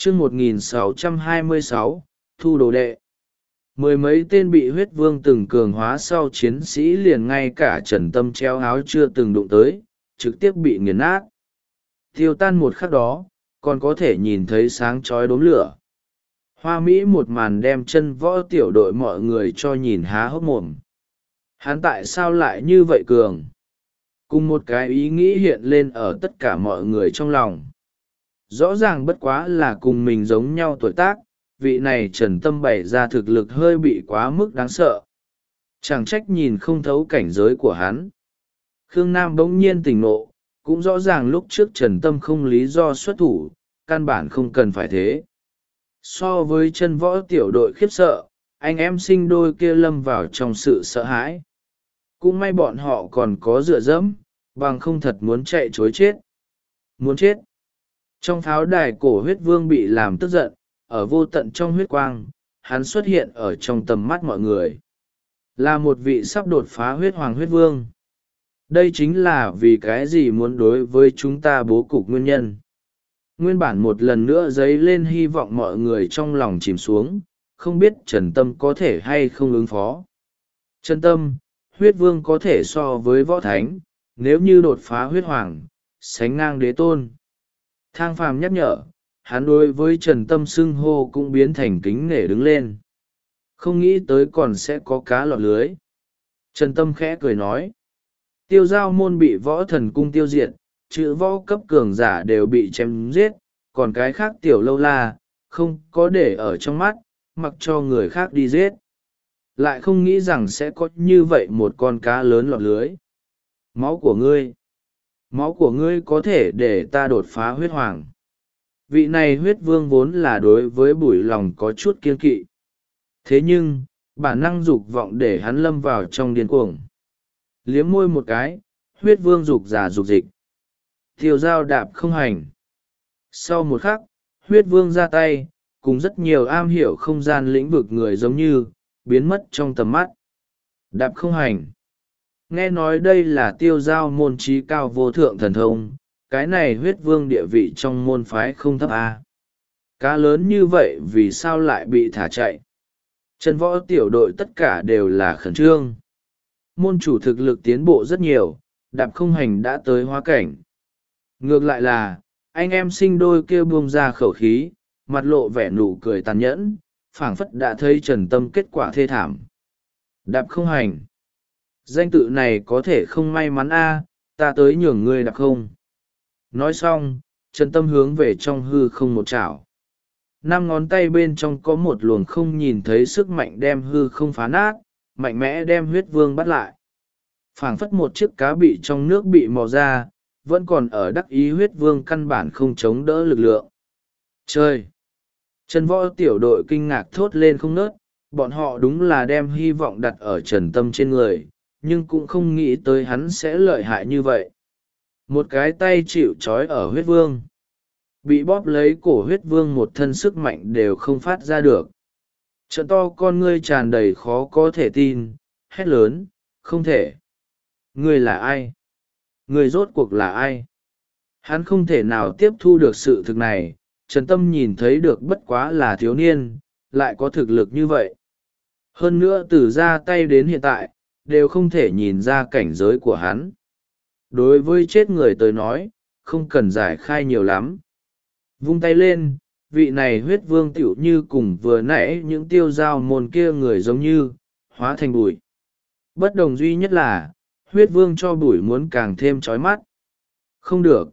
chương 1626, thu đồ đệ. Mười mấy tên bị huyết vương từng cường hóa sau chiến sĩ liền ngay cả Trần Tâm treo áo chưa từng đụng tới, trực tiếp bị nghiền nát. Tiêu tan một khắc đó, còn có thể nhìn thấy sáng chói đốm lửa. Hoa mỹ một màn đem chân võ tiểu đội mọi người cho nhìn há hốc mồm. Hắn tại sao lại như vậy cường? Cùng một cái ý nghĩ hiện lên ở tất cả mọi người trong lòng. Rõ ràng bất quá là cùng mình giống nhau tuổi tác, vị này Trần Tâm bày ra thực lực hơi bị quá mức đáng sợ. Chẳng trách nhìn không thấu cảnh giới của hắn. Khương Nam bỗng nhiên tỉnh nộ, cũng rõ ràng lúc trước Trần Tâm không lý do xuất thủ, căn bản không cần phải thế. So với chân võ tiểu đội khiếp sợ, anh em sinh đôi kia lâm vào trong sự sợ hãi. Cũng may bọn họ còn có dựa dẫm, bằng không thật muốn chạy chối chết. Muốn chết. Trong pháo đài cổ huyết vương bị làm tức giận, ở vô tận trong huyết quang, hắn xuất hiện ở trong tầm mắt mọi người. Là một vị sắp đột phá huyết hoàng huyết vương. Đây chính là vì cái gì muốn đối với chúng ta bố cục nguyên nhân. Nguyên bản một lần nữa dấy lên hy vọng mọi người trong lòng chìm xuống, không biết Trần Tâm có thể hay không ứng phó. Trần Tâm, huyết vương có thể so với võ thánh, nếu như đột phá huyết hoàng, sánh ngang đế tôn. Thang Phàm nhắc nhở, hắn đối với Trần Tâm xưng hô cũng biến thành kính nể đứng lên. Không nghĩ tới còn sẽ có cá lọt lưới. Trần Tâm khẽ cười nói. Tiêu giao môn bị võ thần cung tiêu diệt, chữ võ cấp cường giả đều bị chém giết, còn cái khác tiểu lâu la, không có để ở trong mắt, mặc cho người khác đi giết. Lại không nghĩ rằng sẽ có như vậy một con cá lớn lọt lưới. Máu của ngươi có thể để ta đột phá huyết hoàng. Vị này huyết vương vốn là đối với Bùi lòng có chút kiêng kỵ. Thế nhưng, bản năng dục vọng để hắn lâm vào trong điên cuồng. Liếm môi một cái, huyết vương dục giả dục dịch. Tiêu dao đạp không hành. Sau một khắc, huyết vương ra tay, cùng rất nhiều am hiểu không gian lĩnh vực người giống như, biến mất trong tầm mắt. Đạp không hành. Nghe nói đây là tiêu giao môn trí cao vô thượng thần thông, cái này huyết vương địa vị trong môn phái không thấp a. Cá lớn như vậy vì sao lại bị thả chạy? Chân võ tiểu đội tất cả đều là khẩn trương. Môn chủ thực lực tiến bộ rất nhiều, đạp không hành đã tới hóa cảnh. Ngược lại là, anh em sinh đôi kia buông ra khẩu khí, mặt lộ vẻ nụ cười tàn nhẫn, phảng phất đã thấy Trần Tâm kết quả thê thảm. Đạp không hành. Danh tự này có thể không may mắn a, ta tới nhường ngươi đạp không. Nói xong, Trần Tâm hướng về trong hư không một chảo. 5 ngón tay bên trong có một luồng không nhìn thấy sức mạnh đem hư không phá nát, mạnh mẽ đem huyết vương bắt lại. Phảng phất một chiếc cá bị trong nước bị mò ra, vẫn còn ở đắc ý huyết vương căn bản không chống đỡ lực lượng. Chơi! Trần võ tiểu đội kinh ngạc thốt lên không nớt, bọn họ đúng là đem hy vọng đặt ở Trần Tâm trên người, nhưng cũng không nghĩ tới hắn sẽ lợi hại như vậy. Một cái tay chịu trói ở huyết vương. Bị bóp lấy cổ huyết vương một thân sức mạnh đều không phát ra được. Trận to con ngươi tràn đầy khó có thể tin, hét lớn, không thể. Ngươi là ai? Ngươi rốt cuộc là ai? Hắn không thể nào tiếp thu được sự thực này, Trần Tâm nhìn thấy được bất quá là thiếu niên, lại có thực lực như vậy. Hơn nữa từ ra tay đến hiện tại, đều không thể nhìn ra cảnh giới của hắn. Đối với chết người tới nói, không cần giải khai nhiều lắm. Vung tay lên, vị này huyết vương tiểu như cùng vừa nãy những tiêu giao môn kia người giống như, hóa thành bụi. Bất đồng duy nhất là, huyết vương cho bụi muốn càng thêm chói mắt. Không được.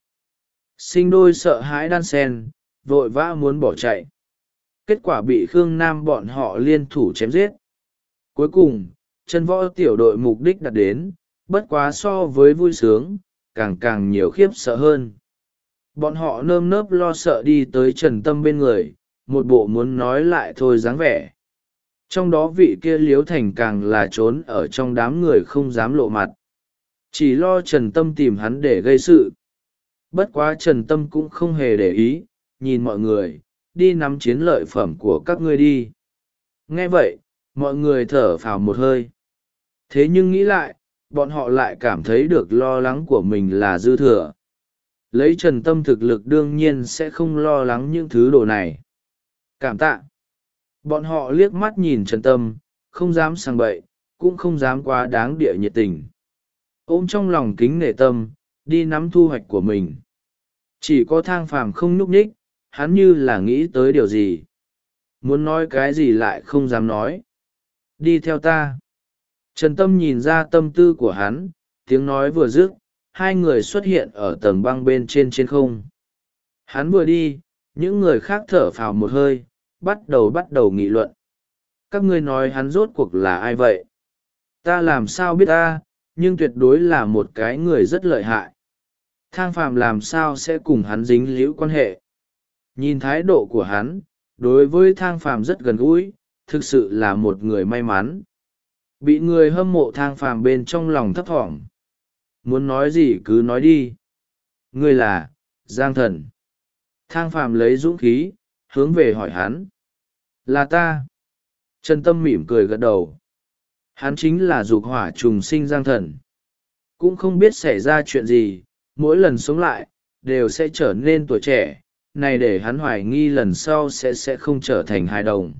Sinh đôi sợ hãi đan sen, vội vã muốn bỏ chạy. Kết quả bị Khương Nam bọn họ liên thủ chém giết. Cuối cùng, chân võ tiểu đội mục đích đạt đến, bất quá so với vui sướng, càng nhiều khiếp sợ hơn. Bọn họ nơm nớp lo sợ đi tới Trần Tâm bên người, một bộ muốn nói lại thôi dáng vẻ. Trong đó vị kia Liếu Thành càng là trốn ở trong đám người không dám lộ mặt. Chỉ lo Trần Tâm tìm hắn để gây sự. Bất quá Trần Tâm cũng không hề để ý, nhìn mọi người, đi nắm chiến lợi phẩm của các ngươi đi. Nghe vậy, mọi người thở phào một hơi. Thế nhưng nghĩ lại, bọn họ lại cảm thấy được lo lắng của mình là dư thừa. lấy Trần Tâm thực lực đương nhiên sẽ không lo lắng những thứ đồ này. Cảm tạ. Bọn họ liếc mắt nhìn Trần Tâm, không dám sang bậy, cũng không dám quá đáng địa nhiệt tình. Ôm trong lòng kính nể tâm, đi nắm thu hoạch của mình. Chỉ có Thang Phàm không nhúc nhích, hắn như là nghĩ tới điều gì. Muốn nói cái gì lại không dám nói. Đi theo ta. Trần Tâm nhìn ra tâm tư của hắn, tiếng nói vừa dứt, hai người xuất hiện ở tầng băng bên trên không. Hắn vừa đi, những người khác thở phào một hơi, bắt đầu nghị luận. Các ngươi nói hắn rốt cuộc là ai vậy? Ta làm sao biết ta, nhưng tuyệt đối là một cái người rất lợi hại. Thang Phàm làm sao sẽ cùng hắn dính líu quan hệ? Nhìn thái độ của hắn, đối với Thang Phàm rất gần gũi, thực sự là một người may mắn. Bị người hâm mộ Thang Phàm bên trong lòng thấp thỏm. Muốn nói gì cứ nói đi. Ngươi là Giang Thần. Thang Phàm lấy dũng khí, hướng về hỏi hắn. Là ta. Trần Tâm mỉm cười gật đầu. Hắn chính là dục hỏa trùng sinh Giang Thần. Cũng không biết xảy ra chuyện gì, mỗi lần sống lại, đều sẽ trở nên tuổi trẻ, này để hắn hoài nghi lần sau sẽ không trở thành hài đồng.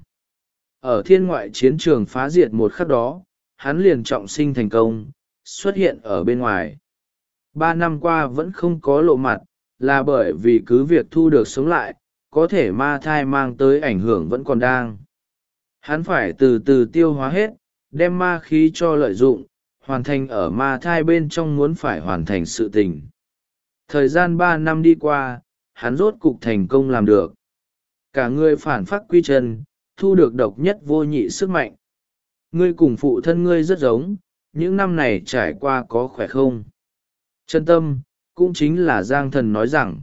Ở thiên ngoại chiến trường phá diệt một khắc đó, hắn liền trọng sinh thành công, xuất hiện ở bên ngoài. 3 năm qua vẫn không có lộ mặt, là bởi vì cứ việc thu được sống lại, có thể ma thai mang tới ảnh hưởng vẫn còn đang. Hắn phải từ từ tiêu hóa hết, đem ma khí cho lợi dụng, hoàn thành ở ma thai bên trong muốn phải hoàn thành sự tình. Thời gian 3 năm đi qua, hắn rốt cục thành công làm được. Cả người phản phát quy chân, thu được độc nhất vô nhị sức mạnh. Ngươi cùng phụ thân ngươi rất giống, những năm này trải qua có khỏe không? Chân Tâm, cũng chính là Giang Thần nói rằng.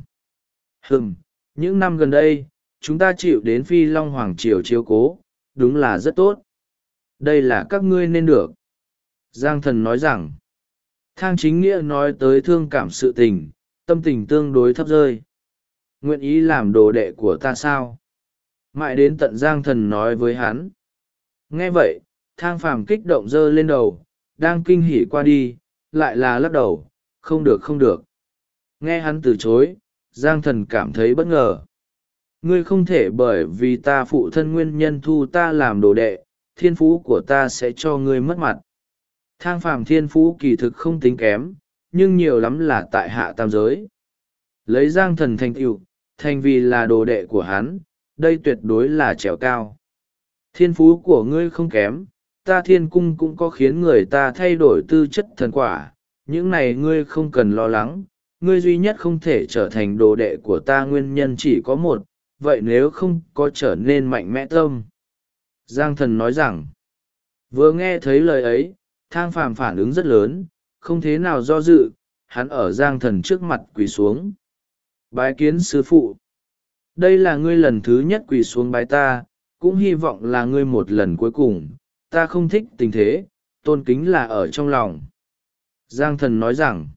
Những năm gần đây, chúng ta chịu đến Phi Long Hoàng Triều chiếu cố, đúng là rất tốt. Đây là các ngươi nên được. Giang Thần nói rằng. Thang Chính Nghĩa nói tới thương cảm sự tình, tâm tình tương đối thấp rơi. Nguyện ý làm đồ đệ của ta sao? Mãi đến tận Giang Thần nói với hắn. Nghe vậy, Thang Phàm kích động giơ lên đầu, đang kinh hỉ qua đi, lại là lắc đầu, không được không được. Nghe hắn từ chối, Giang Thần cảm thấy bất ngờ. Ngươi không thể bởi vì ta phụ thân nguyên nhân thu ta làm đồ đệ, thiên phú của ta sẽ cho ngươi mất mặt. Thang Phàm thiên phú kỳ thực không tính kém, nhưng nhiều lắm là tại hạ tam giới. Lấy Giang Thần thành tựu, thành vì là đồ đệ của hắn, đây tuyệt đối là trèo cao. Thiên phú của ngươi không kém, ta thiên cung cũng có khiến người ta thay đổi tư chất thần quả, những này ngươi không cần lo lắng, ngươi duy nhất không thể trở thành đồ đệ của ta nguyên nhân chỉ có một, vậy nếu không có trở nên mạnh mẽ tâm. Giang Thần nói rằng, vừa nghe thấy lời ấy, Thang Phàm phản ứng rất lớn, không thế nào do dự, hắn ở Giang Thần trước mặt quỳ xuống. Bái kiến sư phụ. Đây là ngươi lần thứ nhất quỳ xuống bái ta, cũng hy vọng là ngươi một lần cuối cùng, ta không thích tình thế, tôn kính là ở trong lòng. Giang Thần nói rằng,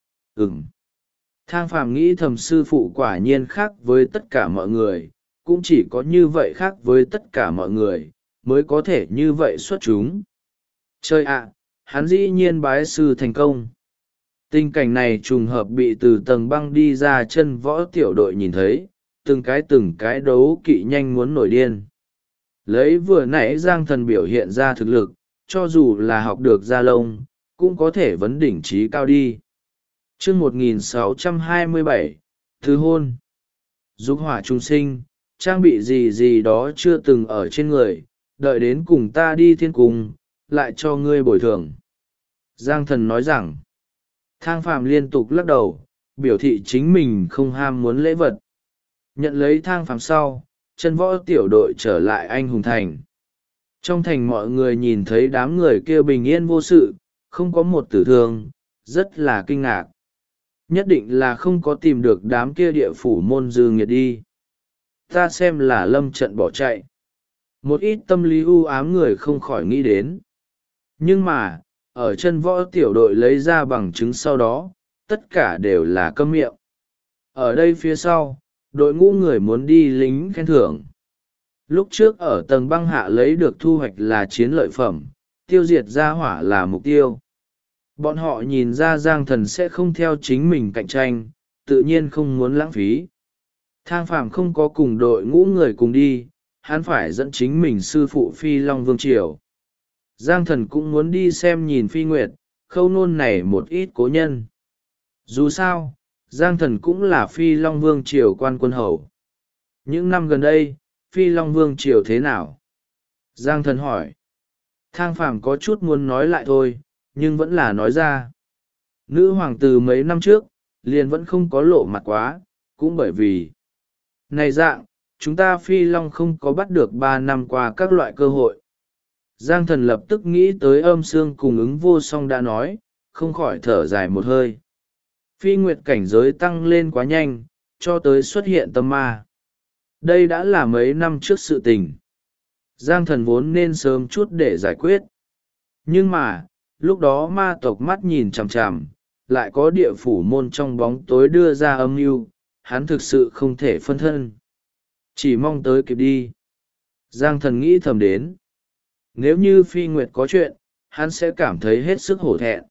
Thang Phàm nghĩ thầm sư phụ quả nhiên khác với tất cả mọi người, cũng chỉ có như vậy khác với tất cả mọi người, mới có thể như vậy xuất chúng. Chơi ạ, hắn dĩ nhiên bái sư thành công. Tình cảnh này trùng hợp bị từ tầng băng đi ra chân võ tiểu đội nhìn thấy, từng cái đấu kỵ nhanh muốn nổi điên. Lấy vừa nãy Giang Thần biểu hiện ra thực lực, cho dù là học được gia lông, cũng có thể vấn đỉnh trí cao đi. Chương 1627, Thứ hôn. Dục hỏa trung sinh, trang bị gì đó chưa từng ở trên người, đợi đến cùng ta đi thiên cung, lại cho ngươi bồi thường. Giang Thần nói rằng, Thang Phàm liên tục lắc đầu, biểu thị chính mình không ham muốn lễ vật. Nhận lấy Thang Phàm sau, chân võ tiểu đội trở lại anh hùng thành. Trong thành mọi người nhìn thấy đám người kia bình yên vô sự, không có một tử thương, rất là kinh ngạc. Nhất định là không có tìm được đám kia địa phủ môn dư nghiệt đi. Ta xem là lâm trận bỏ chạy. Một ít tâm lý u ám người không khỏi nghĩ đến. Nhưng mà, ở chân võ tiểu đội lấy ra bằng chứng sau đó, tất cả đều là câm miệng. Ở đây phía sau, đội ngũ người muốn đi lính khen thưởng. Lúc trước ở tầng băng hạ lấy được thu hoạch là chiến lợi phẩm, tiêu diệt gia hỏa là mục tiêu. Bọn họ nhìn ra Giang Thần sẽ không theo chính mình cạnh tranh, tự nhiên không muốn lãng phí. Thang Phàm không có cùng đội ngũ người cùng đi, hắn phải dẫn chính mình sư phụ Phi Long Vương Triều. Giang Thần cũng muốn đi xem nhìn Phi Nguyệt, Khâu Nôn này một ít cố nhân. Dù sao, Giang Thần cũng là Phi Long Vương Triều quan quân hầu. Những năm gần đây, Phi Long Vương Triều thế nào? Giang Thần hỏi. Thang Phàm có chút muốn nói lại thôi, nhưng vẫn là nói ra. Nữ hoàng từ mấy năm trước, liền vẫn không có lộ mặt quá, cũng bởi vì này dạng, chúng ta Phi Long không có bắt được 3 năm qua các loại cơ hội. Giang Thần lập tức nghĩ tới Âm Sương cùng Ứng Vô Song đã nói, không khỏi thở dài một hơi. Phi Nguyệt cảnh giới tăng lên quá nhanh, cho tới xuất hiện tâm ma. Đây đã là mấy năm trước sự tình. Giang Thần vốn nên sớm chút để giải quyết. Nhưng mà, lúc đó ma tộc mắt nhìn chằm chằm, lại có địa phủ môn trong bóng tối đưa ra âm mưu, hắn thực sự không thể phân thân. Chỉ mong tới kịp đi. Giang Thần nghĩ thầm đến. Nếu như Phi Nguyệt có chuyện, hắn sẽ cảm thấy hết sức hổ thẹn.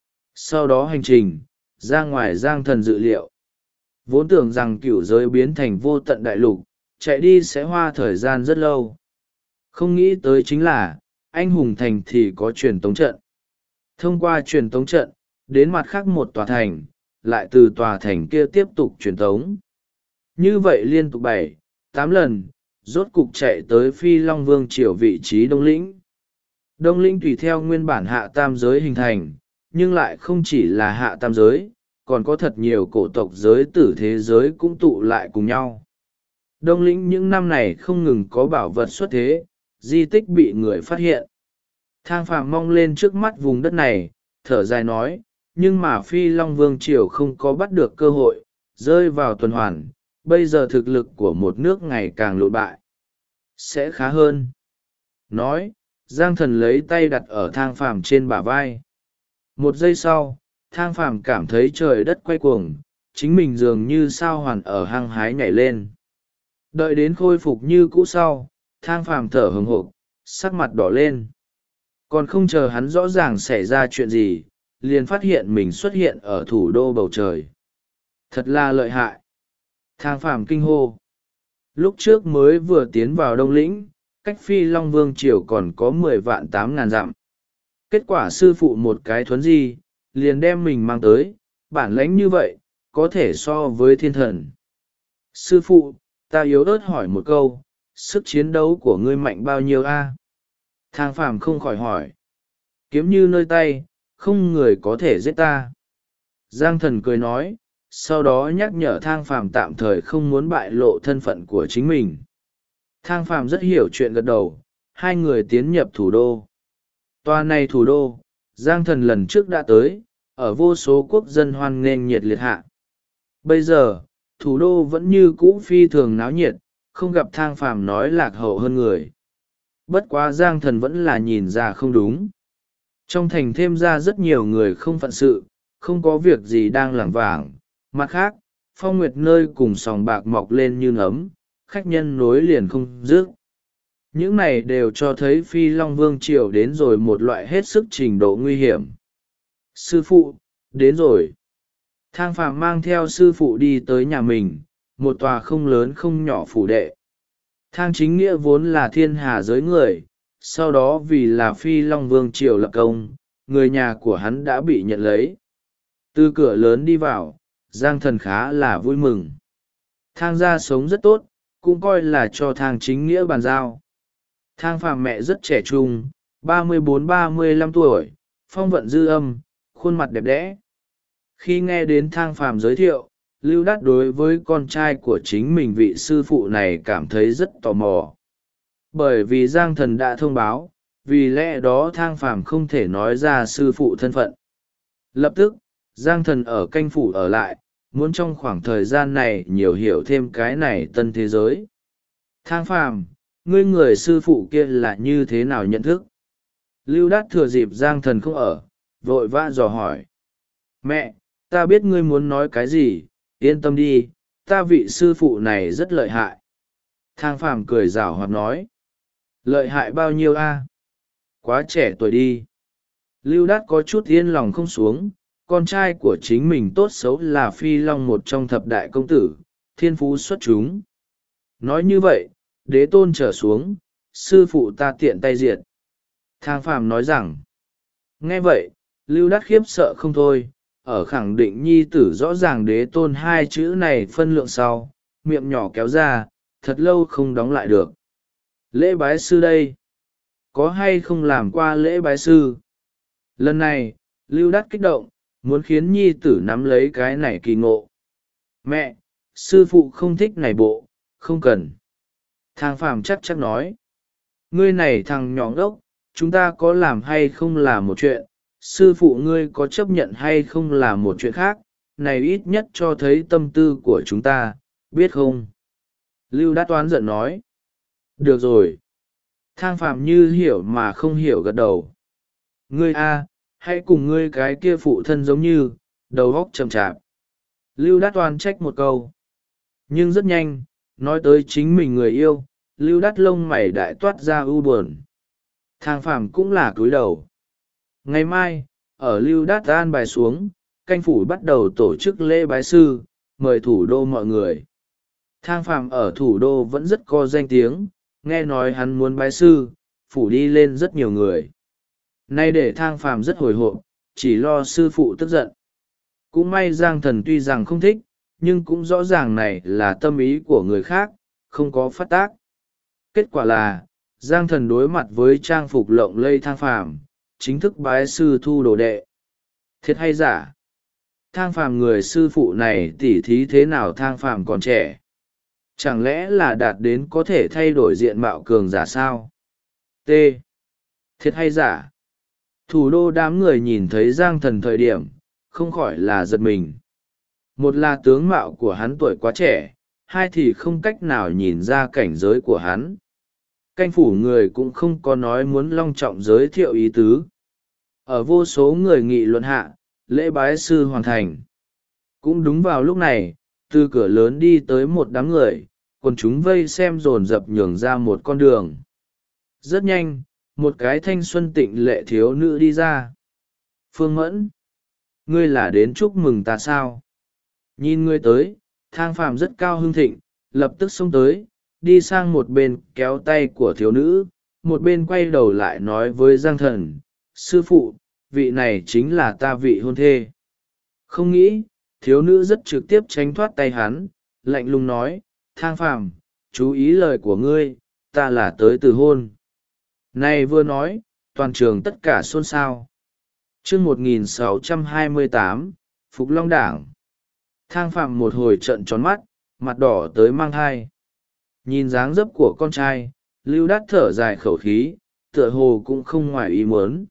Sau đó hành trình, ra ngoài Giang Thần dự liệu. Vốn tưởng rằng cửu giới biến thành vô tận đại lục, chạy đi sẽ hoa thời gian rất lâu. Không nghĩ tới chính là, anh hùng thành thì có truyền tống trận. Thông qua truyền tống trận, đến mặt khác một tòa thành, lại từ tòa thành kia tiếp tục truyền tống. Như vậy liên tục 7, 8 lần, rốt cục chạy tới Phi Long Vương Triều vị trí Đông Lĩnh. Đông Lĩnh tùy theo nguyên bản hạ tam giới hình thành, nhưng lại không chỉ là hạ tam giới, còn có thật nhiều cổ tộc giới tử thế giới cũng tụ lại cùng nhau. Đông Lĩnh những năm này không ngừng có bảo vật xuất thế, di tích bị người phát hiện. Thang Phàm mong lên trước mắt vùng đất này, thở dài nói, nhưng mà Phi Long Vương Triều không có bắt được cơ hội, rơi vào tuần hoàn, bây giờ thực lực của một nước ngày càng lụi bại. Sẽ khá hơn. Nói, Giang Thần lấy tay đặt ở Thang Phàm trên bả vai. Một giây sau, Thang Phàm cảm thấy trời đất quay cuồng, chính mình dường như sao hoàn ở hăng hái nhảy lên. Đợi đến khôi phục như cũ sau, Thang Phàm thở hừng hộp, sắc mặt đỏ lên. Còn không chờ hắn rõ ràng xảy ra chuyện gì, liền phát hiện mình xuất hiện ở thủ đô bầu trời. Thật là lợi hại. Thang Phàm kinh hô. Lúc trước mới vừa tiến vào Đông Lĩnh, cách Phi Long Vương Triều còn có 10.800.000 dặm. Kết quả sư phụ một cái thuấn di, liền đem mình mang tới, bản lãnh như vậy, có thể so với thiên thần. Sư phụ, ta yếu ớt hỏi một câu, sức chiến đấu của ngươi mạnh bao nhiêu a? Thang Phàm không khỏi hỏi. Kiếm như nơi tay, không người có thể giết ta. Giang Thần cười nói, sau đó nhắc nhở Thang Phàm tạm thời không muốn bại lộ thân phận của chính mình. Thang Phàm rất hiểu chuyện gật đầu, hai người tiến nhập thủ đô. Tòa này thủ đô, Giang Thần lần trước đã tới, ở vô số quốc dân hoan nghênh nhiệt liệt hạ. Bây giờ, thủ đô vẫn như cũ phi thường náo nhiệt, không gặp Thang Phàm nói lạc hậu hơn người. Bất quá Giang Thần vẫn là nhìn ra không đúng. Trong thành thêm ra rất nhiều người không phận sự, không có việc gì đang lảng vảng. Mặt khác, phong nguyệt nơi cùng sòng bạc mọc lên như nấm, khách nhân nối liền không dứt. Những này đều cho thấy Phi Long Vương Triều đến rồi một loại hết sức trình độ nguy hiểm. Sư phụ, đến rồi. Thang Phàm mang theo sư phụ đi tới nhà mình, một tòa không lớn không nhỏ phủ đệ. Thang Chính Nghĩa vốn là thiên hà giới người, sau đó vì là Phi Long Vương Triều lập công, người nhà của hắn đã bị nhận lấy. Từ cửa lớn đi vào, Giang Thần khá là vui mừng. Thang gia sống rất tốt, cũng coi là cho Thang Chính Nghĩa bàn giao. Thang Phàm mẹ rất trẻ trung, 34-35 tuổi, phong vận dư âm, khuôn mặt đẹp đẽ. Khi nghe đến Thang Phàm giới thiệu, Lưu Đát đối với con trai của chính mình vị sư phụ này cảm thấy rất tò mò. Bởi vì Giang Thần đã thông báo, vì lẽ đó Thang Phàm không thể nói ra sư phụ thân phận. Lập tức, Giang Thần ở canh phủ ở lại, muốn trong khoảng thời gian này nhiều hiểu thêm cái này tân thế giới. Thang Phàm, ngươi người sư phụ kia là như thế nào nhận thức? Lưu Đát thừa dịp Giang Thần không ở, vội vã dò hỏi. Mẹ, ta biết ngươi muốn nói cái gì, yên tâm đi, ta vị sư phụ này rất lợi hại. Thang Phàm cười rảo hoạt nói. Lợi hại bao nhiêu a? Quá trẻ tuổi đi. Lưu Đát có chút yên lòng không xuống, con trai của chính mình tốt xấu là Phi Long một trong thập đại công tử, thiên phú xuất chúng. Nói như vậy, đế tôn trở xuống, sư phụ ta tiện tay diệt. Thang Phàm nói rằng, nghe vậy, Lưu Đát khiếp sợ không thôi, ở khẳng định nhi tử rõ ràng đế tôn hai chữ này phân lượng sau, miệng nhỏ kéo ra, thật lâu không đóng lại được. Lễ bái sư đây, có hay không làm qua lễ bái sư? Lần này, Lưu Đát kích động, muốn khiến nhi tử nắm lấy cái này kỳ ngộ. Mẹ, sư phụ không thích này bộ, không cần. Thang Phàm chắc chắc nói, ngươi này thằng nhỏ ngốc, chúng ta có làm hay không là một chuyện, sư phụ ngươi có chấp nhận hay không là một chuyện khác, này ít nhất cho thấy tâm tư của chúng ta, biết không? Lưu Đát oán giận nói, được rồi. Thang Phàm như hiểu mà không hiểu gật đầu. Ngươi a, hãy cùng ngươi cái kia phụ thân giống như, đầu óc chậm chạp. Lưu Đát oan trách một câu. Nhưng rất nhanh, nói tới chính mình người yêu, Lưu Đát lông mày đại toát ra ưu buồn. Thang Phàm cũng là cúi đầu. Ngày mai, ở Lưu Đát an bài xuống, canh phủ bắt đầu tổ chức lễ bái sư, mời thủ đô mọi người. Thang Phàm ở thủ đô vẫn rất có danh tiếng, nghe nói hắn muốn bái sư, phủ đi lên rất nhiều người. Nay để Thang Phàm rất hồi hộp, chỉ lo sư phụ tức giận. Cũng may Giang Thần tuy rằng không thích, nhưng cũng rõ ràng này là tâm ý của người khác, không có phát tác. Kết quả là, Giang Thần đối mặt với trang phục lộng lẫy Thang Phàm, chính thức bái sư thu đồ đệ. Thiệt hay giả? Thang Phàm người sư phụ này tỉ thí thế nào Thang Phàm còn trẻ? Chẳng lẽ là đạt đến có thể thay đổi diện mạo cường giả sao? T. Thiệt hay giả? Thủ đô đám người nhìn thấy Giang Thần thời điểm, không khỏi là giật mình. Một là tướng mạo của hắn tuổi quá trẻ, hai thì không cách nào nhìn ra cảnh giới của hắn. Canh phủ người cũng không có nói muốn long trọng giới thiệu ý tứ. Ở vô số người nghị luận hạ, lễ bái sư hoàn thành. Cũng đúng vào lúc này, từ cửa lớn đi tới một đám người, quần chúng vây xem dồn dập nhường ra một con đường. Rất nhanh, một cái thanh xuân tịnh lệ thiếu nữ đi ra. Phương Mẫn, ngươi là đến chúc mừng ta sao? Nhìn ngươi tới, Thang Phàm rất cao hưng thịnh, lập tức xông tới, đi sang một bên kéo tay của thiếu nữ, một bên quay đầu lại nói với Giang Thần, sư phụ, vị này chính là ta vị hôn thê. Không nghĩ, thiếu nữ rất trực tiếp tránh thoát tay hắn, lạnh lùng nói, Thang Phàm, chú ý lời của ngươi, ta là tới từ hôn. Này vừa nói, toàn trường tất cả xôn xao. Chương 1628, Phục Long Đảng. Thang Phàm một hồi trợn tròn mắt, mặt đỏ tới mang thai. Nhìn dáng dấp của con trai, Lưu Đát thở dài khẩu khí, tựa hồ cũng không ngoài ý muốn.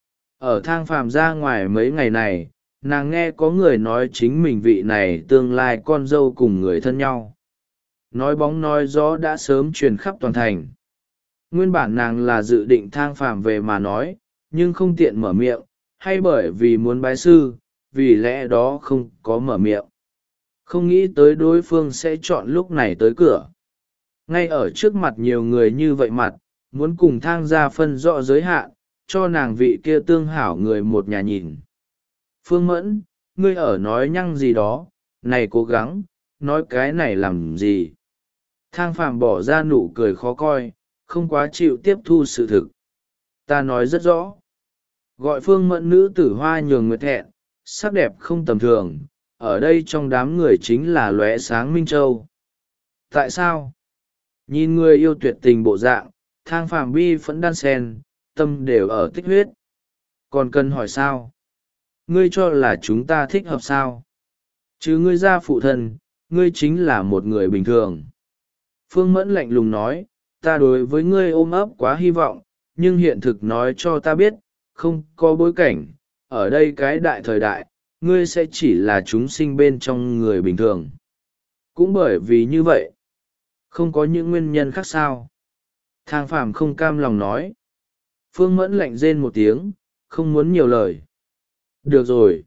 Ở Thang Phàm ra ngoài mấy ngày này, nàng nghe có người nói chính mình vị này tương lai con dâu cùng người thân nhau. Nói bóng nói gió đã sớm truyền khắp toàn thành. Nguyên bản nàng là dự định Thang Phàm về mà nói, nhưng không tiện mở miệng, hay bởi vì muốn bái sư, vì lẽ đó không có mở miệng. Không nghĩ tới đối phương sẽ chọn lúc này tới cửa. Ngay ở trước mặt nhiều người như vậy mặt, muốn cùng Thang gia phân rõ giới hạn, cho nàng vị kia tương hảo người một nhà nhìn. Phương Mẫn, ngươi ở nói nhăng gì đó, này cố gắng, nói cái này làm gì? Thang Phàm bỏ ra nụ cười khó coi, không quá chịu tiếp thu sự thực. Ta nói rất rõ. Gọi Phương Mẫn nữ tử hoa nhường nguyệt thẹn, sắc đẹp không tầm thường, ở đây trong đám người chính là lóe sáng Minh Châu. Tại sao? Nhìn người yêu tuyệt tình bộ dạng, Thang Phàm bi phẫn đan sen, tâm đều ở tích huyết. Còn cần hỏi sao? Ngươi cho là chúng ta thích hợp sao? Chứ ngươi ra phụ thân, ngươi chính là một người bình thường. Phương Mẫn lạnh lùng nói, ta đối với ngươi ôm ấp quá hy vọng, nhưng hiện thực nói cho ta biết, không có bối cảnh, ở đây cái đại thời đại, ngươi sẽ chỉ là chúng sinh bên trong người bình thường. Cũng bởi vì như vậy, không có những nguyên nhân khác sao? Thang Phàm không cam lòng nói. Phương Mẫn lạnh rên một tiếng, không muốn nhiều lời. Được rồi.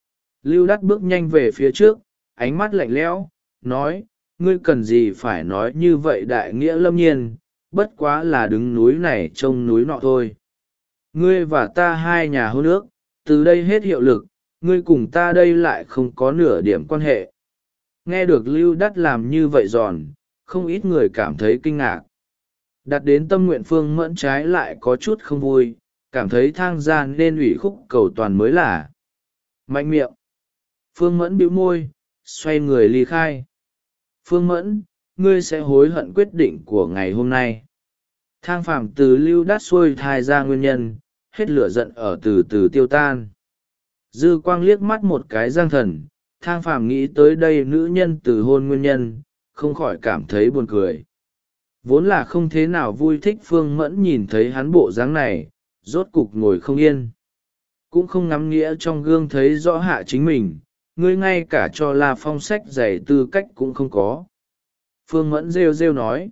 Lưu Đát bước nhanh về phía trước, ánh mắt lạnh lẽo, nói, ngươi cần gì phải nói như vậy đại nghĩa lâm nhiên, bất quá là đứng núi này trông núi nọ thôi. Ngươi và ta hai nhà hôn ước, từ đây hết hiệu lực, ngươi cùng ta đây lại không có nửa điểm quan hệ. Nghe được Lưu Đắt làm như vậy giòn, không ít người cảm thấy kinh ngạc. Đặt đến tâm nguyện Phương Mẫn trái lại có chút không vui, cảm thấy Thang gia nên ủy khúc cầu toàn mới là. Mạnh miệng. Phương Mẫn bĩu môi, xoay người ly khai. Phương Mẫn, ngươi sẽ hối hận quyết định của ngày hôm nay. Thang Phàm từ Lưu Đắt xuôi thai ra nguyên nhân, hết lửa giận ở từ từ tiêu tan. Dư quang liếc mắt một cái Giang Thần, Thang Phàm nghĩ tới đây nữ nhân từ hôn nguyên nhân, không khỏi cảm thấy buồn cười. Vốn là không thế nào vui thích Phương Mẫn nhìn thấy hắn bộ dáng này, rốt cục ngồi không yên. Cũng không ngắm nghĩa trong gương thấy rõ hạ chính mình, ngươi ngay cả cho La Phong sách giày tư cách cũng không có. Phương Mẫn rêu rêu nói.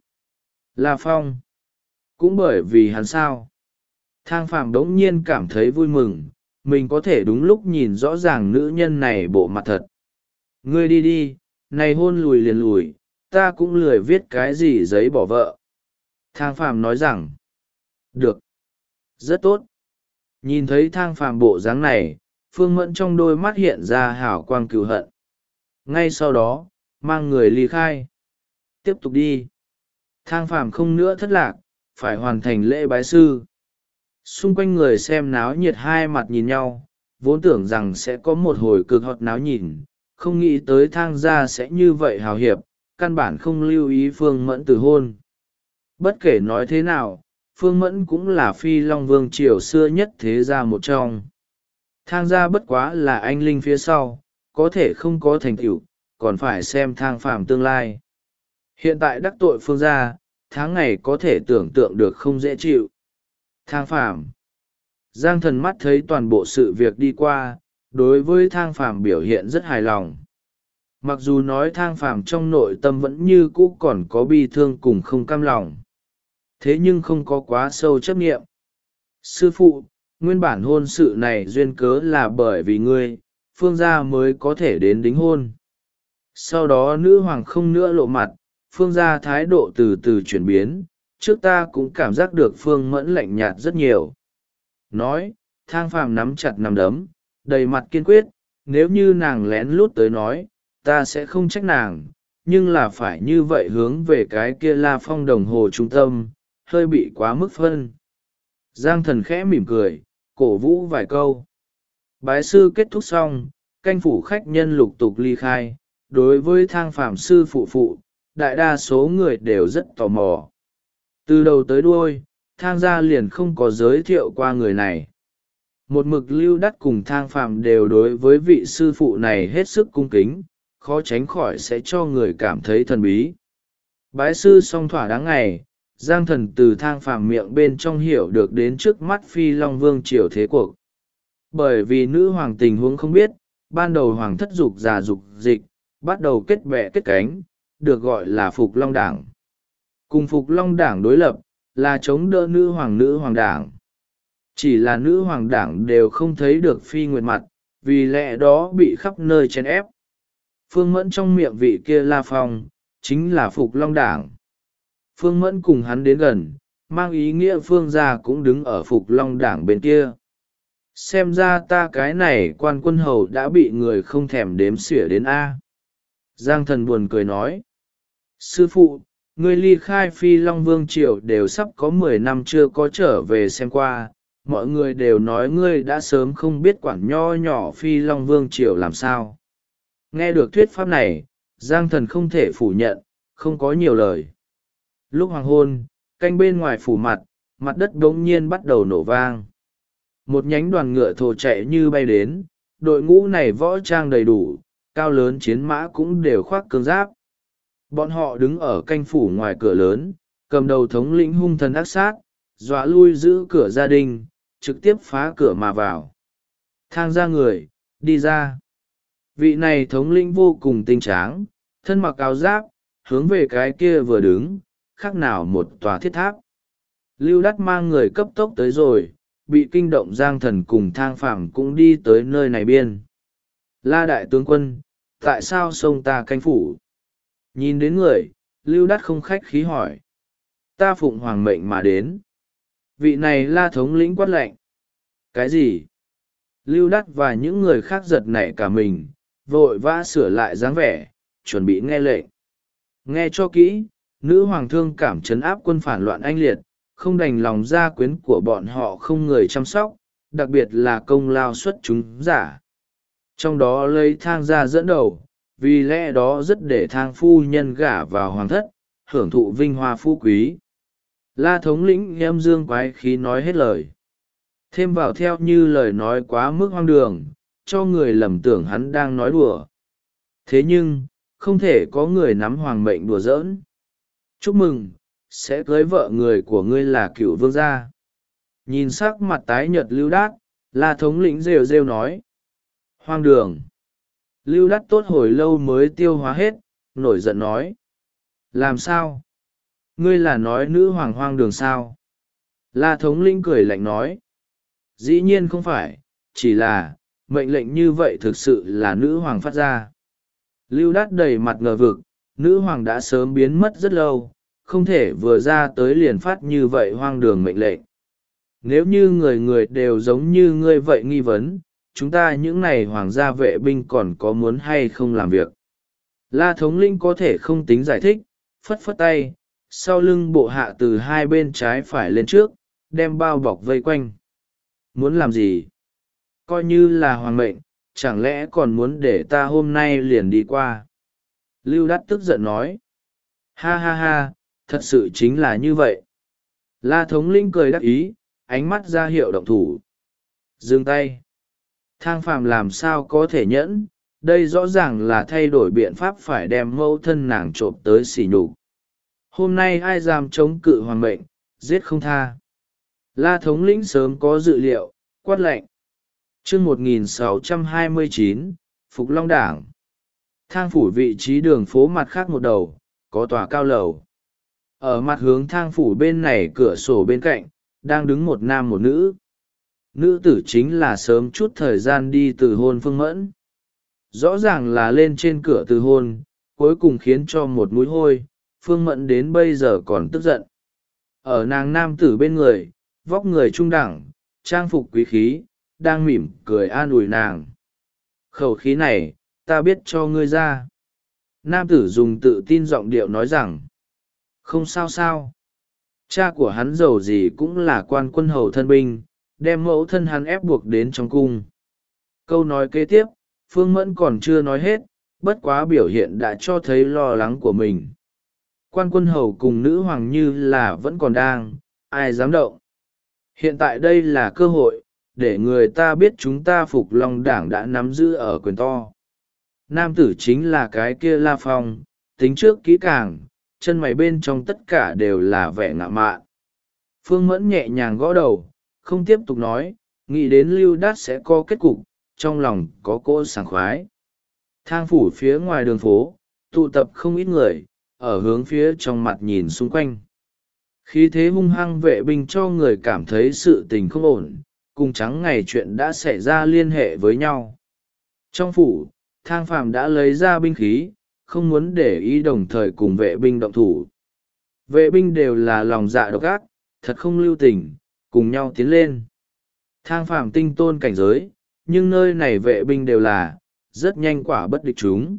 La Phong. Cũng bởi vì hắn sao. Thang Phàm đống nhiên cảm thấy vui mừng, mình có thể đúng lúc nhìn rõ ràng nữ nhân này bộ mặt thật. Ngươi đi đi, này hôn lùi liền lùi, ta cũng lười viết cái gì giấy bỏ vợ. Thang Phàm nói rằng. Được. Rất tốt. Nhìn thấy Thang Phàm bộ dáng này, Phương Mẫn trong đôi mắt hiện ra hào quang cừu hận. Ngay sau đó, mang người ly khai. Tiếp tục đi. Thang Phàm không nữa thất lạc, phải hoàn thành lễ bái sư. Xung quanh người xem náo nhiệt hai mặt nhìn nhau, vốn tưởng rằng sẽ có một hồi cực hot náo nhìn, không nghĩ tới Thang gia sẽ như vậy hào hiệp, căn bản không lưu ý Phương Mẫn từ hôn. Bất kể nói thế nào, Phương Mẫn cũng là Phi Long Vương triều xưa nhất thế gia một trong. Thang gia bất quá là anh linh phía sau, có thể không có thành tựu, còn phải xem Thang Phàm tương lai. Hiện tại đắc tội Phương gia, tháng ngày có thể tưởng tượng được không dễ chịu. Thang Phàm. Giang Thần mắt thấy toàn bộ sự việc đi qua, đối với Thang Phàm biểu hiện rất hài lòng. Mặc dù nói Thang Phàm trong nội tâm vẫn như cũ còn có bi thương cùng không cam lòng, thế nhưng không có quá sâu chấp niệm. Sư phụ, nguyên bản hôn sự này duyên cớ là bởi vì ngươi, Phương gia mới có thể đến đính hôn. Sau đó nữ hoàng không nữa lộ mặt, Phương gia thái độ từ từ chuyển biến, trước ta cũng cảm giác được Phương Mẫn lạnh nhạt rất nhiều. Nói, Thang Phàm nắm chặt nắm đấm, đầy mặt kiên quyết, nếu như nàng lén lút tới nói, ta sẽ không trách nàng, nhưng là phải như vậy hướng về cái kia La Phong đồng hồ trung tâm, hơi bị quá mức phân. Giang Thần khẽ mỉm cười, cổ vũ vài câu. Bái sư kết thúc xong, canh phủ khách nhân lục tục ly khai, đối với Thang Phàm sư phụ, đại đa số người đều rất tò mò. Từ đầu tới đuôi, Thang gia liền không có giới thiệu qua người này. Một mực Lưu Đắt cùng Thang Phàm đều đối với vị sư phụ này hết sức cung kính, khó tránh khỏi sẽ cho người cảm thấy thần bí. Bái sư xong thỏa đáng ngày, Giang Thần từ Thang Phàm miệng bên trong hiểu được đến trước mắt Phi Long Vương triều thế cuộc. Bởi vì nữ hoàng tình huống không biết, ban đầu hoàng thất dục già dục dịch, bắt đầu kết bè kết cánh, được gọi là Phục Long Đảng. Cùng Phục Long Đảng đối lập, là chống đỡ nữ hoàng đảng. Chỉ là nữ hoàng đảng đều không thấy được Phi Nguyệt mặt, vì lẽ đó bị khắp nơi chèn ép. Phương Mẫn trong miệng vị kia La Phong, chính là Phục Long Đảng. Phương Mẫn cùng hắn đến gần, mang ý nghĩa Phương gia cũng đứng ở Phục Long Đảng bên kia. Xem ra ta cái này quan quân hầu đã bị người không thèm đếm xỉa đến A. Giang Thần buồn cười nói. Sư phụ, ngươi ly khai Phi Long Vương triều đều sắp có 10 năm chưa có trở về xem qua, mọi người đều nói ngươi đã sớm không biết quản nho nhỏ Phi Long Vương triều làm sao. Nghe được thuyết pháp này, Giang Thần không thể phủ nhận, không có nhiều lời. Lúc hoàng hôn, canh bên ngoài phủ mặt, mặt đất đống nhiên bắt đầu nổ vang. Một nhánh đoàn ngựa thồ chạy như bay đến, đội ngũ này võ trang đầy đủ, cao lớn chiến mã cũng đều khoác cương giáp. Bọn họ đứng ở canh phủ ngoài cửa lớn, cầm đầu thống lĩnh hung thần ác sát, dọa lui giữ cửa gia đình, trực tiếp phá cửa mà vào. Thang ra người, đi ra. Vị này thống lĩnh vô cùng tinh tráng, thân mặc áo giáp, hướng về cái kia vừa đứng, khác nào một tòa thiết tháp. Lưu Đắt mang người cấp tốc tới rồi, bị kinh động Giang Thần cùng Thang Phàm cũng đi tới nơi này biên. La đại tướng quân, tại sao xông ta canh phủ? Nhìn đến người, Lưu Đắt không khách khí hỏi. Ta phụng hoàng mệnh mà đến. Vị này La thống lĩnh quát lệnh. Cái gì? Lưu Đắt và những người khác giật nảy cả mình, vội vã sửa lại dáng vẻ, chuẩn bị nghe lệnh. Nghe cho kỹ, nữ hoàng thương cảm trấn áp quân phản loạn anh liệt, không đành lòng gia quyến của bọn họ không người chăm sóc, đặc biệt là công lao xuất chúng giả. Trong đó lấy Thang gia dẫn đầu, vì lẽ đó rất để Thang phu nhân gả vào hoàng thất, hưởng thụ vinh hoa phú quý. La thống lĩnh âm dương quái khí nói hết lời. Thêm vào theo như lời nói quá mức hoang đường, cho người lầm tưởng hắn đang nói đùa. Thế nhưng, không thể có người nắm hoàng mệnh đùa giỡn. Chúc mừng, sẽ cưới vợ người của ngươi là cựu vương gia. Nhìn sắc mặt tái nhợt Lưu Đát, La thống lĩnh rêu rêu nói. Hoang đường. Lưu Đát tốt hồi lâu mới tiêu hóa hết, nổi giận nói. Làm sao? Ngươi là nói nữ hoàng hoang đường sao? La thống lĩnh cười lạnh nói. Dĩ nhiên không phải, chỉ là, mệnh lệnh như vậy thực sự là nữ hoàng phát ra. Lưu Đát đầy mặt ngờ vực, nữ hoàng đã sớm biến mất rất lâu, không thể vừa ra tới liền phát như vậy hoang đường mệnh lệnh. Nếu như người người đều giống như ngươi vậy nghi vấn, chúng ta những này hoàng gia vệ binh còn có muốn hay không làm việc. La thống lĩnh có thể không tính giải thích, phất phất tay, sau lưng bộ hạ từ hai bên trái phải lên trước, đem bao bọc vây quanh. Muốn làm gì? Coi như là hoàng mệnh, chẳng lẽ còn muốn để ta hôm nay liền đi qua? Lưu Đát tức giận nói. Ha ha ha, thật sự chính là như vậy. La thống lĩnh cười đắc ý, ánh mắt ra hiệu động thủ. Dừng tay. Thang Phàm làm sao có thể nhẫn, đây rõ ràng là thay đổi biện pháp phải đem mẫu thân nàng trộm tới xỉ nhục. Hôm nay ai dám chống cự hoàng mệnh, giết không tha. La thống lĩnh sớm có dự liệu, quát lệnh. Chương 1629, Phục Long Đảng. Thang phủ vị trí đường phố mặt khác một đầu, có tòa cao lầu. Ở mặt hướng thang phủ bên này cửa sổ bên cạnh, đang đứng một nam một nữ. Nữ tử chính là sớm chút thời gian đi từ hôn Phương Mẫn. Rõ ràng là lên trên cửa từ hôn, cuối cùng khiến cho một mũi hôi, Phương Mẫn đến bây giờ còn tức giận. Ở nàng nam tử bên người, vóc người trung đẳng, trang phục quý khí, đang mỉm cười an ủi nàng. Khẩu khí này, ta biết cho ngươi ra. Nam tử dùng tự tin giọng điệu nói rằng, không sao sao. Cha của hắn giàu gì cũng là quan quân hầu thân binh, đem mẫu thân hắn ép buộc đến trong cung. Câu nói kế tiếp, Phương Mẫn còn chưa nói hết, bất quá biểu hiện đã cho thấy lo lắng của mình. Quan quân hầu cùng nữ hoàng như là vẫn còn đang, ai dám động. Hiện tại đây là cơ hội, để người ta biết chúng ta Phục Long Đảng đã nắm giữ ở quyền to. Nam tử chính là cái kia La Phong, tính trước kỹ càng, chân mày bên trong tất cả đều là vẻ ngạo mạn. Phương Mẫn nhẹ nhàng gõ đầu, không tiếp tục nói, nghĩ đến Lưu Đát sẽ có kết cục, trong lòng có cỗ sảng khoái. Thang phủ phía ngoài đường phố, tụ tập không ít người, ở hướng phía trong mặt nhìn xung quanh. Khí thế hung hăng vệ binh cho người cảm thấy sự tình không ổn, cùng trắng ngày chuyện đã xảy ra liên hệ với nhau. Trong phủ, Thang Phàm đã lấy ra binh khí, không muốn để ý đồng thời cùng vệ binh động thủ. Vệ binh đều là lòng dạ độc ác, thật không lưu tình, cùng nhau tiến lên. Thang Phàm tinh tôn cảnh giới, nhưng nơi này vệ binh đều là, rất nhanh quả bất địch chúng.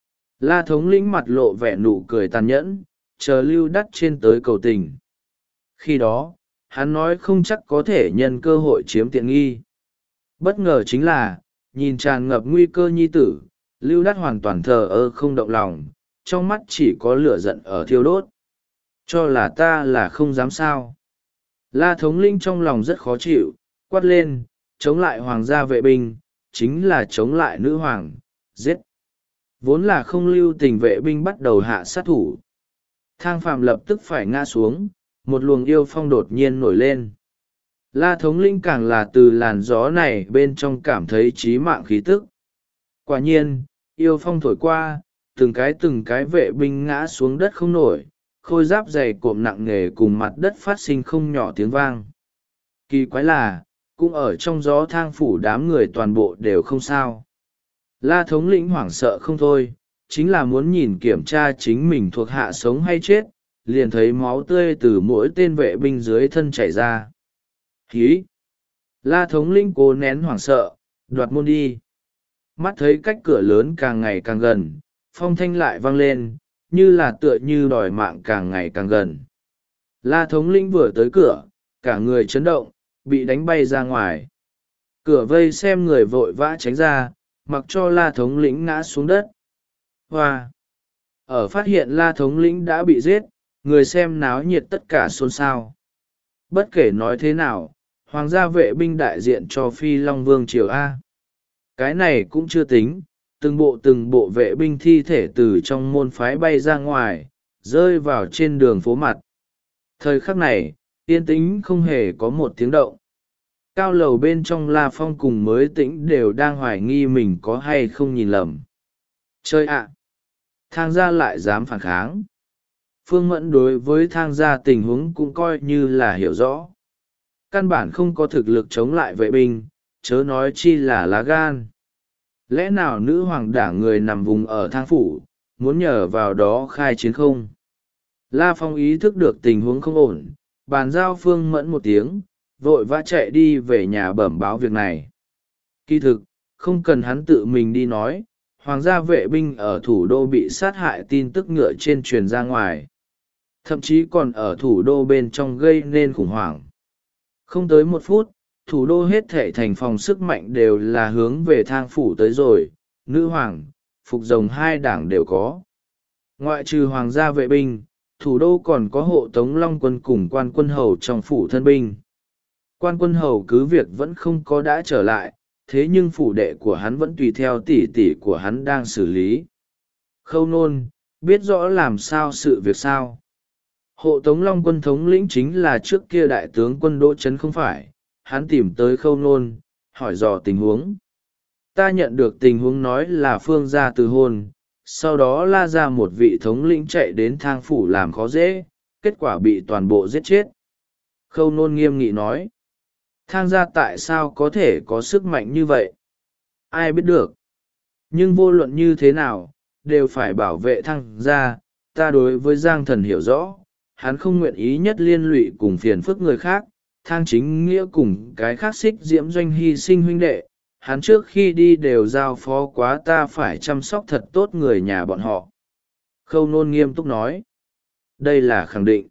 La thống lĩnh mặt lộ vẻ nụ cười tàn nhẫn, chờ Lưu Đắt trên tới cầu tình. Khi đó, hắn nói không chắc có thể nhân cơ hội chiếm tiện nghi. Bất ngờ chính là, nhìn tràn ngập nguy cơ nhi tử, Lưu Đắt hoàn toàn thờ ơ không động lòng, trong mắt chỉ có lửa giận ở thiêu đốt. Cho là ta là không dám sao. La thống lĩnh trong lòng rất khó chịu, quát lên, chống lại hoàng gia vệ binh, chính là chống lại nữ hoàng, giết. Vốn là không lưu tình vệ binh bắt đầu hạ sát thủ. Thang Phàm lập tức phải ngã xuống, một luồng yêu phong đột nhiên nổi lên. La thống lĩnh càng là từ làn gió này bên trong cảm thấy chí mạng khí tức. Quả nhiên, yêu phong thổi qua, từng cái vệ binh ngã xuống đất không nổi, khôi giáp dày cộm nặng nề cùng mặt đất phát sinh không nhỏ tiếng vang. Kỳ quái là, cũng ở trong gió thang phủ đám người toàn bộ đều không sao. La thống lĩnh hoảng sợ không thôi, chính là muốn nhìn kiểm tra chính mình thuộc hạ sống hay chết, liền thấy máu tươi từ mỗi tên vệ binh dưới thân chảy ra. Hí! La thống lĩnh cố nén hoảng sợ, đoạt môn đi. Mắt thấy cách cửa lớn càng ngày càng gần, phong thanh lại vang lên, như là tựa như đòi mạng càng ngày càng gần. La thống lĩnh vừa tới cửa, cả người chấn động, bị đánh bay ra ngoài. Cửa vây xem người vội vã tránh ra, mặc cho La thống lĩnh ngã xuống đất. Hoa! Ở phát hiện La thống lĩnh đã bị giết, người xem náo nhiệt tất cả xôn xao. Bất kể nói thế nào, hoàng gia vệ binh đại diện cho Phi Long Vương Triều A. Cái này cũng chưa tính, từng bộ vệ binh thi thể từ trong môn phái bay ra ngoài, rơi vào trên đường phố mặt. Thời khắc này, yên tĩnh không hề có một tiếng động. Cao lầu bên trong La Phong cùng Mới Tĩnh đều đang hoài nghi mình có hay không nhìn lầm. Chơi ạ! Thang gia lại dám phản kháng. Phương Mẫn đối với thang gia tình huống cũng coi như là hiểu rõ. Căn bản không có thực lực chống lại vệ binh, chớ nói chi là lá gan. Lẽ nào nữ hoàng đảng người nằm vùng ở thang phủ, muốn nhờ vào đó khai chiến không? La Phong ý thức được tình huống không ổn, bàn giao Phương Mẫn một tiếng, vội vã chạy đi về nhà bẩm báo việc này. Kỳ thực, không cần hắn tự mình đi nói, hoàng gia vệ binh ở thủ đô bị sát hại tin tức ngựa trên truyền ra ngoài. Thậm chí còn ở thủ đô bên trong gây nên khủng hoảng. Không tới một phút, thủ đô hết thảy thành phòng sức mạnh đều là hướng về thang phủ tới rồi, nữ hoàng, phục rồng hai đảng đều có. Ngoại trừ hoàng gia vệ binh, thủ đô còn có hộ tống long quân cùng quan quân hầu trong phủ thân binh. Quan quân hầu cứ việc vẫn không có đã trở lại, thế nhưng phủ đệ của hắn vẫn tùy theo tỷ tỷ của hắn đang xử lý. Khâu Nôn, biết rõ làm sao sự việc sao. Hộ tống long quân thống lĩnh chính là trước kia đại tướng quân Đỗ Trấn không phải, hắn tìm tới Khâu Nôn, hỏi dò tình huống. Ta nhận được tình huống nói là Phương gia từ hôn, sau đó la ra một vị thống lĩnh chạy đến thang phủ làm khó dễ, kết quả bị toàn bộ giết chết. Khâu Nôn nghiêm nghị nói, thang gia tại sao có thể có sức mạnh như vậy? Ai biết được. Nhưng vô luận như thế nào, đều phải bảo vệ thang gia. Ta đối với Giang Thần hiểu rõ, hắn không nguyện ý nhất liên lụy cùng phiền phức người khác, thang chính nghĩa cùng cái khác xích diễm doanh hy sinh huynh đệ. Hắn trước khi đi đều giao phó quá ta phải chăm sóc thật tốt người nhà bọn họ. Khâu Nôn nghiêm túc nói. Đây là khẳng định.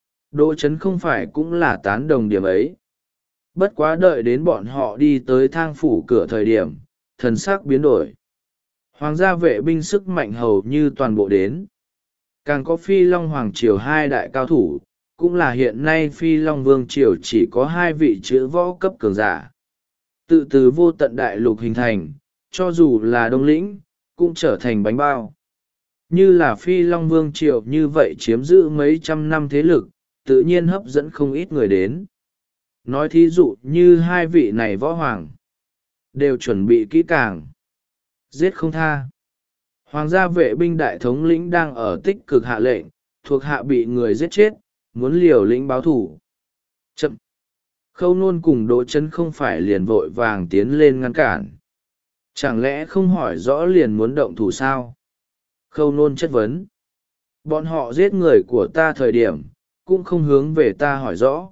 Đỗ Trấn không phải cũng là tán đồng điểm ấy. Bất quá đợi đến bọn họ đi tới thang phủ cửa thời điểm, thần sắc biến đổi. Hoàng gia vệ binh sức mạnh hầu như toàn bộ đến. Càng có Phi Long Hoàng Triều hai đại cao thủ, cũng là hiện nay Phi Long Vương Triều chỉ có hai vị chữ võ cấp cường giả. Tự từ vô tận đại lục hình thành, cho dù là Đông Lĩnh, cũng trở thành bánh bao. Như là Phi Long Vương Triều như vậy chiếm giữ mấy trăm năm thế lực, tự nhiên hấp dẫn không ít người đến. Nói thí dụ như hai vị này võ hoàng, đều chuẩn bị kỹ càng. Giết không tha. Hoàng gia vệ binh đại thống lĩnh đang ở tích cực hạ lệnh, thuộc hạ bị người giết chết, muốn liều lĩnh báo thủ. Chậm. Khâu Nôn cùng Đỗ Trấn không phải liền vội vàng tiến lên ngăn cản. Chẳng lẽ không hỏi rõ liền muốn động thủ sao? Khâu Nôn chất vấn. Bọn họ giết người của ta thời điểm, cũng không hướng về ta hỏi rõ.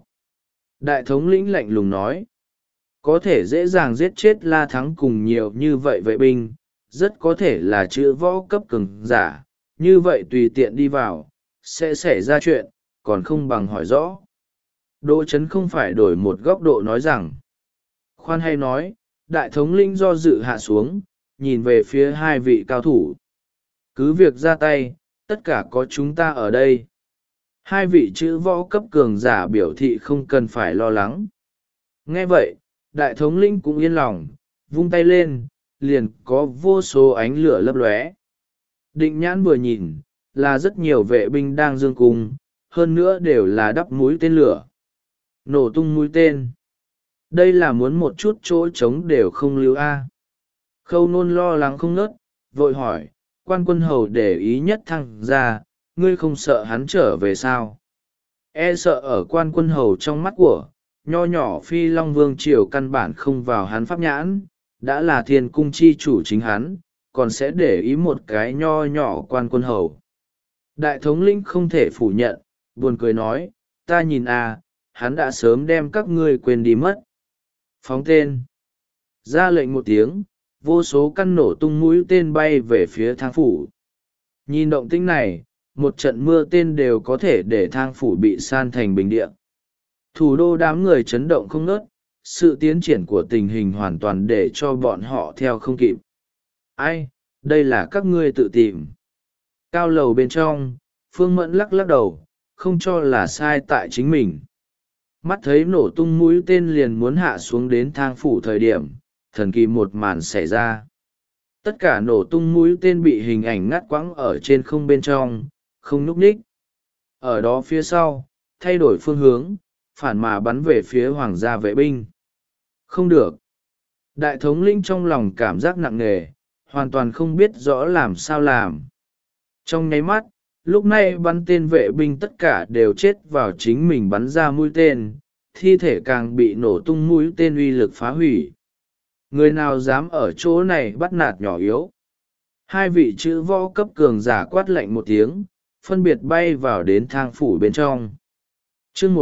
Đại thống lĩnh lạnh lùng nói. Có thể dễ dàng giết chết La Thắng cùng nhiều như vậy vệ binh, rất có thể là chữ võ cấp cường giả, như vậy tùy tiện đi vào, sẽ xảy ra chuyện, còn không bằng hỏi rõ. Đỗ Trấn không phải đổi một góc độ nói rằng. Khoan hay nói, đại thống lĩnh do dự hạ xuống, nhìn về phía hai vị cao thủ. Cứ việc ra tay, tất cả có chúng ta ở đây. Hai vị chữ võ cấp cường giả biểu thị không cần phải lo lắng. Nghe vậy, đại thống lĩnh cũng yên lòng, vung tay lên, liền có vô số ánh lửa lấp lóe. Định nhãn vừa nhìn, là rất nhiều vệ binh đang dương cung, hơn nữa đều là đắp mũi tên lửa. Nổ tung mũi tên. Đây là muốn một chút chỗ trống đều không lưu a. Khâu Nôn lo lắng không ngớt, vội hỏi, quan quân hầu để ý nhất thăng ra, ngươi không sợ hắn trở về sao? E sợ ở quan quân hầu trong mắt của, nho nhỏ Phi Long Vương Triều căn bản không vào hắn pháp nhãn, đã là thiên cung chi chủ chính hắn, còn sẽ để ý một cái nho nhỏ quan quân hầu. Đại thống lĩnh không thể phủ nhận, buồn cười nói, ta nhìn hắn đã sớm đem các ngươi quên đi mất. Phóng tên. Ra lệnh một tiếng, vô số căn nổ tung mũi tên bay về phía thang phủ. Nhìn động tĩnh này, một trận mưa tên đều có thể để thang phủ bị san thành bình địa. Thủ đô đám người chấn động không ngớt, sự tiến triển của tình hình hoàn toàn để cho bọn họ theo không kịp. Ai, đây là các ngươi tự tìm. Cao lầu bên trong, Phương Mẫn lắc lắc đầu, không cho là sai tại chính mình. Mắt thấy nổ tung mũi tên liền muốn hạ xuống đến thang phủ thời điểm, thần kỳ một màn xảy ra. Tất cả nổ tung mũi tên bị hình ảnh ngắt quãng ở trên không bên trong, không nhúc nhích. Ở đó phía sau, thay đổi phương hướng, phản mà bắn về phía hoàng gia vệ binh. Không được. Đại thống lĩnh trong lòng cảm giác nặng nề, hoàn toàn không biết rõ làm sao làm. Trong nháy mắt, lúc này bắn tên vệ binh tất cả đều chết vào chính mình bắn ra mũi tên, thi thể càng bị nổ tung mũi tên uy lực phá hủy. Người nào dám ở chỗ này bắt nạt nhỏ yếu? Hai vị chữ võ cấp cường giả quát lạnh một tiếng, phân biệt bay vào đến thang phủ bên trong. Chương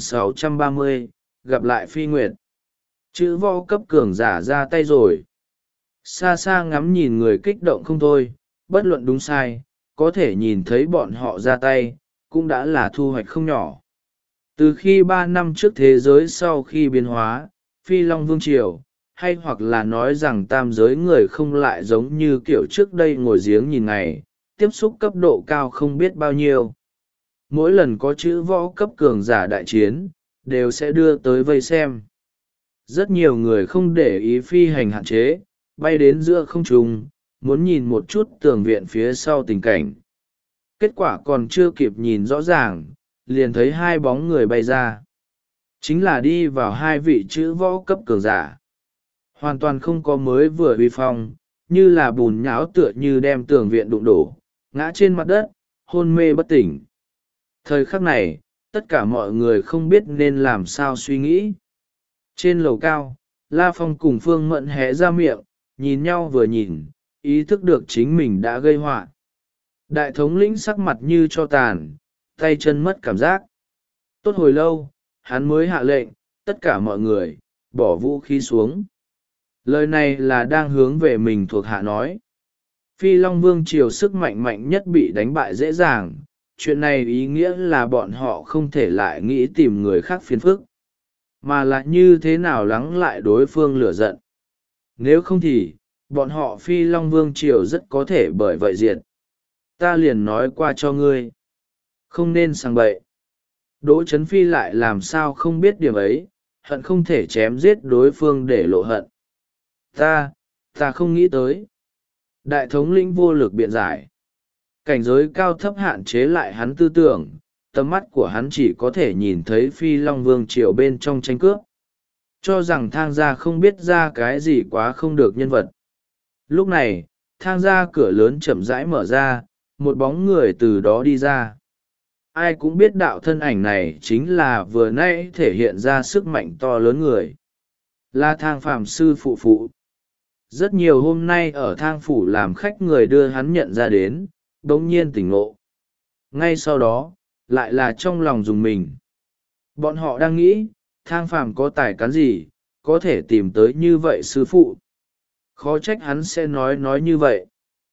1630, gặp lại Phi Nguyệt. Chữ võ cấp cường giả ra tay rồi. Xa xa ngắm nhìn người kích động không thôi, bất luận đúng sai, có thể nhìn thấy bọn họ ra tay, cũng đã là thu hoạch không nhỏ. Từ khi 3 năm trước thế giới sau khi biến hóa, Phi Long Vương Triều, hay hoặc là nói rằng tam giới người không lại giống như kiểu trước đây ngồi giếng nhìn ngày, tiếp xúc cấp độ cao không biết bao nhiêu. Mỗi lần có chữ võ cấp cường giả đại chiến, đều sẽ đưa tới vây xem. Rất nhiều người không để ý phi hành hạn chế, bay đến giữa không trung, muốn nhìn một chút tường viện phía sau tình cảnh. Kết quả còn chưa kịp nhìn rõ ràng, liền thấy hai bóng người bay ra. Chính là đi vào hai vị chữ võ cấp cường giả. Hoàn toàn không có mới vừa uy phong, như là bùn nhão tựa như đem tường viện đụng đổ, ngã trên mặt đất, hôn mê bất tỉnh. Thời khắc này, tất cả mọi người không biết nên làm sao suy nghĩ. Trên lầu cao, La Phong cùng Phương Mẫn hé ra miệng, nhìn nhau vừa nhìn, ý thức được chính mình đã gây họa. Đại thống lĩnh sắc mặt như cho tàn, tay chân mất cảm giác. Tốt hồi lâu, hắn mới hạ lệnh, tất cả mọi người, bỏ vũ khí xuống. Lời này là đang hướng về mình thuộc hạ nói. Phi Long Vương triều sức mạnh mạnh nhất bị đánh bại dễ dàng, chuyện này ý nghĩa là bọn họ không thể lại nghĩ tìm người khác phiền phức, mà là như thế nào lắng lại đối phương lửa giận. Nếu không thì, bọn họ Phi Long Vương triều rất có thể bởi vậy diệt. Ta liền nói qua cho ngươi, không nên sang bậy. Đỗ Chấn Phi lại làm sao không biết điểm ấy, hận không thể chém giết đối phương để lộ hận. Ta không nghĩ tới. Đại thống lĩnh vô lực biện giải. Cảnh giới cao thấp hạn chế lại hắn tư tưởng, tầm mắt của hắn chỉ có thể nhìn thấy Phi Long Vương triều bên trong tranh cướp. Cho rằng thang gia không biết ra cái gì quá không được nhân vật. Lúc này, thang gia cửa lớn chậm rãi mở ra, một bóng người từ đó đi ra. Ai cũng biết đạo thân ảnh này chính là vừa nãy thể hiện ra sức mạnh to lớn người. Là Thang Phàm sư phụ phụ. Rất nhiều hôm nay ở thang phủ làm khách người đưa hắn nhận ra đến, bỗng nhiên tỉnh ngộ. Ngay sau đó, lại là trong lòng dùng mình. Bọn họ đang nghĩ, Thang Phàm có tài cán gì, có thể tìm tới như vậy sư phụ. Khó trách hắn sẽ nói như vậy.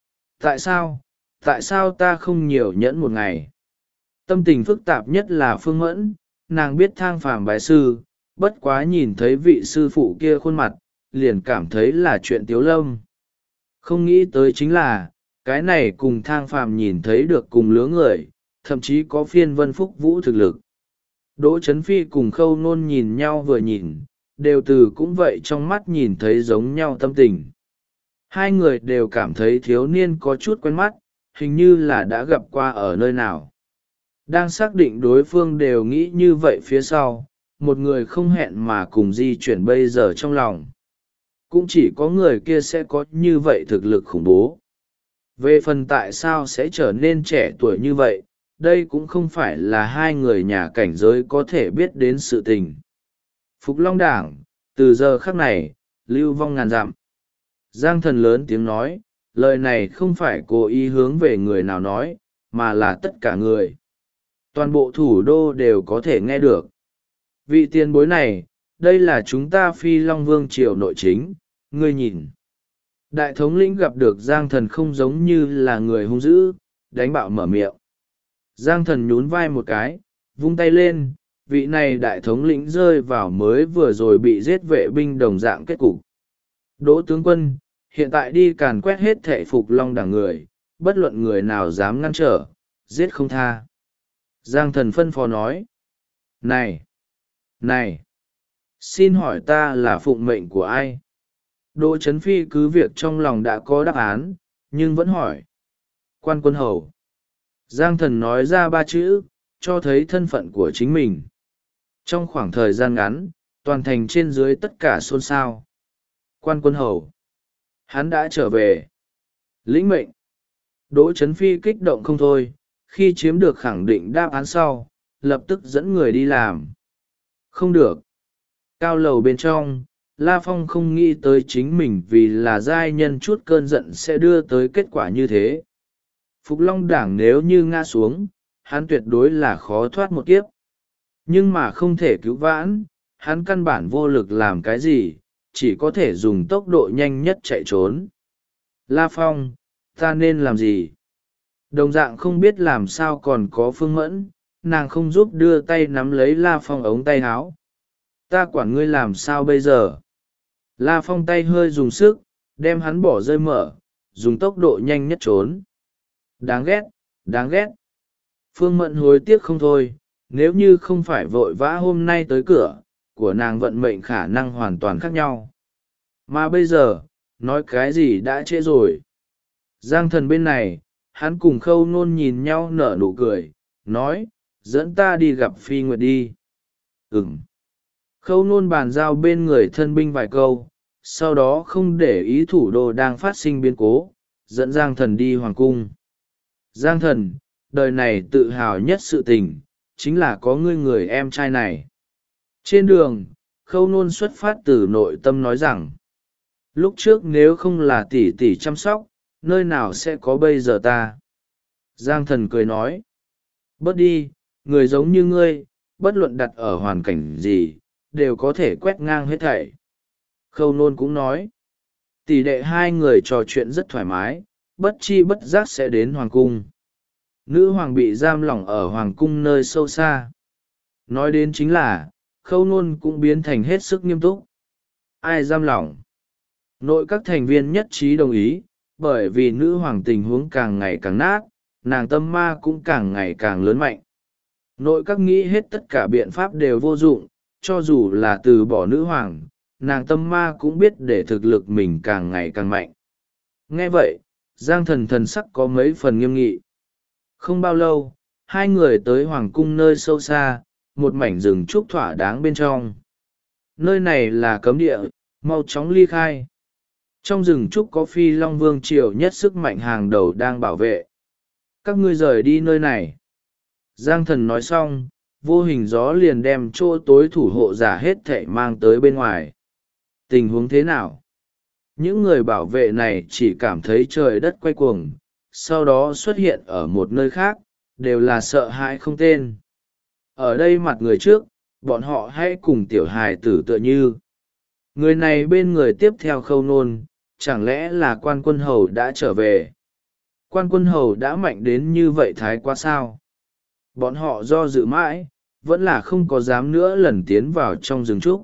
Tại sao ta không nhiều nhẫn một ngày? Tâm tình phức tạp nhất là Phương Mẫn, nàng biết Thang Phàm bái sư, bất quá nhìn thấy vị sư phụ kia khuôn mặt, liền cảm thấy là chuyện tiếu lâm. Không nghĩ tới chính là, cái này cùng Thang Phàm nhìn thấy được cùng lứa người, thậm chí có phiên vân phúc vũ thực lực. Đỗ Chấn Phi cùng Khâu Nôn nhìn nhau vừa nhìn, đều từ cũng vậy trong mắt nhìn thấy giống nhau tâm tình. Hai người đều cảm thấy thiếu niên có chút quen mắt, hình như là đã gặp qua ở nơi nào. Đang xác định đối phương đều nghĩ như vậy phía sau, một người không hẹn mà cùng di chuyển bây giờ trong lòng. Cũng chỉ có người kia sẽ có như vậy thực lực khủng bố. Về phần tại sao sẽ trở nên trẻ tuổi như vậy, đây cũng không phải là hai người nhà cảnh giới có thể biết đến sự tình. Phục Long Đảng, từ giờ khắc này, lưu vong ngàn dặm. Giang Thần lớn tiếng nói, lời này không phải cố ý hướng về người nào nói, mà là tất cả người. Toàn bộ thủ đô đều có thể nghe được. Vị tiền bối này, đây là chúng ta Phi Long Vương triều nội chính, ngươi nhìn. Đại thống lĩnh gặp được Giang Thần không giống như là người hung dữ, đánh bạo mở miệng. Giang Thần nhún vai một cái, vung tay lên, vị này đại thống lĩnh rơi vào mới vừa rồi bị giết vệ binh đồng dạng kết cục. Đỗ tướng quân, hiện tại đi càn quét hết thệ Phục Long đảng người, bất luận người nào dám ngăn trở, giết không tha. Giang Thần phân phó nói. Này! Này! Xin hỏi ta là phụng mệnh của ai? Đỗ Chấn Phi cứ việc trong lòng đã có đáp án, nhưng vẫn hỏi. Quan quân hầu. Giang Thần nói ra 3 chữ, cho thấy thân phận của chính mình. Trong khoảng thời gian ngắn, toàn thành trên dưới tất cả xôn xao. Quan quân hầu. Hắn đã trở về. Lĩnh mệnh. Đỗ Chấn Phi kích động không thôi, khi chiếm được khẳng định đáp án sau, lập tức dẫn người đi làm. Không được. Cao lầu bên trong, La Phong không nghĩ tới chính mình vì là giai nhân chút cơn giận sẽ đưa tới kết quả như thế. Phục Long đảng nếu như ngã xuống, hắn tuyệt đối là khó thoát một kiếp. Nhưng mà không thể cứu vãn, hắn căn bản vô lực làm cái gì, chỉ có thể dùng tốc độ nhanh nhất chạy trốn. La Phong, ta nên làm gì? Đồng dạng không biết làm sao còn có Phương Mẫn, nàng không giúp đưa tay nắm lấy La Phong ống tay áo. Ta quản ngươi làm sao bây giờ? La Phong tay hơi dùng sức, đem hắn bỏ rơi mở, dùng tốc độ nhanh nhất trốn. Đáng ghét, đáng ghét. Phương Mẫn hối tiếc không thôi, nếu như không phải vội vã hôm nay tới cửa, của nàng vận mệnh khả năng hoàn toàn khác nhau. Mà bây giờ, nói cái gì đã trễ rồi. Giang Thần bên này, hắn cùng Khâu Nôn nhìn nhau nở nụ cười, nói, dẫn ta đi gặp Phi Nguyệt đi. Ừm. Khâu Nôn bàn giao bên người thân binh vài câu, sau đó không để ý thủ đô đang phát sinh biến cố, dẫn Giang Thần đi hoàng cung. Giang Thần, đời này tự hào nhất sự tình, chính là có ngươi người em trai này. Trên đường, Khâu Nôn xuất phát từ nội tâm nói rằng, lúc trước nếu không là tỷ tỷ chăm sóc, nơi nào sẽ có bây giờ ta. Giang Thần cười nói, bớt đi, người giống như ngươi, bất luận đặt ở hoàn cảnh gì, đều có thể quét ngang hết thảy. Khâu Nôn cũng nói, tỷ đệ hai người trò chuyện rất thoải mái, bất chi bất giác sẽ đến hoàng cung. Nữ hoàng bị giam lỏng ở hoàng cung nơi sâu xa. Nói đến chính là, Khâu Nôn cũng biến thành hết sức nghiêm túc. Ai giam lỏng? Nội các thành viên nhất trí đồng ý, bởi vì nữ hoàng tình huống càng ngày càng nát, nàng tâm ma cũng càng ngày càng lớn mạnh. Nội các nghĩ hết tất cả biện pháp đều vô dụng, cho dù là từ bỏ nữ hoàng, nàng tâm ma cũng biết để thực lực mình càng ngày càng mạnh. Nghe vậy, Giang Thần thần sắc có mấy phần nghiêm nghị. Không bao lâu, hai người tới hoàng cung nơi sâu xa, một mảnh rừng trúc thỏa đáng bên trong. Nơi này là cấm địa, mau chóng ly khai. Trong rừng trúc có Phi Long Vương triều nhất sức mạnh hàng đầu đang bảo vệ. Các ngươi rời đi nơi này. Giang Thần nói xong, vô hình gió liền đem chỗ tối thủ hộ giả hết thảy mang tới bên ngoài. Tình huống thế nào? Những người bảo vệ này chỉ cảm thấy trời đất quay cuồng, sau đó xuất hiện ở một nơi khác, đều là sợ hãi không tên. Ở đây mặt người trước, bọn họ hãy cùng tiểu hài tử tựa như. Người này bên người tiếp theo Khâu Nôn, chẳng lẽ là quan quân hầu đã trở về? Quan quân hầu đã mạnh đến như vậy thái quá sao? Bọn họ do dự mãi, vẫn là không có dám nữa lần tiến vào trong rừng trúc.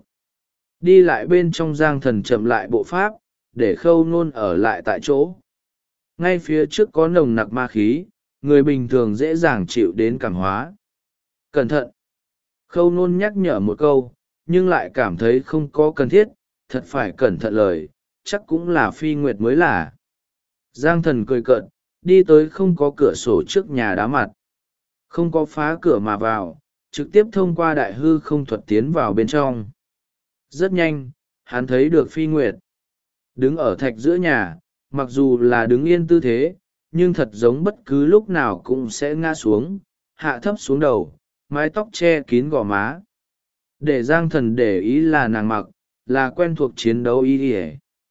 Đi lại bên trong Giang Thần chậm lại bộ pháp, để Khâu Nôn ở lại tại chỗ. Ngay phía trước có nồng nặc ma khí, người bình thường dễ dàng chịu đến cảm hóa. Cẩn thận! Khâu Nôn nhắc nhở một câu, nhưng lại cảm thấy không có cần thiết, thật phải cẩn thận lời, chắc cũng là Phi Nguyệt mới là. Giang Thần cười cợt, đi tới không có cửa sổ trước nhà đá mặt. Không có phá cửa mà vào, trực tiếp thông qua đại hư không thuật tiến vào bên trong. Rất nhanh, hắn thấy được Phi Nguyệt. Đứng ở thạch giữa nhà, mặc dù là đứng yên tư thế, nhưng thật giống bất cứ lúc nào cũng sẽ ngã xuống, hạ thấp xuống đầu, mái tóc che kín gò má. Để Giang Thần để ý là nàng mặc, là quen thuộc chiến đấu y y.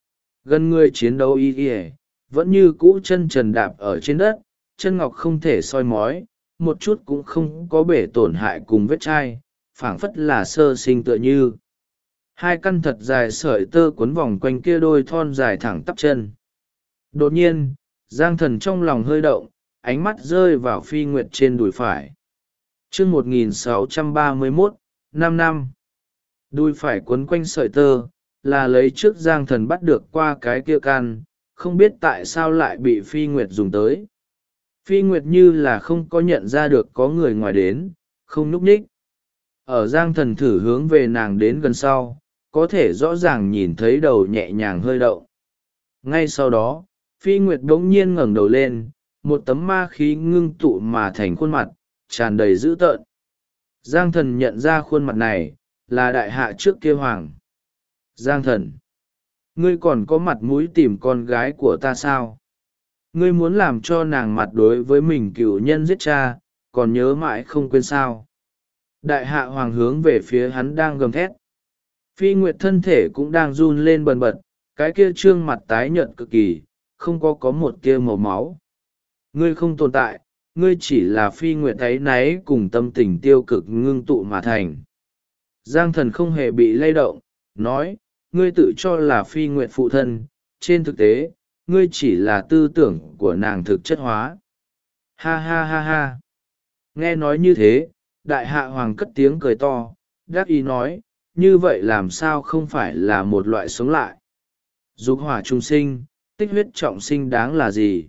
Gần người chiến đấu y y, vẫn như cũ chân trần đạp ở trên đất, chân ngọc không thể soi mói, một chút cũng không có bể tổn hại cùng vết chai, phảng phất là sơ sinh tựa như. hai căn thật dài sợi tơ quấn vòng quanh kia đôi thon dài thẳng tắp chân. Đột nhiên Giang Thần trong lòng hơi động, ánh mắt rơi vào Phi Nguyệt trên đùi phải. Chương 1631, 5 năm. Đùi phải quấn quanh sợi tơ là lấy trước Giang Thần bắt được qua cái kia can, không biết tại sao lại bị Phi Nguyệt dùng tới. Phi Nguyệt như là không có nhận ra được có người ngoài đến, không nhúc nhích. Ở Giang Thần thử hướng về nàng đến gần sau, có thể rõ ràng nhìn thấy đầu nhẹ nhàng hơi động. Ngay sau đó, Phi Nguyệt bỗng nhiên ngẩng đầu lên, một tấm ma khí ngưng tụ mà thành khuôn mặt, tràn đầy dữ tợn. Giang Thần nhận ra khuôn mặt này, là đại hạ trước kia hoàng. Giang Thần, ngươi còn có mặt mũi tìm con gái của ta sao? Ngươi muốn làm cho nàng mặt đối với mình cựu nhân giết cha, còn nhớ mãi không quên sao? Đại hạ hoàng hướng về phía hắn đang gầm thét. Phi Nguyệt thân thể cũng đang run lên bần bật, cái kia trương mặt tái nhợt cực kỳ, không có một tia màu máu. Ngươi không tồn tại, ngươi chỉ là Phi Nguyệt áy náy cùng tâm tình tiêu cực ngưng tụ mà thành. Giang Thần không hề bị lay động, nói, ngươi tự cho là Phi Nguyệt phụ thân, trên thực tế, ngươi chỉ là tư tưởng của nàng thực chất hóa. Ha ha ha ha. Nghe nói như thế, đại hạ hoàng cất tiếng cười to, đáp ý nói, như vậy làm sao không phải là một loại sống lại. Dục hỏa trung sinh, tích huyết trọng sinh đáng là gì?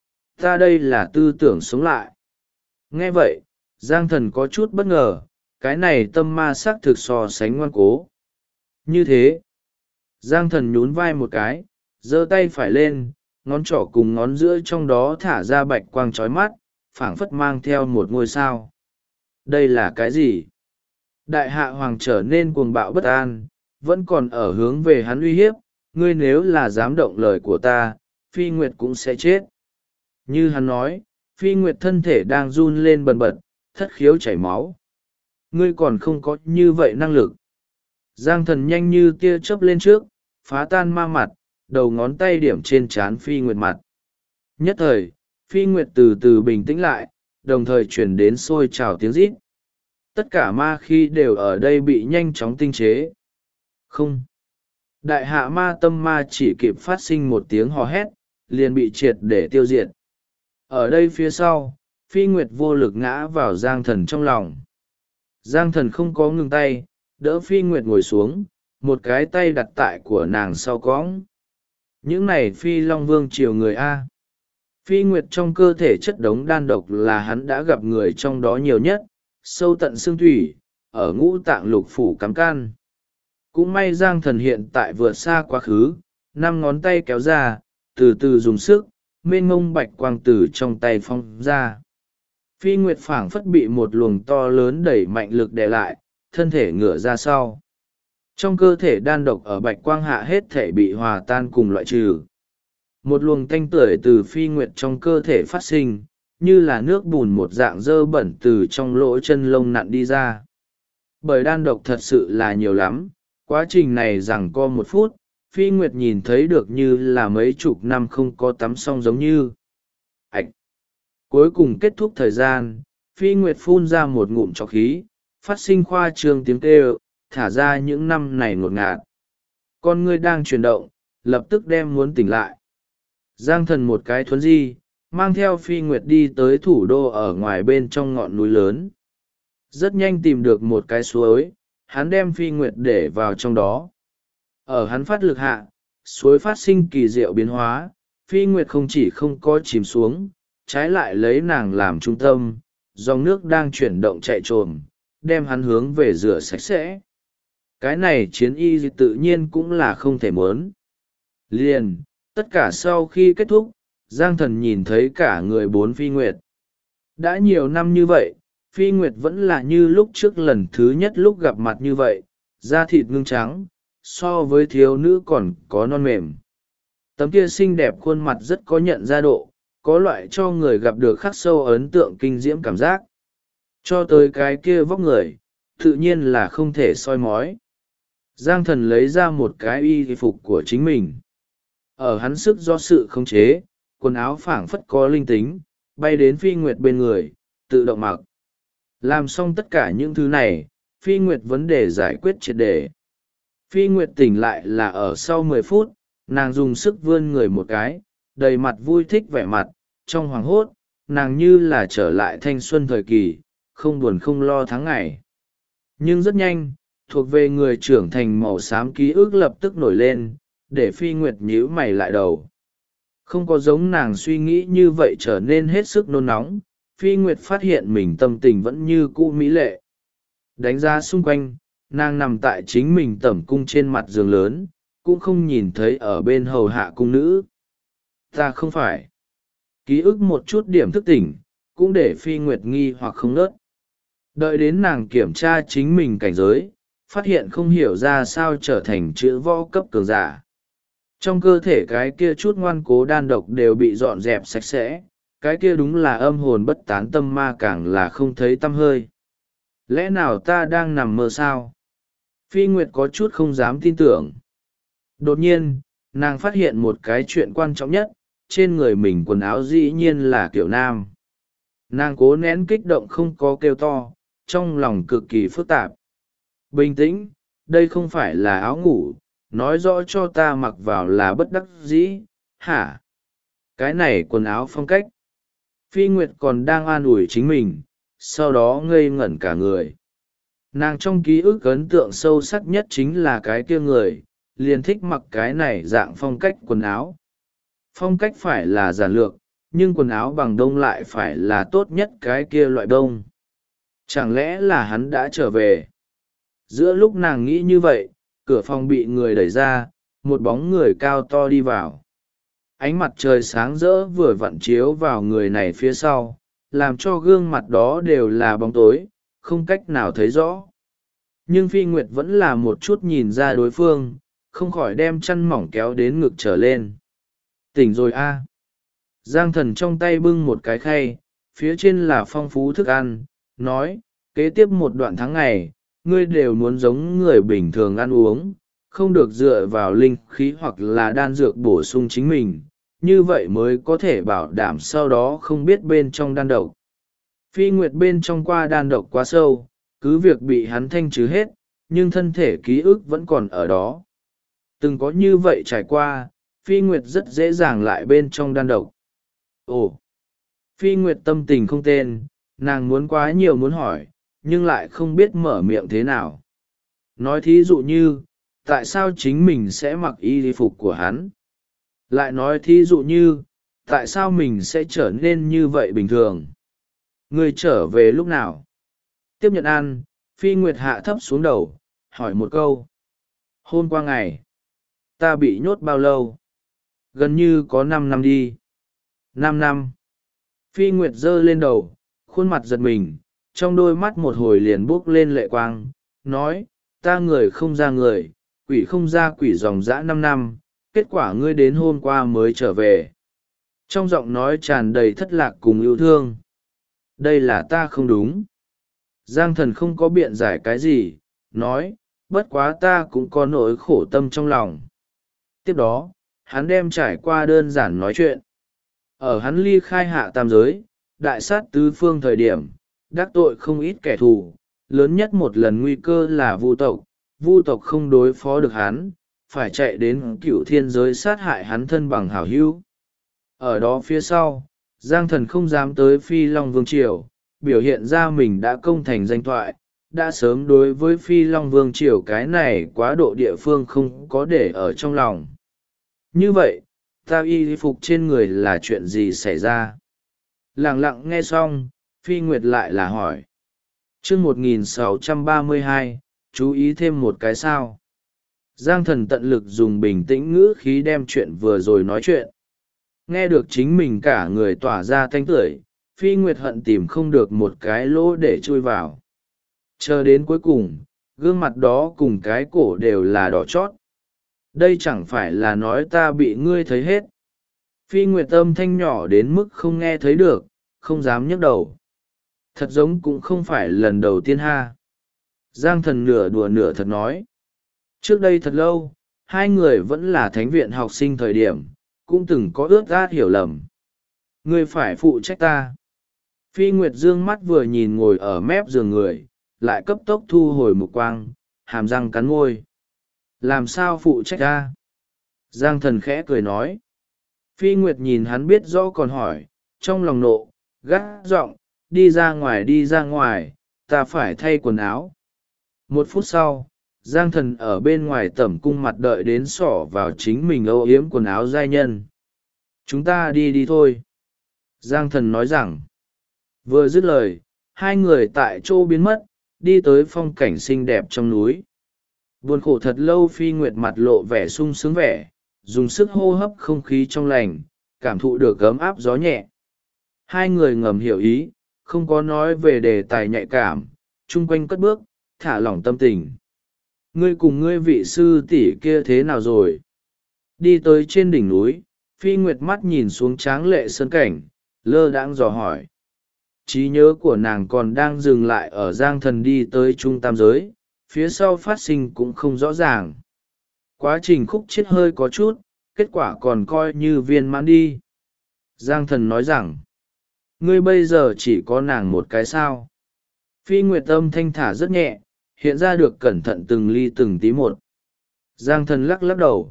Ta đây là tư tưởng sống lại. Nghe vậy, Giang Thần có chút bất ngờ, cái này tâm ma xác thực so sánh ngoan cố. Như thế, Giang Thần nhún vai một cái, giơ tay phải lên, ngón trỏ cùng ngón giữa trong đó thả ra bạch quang chói mắt, phảng phất mang theo một ngôi sao. Đây là cái gì? Đại hạ hoàng trở nên cuồng bạo bất an, vẫn còn ở hướng về hắn uy hiếp, ngươi nếu là dám động lời của ta, Phi Nguyệt cũng sẽ chết. Như hắn nói, Phi Nguyệt thân thể đang run lên bần bật, thất khiếu chảy máu. Ngươi còn không có như vậy năng lực. Giang Thần nhanh như tia chớp lên trước, phá tan ma mặt, đầu ngón tay điểm trên trán Phi Nguyệt mặt. Nhất thời, Phi Nguyệt từ từ bình tĩnh lại, đồng thời chuyển đến sôi trào tiếng rít. Tất cả ma khí đều ở đây bị nhanh chóng tinh chế. Không. Đại hạ ma tâm ma chỉ kịp phát sinh một tiếng hò hét, liền bị triệt để tiêu diệt. Ở đây phía sau, Phi Nguyệt vô lực ngã vào Giang Thần trong lòng. Giang Thần không có ngừng tay, đỡ Phi Nguyệt ngồi xuống, một cái tay đặt tại của nàng sau cõng. Những này Phi Long Vương triều người A. Phi Nguyệt trong cơ thể chất đống đan độc là hắn đã gặp người trong đó nhiều nhất, sâu tận xương thủy, ở ngũ tạng lục phủ cắm can. Cũng may Giang Thần hiện tại vượt xa quá khứ, 5 ngón tay kéo ra, từ từ dùng sức, mênh mông bạch quang tử trong tay phong ra. Phi Nguyệt phảng phất bị một luồng to lớn đẩy mạnh lực đè lại, thân thể ngửa ra sau. Trong cơ thể đan độc ở bạch quang hạ hết thể bị hòa tan cùng loại trừ. Một luồng tanh tưởi từ Phi Nguyệt trong cơ thể phát sinh, như là nước bùn một dạng dơ bẩn từ trong lỗ chân lông nặn đi ra. Bởi đan độc thật sự là nhiều lắm, quá trình này giằng co 1 phút, Phi Nguyệt nhìn thấy được như là mấy chục năm không có tắm xong giống như. Ảch! Cuối cùng kết thúc thời gian, Phi Nguyệt phun ra một ngụm trọc khí, phát sinh khoa trương tiếng kêu, thả ra những năm này ngột ngạt. Con ngươi đang chuyển động, lập tức đem muốn tỉnh lại. Giang Thần một cái thuấn di, mang theo Phi Nguyệt đi tới thủ đô ở ngoài bên trong ngọn núi lớn. Rất nhanh tìm được một cái suối, hắn đem Phi Nguyệt để vào trong đó. Ở hắn phát lực hạ, suối phát sinh kỳ diệu biến hóa, Phi Nguyệt không chỉ không có chìm xuống, trái lại lấy nàng làm trung tâm, dòng nước đang chuyển động chạy trồm, đem hắn hướng về rửa sạch sẽ. Cái này chiến y tự nhiên cũng là không thể muốn. Liền, tất cả sau khi kết thúc, Giang Thần nhìn thấy cả người 4 Phi Nguyệt. Đã nhiều năm như vậy, Phi Nguyệt vẫn là như lúc trước lần thứ nhất lúc gặp mặt như vậy, da thịt ngưng trắng, so với thiếu nữ còn có non mềm. Tấm kia xinh đẹp khuôn mặt rất có nhận ra độ, có loại cho người gặp được khắc sâu ấn tượng kinh diễm cảm giác. Cho tới cái kia vóc người, tự nhiên là không thể soi mói. Giang Thần lấy ra một cái y phục của chính mình. Ở hắn sức do sự khống chế, quần áo phảng phất có linh tính, bay đến Phi Nguyệt bên người, tự động mặc. Làm xong tất cả những thứ này, Phi Nguyệt vấn đề giải quyết triệt để. Phi Nguyệt tỉnh lại là ở sau 10 phút, nàng dùng sức vươn người một cái, đầy mặt vui thích vẻ mặt, trong hoảng hốt, nàng như là trở lại thanh xuân thời kỳ, không buồn không lo tháng ngày. Nhưng rất nhanh, thuộc về người trưởng thành màu xám ký ức lập tức nổi lên, để Phi Nguyệt nhíu mày lại đầu. Không có giống nàng suy nghĩ như vậy trở nên hết sức nôn nóng, Phi Nguyệt phát hiện mình tâm tình vẫn như cũ mỹ lệ. Đánh giá xung quanh, nàng nằm tại chính mình tẩm cung trên mặt giường lớn, cũng không nhìn thấy ở bên hầu hạ cung nữ. Ta không phải. Ký ức một chút điểm thức tỉnh, cũng để Phi Nguyệt nghi hoặc không nớt. Đợi đến nàng kiểm tra chính mình cảnh giới, phát hiện không hiểu ra sao trở thành chữ võ cấp cường giả. Trong cơ thể cái kia chút ngoan cố đan độc đều bị dọn dẹp sạch sẽ, cái kia đúng là âm hồn bất tán, tâm ma càng là không thấy tăm hơi. Lẽ nào ta đang nằm mơ sao? Phi Nguyệt có chút không dám tin tưởng. Đột nhiên, nàng phát hiện một cái chuyện quan trọng nhất, trên người mình quần áo dĩ nhiên là kiểu nam. Nàng cố nén kích động không có kêu to, trong lòng cực kỳ phức tạp. Bình tĩnh, đây không phải là áo ngủ, nói rõ cho ta mặc vào là bất đắc dĩ, hả? Cái này quần áo phong cách. Phi Nguyệt còn đang an ủi chính mình, sau đó ngây ngẩn cả người. Nàng trong ký ức ấn tượng sâu sắc nhất chính là cái kia người, liền thích mặc cái này dạng phong cách quần áo. Phong cách phải là giản lược, nhưng quần áo bằng đông lại phải là tốt nhất cái kia loại đông. Chẳng lẽ là hắn đã trở về? Giữa lúc nàng nghĩ như vậy, cửa phòng bị người đẩy ra, một bóng người cao to đi vào. Ánh mặt trời sáng rỡ vừa vặn chiếu vào người này phía sau, làm cho gương mặt đó đều là bóng tối, không cách nào thấy rõ. Nhưng Phi Nguyệt vẫn là một chút nhìn ra đối phương, không khỏi đem chăn mỏng kéo đến ngực trở lên. Tỉnh rồi a. Giang Thần trong tay bưng một cái khay, phía trên là phong phú thức ăn, nói, kế tiếp một đoạn tháng ngày, ngươi đều muốn giống người bình thường ăn uống, không được dựa vào linh khí hoặc là đan dược bổ sung chính mình, như vậy mới có thể bảo đảm sau đó không biết bên trong đan độc. Phi Nguyệt bên trong qua đan độc quá sâu, cứ việc bị hắn thanh trừ hết, nhưng thân thể ký ức vẫn còn ở đó. Từng có như vậy trải qua, Phi Nguyệt rất dễ dàng lại bên trong đan độc. Ồ! Phi Nguyệt tâm tình không tên, nàng muốn quá nhiều muốn hỏi, nhưng lại không biết mở miệng thế nào. Nói thí dụ như, tại sao chính mình sẽ mặc y phục của hắn? Lại nói thí dụ như, tại sao mình sẽ trở nên như vậy bình thường? Người trở về lúc nào? Tiếp nhận ăn, Phi Nguyệt hạ thấp xuống đầu, hỏi một câu. Hôm qua ngày, ta bị nhốt bao lâu? Gần như có 5 năm đi. 5 năm. Phi Nguyệt giơ lên đầu, khuôn mặt giật mình, trong đôi mắt một hồi liền buốc lên lệ quang, nói, ta người không ra người, quỷ không ra quỷ dòng dã 5 năm, kết quả ngươi đến hôm qua mới trở về. Trong giọng nói tràn đầy thất lạc cùng yêu thương. Đây là ta không đúng. Giang Thần không có biện giải cái gì, nói, bất quá ta cũng có nỗi khổ tâm trong lòng. Tiếp đó, hắn đem trải qua đơn giản nói chuyện. Ở hắn ly khai hạ tam giới, đại sát tứ phương thời điểm, đắc tội không ít kẻ thù, lớn nhất một lần nguy cơ là Vu tộc không đối phó được hắn, phải chạy đến cựu thiên giới sát hại hắn thân bằng hảo hữu. Ở đó phía sau, Giang Thần không dám tới Phi Long Vương Triều, biểu hiện ra mình đã công thành danh thoại, đã sớm đối với Phi Long Vương Triều cái này quá độ địa phương không có để ở trong lòng. Như vậy, ta y phục trên người là chuyện gì xảy ra? Lặng lặng nghe xong, Phi Nguyệt lại là hỏi. Chương 1632, chú ý thêm một cái sao. Giang Thần tận lực dùng bình tĩnh ngữ khí đem chuyện vừa rồi nói chuyện. Nghe được chính mình cả người tỏa ra thanh tưởi, Phi Nguyệt hận tìm không được một cái lỗ để chui vào. Chờ đến cuối cùng, gương mặt đó cùng cái cổ đều là đỏ chót. Đây chẳng phải là nói ta bị ngươi thấy hết. Phi Nguyệt âm thanh nhỏ đến mức không nghe thấy được, không dám nhấc đầu. Thật giống cũng không phải lần đầu tiên ha. Giang Thần nửa đùa nửa thật nói. Trước đây thật lâu, hai người vẫn là thánh viện học sinh thời điểm, cũng từng có ước át hiểu lầm. Ngươi phải phụ trách ta. Phi Nguyệt dương mắt vừa nhìn ngồi ở mép giường người, lại cấp tốc thu hồi mục quang, hàm răng cắn môi. Làm sao phụ trách ta? Giang thần khẽ cười nói. Phi Nguyệt nhìn hắn biết rõ còn hỏi, trong lòng nộ, gắt giọng, đi ra ngoài, ta phải thay quần áo. 1 phút sau, Giang thần ở bên ngoài tẩm cung mặt đợi đến xỏ vào chính mình âu yếm quần áo giai nhân. Chúng ta đi thôi. Giang thần nói rằng. Vừa dứt lời, hai người tại chỗ biến mất, đi tới phong cảnh xinh đẹp trong núi. Buồn khổ thật lâu Phi Nguyệt mặt lộ vẻ sung sướng vẻ, dùng sức hô hấp không khí trong lành, cảm thụ được ấm áp gió nhẹ. Hai người ngầm hiểu ý, không có nói về đề tài nhạy cảm, chung quanh cất bước, thả lỏng tâm tình. Ngươi cùng ngươi vị sư tỷ kia thế nào rồi? Đi tới trên đỉnh núi, Phi Nguyệt mắt nhìn xuống tráng lệ sơn cảnh, lơ đãng dò hỏi. Trí nhớ của nàng còn đang dừng lại ở Giang thần đi tới trung tam giới, phía sau phát sinh cũng không rõ ràng. Quá trình khúc chiết hơi có chút, kết quả còn coi như viên mãn đi. Giang thần nói rằng, ngươi bây giờ chỉ có nàng một cái sao? Phi Nguyệt âm thanh thả rất nhẹ, hiện ra được cẩn thận từng ly từng tí một. Giang thần lắc lắc đầu.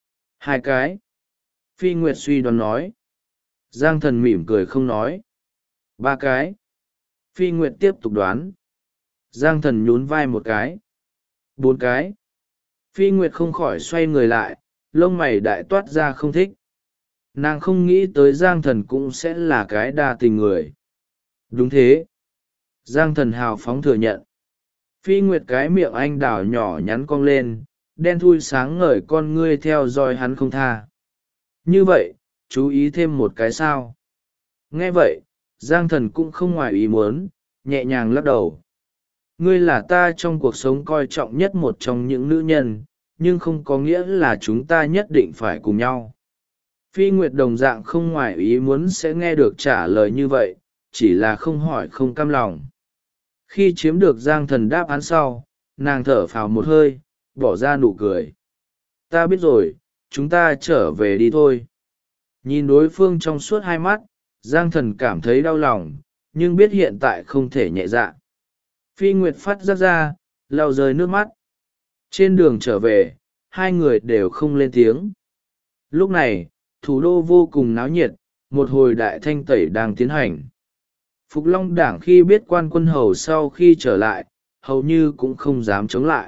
2 cái. Phi Nguyệt suy đoán nói. Giang thần mỉm cười không nói. 3 cái. Phi Nguyệt tiếp tục đoán. Giang thần nhún vai 1 cái. 4 cái. Phi Nguyệt không khỏi xoay người lại, lông mày đại toát ra không thích. Nàng không nghĩ tới Giang thần cũng sẽ là cái đa tình người. Đúng thế. Giang thần hào phóng thừa nhận. Phi Nguyệt cái miệng anh đào nhỏ nhắn cong lên, đen thui sáng ngời con ngươi theo dõi hắn không tha. Như vậy, chú ý thêm 1 cái sao? Nghe vậy, Giang thần cũng không ngoài ý muốn, nhẹ nhàng lắc đầu. Ngươi là ta trong cuộc sống coi trọng nhất một trong những nữ nhân, nhưng không có nghĩa là chúng ta nhất định phải cùng nhau. Phi Nguyệt đồng dạng không ngoài ý muốn sẽ nghe được trả lời như vậy, chỉ là không hỏi không cam lòng. Khi chiếm được Giang thần đáp án sau, nàng thở phào một hơi, bỏ ra nụ cười. Ta biết rồi, chúng ta trở về đi thôi. Nhìn đối phương trong suốt 2 mắt, Giang thần cảm thấy đau lòng, nhưng biết hiện tại không thể nhẹ dạ. Phi Nguyệt phát giác ra, lau rơi nước mắt. Trên đường trở về, hai người đều không lên tiếng. Lúc này, thủ đô vô cùng náo nhiệt, một hồi đại thanh tẩy đang tiến hành. Phục Long Đảng khi biết quan quân hầu sau khi trở lại, hầu như cũng không dám chống lại.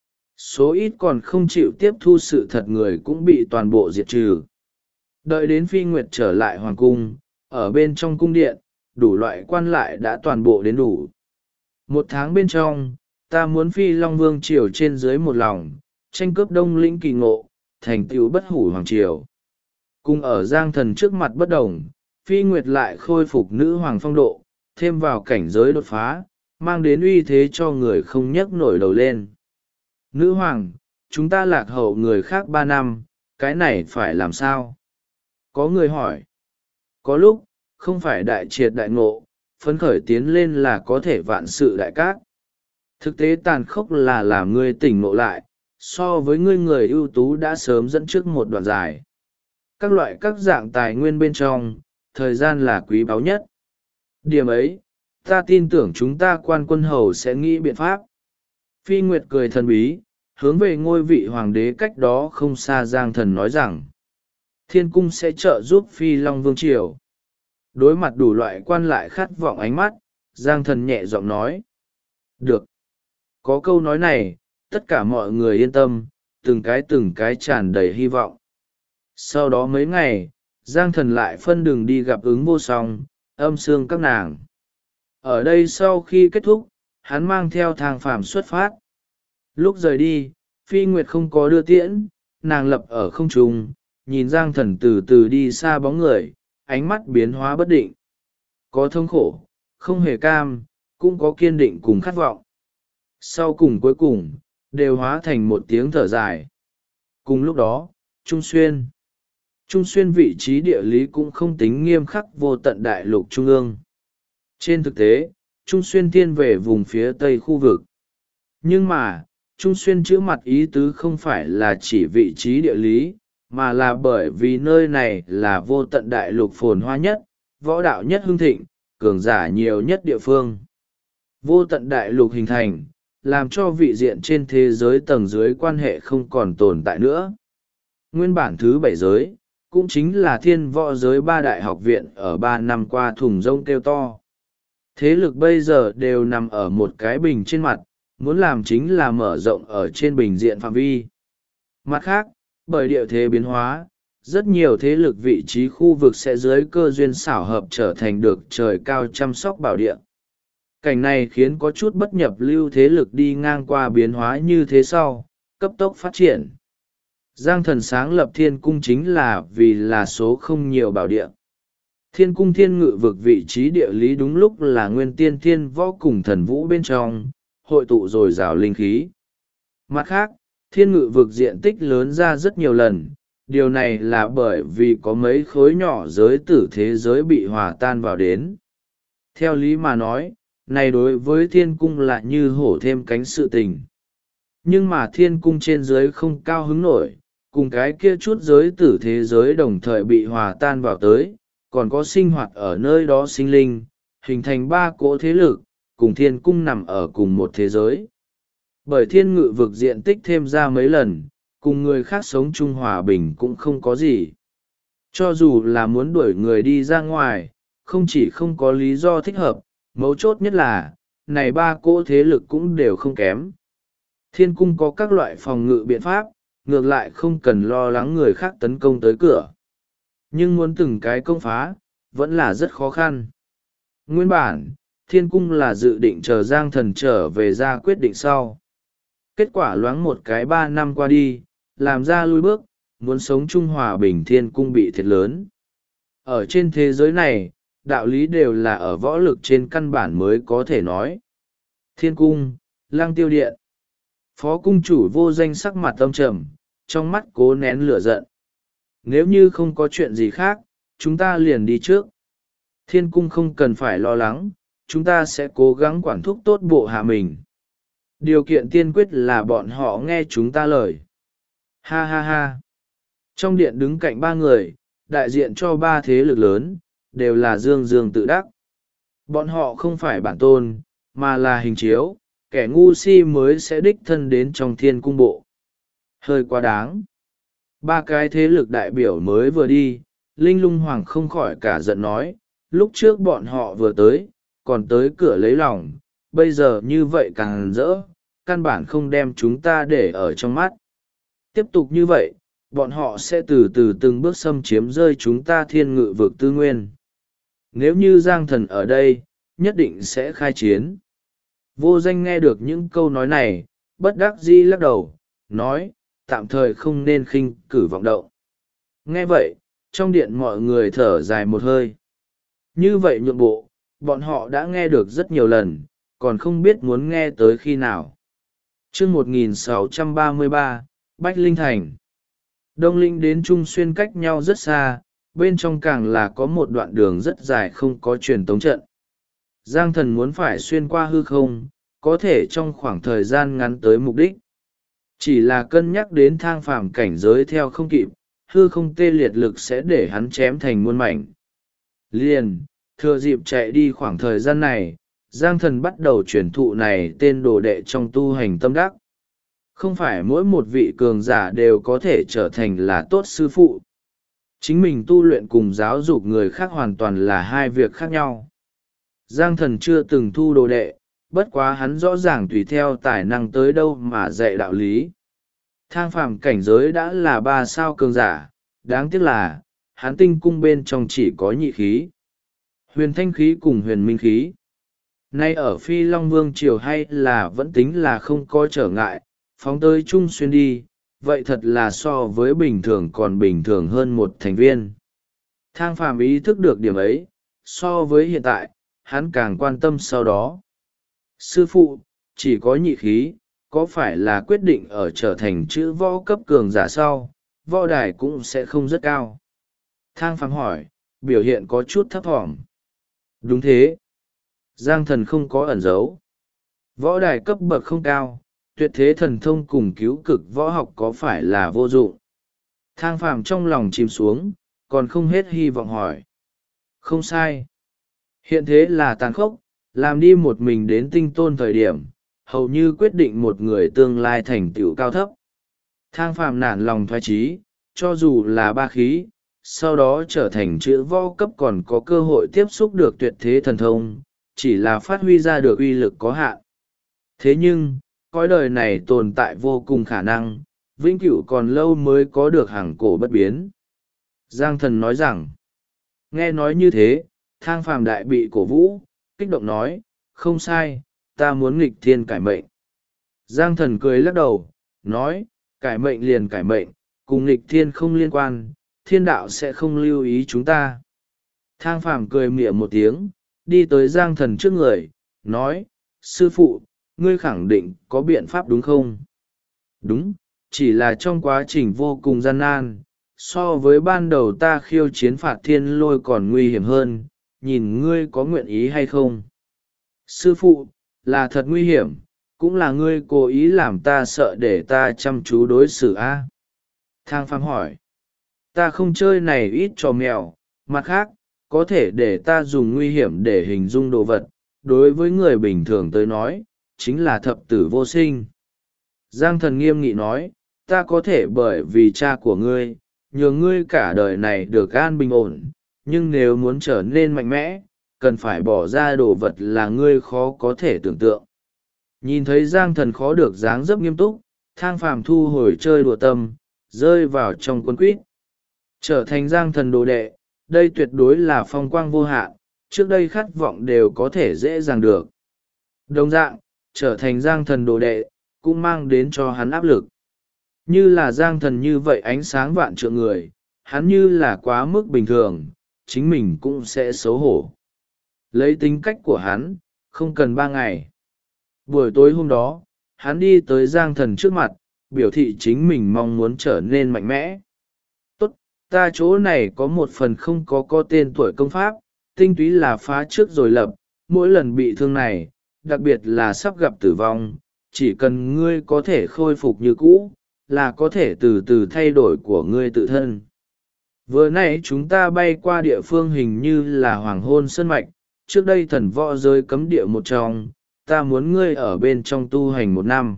Số ít còn không chịu tiếp thu sự thật người cũng bị toàn bộ diệt trừ. Đợi đến Phi Nguyệt trở lại hoàng cung, ở bên trong cung điện, đủ loại quan lại đã toàn bộ đến đủ. 1 tháng bên trong, ta muốn Phi Long Vương triều trên dưới một lòng, tranh cướp Đông Lĩnh kỳ ngộ, thành tựu bất hủ hoàng triều. Cùng ở Giang thần trước mặt bất đồng, Phi Nguyệt lại khôi phục nữ hoàng phong độ, thêm vào cảnh giới đột phá, mang đến uy thế cho người không nhấc nổi đầu lên. Nữ hoàng, chúng ta lạc hậu người khác 3 năm, cái này phải làm sao? Có người hỏi. Có lúc, không phải đại triệt đại ngộ, phấn khởi tiến lên là có thể vạn sự đại cát. Thực tế tàn khốc là làm ngươi tỉnh ngộ lại, so với ngươi người ưu tú đã sớm dẫn trước một đoạn dài. Các loại các dạng tài nguyên bên trong, thời gian là quý báu nhất. Điểm ấy, ta tin tưởng chúng ta quan quân hầu sẽ nghĩ biện pháp. Phi Nguyệt cười thần bí, hướng về ngôi vị hoàng đế cách đó không xa Giang thần nói rằng, thiên cung sẽ trợ giúp Phi Long Vương triều. Đối mặt đủ loại quan lại khát vọng ánh mắt, Giang thần nhẹ giọng nói. Được. Có câu nói này, tất cả mọi người yên tâm, từng cái tràn đầy hy vọng. Sau đó mấy ngày, Giang thần lại phân đường đi gặp ứng vô song, âm xương các nàng. Ở đây sau khi kết thúc, hắn mang theo thang phàm xuất phát. Lúc rời đi, Phi Nguyệt không có đưa tiễn, nàng lập ở không trung, nhìn Giang thần từ từ đi xa bóng người, ánh mắt biến hóa bất định. Có thống khổ, không hề cam, cũng có kiên định cùng khát vọng. Sau cùng cuối cùng, đều hóa thành một tiếng thở dài. Cùng lúc đó, Trung Xuyên vị trí địa lý cũng không tính nghiêm khắc vô tận đại lục trung ương. Trên thực tế, Trung Xuyên thiên về vùng phía tây khu vực. Nhưng mà, Trung Xuyên chữ mặt ý tứ không phải là chỉ vị trí địa lý, mà là bởi vì nơi này là vô tận đại lục phồn hoa nhất, võ đạo nhất hưng thịnh, cường giả nhiều nhất địa phương. Vô tận đại lục hình thành, làm cho vị diện trên thế giới tầng dưới quan hệ không còn tồn tại nữa. Nguyên bản thứ 7 giới, cũng chính là thiên võ giới 3 đại học viện ở 3 năm qua thùng rông kêu to. Thế lực bây giờ đều nằm ở một cái bình trên mặt, muốn làm chính là mở rộng ở trên bình diện phạm vi. Mặt khác, bởi địa thế biến hóa, rất nhiều thế lực vị trí khu vực sẽ dưới cơ duyên xảo hợp trở thành được trời cao chăm sóc bảo địa. Cảnh này khiến có chút bất nhập lưu thế lực đi ngang qua biến hóa như thế sau, cấp tốc phát triển. Giang Thần sáng lập thiên cung chính là vì là số không nhiều bảo địa. Thiên cung thiên ngự vực vị trí địa lý đúng lúc là nguyên tiên thiên võ cùng thần vũ bên trong, hội tụ dồi dào linh khí. Mặt khác, thiên ngự vực diện tích lớn ra rất nhiều lần, điều này là bởi vì có mấy khối nhỏ giới tử thế giới bị hòa tan vào đến. Theo lý mà nói, này đối với thiên cung là như hổ thêm cánh sự tình. Nhưng mà thiên cung trên giới không cao hứng nổi, cùng cái kia chút giới tử thế giới đồng thời bị hòa tan vào tới, còn có sinh hoạt ở nơi đó sinh linh, hình thành 3 cỗ thế lực, cùng thiên cung nằm ở cùng một thế giới. Bởi thiên ngự vực diện tích thêm ra mấy lần, cùng người khác sống chung hòa bình cũng không có gì. Cho dù là muốn đuổi người đi ra ngoài, không chỉ không có lý do thích hợp, mấu chốt nhất là, này 3 cỗ thế lực cũng đều không kém. Thiên cung có các loại phòng ngự biện pháp, ngược lại không cần lo lắng người khác tấn công tới cửa. Nhưng muốn từng cái công phá, vẫn là rất khó khăn. Nguyên bản, thiên cung là dự định chờ Giang Thần trở về ra quyết định sau. Kết quả loáng một cái 3 năm qua đi, làm ra lui bước, muốn sống chung hòa bình thiên cung bị thiệt lớn. Ở trên thế giới này, đạo lý đều là ở võ lực trên căn bản mới có thể nói. Thiên cung, Lang Tiêu Điện. Phó cung chủ Vô Danh sắc mặt âm trầm, trong mắt cố nén lửa giận. Nếu như không có chuyện gì khác, chúng ta liền đi trước. Thiên cung không cần phải lo lắng, chúng ta sẽ cố gắng quản thúc tốt bộ hạ mình. Điều kiện tiên quyết là bọn họ nghe chúng ta lời. Ha ha ha. Trong điện đứng cạnh 3 người, đại diện cho 3 thế lực lớn, đều là dương dương tự đắc. Bọn họ không phải bản tôn, mà là hình chiếu, kẻ ngu si mới sẽ đích thân đến trong thiên cung bộ. Hơi quá đáng. 3 cái thế lực đại biểu mới vừa đi, Linh Lung Hoàng không khỏi cả giận nói, lúc trước bọn họ vừa tới, còn tới cửa lấy lòng, bây giờ như vậy càng rỡ, căn bản không đem chúng ta để ở trong mắt. Tiếp tục như vậy, bọn họ sẽ từ từ từng bước xâm chiếm rơi chúng ta thiên ngự vực tư nguyên. Nếu như Giang Thần ở đây, nhất định sẽ khai chiến. Vô Danh nghe được những câu nói này, bất đắc dĩ lắc đầu, nói, tạm thời không nên khinh cử vọng động. Nghe vậy, trong điện mọi người thở dài một hơi. Như vậy nhượng bộ, bọn họ đã nghe được rất nhiều lần, còn không biết muốn nghe tới khi nào. Chương 1633, Bách Linh Thành. Đông Linh đến Trung Xuyên cách nhau rất xa, bên trong càng là có một đoạn đường rất dài không có truyền tống trận. Giang Thần muốn phải xuyên qua hư không, có thể trong khoảng thời gian ngắn tới mục đích. Chỉ là cân nhắc đến thang phàm cảnh giới theo không kịp, hư không tê liệt lực sẽ để hắn chém thành muôn mảnh. Liền, thừa dịp chạy đi khoảng thời gian này, Giang Thần bắt đầu truyền thụ này tên đồ đệ trong tu hành tâm đắc. Không phải mỗi một vị cường giả đều có thể trở thành là tốt sư phụ. Chính mình tu luyện cùng giáo dục người khác hoàn toàn là 2 việc khác nhau. Giang Thần chưa từng thu đồ đệ, bất quá hắn rõ ràng tùy theo tài năng tới đâu mà dạy đạo lý. Thang phàm cảnh giới đã là 3 sao cường giả, đáng tiếc là, hắn tinh cung bên trong chỉ có nhị khí. Huyền thanh khí cùng huyền minh khí. Nay ở Phi Long Vương Triều hay là vẫn tính là không có trở ngại, phóng tới Trung Xuyên đi, vậy thật là so với bình thường còn bình thường hơn một thành viên. Thang phàm ý thức được điểm ấy, so với hiện tại, hắn càng quan tâm sau đó. Sư phụ, chỉ có nhị khí, có phải là quyết định ở trở thành chữ võ cấp cường giả sau, võ đài cũng sẽ không rất cao? Thang phàm hỏi, biểu hiện có chút thấp thỏm. Đúng thế. Giang Thần không có ẩn giấu. Võ đài cấp bậc không cao, tuyệt thế thần thông cùng cứu cực võ học có phải là vô dụng? Thang phàm trong lòng chìm xuống, còn không hết hy vọng hỏi. Không sai. Hiện thế là tàn khốc, làm đi một mình đến tinh tôn thời điểm, hầu như quyết định một người tương lai thành tựu cao thấp. Thang phàm nản lòng thoái chí, cho dù là ba khí, sau đó trở thành chữ võ cấp còn có cơ hội tiếp xúc được tuyệt thế thần thông, chỉ là phát huy ra được uy lực có hạn. Thế nhưng, cõi đời này tồn tại vô cùng khả năng, vĩnh cửu còn lâu mới có được hàng cổ bất biến. Giang thần nói rằng, nghe nói như thế, thang phàm đại bị cổ vũ, kích động nói, không sai, ta muốn nghịch thiên cải mệnh. Giang thần cười lắc đầu, nói, cải mệnh liền cải mệnh, cùng nghịch thiên không liên quan, thiên đạo sẽ không lưu ý chúng ta. Thang phàm cười mỉa một tiếng, đi tới Giang thần trước người, nói, sư phụ, ngươi khẳng định có biện pháp đúng không? Đúng, chỉ là trong quá trình vô cùng gian nan, so với ban đầu ta khiêu chiến phạt thiên lôi còn nguy hiểm hơn, nhìn ngươi có nguyện ý hay không? Sư phụ, là thật nguy hiểm, cũng là ngươi cố ý làm ta sợ để ta chăm chú đối xử a. Thang phàm hỏi, ta không chơi này ít trò mèo, mặt khác, có thể để ta dùng nguy hiểm để hình dung đồ vật, đối với người bình thường tới nói, chính là thập tử vô sinh. Giang thần nghiêm nghị nói, ta có thể bởi vì cha của ngươi, nhường ngươi cả đời này được an bình ổn, nhưng nếu muốn trở nên mạnh mẽ, cần phải bỏ ra đồ vật là ngươi khó có thể tưởng tượng. Nhìn thấy Giang thần khó được dáng dấp nghiêm túc, thang phàm thu hồi chơi đùa tâm, rơi vào trong cuốn quýt. Trở thành Giang thần đồ đệ, đây tuyệt đối là phong quang vô hạn, trước đây khát vọng đều có thể dễ dàng được. Đồng dạng, trở thành Giang thần đồ đệ, cũng mang đến cho hắn áp lực. Như là Giang thần như vậy ánh sáng vạn trượng người, hắn như là quá mức bình thường, chính mình cũng sẽ xấu hổ. Lấy tính cách của hắn, không cần 3 ngày. Buổi tối hôm đó, hắn đi tới Giang thần trước mặt, biểu thị chính mình mong muốn trở nên mạnh mẽ. Tốt, ta chỗ này có một phần không có tên tuổi công pháp, tinh túy là phá trước rồi lập, mỗi lần bị thương này, đặc biệt là sắp gặp tử vong, chỉ cần ngươi có thể khôi phục như cũ, là có thể từ từ thay đổi của ngươi tự thân. Vừa nãy chúng ta bay qua địa phương hình như là Hoàng Hôn Sơn Mạch, trước đây thần võ giới cấm địa một trong, ta muốn ngươi ở bên trong tu hành 1 năm.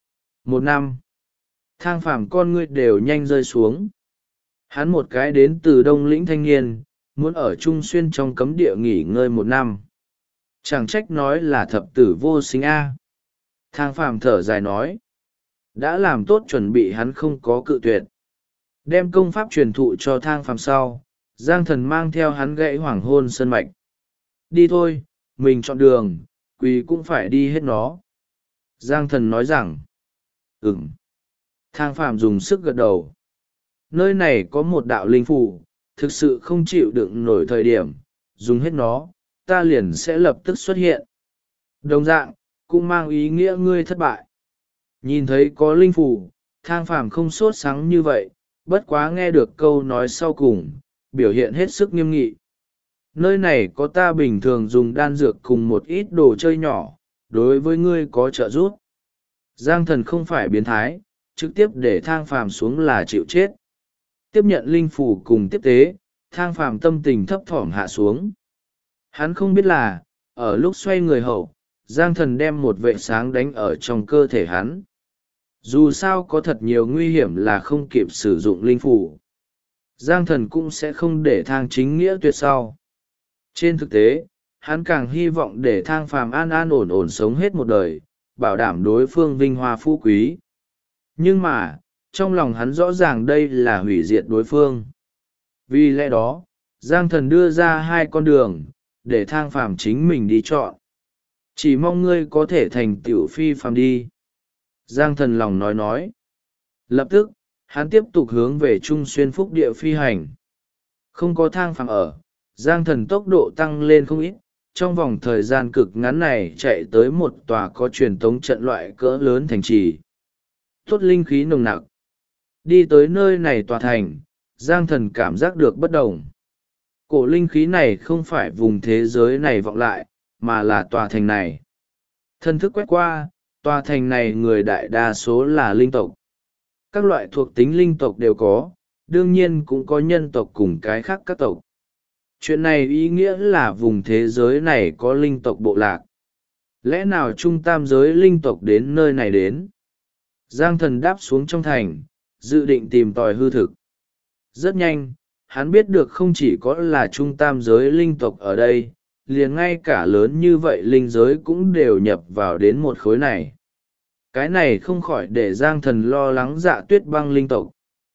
1 năm. Thang phàm con ngươi đều nhanh rơi xuống. Hắn một cái đến từ Đông Lĩnh thanh niên, muốn ở Trung Xuyên trong cấm địa nghỉ ngơi 1 năm. Chẳng trách nói là thập tử vô sinh a. Thang phàm thở dài nói. Đã làm tốt chuẩn bị hắn không có cự tuyệt. Đem công pháp truyền thụ cho thang phàm sau, Giang thần mang theo hắn gãy Hoàng Hôn Sơn Mạch. Đi thôi, mình chọn đường, quỳ cũng phải đi hết nó. Giang thần nói rằng. Ừm. Thang phàm dùng sức gật đầu. Nơi này có một đạo linh phù, thực sự không chịu đựng nổi thời điểm, dùng hết nó, ta liền sẽ lập tức xuất hiện. Đồng dạng, cũng mang ý nghĩa ngươi thất bại. Nhìn thấy có linh phù, thang phàm không sốt sắng như vậy, bất quá nghe được câu nói sau cùng, biểu hiện hết sức nghiêm nghị. Nơi này có ta bình thường dùng đan dược cùng một ít đồ chơi nhỏ, đối với ngươi có trợ giúp. Giang thần không phải biến thái, trực tiếp để thang phàm xuống là chịu chết. Tiếp nhận linh phù cùng tiếp tế, thang phàm tâm tình thấp thỏm hạ xuống. Hắn không biết là, ở lúc xoay người hậu, Giang thần đem một vệ sáng đánh ở trong cơ thể hắn. Dù sao có thật nhiều nguy hiểm là không kịp sử dụng linh phù. Giang thần cũng sẽ không để thang chính nghĩa tuyệt sau. Trên thực tế, hắn càng hy vọng để thang phàm an an ổn ổn sống hết một đời, bảo đảm đối phương vinh hoa phú quý. Nhưng mà, trong lòng hắn rõ ràng đây là hủy diệt đối phương. Vì lẽ đó, Giang thần đưa ra 2 con đường, để thang phàm chính mình đi chọn. Chỉ mong ngươi có thể thành tựu phi phàm đi. Giang thần lòng nói. Lập tức, hắn tiếp tục hướng về Trung Xuyên Phúc Địa phi hành. Không có thang phàm ở, Giang thần tốc độ tăng lên không ít, trong vòng thời gian cực ngắn này chạy tới một tòa có truyền tống trận loại cỡ lớn thành trì. Tốt linh khí nồng nặc. Đi tới nơi này tòa thành, Giang thần cảm giác được bất đồng. Cổ linh khí này không phải vùng thế giới này vọng lại, mà là tòa thành này. Thân thức quét qua, tòa thành này người đại đa số là linh tộc. Các loại thuộc tính linh tộc đều có, đương nhiên cũng có nhân tộc cùng cái khác các tộc. Chuyện này ý nghĩa là vùng thế giới này có linh tộc bộ lạc. Lẽ nào trung tam giới linh tộc đến nơi này đến? Giang thần đáp xuống trong thành, dự định tìm tòi hư thực. Rất nhanh, hắn biết được không chỉ có là trung tam giới linh tộc ở đây, liền ngay cả lớn như vậy linh giới cũng đều nhập vào đến một khối này. Cái này không khỏi để Giang thần lo lắng Dạ Tuyết Băng linh tộc.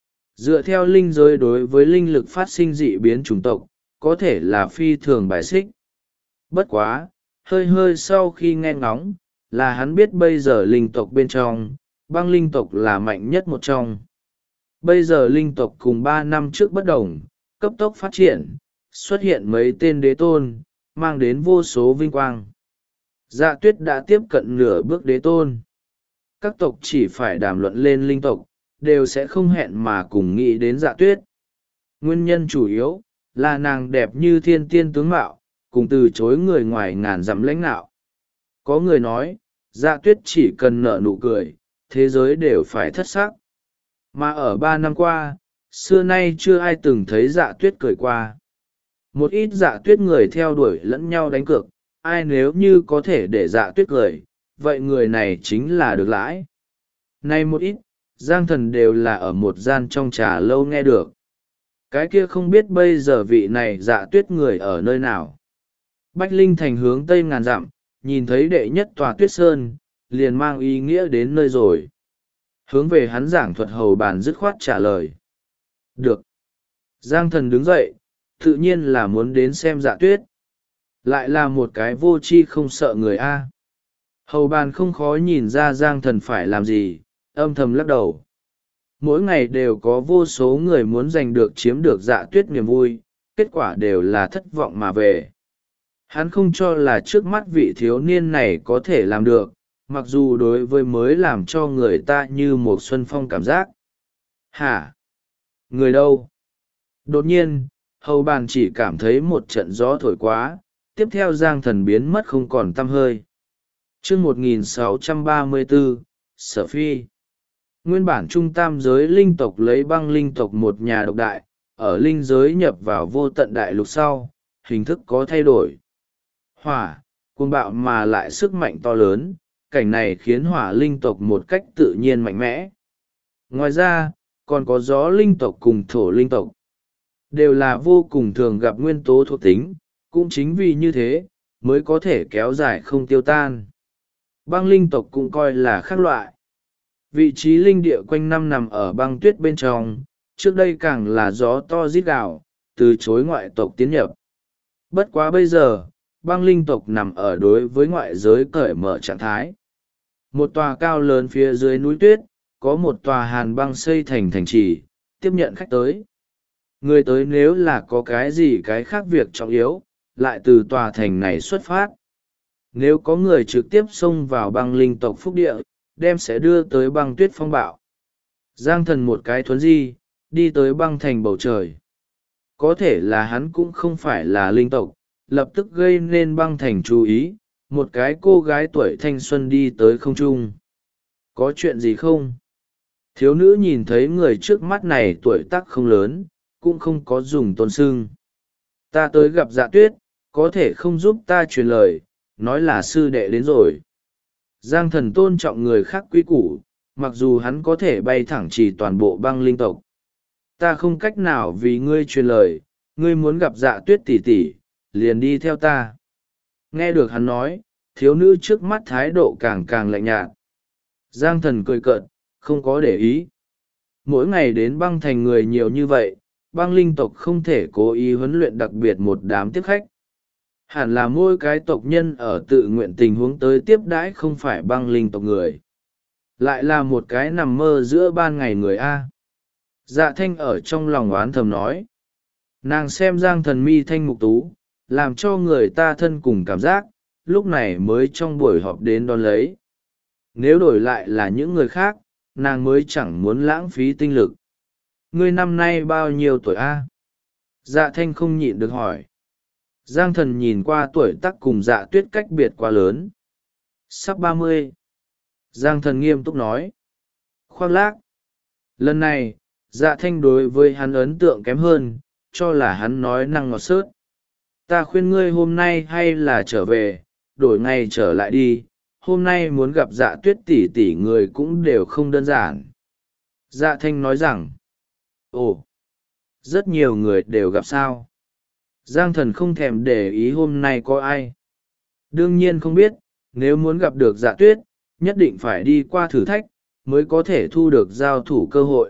Dựa theo linh giới đối với linh lực phát sinh dị biến chủng tộc, có thể là phi thường bài xích. Bất quá, hơi hơi sau khi nghe ngóng, là hắn biết bây giờ linh tộc bên trong, băng linh tộc là mạnh nhất một trong. Bây giờ linh tộc cùng 3 năm trước bất đồng, cấp tốc phát triển, xuất hiện mấy tên đế tôn, mang đến vô số vinh quang. Dạ Tuyết đã tiếp cận nửa bước đế tôn. Các tộc chỉ phải đàm luận lên linh tộc, đều sẽ không hẹn mà cùng nghĩ đến Dạ Tuyết. Nguyên nhân chủ yếu là nàng đẹp như thiên tiên tướng mạo, cùng từ chối người ngoài ngàn dặm lãnh nạo. Có người nói, Dạ Tuyết chỉ cần nở nụ cười, thế giới đều phải thất sắc. Mà ở 3 năm qua, xưa nay chưa ai từng thấy Dạ Tuyết cười qua. Một ít Dạ Tuyết người theo đuổi lẫn nhau đánh cược, ai nếu như có thể để Dạ Tuyết cười, vậy người này chính là được lãi. Nay một ít, Giang thần đều là ở một gian trong trà lâu nghe được. Cái kia không biết bây giờ vị này Dạ Tuyết người ở nơi nào. Bách Linh Thành hướng tây ngàn dặm, nhìn thấy đệ nhất tòa tuyết sơn, liền mang ý nghĩa đến nơi rồi. Hướng về hắn giảng thuật hầu bàn dứt khoát trả lời. Được. Giang thần đứng dậy, tự nhiên là muốn đến xem Dạ Tuyết. Lại là một cái vô tri không sợ người A. Hầu bàn không khó nhìn ra Giang thần phải làm gì, âm thầm lắc đầu. Mỗi ngày đều có vô số người muốn giành được chiếm được Dạ Tuyết niềm vui, kết quả đều là thất vọng mà về. Hắn không cho là trước mắt vị thiếu niên này có thể làm được, mặc dù đối với mới làm cho người ta như một xuân phong cảm giác. Hả? Người đâu? Đột nhiên, hầu bàn chỉ cảm thấy một trận gió thổi quá, tiếp theo Giang thần biến mất không còn tăm hơi. Chương 1634, Sở Phi. Nguyên bản trung tam giới linh tộc lấy băng linh tộc một nhà độc đại, ở linh giới nhập vào vô tận đại lục sau, hình thức có thay đổi. Hỏa, cuồng bạo mà lại sức mạnh to lớn, cảnh này khiến hỏa linh tộc một cách tự nhiên mạnh mẽ. Ngoài ra, còn có gió linh tộc cùng thổ linh tộc. Đều là vô cùng thường gặp nguyên tố thuộc tính, cũng chính vì như thế, mới có thể kéo dài không tiêu tan. Băng linh tộc cũng coi là khác loại. Vị trí linh địa quanh năm nằm ở băng tuyết bên trong, trước đây càng là gió to rít gào, từ chối ngoại tộc tiến nhập. Bất quá bây giờ, băng linh tộc nằm ở đối với ngoại giới cởi mở trạng thái. Một tòa cao lớn phía dưới núi tuyết, có một tòa hàn băng xây thành thành trì, tiếp nhận khách tới. Người tới nếu là có cái gì cái khác việc trọng yếu, lại từ tòa thành này xuất phát. Nếu có người trực tiếp xông vào băng linh tộc phúc địa, đem sẽ đưa tới băng tuyết phong bạo. Giang thần một cái thuấn di, đi tới băng thành bầu trời. Có thể là hắn cũng không phải là linh tộc, lập tức gây nên băng thành chú ý, một cái cô gái tuổi thanh xuân đi tới không trung. Có chuyện gì không? Thiếu nữ nhìn thấy người trước mắt này tuổi tác không lớn, cũng không có dùng tôn sưng. Ta tới gặp Dạ Tuyết, có thể không giúp ta truyền lời, nói là sư đệ đến rồi. Giang thần tôn trọng người khác quý củ, mặc dù hắn có thể bay thẳng chỉ toàn bộ băng linh tộc. Ta không cách nào vì ngươi truyền lời, ngươi muốn gặp Dạ Tuyết tỷ tỷ, liền đi theo ta. Nghe được hắn nói, thiếu nữ trước mắt thái độ càng càng lạnh nhạt. Giang thần cười cợt, không có để ý. Mỗi ngày đến băng thành người nhiều như vậy, băng linh tộc không thể cố ý huấn luyện đặc biệt một đám tiếp khách. Hẳn là mỗi cái tộc nhân ở tự nguyện tình huống tới tiếp đãi không phải băng linh tộc người. Lại là một cái nằm mơ giữa ban ngày người A. Dạ thanh ở trong lòng oán thầm nói. Nàng xem Giang thần mi thanh mục tú, làm cho người ta thân cùng cảm giác, lúc này mới trong buổi họp đến đón lấy. Nếu đổi lại là những người khác, nàng mới chẳng muốn lãng phí tinh lực. Ngươi năm nay bao nhiêu tuổi A? Dạ thanh không nhịn được hỏi. Giang thần nhìn qua tuổi tác cùng Dạ Tuyết cách biệt quá lớn. Sắp 30. Giang thần nghiêm túc nói. Khoác lác. Lần này, Dạ thanh đối với hắn ấn tượng kém hơn, cho là hắn nói năng ngọt xớt. Ta khuyên ngươi hôm nay hay là trở về, đổi ngày trở lại đi, hôm nay muốn gặp Dạ Tuyết tỷ tỷ người cũng đều không đơn giản. Dạ Thanh nói rằng, ồ, rất nhiều người đều gặp sao. Giang Thần không thèm để ý hôm nay có ai. Đương nhiên không biết, nếu muốn gặp được Dạ Tuyết, nhất định phải đi qua thử thách, mới có thể thu được giao thủ cơ hội.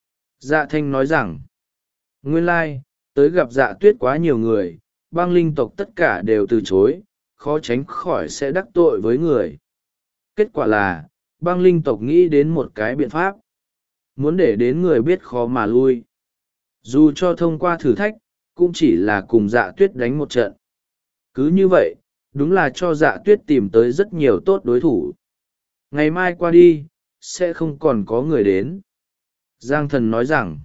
Dạ Thanh nói rằng, nguyên lai, tới gặp Dạ Tuyết quá nhiều người, băng linh tộc tất cả đều từ chối, khó tránh khỏi sẽ đắc tội với người. Kết quả là, băng linh tộc nghĩ đến một cái biện pháp. Muốn để đến người biết khó mà lui. Dù cho thông qua thử thách, cũng chỉ là cùng Dạ Tuyết đánh một trận. Cứ như vậy, đúng là cho Dạ Tuyết tìm tới rất nhiều tốt đối thủ. Ngày mai qua đi, sẽ không còn có người đến. Giang Thần nói rằng,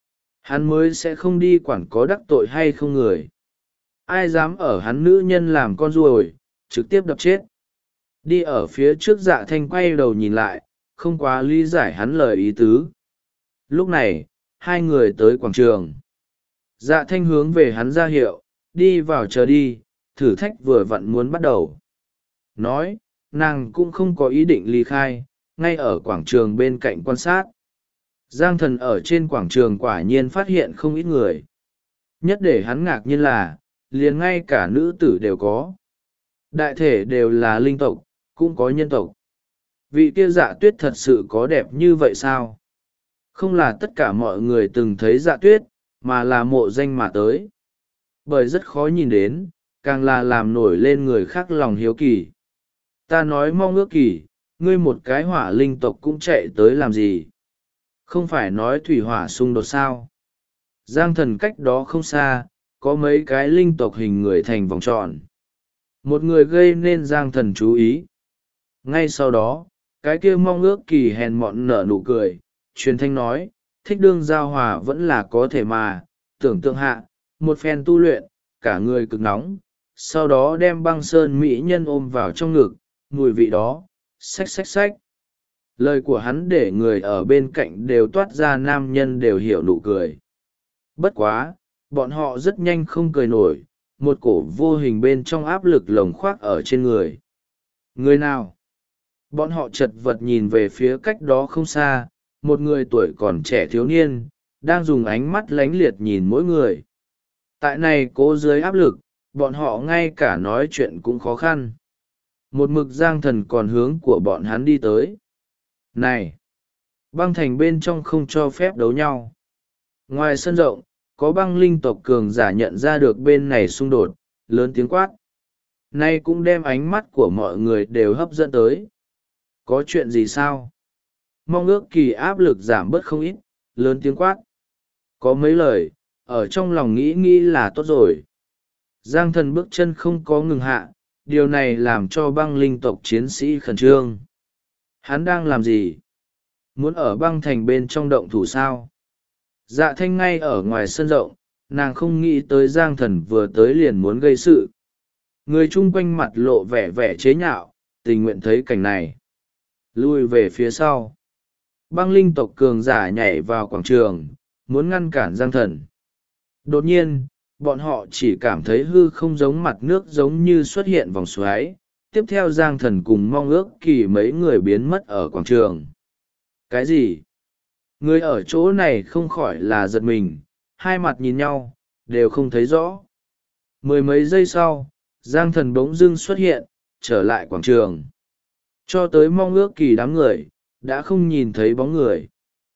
hắn mới sẽ không đi quản có đắc tội hay không người. Ai dám ở hắn nữ nhân làm con ruồi, trực tiếp đập chết. Đi ở phía trước Dạ Thanh quay đầu nhìn lại, không quá lý giải hắn lời ý tứ. Lúc này, hai người tới quảng trường. Dạ Thanh hướng về hắn ra hiệu, đi vào chờ đi, thử thách vừa vặn muốn bắt đầu. Nói, nàng cũng không có ý định ly khai, ngay ở quảng trường bên cạnh quan sát. Giang Thần ở trên quảng trường quả nhiên phát hiện không ít người. Nhất để hắn ngạc nhiên là, liền ngay cả nữ tử đều có. Đại thể đều là linh tộc, cũng có nhân tộc. Vị kia Dạ Tuyết thật sự có đẹp như vậy sao? Không là tất cả mọi người từng thấy Dạ Tuyết, mà là mộ danh mà tới. Bởi rất khó nhìn đến, càng là làm nổi lên người khác lòng hiếu kỳ. Ta nói mong ước kỳ, ngươi một cái hỏa linh tộc cũng chạy tới làm gì? Không phải nói thủy hỏa xung đột sao? Giang Thần cách đó không xa, có mấy cái linh tộc hình người thành vòng tròn. Một người gây nên Giang Thần chú ý. Ngay sau đó, cái kia mong ước kỳ hèn mọn nở nụ cười, truyền thanh nói, thích đương giao hòa vẫn là có thể mà, tưởng tượng hạ, một phen tu luyện, cả người cực nóng, sau đó đem băng sơn mỹ nhân ôm vào trong ngực, mùi vị đó, xách xách xách. Lời của hắn để người ở bên cạnh đều toát ra nam nhân đều hiểu nụ cười. Bất quá, bọn họ rất nhanh không cười nổi, một cổ vô hình bên trong áp lực lồng khoác ở trên người. Người nào? Bọn họ chật vật nhìn về phía cách đó không xa, một người tuổi còn trẻ thiếu niên, đang dùng ánh mắt lánh liệt nhìn mỗi người. Tại này cố dưới áp lực, bọn họ ngay cả nói chuyện cũng khó khăn. Một mực Giang Thần còn hướng của bọn hắn đi tới. Này! Băng thành bên trong không cho phép đấu nhau. Ngoài sân rộng, có băng linh tộc cường giả nhận ra được bên này xung đột, lớn tiếng quát. Nay cũng đem ánh mắt của mọi người đều hấp dẫn tới. Có chuyện gì sao? Mong ước kỳ áp lực giảm bớt không ít, lớn tiếng quát. Có mấy lời, ở trong lòng nghĩ là tốt rồi. Giang Thần bước chân không có ngừng hạ, điều này làm cho băng linh tộc chiến sĩ khẩn trương. Hắn đang làm gì? Muốn ở băng thành bên trong động thủ sao? Dạ Thanh ngay ở ngoài sân rộng, nàng không nghĩ tới Giang Thần vừa tới liền muốn gây sự. Người chung quanh mặt lộ vẻ vẻ chế nhạo, tình nguyện thấy cảnh này. Lui về phía sau. Băng linh tộc cường giả nhảy vào quảng trường, muốn ngăn cản Giang Thần. Đột nhiên, bọn họ chỉ cảm thấy hư không giống mặt nước giống như xuất hiện vòng xoáy. Tiếp theo Giang Thần cùng mong ước kỳ mấy người biến mất ở quảng trường. Cái gì? Người ở chỗ này không khỏi là giật mình, hai mặt nhìn nhau, đều không thấy rõ. Mười mấy giây sau, Giang Thần bỗng dưng xuất hiện, trở lại quảng trường. Cho tới mong ước kỳ đám người, đã không nhìn thấy bóng người.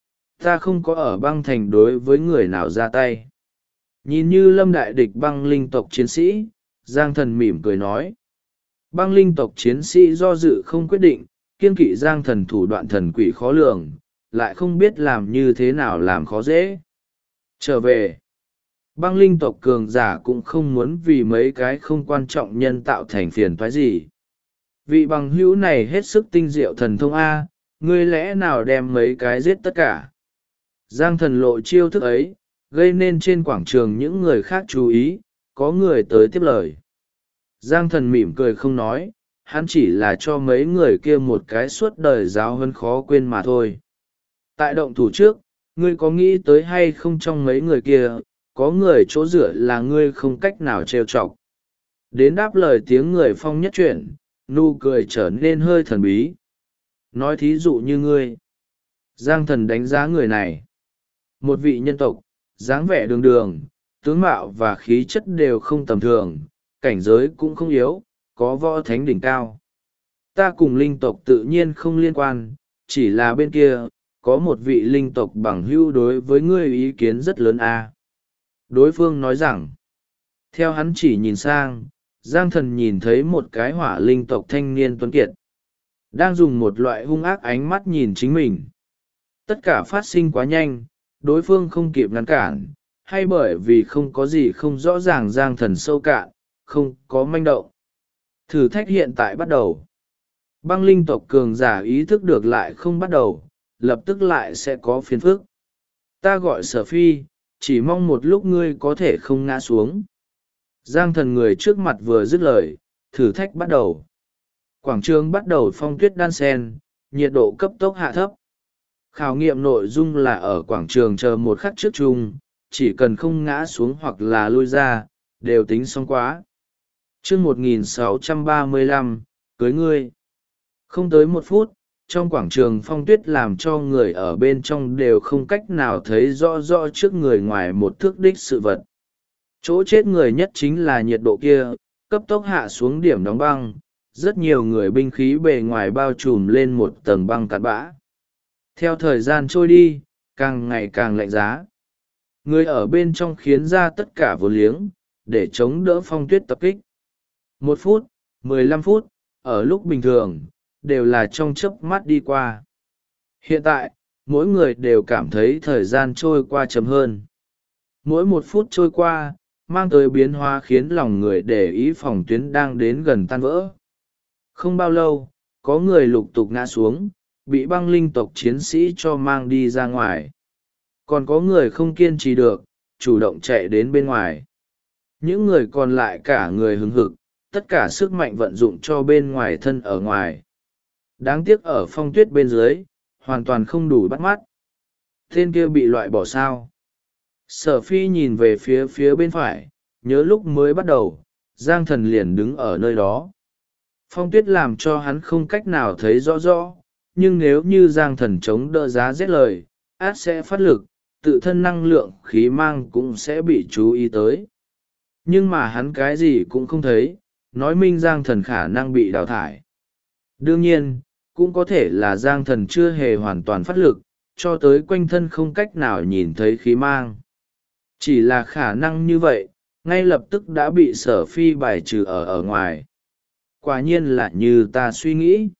Ta không có ở băng thành đối với người nào ra tay. Nhìn như lâm đại địch băng linh tộc chiến sĩ, Giang Thần mỉm cười nói. Băng linh tộc chiến sĩ do dự không quyết định, kiên kỵ Giang Thần thủ đoạn thần quỷ khó lường, lại không biết làm như thế nào làm khó dễ. Trở về, băng linh tộc cường giả cũng không muốn vì mấy cái không quan trọng nhân tạo thành phiền toái gì. Vị bằng hữu này hết sức tinh diệu thần thông A, ngươi lẽ nào đem mấy cái giết tất cả. Giang Thần lộ chiêu thức ấy, gây nên trên quảng trường những người khác chú ý, có người tới tiếp lời. Giang Thần mỉm cười không nói, hắn chỉ là cho mấy người kia một cái suốt đời giáo huấn khó quên mà thôi. Tại động thủ trước, ngươi có nghĩ tới hay không trong mấy người kia, có người chỗ dựa là ngươi không cách nào trêu chọc. Đến đáp lời tiếng người phong nhất chuyển, nụ cười trở nên hơi thần bí. Nói thí dụ như ngươi. Giang Thần đánh giá người này. Một vị nhân tộc, dáng vẻ đường đường, tướng mạo và khí chất đều không tầm thường, cảnh giới cũng không yếu, có võ thánh đỉnh cao. Ta cùng linh tộc tự nhiên không liên quan, chỉ là bên kia, có một vị linh tộc bằng hữu đối với ngươi ý kiến rất lớn a. Đối phương nói rằng, theo hắn chỉ nhìn sang, Giang Thần nhìn thấy một cái hỏa linh tộc thanh niên tuấn kiệt, đang dùng một loại hung ác ánh mắt nhìn chính mình. Tất cả phát sinh quá nhanh, đối phương không kịp ngăn cản, hay bởi vì không có gì không rõ ràng. Giang Thần sâu cạn, không có manh động. Thử thách hiện tại bắt đầu. Băng linh tộc cường giả ý thức được lại không bắt đầu, lập tức lại sẽ có phiền phức. Ta gọi Sở Phi, chỉ mong một lúc ngươi có thể không ngã xuống. Giang Thần người trước mặt vừa dứt lời, thử thách bắt đầu. Quảng trường bắt đầu phong tuyết đan sen, nhiệt độ cấp tốc hạ thấp. Khảo nghiệm nội dung là ở quảng trường chờ một khắc trước chung, chỉ cần không ngã xuống hoặc là lui ra, đều tính xong quá. Chương 1635, cưới ngươi. Không tới 1 phút, trong quảng trường phong tuyết làm cho người ở bên trong đều không cách nào thấy rõ rõ trước người ngoài một thước đích sự vật. Chỗ chết người nhất chính là nhiệt độ kia, cấp tốc hạ xuống điểm đóng băng, rất nhiều người binh khí bề ngoài bao trùm lên một tầng băng cặn bã. Theo thời gian trôi đi, càng ngày càng lạnh giá. Người ở bên trong khiến ra tất cả vô liếng, để chống đỡ phong tuyết tập kích. 1 phút, 15 phút, ở lúc bình thường, đều là trong chớp mắt đi qua. Hiện tại, mỗi người đều cảm thấy thời gian trôi qua chậm hơn. Mỗi 1 phút trôi qua, mang tới biến hóa khiến lòng người để ý phòng tuyến đang đến gần tan vỡ. Không bao lâu, có người lục tục ngã xuống, bị băng linh tộc chiến sĩ cho mang đi ra ngoài. Còn có người không kiên trì được, chủ động chạy đến bên ngoài. Những người còn lại cả người hứng hực, tất cả sức mạnh vận dụng cho bên ngoài thân ở ngoài. Đáng tiếc ở phong tuyết bên dưới, hoàn toàn không đủ bắt mắt. Tên kia bị loại bỏ sao? Sở Phi nhìn về phía bên phải, nhớ lúc mới bắt đầu, Giang Thần liền đứng ở nơi đó. Phong tuyết làm cho hắn không cách nào thấy rõ rõ, nhưng nếu như Giang Thần chống đỡ giá rét lời, át sẽ phát lực, tự thân năng lượng khí mang cũng sẽ bị chú ý tới. Nhưng mà hắn cái gì cũng không thấy, nói minh Giang Thần khả năng bị đào thải. Đương nhiên, cũng có thể là Giang Thần chưa hề hoàn toàn phát lực, cho tới quanh thân không cách nào nhìn thấy khí mang. Chỉ là khả năng như vậy, ngay lập tức đã bị Sở Phi bài trừ ở ngoài. Quả nhiên là như ta suy nghĩ.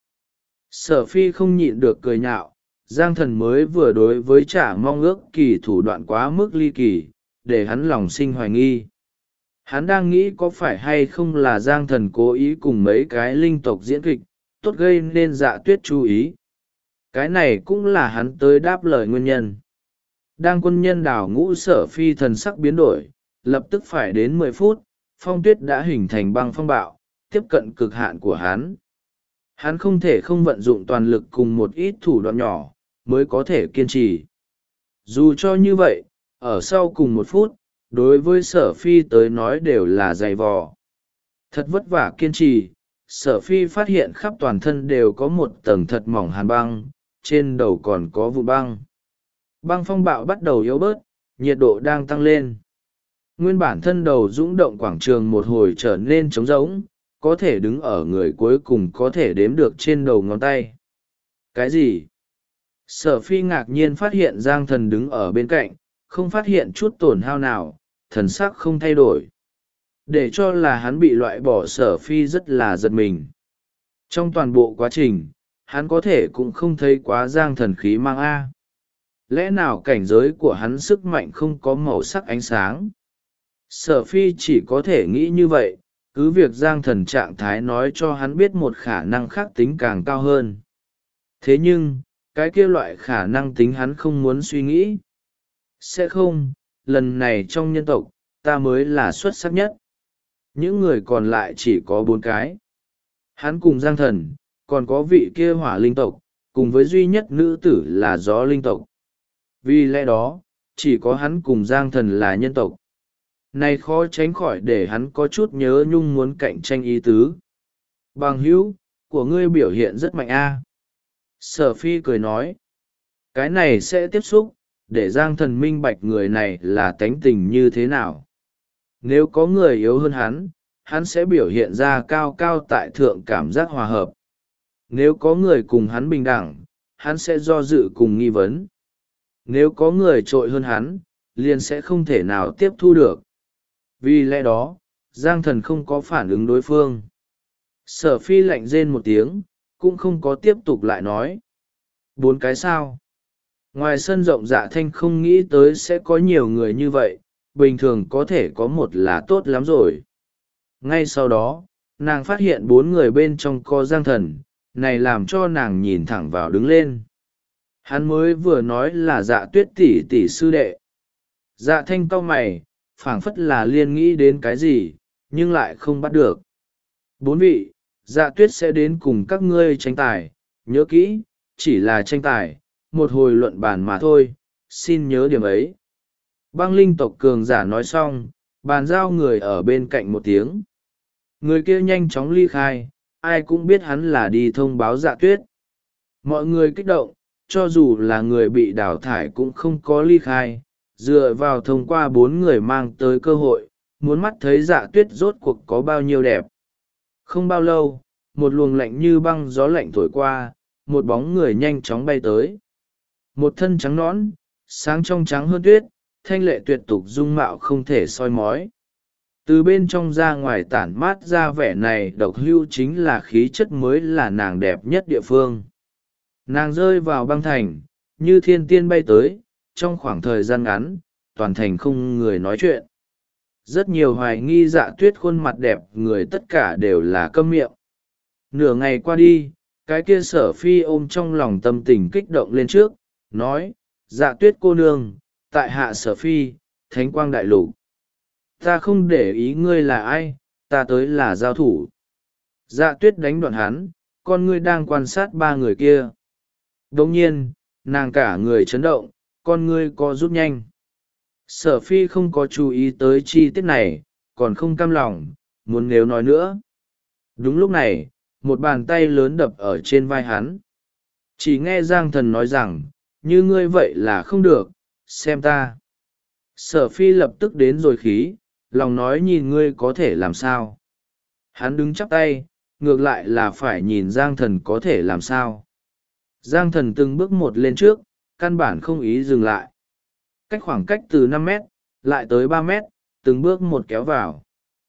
Sở Phi không nhịn được cười nhạo, Giang Thần mới vừa đối với Trả Mong ước kỳ thủ đoạn quá mức ly kỳ, để hắn lòng sinh hoài nghi. Hắn đang nghĩ có phải hay không là Giang Thần cố ý cùng mấy cái linh tộc diễn kịch, tốt gây nên Dạ Tuyết chú ý. Cái này cũng là hắn tới đáp lời nguyên nhân. Đang quân nhân đảo ngũ Sở Phi thần sắc biến đổi, lập tức phải đến 10 phút, phong tuyết đã hình thành băng phong bạo, tiếp cận cực hạn của hắn. Hắn không thể không vận dụng toàn lực cùng một ít thủ đoạn nhỏ, mới có thể kiên trì. Dù cho như vậy, ở sau cùng 1 phút, đối với Sở Phi tới nói đều là dày vò. Thật vất vả kiên trì, Sở Phi phát hiện khắp toàn thân đều có một tầng thật mỏng hàn băng, trên đầu còn có vụ băng. Băng phong bạo bắt đầu yếu bớt, nhiệt độ đang tăng lên. Nguyên bản thân đầu rung động quảng trường một hồi trở nên trống rỗng, có thể đứng ở người cuối cùng có thể đếm được trên đầu ngón tay. Cái gì? Sở Phi ngạc nhiên phát hiện Giang Thần đứng ở bên cạnh, không phát hiện chút tổn hao nào, thần sắc không thay đổi. Để cho là hắn bị loại bỏ, Sở Phi rất là giật mình. Trong toàn bộ quá trình, hắn có thể cũng không thấy quá Giang Thần khí mang A. Lẽ nào cảnh giới của hắn sức mạnh không có màu sắc ánh sáng? Sở Phi chỉ có thể nghĩ như vậy, cứ việc Giang Thần trạng thái nói cho hắn biết một khả năng khác tính càng cao hơn. Thế nhưng, cái kia loại khả năng tính hắn không muốn suy nghĩ. Sẽ không, lần này trong nhân tộc, ta mới là xuất sắc nhất. Những người còn lại chỉ có 4 cái. Hắn cùng Giang Thần, còn có vị kia hỏa linh tộc, cùng với duy nhất nữ tử là gió linh tộc. Vì lẽ đó, chỉ có hắn cùng Giang Thần là nhân tộc. này khó tránh khỏi để hắn có chút nhớ nhung muốn cạnh tranh ý tứ. Bằng hữu của ngươi biểu hiện rất mạnh a. Sở phi cười nói, cái này sẽ tiếp xúc để Giang Thần minh bạch người này là tánh tình như thế nào. Nếu có người yếu hơn hắn sẽ biểu hiện ra cao cao tại thượng cảm giác hòa hợp. Nếu có người cùng hắn bình đẳng, hắn sẽ do dự cùng nghi vấn. Nếu có người trội hơn hắn, liền sẽ không thể nào tiếp thu được. Vì lẽ đó, Giang Thần không có phản ứng đối phương. Sở phi lạnh rên một tiếng, cũng không có tiếp tục lại nói. 4 cái sao? Ngoài sân rộng Dạ Thanh không nghĩ tới sẽ có nhiều người như vậy, bình thường có thể có một là tốt lắm rồi. Ngay sau đó, nàng phát hiện 4 người bên trong có Giang Thần, này làm cho nàng nhìn thẳng vào đứng lên. Hắn mới vừa nói là Dạ Tuyết tỷ tỷ sư đệ. Dạ Thanh cau mày, phảng phất là liên nghĩ đến cái gì, nhưng lại không bắt được. 4 vị, Dạ Tuyết sẽ đến cùng các ngươi tranh tài, nhớ kỹ, chỉ là tranh tài, một hồi luận bàn mà thôi, xin nhớ điểm ấy. Băng linh tộc cường giả nói xong, bàn giao người ở bên cạnh một tiếng. Người kia nhanh chóng ly khai, ai cũng biết hắn là đi thông báo Dạ Tuyết. Mọi người kích động, cho dù là người bị đào thải cũng không có ly khai, dựa vào thông qua 4 người mang tới cơ hội, muốn mắt thấy Dạ Tuyết rốt cuộc có bao nhiêu đẹp. Không bao lâu, một luồng lạnh như băng gió lạnh thổi qua, một bóng người nhanh chóng bay tới. Một thân trắng nõn, sáng trong trắng hơn tuyết, thanh lệ tuyệt tục dung mạo không thể soi mói. Từ bên trong ra ngoài tản mát ra vẻ này độc hưu chính là khí chất mới là nàng đẹp nhất địa phương. Nàng rơi vào băng thành, như thiên tiên bay tới, trong khoảng thời gian ngắn, toàn thành không người nói chuyện. Rất nhiều hoài nghi Dạ Tuyết khuôn mặt đẹp người tất cả đều là câm miệng. Nửa ngày qua đi, cái kia Sở phi ôm trong lòng tâm tình kích động lên trước, nói, Dạ Tuyết cô nương, tại hạ Sở phi, thánh quang đại lục. Ta không để ý ngươi là ai, ta tới là giao thủ. Dạ Tuyết đánh đoạn hắn, con ngươi đang quan sát 3 người kia. Đồng nhiên, nàng cả người chấn động, con ngươi co rút nhanh. Sở phi không có chú ý tới chi tiết này, còn không cam lòng, muốn nếu nói nữa. Đúng lúc này, một bàn tay lớn đập ở trên vai hắn. Chỉ nghe Giang Thần nói rằng, như ngươi vậy là không được, xem ta. Sở phi lập tức đến rồi khí, lòng nói nhìn ngươi có thể làm sao. Hắn đứng chắp tay, ngược lại là phải nhìn Giang Thần có thể làm sao. Giang Thần từng bước một lên trước, căn bản không ý dừng lại. Cách khoảng cách từ 5 mét, lại tới 3 mét, từng bước một kéo vào.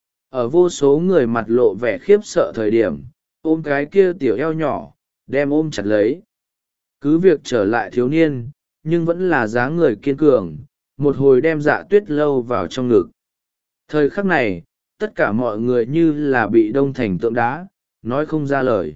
Ở vô số người mặt lộ vẻ khiếp sợ thời điểm, ôm cái kia tiểu eo nhỏ, đem ôm chặt lấy. Cứ việc trở lại thiếu niên, nhưng vẫn là dáng người kiên cường, một hồi đem Dạ Tuyết lâu vào trong ngực. Thời khắc này, tất cả mọi người như là bị đông thành tượng đá, nói không ra lời.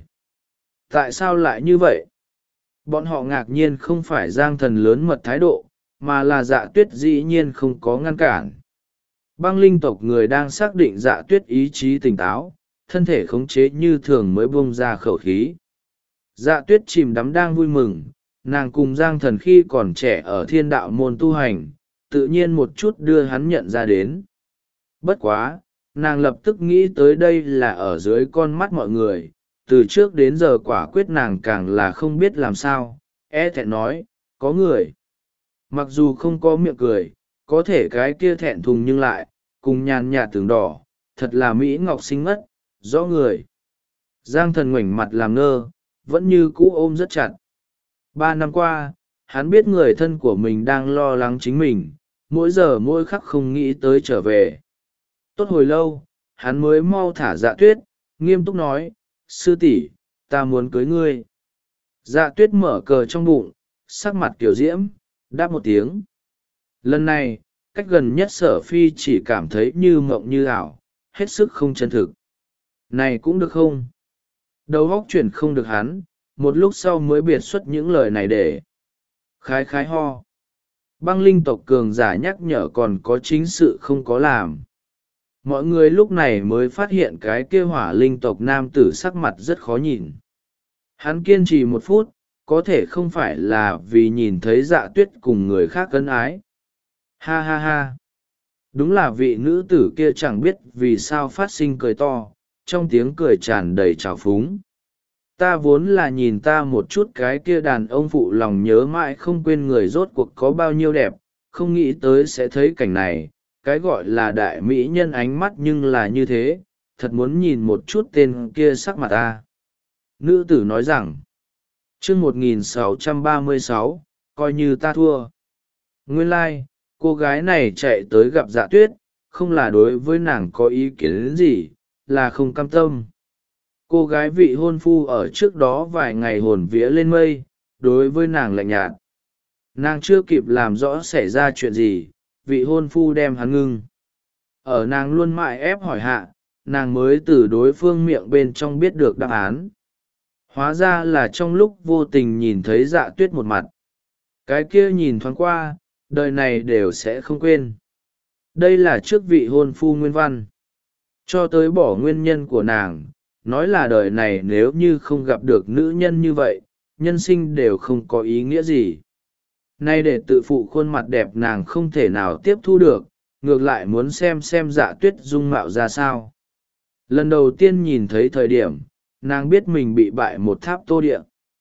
Tại sao lại như vậy? Bọn họ ngạc nhiên không phải Giang Thần lớn mật thái độ, mà là Dạ Tuyết dĩ nhiên không có ngăn cản. Băng linh tộc người đang xác định Dạ Tuyết ý chí tỉnh táo, thân thể khống chế như thường mới bung ra khẩu khí. Dạ Tuyết chìm đắm đang vui mừng, nàng cùng Giang Thần khi còn trẻ ở thiên đạo môn tu hành, tự nhiên một chút đưa hắn nhận ra đến. Bất quá, nàng lập tức nghĩ tới đây là ở dưới con mắt mọi người, từ trước đến giờ quả quyết nàng càng là không biết làm sao, thẹn nói, có người. Mặc dù không có miệng cười, có thể cái kia thẹn thùng nhưng lại, cùng nhàn nhạt tường đỏ, thật là Mỹ Ngọc xinh mất, rõ người. Giang Thần ngoảnh mặt làm ngơ, vẫn như cũ ôm rất chặt. 3 năm qua, hắn biết người thân của mình đang lo lắng chính mình, mỗi giờ mỗi khắc không nghĩ tới trở về. Tốt hồi lâu, hắn mới mau thả Dạ Tuyết, nghiêm túc nói, sư tỷ, ta muốn cưới ngươi. Dạ Tuyết mở cờ trong bụng, sắc mặt tiểu diễm, đáp một tiếng. Lần này, cách gần nhất Sở phi chỉ cảm thấy như mộng như ảo, hết sức không chân thực. Này cũng được không? Đầu óc chuyển không được hắn, một lúc sau mới biệt xuất những lời này để khái khái ho. Băng linh tộc cường giả nhắc nhở còn có chính sự không có làm. Mọi người lúc này mới phát hiện cái kia hỏa linh tộc nam tử sắc mặt rất khó nhìn. Hắn kiên trì 1 phút, có thể không phải là vì nhìn thấy Dạ Tuyết cùng người khác ân ái. Ha ha ha. Đúng là vị nữ tử kia chẳng biết vì sao phát sinh cười to, trong tiếng cười tràn đầy trào phúng. Ta vốn là nhìn ta một chút cái kia đàn ông phụ lòng nhớ mãi không quên người rốt cuộc có bao nhiêu đẹp, không nghĩ tới sẽ thấy cảnh này, cái gọi là đại mỹ nhân ánh mắt nhưng là như thế, thật muốn nhìn một chút tên kia sắc mặt ta. Nữ tử nói rằng, chương 1636, coi như ta thua. Nguyên lai, cô gái này chạy tới gặp Dạ Tuyết, không là đối với nàng có ý kiến gì, là không cam tâm. Cô gái vị hôn phu ở trước đó vài ngày hồn vía lên mây, đối với nàng lạnh nhạt. Nàng chưa kịp làm rõ xảy ra chuyện gì, vị hôn phu đem hắn ngưng. Ở nàng luôn mãi ép hỏi hạ, nàng mới từ đối phương miệng bên trong biết được đáp án. Hóa ra là trong lúc vô tình nhìn thấy Dạ Tuyết một mặt. Cái kia nhìn thoáng qua, đời này đều sẽ không quên. Đây là trước vị hôn phu nguyên văn. Cho tới bỏ nguyên nhân của nàng, nói là đời này nếu như không gặp được nữ nhân như vậy, nhân sinh đều không có ý nghĩa gì. Nay để tự phụ khuôn mặt đẹp nàng không thể nào tiếp thu được, ngược lại muốn xem Dạ Tuyết dung mạo ra sao. Lần đầu tiên nhìn thấy thời điểm, nàng biết mình bị bại một tháp tô địa.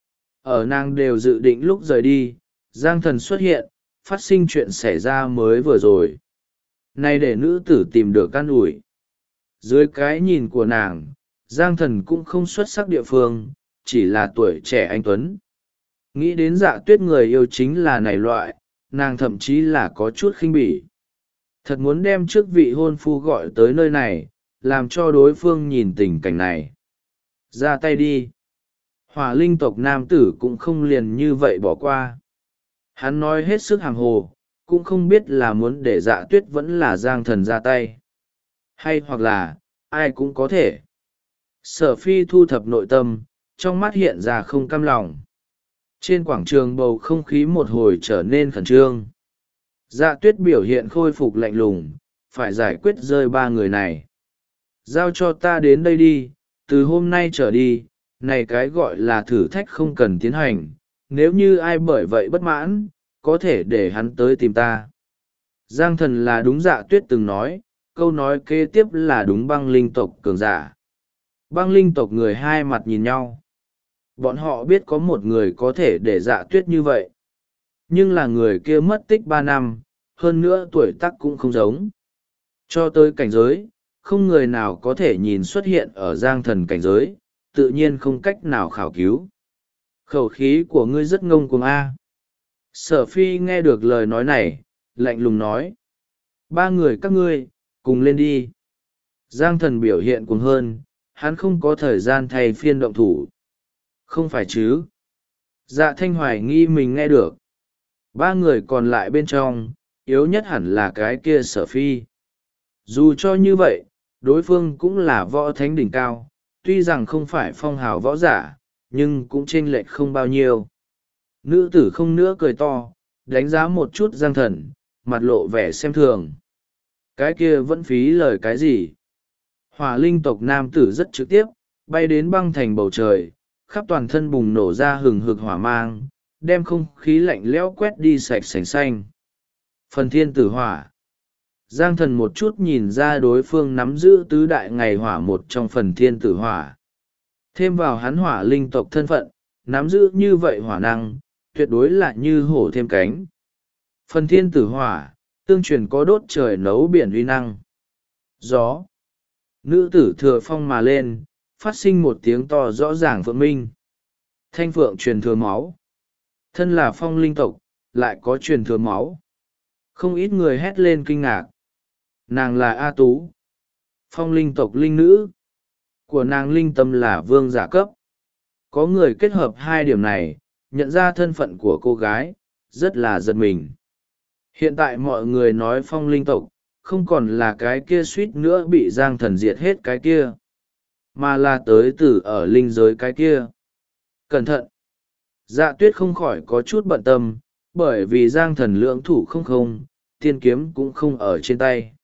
Ở nàng đều dự định lúc rời đi, Giang Thần xuất hiện, phát sinh chuyện xảy ra mới vừa rồi. Nay để nữ tử tìm được an ủi. Dưới cái nhìn của nàng, Giang Thần cũng không xuất sắc địa phương, chỉ là tuổi trẻ anh tuấn. Nghĩ đến Dạ Tuyết người yêu chính là này loại, nàng thậm chí là có chút khinh bỉ. Thật muốn đem trước vị hôn phu gọi tới nơi này, làm cho đối phương nhìn tình cảnh này. Ra tay đi. Hỏa linh tộc nam tử cũng không liền như vậy bỏ qua. Hắn nói hết sức hàm hồ, cũng không biết là muốn để Dạ Tuyết vẫn là Giang Thần ra tay. Hay hoặc là, ai cũng có thể. Sở phi thu thập nội tâm, trong mắt hiện ra không cam lòng. Trên quảng trường bầu không khí một hồi trở nên khẩn trương. Dạ Tuyết biểu hiện khôi phục lạnh lùng, phải giải quyết rơi ba người này. Giao cho ta đến đây đi, từ hôm nay trở đi, này cái gọi là thử thách không cần tiến hành, nếu như ai bởi vậy bất mãn, có thể để hắn tới tìm ta. Giang Thần là đúng Dạ Tuyết từng nói, câu nói kế tiếp là đúng băng linh tộc cường giả. Băng linh tộc người hai mặt nhìn nhau. Bọn họ biết có một người có thể để Dạ Tuyết như vậy. Nhưng là người kia mất tích 3 năm, hơn nữa tuổi tác cũng không giống. Cho tới cảnh giới, không người nào có thể nhìn xuất hiện ở Giang Thần cảnh giới, tự nhiên không cách nào khảo cứu. Khẩu khí của ngươi rất ngông cuồng a. Sở phi nghe được lời nói này, lạnh lùng nói. Ba người các ngươi, cùng lên đi. Giang Thần biểu hiện cuồng hơn, hắn không có thời gian thay phiên động thủ. Không phải chứ. Dạ Thanh hoài nghi mình nghe được. Ba người còn lại bên trong, yếu nhất hẳn là cái kia Sở phi. Dù cho như vậy, đối phương cũng là võ thánh đỉnh cao, tuy rằng không phải phong hào võ giả, nhưng cũng chênh lệch không bao nhiêu. Nữ tử không nữa cười to, đánh giá một chút Giang Thần, mặt lộ vẻ xem thường. Cái kia vẫn phí lời cái gì? Hỏa linh tộc nam tử rất trực tiếp, bay đến băng thành bầu trời, khắp toàn thân bùng nổ ra hừng hực hỏa mang, đem không khí lạnh lẽo quét đi sạch sành xanh. Phần thiên tử hỏa. Giang Thần một chút nhìn ra đối phương nắm giữ tứ đại ngày hỏa một trong phần thiên tử hỏa. Thêm vào hắn hỏa linh tộc thân phận, nắm giữ như vậy hỏa năng, tuyệt đối là như hổ thêm cánh. Phần thiên tử hỏa, tương truyền có đốt trời nấu biển uy năng. Gió. Nữ tử thừa phong mà lên, phát sinh một tiếng to rõ ràng phượng minh. Thanh phượng truyền thừa máu. Thân là phong linh tộc, lại có truyền thừa máu. Không ít người hét lên kinh ngạc. Nàng là A Tú. Phong linh tộc linh nữ. Của nàng linh tâm là vương giả cấp. Có người kết hợp hai điểm này, nhận ra thân phận của cô gái, rất là giật mình. Hiện tại mọi người nói phong linh tộc, không còn là cái kia suýt nữa bị Giang Thần diệt hết cái kia, mà là tới từ ở linh giới cái kia. Cẩn thận! Dạ Tuyết không khỏi có chút bận tâm, bởi vì Giang Thần lưỡng thủ không, tiên kiếm cũng không ở trên tay.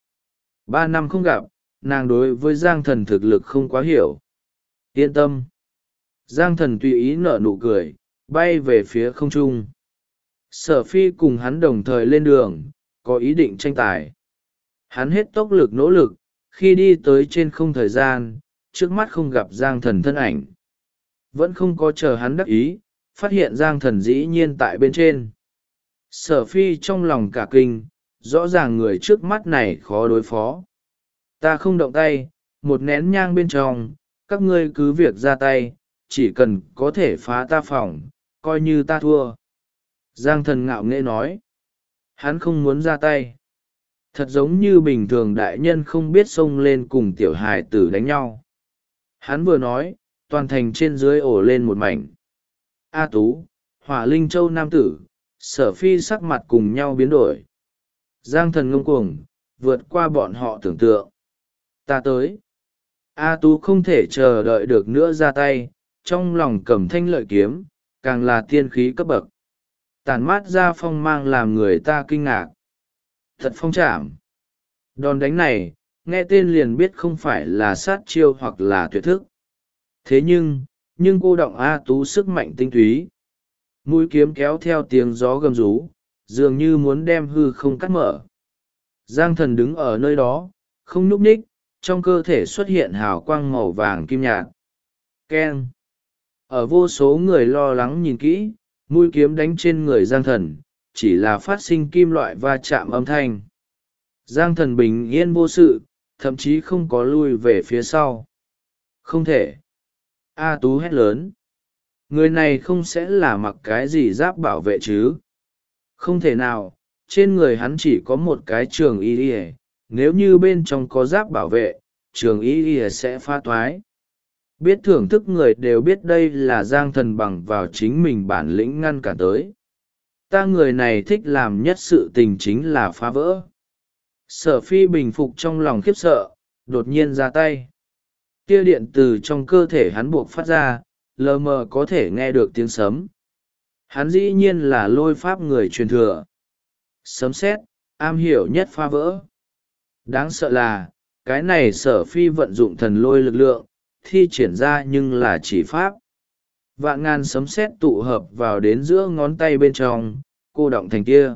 3 năm không gặp, nàng đối với Giang Thần thực lực không quá hiểu. Yên tâm! Giang Thần tùy ý nở nụ cười, bay về phía không trung. Sở phi cùng hắn đồng thời lên đường, có ý định tranh tài. Hắn hết tốc lực nỗ lực, khi đi tới trên không thời gian, trước mắt không gặp Giang Thần thân ảnh. Vẫn không có chờ hắn đắc ý, phát hiện Giang Thần dĩ nhiên tại bên trên. Sở Phi trong lòng cả kinh, rõ ràng người trước mắt này khó đối phó. Ta không động tay, một nén nhang bên trong, các ngươi cứ việc ra tay, chỉ cần có thể phá ta phòng, coi như ta thua. Giang Thần ngạo nghễ nói. Hắn không muốn ra tay. Thật giống như bình thường đại nhân không biết xông lên cùng tiểu hài tử đánh nhau. Hắn vừa nói, toàn thành trên dưới ổ lên một mảnh. A Tú, Hỏa Linh Châu nam tử, Sở Phi sắc mặt cùng nhau biến đổi. Giang Thần ngông cuồng, vượt qua bọn họ tưởng tượng. Ta tới. A Tú không thể chờ đợi được nữa ra tay, trong lòng cầm thanh lợi kiếm, càng là tiên khí cấp bậc. Tản mát ra phong mang làm người ta kinh ngạc. Thật phong trảm. Đòn đánh này, nghe tên liền biết không phải là sát chiêu hoặc là tuyệt thức. Thế nhưng cô động A Tú sức mạnh tinh túy. Mũi kiếm kéo theo tiếng gió gầm rú, dường như muốn đem hư không cắt mở. Giang Thần đứng ở nơi đó, không nhúc nhích, trong cơ thể xuất hiện hào quang màu vàng kim nhạt. Keng! Ở vô số người lo lắng nhìn kỹ, mũi kiếm đánh trên người Giang Thần, chỉ là phát sinh kim loại va chạm âm thanh. Giang Thần bình yên vô sự, thậm chí không có lui về phía sau. Không thể! A Tú hét lớn. Người này không sẽ là mặc cái gì giáp bảo vệ chứ? Không thể nào, trên người hắn chỉ có một cái trường y ỉa, nếu như bên trong có giáp bảo vệ, trường y ỉa sẽ phá toái. Biết thưởng thức người đều biết đây là Giang Thần bằng vào chính mình bản lĩnh ngăn cản tới. Ta người này thích làm nhất sự tình chính là phá vỡ. Sở Phi bình phục trong lòng khiếp sợ, đột nhiên ra tay. Tia điện từ trong cơ thể hắn buộc phát ra, lờ mờ có thể nghe được tiếng sấm. Hắn dĩ nhiên là lôi pháp người truyền thừa. Sấm sét, am hiểu nhất phá vỡ. Đáng sợ là, cái này Sở Phi vận dụng thần lôi lực lượng, thi triển ra nhưng là chỉ pháp. Vạn ngàn sấm sét tụ hợp vào đến giữa ngón tay bên trong, cô động thành kia.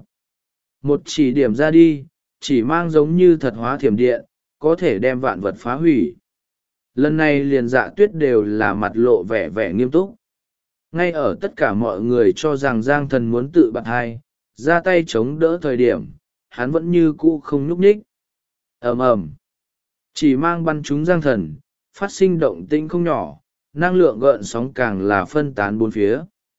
Một chỉ điểm ra đi, chỉ mang giống như thật hóa thiểm điện, có thể đem vạn vật phá hủy. Lần này liền Dạ Tuyết đều là mặt lộ vẻ vẻ nghiêm túc. Ngay ở tất cả mọi người cho rằng Giang Thần muốn tự bạt hai, ra tay chống đỡ thời điểm, hắn vẫn như cũ không nhúc nhích. Ầm ầm, chỉ mang bắn trúng Giang Thần, phát sinh động tĩnh không nhỏ, năng lượng gợn sóng càng là phân tán bốn phía.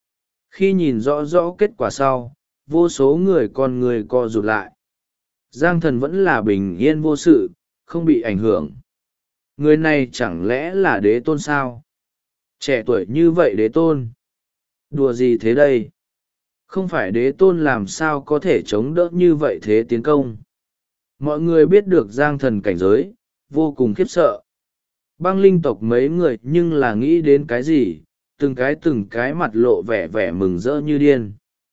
Khi nhìn rõ rõ kết quả sau, vô số người con người co rụt lại. Giang Thần vẫn là bình yên vô sự, không bị ảnh hưởng. Người này chẳng lẽ là đế tôn sao? Trẻ tuổi như vậy đế tôn? Đùa gì thế đây? Không phải đế tôn làm sao có thể chống đỡ như vậy thế tiến công? Mọi người biết được Giang Thần cảnh giới, vô cùng khiếp sợ. Băng linh tộc mấy người nhưng là nghĩ đến cái gì, từng cái mặt lộ vẻ vẻ mừng rỡ như điên.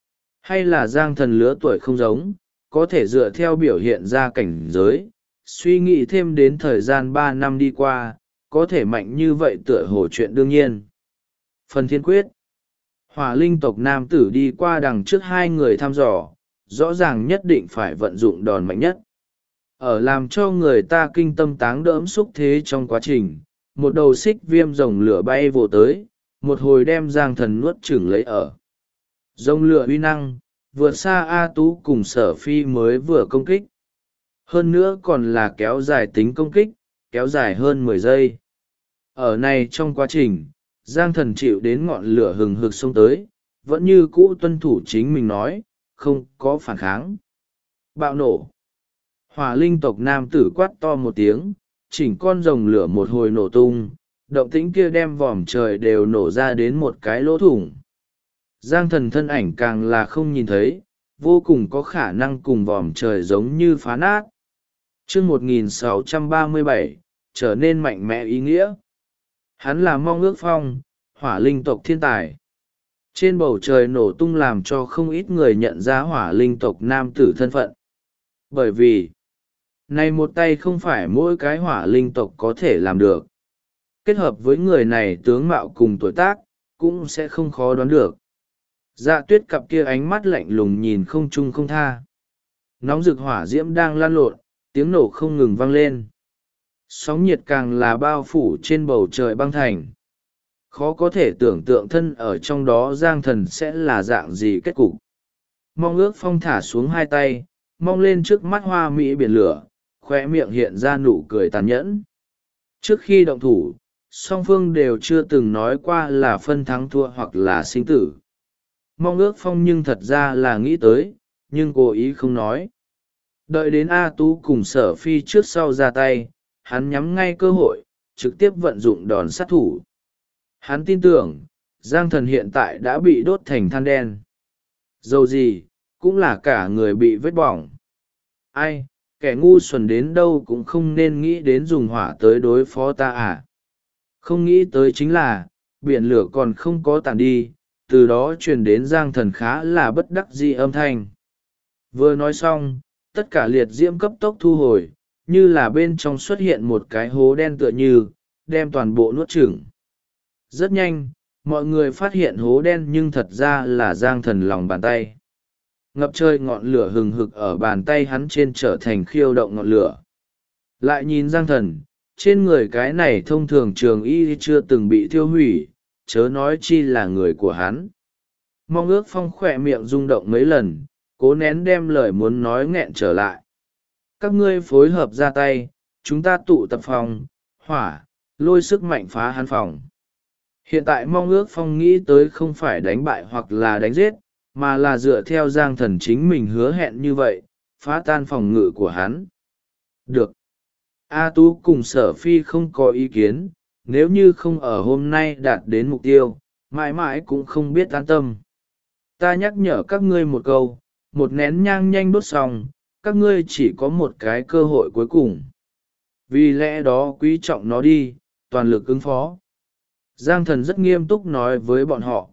Hay là Giang Thần lứa tuổi không giống, có thể dựa theo biểu hiện ra cảnh giới, suy nghĩ thêm đến thời gian 3 năm đi qua, có thể mạnh như vậy tựa hồ chuyện đương nhiên. Phần thiên quyết. Hỏa linh tộc nam tử đi qua đằng trước hai người thăm dò, rõ ràng nhất định phải vận dụng đòn mạnh nhất. Ở làm cho người ta kinh tâm táng đỡm xúc thế trong quá trình, một đầu xích viêm rồng lửa bay vồ tới, một hồi đem Giang Thần nuốt chửng lấy ở. Rồng lửa uy năng, vượt xa A Tú cùng Sở Phi mới vừa công kích. Hơn nữa còn là kéo dài tính công kích, kéo dài hơn 10 giây. Ở này trong quá trình, Giang Thần chịu đến ngọn lửa hừng hực xông tới, vẫn như cũ tuân thủ chính mình nói, không có phản kháng. Bạo nổ. Hỏa linh tộc nam tử quát to một tiếng, chỉnh con rồng lửa một hồi nổ tung, động tĩnh kia đem vòm trời đều nổ ra đến một cái lỗ thủng. Giang Thần thân ảnh càng là không nhìn thấy, vô cùng có khả năng cùng vòm trời giống như phá nát. Chương 1637, trở nên mạnh mẽ ý nghĩa. Hắn là Mong Ước Phong, hỏa linh tộc thiên tài. Trên bầu trời nổ tung làm cho không ít người nhận ra hỏa linh tộc nam tử thân phận. Bởi vì, này một tay không phải mỗi cái hỏa linh tộc có thể làm được. Kết hợp với người này tướng mạo cùng tuổi tác, cũng sẽ không khó đoán được. Dạ Tuyết cặp kia ánh mắt lạnh lùng nhìn không trung không tha. Nóng rực hỏa diễm đang lan lộn, tiếng nổ không ngừng vang lên. Sóng nhiệt càng là bao phủ trên bầu trời băng thành. Khó có thể tưởng tượng thân ở trong đó Giang Thần sẽ là dạng gì kết cục. Mong ước phong thả xuống hai tay, mong lên trước mắt hoa mỹ biển lửa, khoe miệng hiện ra nụ cười tàn nhẫn. Trước khi động thủ, song phương đều chưa từng nói qua là phân thắng thua hoặc là sinh tử. Mong ước phong nhưng thật ra là nghĩ tới, nhưng cố ý không nói. Đợi đến A Tú cùng Sở Phi trước sau ra tay, hắn nhắm ngay cơ hội, trực tiếp vận dụng đòn sát thủ. Hắn tin tưởng, Giang Thần hiện tại đã bị đốt thành than đen. Dầu gì, cũng là cả người bị vết bỏng. Ai, kẻ ngu xuẩn đến đâu cũng không nên nghĩ đến dùng hỏa tới đối phó ta à. Không nghĩ tới chính là, biển lửa còn không có tàn đi, từ đó truyền đến Giang Thần khá là bất đắc dĩ âm thanh. Vừa nói xong, tất cả liệt diễm cấp tốc thu hồi, như là bên trong xuất hiện một cái hố đen tựa như, đem toàn bộ nuốt chửng. Rất nhanh, mọi người phát hiện hố đen nhưng thật ra là Giang Thần lòng bàn tay. Ngập trời ngọn lửa hừng hực ở bàn tay hắn trên trở thành khiêu động ngọn lửa. Lại nhìn Giang Thần, trên người cái này thông thường trường y chưa từng bị thiêu hủy, chớ nói chi là người của hắn. Mong ước phong khỏe miệng rung động mấy lần, cố nén đem lời muốn nói nghẹn trở lại. Các ngươi phối hợp ra tay, chúng ta tụ tập phòng, hỏa, lôi sức mạnh phá hắn phòng. Hiện tại mong ước phong nghĩ tới không phải đánh bại hoặc là đánh giết, mà là dựa theo Giang Thần chính mình hứa hẹn như vậy, phá tan phòng ngự của hắn. Được. A Tú cùng Sở Phi không có ý kiến, nếu như không ở hôm nay đạt đến mục tiêu, mãi mãi cũng không biết an tâm. Ta nhắc nhở các ngươi một câu, một nén nhang nhanh đốt xong, các ngươi chỉ có một cái cơ hội cuối cùng. Vì lẽ đó quý trọng nó đi, toàn lực ứng phó. Giang Thần rất nghiêm túc nói với bọn họ.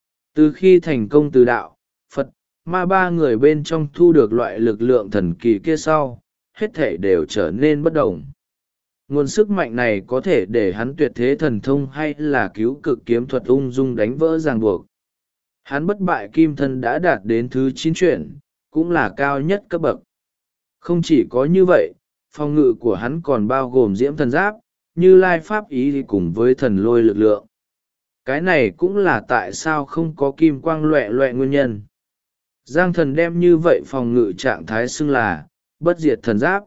Từ khi thành công từ đạo, Phật, ma ba người bên trong thu được loại lực lượng thần kỳ kia sau, hết thể đều trở nên bất đồng. Nguồn sức mạnh này có thể để hắn tuyệt thế thần thông hay là cứu cực kiếm thuật ung dung đánh vỡ ràng buộc. Hắn bất bại kim thân đã đạt đến thứ 9 chuyển, cũng là cao nhất cấp bậc. Không chỉ có như vậy, phòng ngự của hắn còn bao gồm diễm thần giáp, như lai pháp ý cùng với thần lôi lực lượng. Cái này cũng là tại sao không có kim quang loẹ loẹ nguyên nhân. Giang Thần đem như vậy phòng ngự trạng thái xưng là bất diệt thần giáp.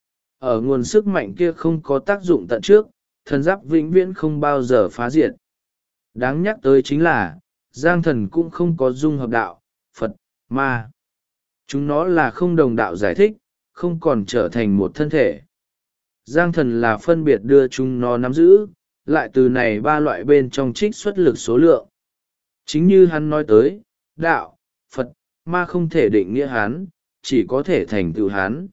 Ở nguồn sức mạnh kia không có tác dụng tận trước, thần giáp vĩnh viễn không bao giờ phá diệt. Đáng nhắc tới chính là, Giang Thần cũng không có dung hợp đạo, Phật, ma. Chúng nó là không đồng đạo giải thích, không còn trở thành một thân thể. Giang Thần là phân biệt đưa chúng nó nắm giữ, lại từ này ba loại bên trong trích xuất lực số lượng. Chính như hắn nói tới, đạo, Phật, ma không thể định nghĩa hắn, chỉ có thể thành tựu hắn.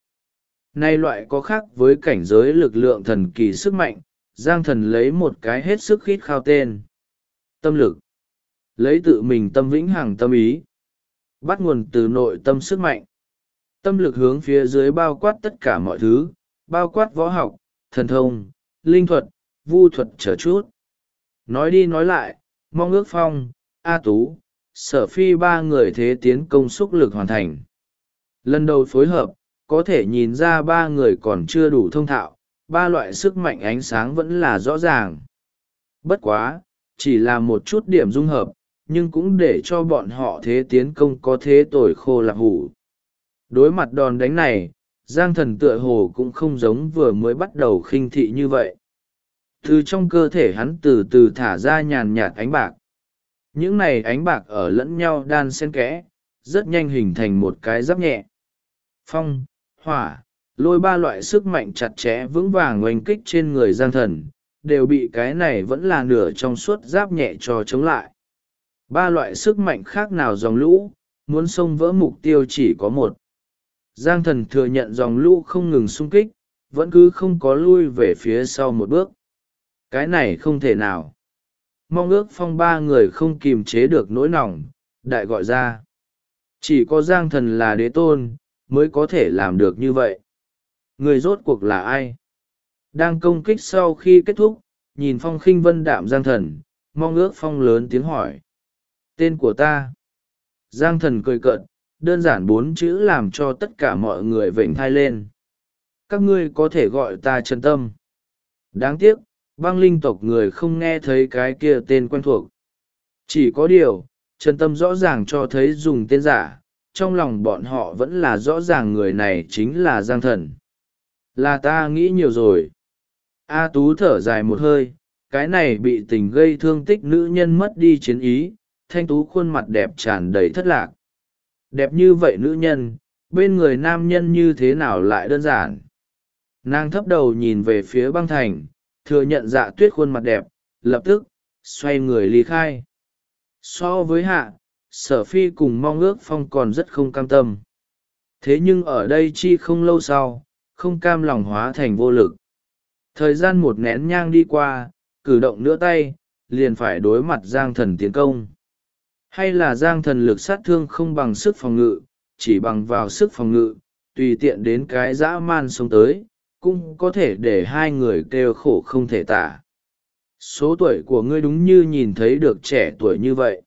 Nay loại có khác với cảnh giới lực lượng thần kỳ sức mạnh, Giang Thần lấy một cái hết sức khít khao tên. Tâm lực. Lấy tự mình tâm vĩnh hằng tâm ý. Bắt nguồn từ nội tâm sức mạnh. Tâm lực hướng phía dưới bao quát tất cả mọi thứ, bao quát võ học, thần thông, linh thuật, vu thuật trở chút. Nói đi nói lại, mong ước phong, A Tú, Sở Phi ba người thế tiến công xúc lực hoàn thành. Lần đầu phối hợp, có thể nhìn ra ba người còn chưa đủ thông thạo, ba loại sức mạnh ánh sáng vẫn là rõ ràng. Bất quá, chỉ là một chút điểm dung hợp, nhưng cũng để cho bọn họ thế tiến công có thế tồi khô lạc hủ. Đối mặt đòn đánh này, Giang Thần tựa hồ cũng không giống vừa mới bắt đầu khinh thị như vậy. Từ trong cơ thể hắn từ từ thả ra nhàn nhạt ánh bạc. Những này ánh bạc ở lẫn nhau đan xen kẽ, rất nhanh hình thành một cái giáp nhẹ. Phong, hỏa, lôi ba loại sức mạnh chặt chẽ vững vàng oanh kích trên người Giang Thần, đều bị cái này vẫn là nửa trong suốt giáp nhẹ cho chống lại. Ba loại sức mạnh khác nào dòng lũ, muốn xông vỡ mục tiêu chỉ có một. Giang Thần thừa nhận dòng lũ không ngừng xung kích, vẫn cứ không có lui về phía sau một bước. Cái này không thể nào. Mong ước phong ba người không kìm chế được nỗi lòng, đại gọi ra. Chỉ có Giang Thần là đế tôn, mới có thể làm được như vậy. Người rốt cuộc là ai? Đang công kích sau khi kết thúc, nhìn phong khinh vân đạm Giang Thần, mong ước phong lớn tiếng hỏi. Tên của ta. Giang Thần cười cợt, đơn giản 4 chữ làm cho tất cả mọi người vểnh thai lên. các ngươi có thể gọi ta Trần Tâm. Đáng tiếc, băng linh tộc người không nghe thấy cái kia tên quen thuộc. Chỉ có điều, Trần Tâm rõ ràng cho thấy dùng tên giả, trong lòng bọn họ vẫn là rõ ràng người này chính là Giang Thần. Là ta nghĩ nhiều rồi. A Tú thở dài một hơi, cái này bị tình gây thương tích nữ nhân mất đi chiến ý, thanh tú khuôn mặt đẹp tràn đầy thất lạc. Đẹp như vậy nữ nhân, bên người nam nhân như thế nào lại đơn giản. Nàng thấp đầu nhìn về phía băng thành, thừa nhận Dạ Tuyết khuôn mặt đẹp, lập tức xoay người ly khai. So với Hạ, Sở Phi cùng Mong Ước Phong còn rất không cam tâm. Thế nhưng ở đây chi không lâu sau, không cam lòng hóa thành vô lực. Thời gian một nén nhang đi qua, cử động nữa tay, liền phải đối mặt Giang Thần tiến công. Hay là Giang Thần lực sát thương không bằng sức phòng ngự, chỉ bằng vào sức phòng ngự, tùy tiện đến cái dã man sống tới, cũng có thể để hai người kêu khổ không thể tả. Số tuổi của ngươi đúng như nhìn thấy được trẻ tuổi như vậy.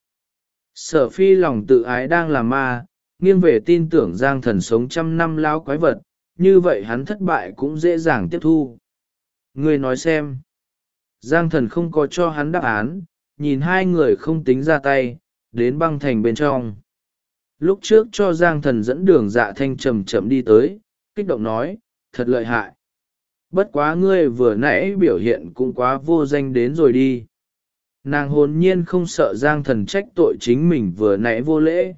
Sở Phi lòng tự ái đang làm ma, nghiêng về tin tưởng Giang Thần sống trăm năm lao quái vật, như vậy hắn thất bại cũng dễ dàng tiếp thu. Ngươi nói xem. Giang Thần không có cho hắn đáp án, nhìn hai người không tính ra tay, đến băng thành bên trong. Lúc trước cho Giang Thần dẫn đường Dạ Thanh chậm chậm đi tới, kích động nói, thật lợi hại. Bất quá ngươi vừa nãy biểu hiện cũng quá vô danh đến rồi đi. Nàng hồn nhiên không sợ Giang Thần trách tội chính mình vừa nãy vô lễ.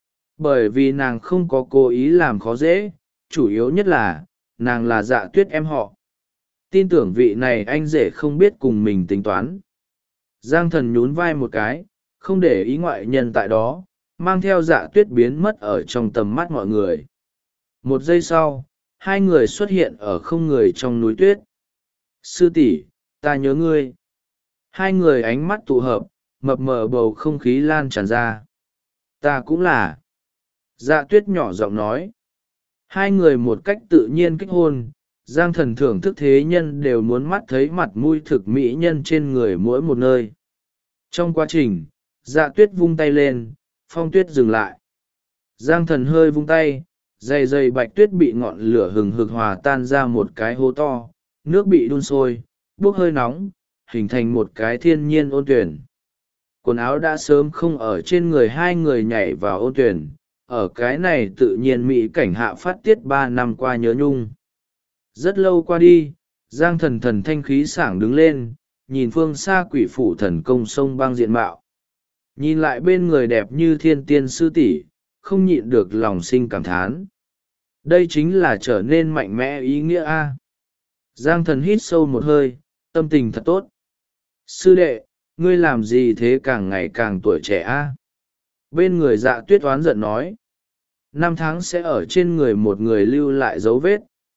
Bởi vì nàng không có cố ý làm khó dễ, chủ yếu nhất là, nàng là Dạ Tuyết em họ. Tin tưởng vị này anh rể không biết cùng mình tính toán. Giang Thần nhún vai một cái, không để ý ngoại nhân tại đó, mang theo Dạ Tuyết biến mất ở trong tầm mắt mọi người. Một giây sau, hai người xuất hiện ở không người trong núi tuyết. Sư tỷ, ta nhớ ngươi. Hai người ánh mắt tụ hợp, mập mờ bầu không khí lan tràn ra. Ta cũng là. Dạ Tuyết nhỏ giọng nói. Hai người một cách tự nhiên kết hôn. Giang Thần thưởng thức thế nhân đều muốn mắt thấy mặt mũi thực mỹ nhân trên người mỗi một nơi. Trong quá trình, Dạ Tuyết vung tay lên, phong tuyết dừng lại. Giang Thần hơi vung tay, dày dày bạch tuyết bị ngọn lửa hừng hực hòa tan ra một cái hố to, nước bị đun sôi, bốc hơi nóng, hình thành một cái thiên nhiên ôn tuyển. Quần áo đã sớm không ở trên người hai người nhảy vào ôn tuyển, ở cái này tự nhiên mỹ cảnh hạ phát tiết 3 năm qua nhớ nhung. Rất lâu qua đi, Giang Thần thần thanh khí sảng đứng lên, nhìn phương xa quỷ phủ thần công sông băng diện mạo. Nhìn lại bên người đẹp như thiên tiên sư tỷ, không nhịn được lòng sinh cảm thán. Đây chính là trở nên mạnh mẽ ý nghĩa a. Giang Thần hít sâu một hơi, tâm tình thật tốt. Sư đệ, ngươi làm gì thế càng ngày càng tuổi trẻ a? Bên người Dạ Tuyết oán giận nói. 5 tháng sẽ ở trên người một người lưu lại dấu vết.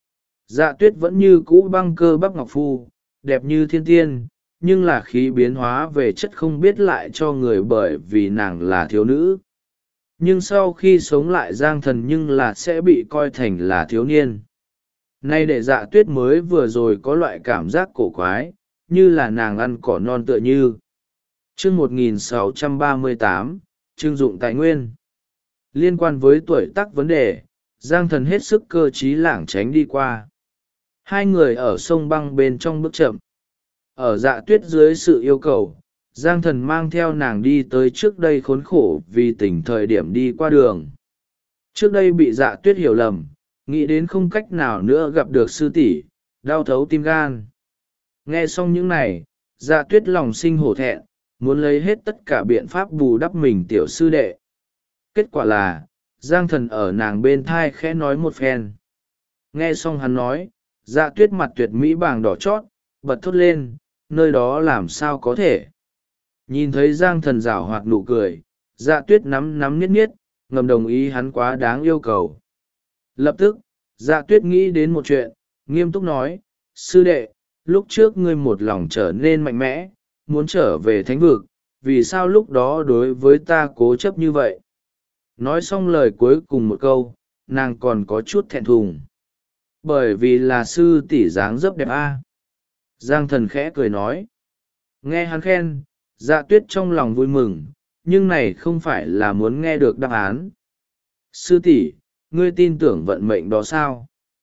Dạ Tuyết vẫn như cũ băng cơ bắp ngọc phu, đẹp như thiên tiên, nhưng là khí biến hóa về chất không biết lại cho người bởi vì nàng là thiếu nữ. Nhưng sau khi sống lại Giang Thần nhưng là sẽ bị coi thành là thiếu niên. Nay để Dạ Tuyết mới vừa rồi có loại cảm giác cổ quái, như là nàng ăn cỏ non tựa như. Chương 1638, trưng dụng tài nguyên. Liên quan với tuổi tác vấn đề, Giang Thần hết sức cơ trí lảng tránh đi qua. Hai người ở sông băng bên trong bước chậm. Ở Dạ Tuyết dưới sự yêu cầu, Giang Thần mang theo nàng đi tới trước đây khốn khổ vì tình thời điểm đi qua đường. Trước đây bị Dạ Tuyết hiểu lầm, nghĩ đến không cách nào nữa gặp được sư tỷ, đau thấu tim gan. Nghe xong những này, Dạ Tuyết lòng sinh hổ thẹn, muốn lấy hết tất cả biện pháp bù đắp mình tiểu sư đệ. Kết quả là, Giang Thần ở nàng bên thai khẽ nói một phen. Nghe xong hắn nói, Dạ Tuyết mặt tuyệt mỹ bàng đỏ chót, bật thốt lên, nơi đó làm sao có thể. Nhìn thấy Giang Thần giảo hoạt nụ cười, Dạ Tuyết nắm nắm niết niết, ngầm đồng ý hắn quá đáng yêu cầu. Lập tức, Dạ Tuyết nghĩ đến một chuyện, nghiêm túc nói, sư đệ, lúc trước ngươi một lòng trở nên mạnh mẽ, muốn trở về thánh vực, vì sao lúc đó đối với ta cố chấp như vậy? Nói xong lời cuối cùng một câu, nàng còn có chút thẹn thùng. Bởi vì là sư tỷ dáng dấp đẹp a. Giang Thần khẽ cười nói. Nghe hắn khen, Dạ Tuyết trong lòng vui mừng, nhưng này không phải là muốn nghe được đáp án. Sư tỷ, ngươi tin tưởng vận mệnh đó sao?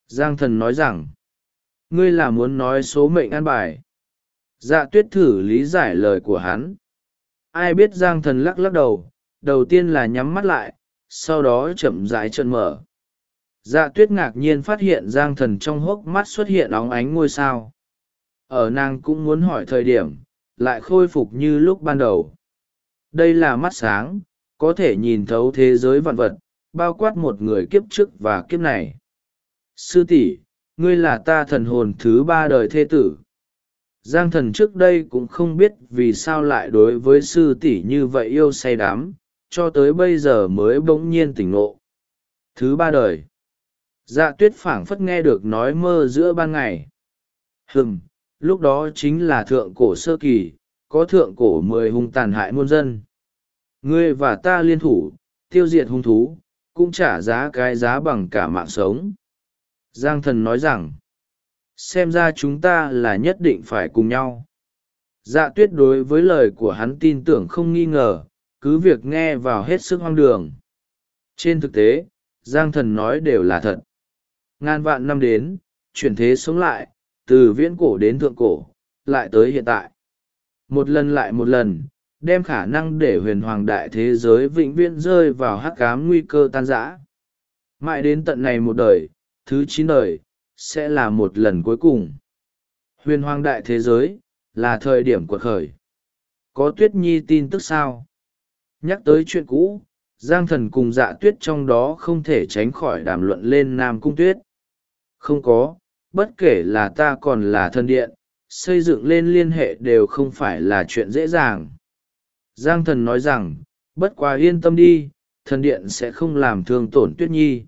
Giang thần nói rằng, ngươi là muốn nói số mệnh an bài. Dạ tuyết thử lý giải lời của hắn. Ai biết Giang thần lắc lắc đầu, đầu tiên là nhắm mắt lại, sau đó chậm rãi trợn mở. Dạ tuyết ngạc nhiên phát hiện Giang thần trong hốc mắt xuất hiện óng ánh ngôi sao. Ở nàng cũng muốn hỏi thời điểm, lại khôi phục như lúc ban đầu. Đây là mắt sáng, có thể nhìn thấu thế giới vạn vật, bao quát một người kiếp trước và kiếp này. Sư tỷ, ngươi là ta thần hồn thứ 3 đời thê tử. Giang thần trước đây cũng không biết vì sao lại đối với sư tỷ như vậy yêu say đắm, cho tới bây giờ mới bỗng nhiên tỉnh ngộ. Thứ 3 đời. Dạ tuyết phảng phất nghe được nói mơ giữa ban ngày. Lúc đó chính là thượng cổ sơ kỳ, có thượng cổ 10 hung tàn hại muôn dân. Ngươi và ta liên thủ, tiêu diệt hung thú, cũng trả giá cái giá bằng cả mạng sống. Giang thần nói rằng, xem ra chúng ta là nhất định phải cùng nhau. Dạ tuyết đối với lời của hắn tin tưởng không nghi ngờ, cứ việc nghe vào hết sức hoang đường. Trên thực tế, Giang thần nói đều là thật. Ngàn vạn năm đến, chuyển thế sống lại, từ viễn cổ đến thượng cổ, lại tới hiện tại. Một lần lại một lần, đem khả năng để huyền hoàng đại thế giới vĩnh viễn rơi vào hắc ám nguy cơ tan rã. Mãi đến tận này một đời, thứ 9 đời, sẽ là một lần cuối cùng. Huyền hoàng đại thế giới, là thời điểm quật khởi. Có Tuyết Nhi tin tức sao? Nhắc tới chuyện cũ, Giang thần cùng Dạ tuyết trong đó không thể tránh khỏi đàm luận lên Nam Cung Tuyết. Không có, bất kể là ta còn là thân điện, xây dựng lên liên hệ đều không phải là chuyện dễ dàng. Giang thần nói rằng, bất quá yên tâm đi, thần điện sẽ không làm thương tổn Tuyết Nhi.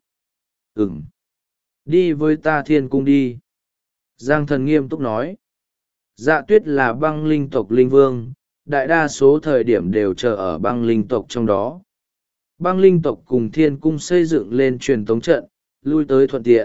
Đi với ta Thiên Cung đi. Giang thần nghiêm túc nói. Dạ tuyết là băng linh tộc linh vương, đại đa số thời điểm đều chờ ở băng linh tộc trong đó. Băng linh tộc cùng Thiên Cung xây dựng lên truyền tống trận, lui tới thuận tiện.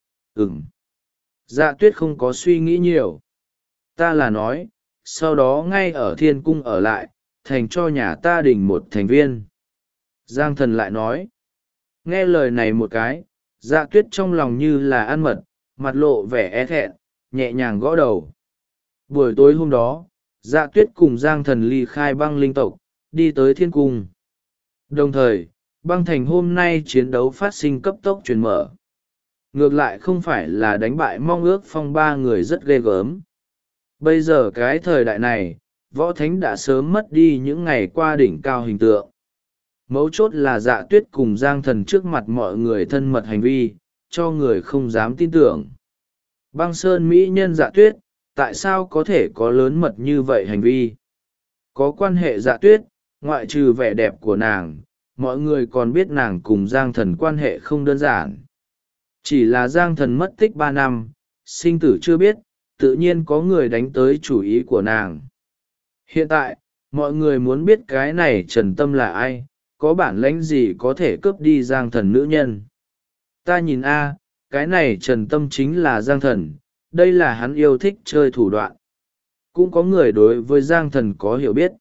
Dạ tuyết không có suy nghĩ nhiều. Ta là nói, sau đó ngay ở Thiên Cung ở lại, thành cho nhà ta đình một thành viên. Giang thần lại nói. Nghe lời này một cái, Dạ tuyết trong lòng như là ăn mật, mặt lộ vẻ e thẹn, nhẹ nhàng gõ đầu. Buổi tối hôm đó, Dạ tuyết cùng Giang thần ly khai băng linh tộc, đi tới Thiên Cung. Đồng thời, băng thành hôm nay chiến đấu phát sinh cấp tốc truyền mở. Ngược lại không phải là đánh bại mong ước phong 3 người rất ghê gớm. Bây giờ cái thời đại này, võ thánh đã sớm mất đi những ngày qua đỉnh cao hình tượng. Mấu chốt là Dạ tuyết cùng Giang thần trước mặt mọi người thân mật hành vi, cho người không dám tin tưởng. Băng sơn mỹ nhân Dạ tuyết, tại sao có thể có lớn mật như vậy hành vi? Có quan hệ Dạ tuyết, ngoại trừ vẻ đẹp của nàng, mọi người còn biết nàng cùng Giang thần quan hệ không đơn giản. Chỉ là Giang thần mất tích 3 năm, sinh tử chưa biết, tự nhiên có người đánh tới chủ ý của nàng. Hiện tại, mọi người muốn biết cái này Trần Tâm là ai, có bản lãnh gì có thể cướp đi Giang thần nữ nhân. Ta nhìn cái này Trần Tâm chính là Giang thần, đây là hắn yêu thích chơi thủ đoạn. Cũng có người đối với Giang thần có hiểu biết.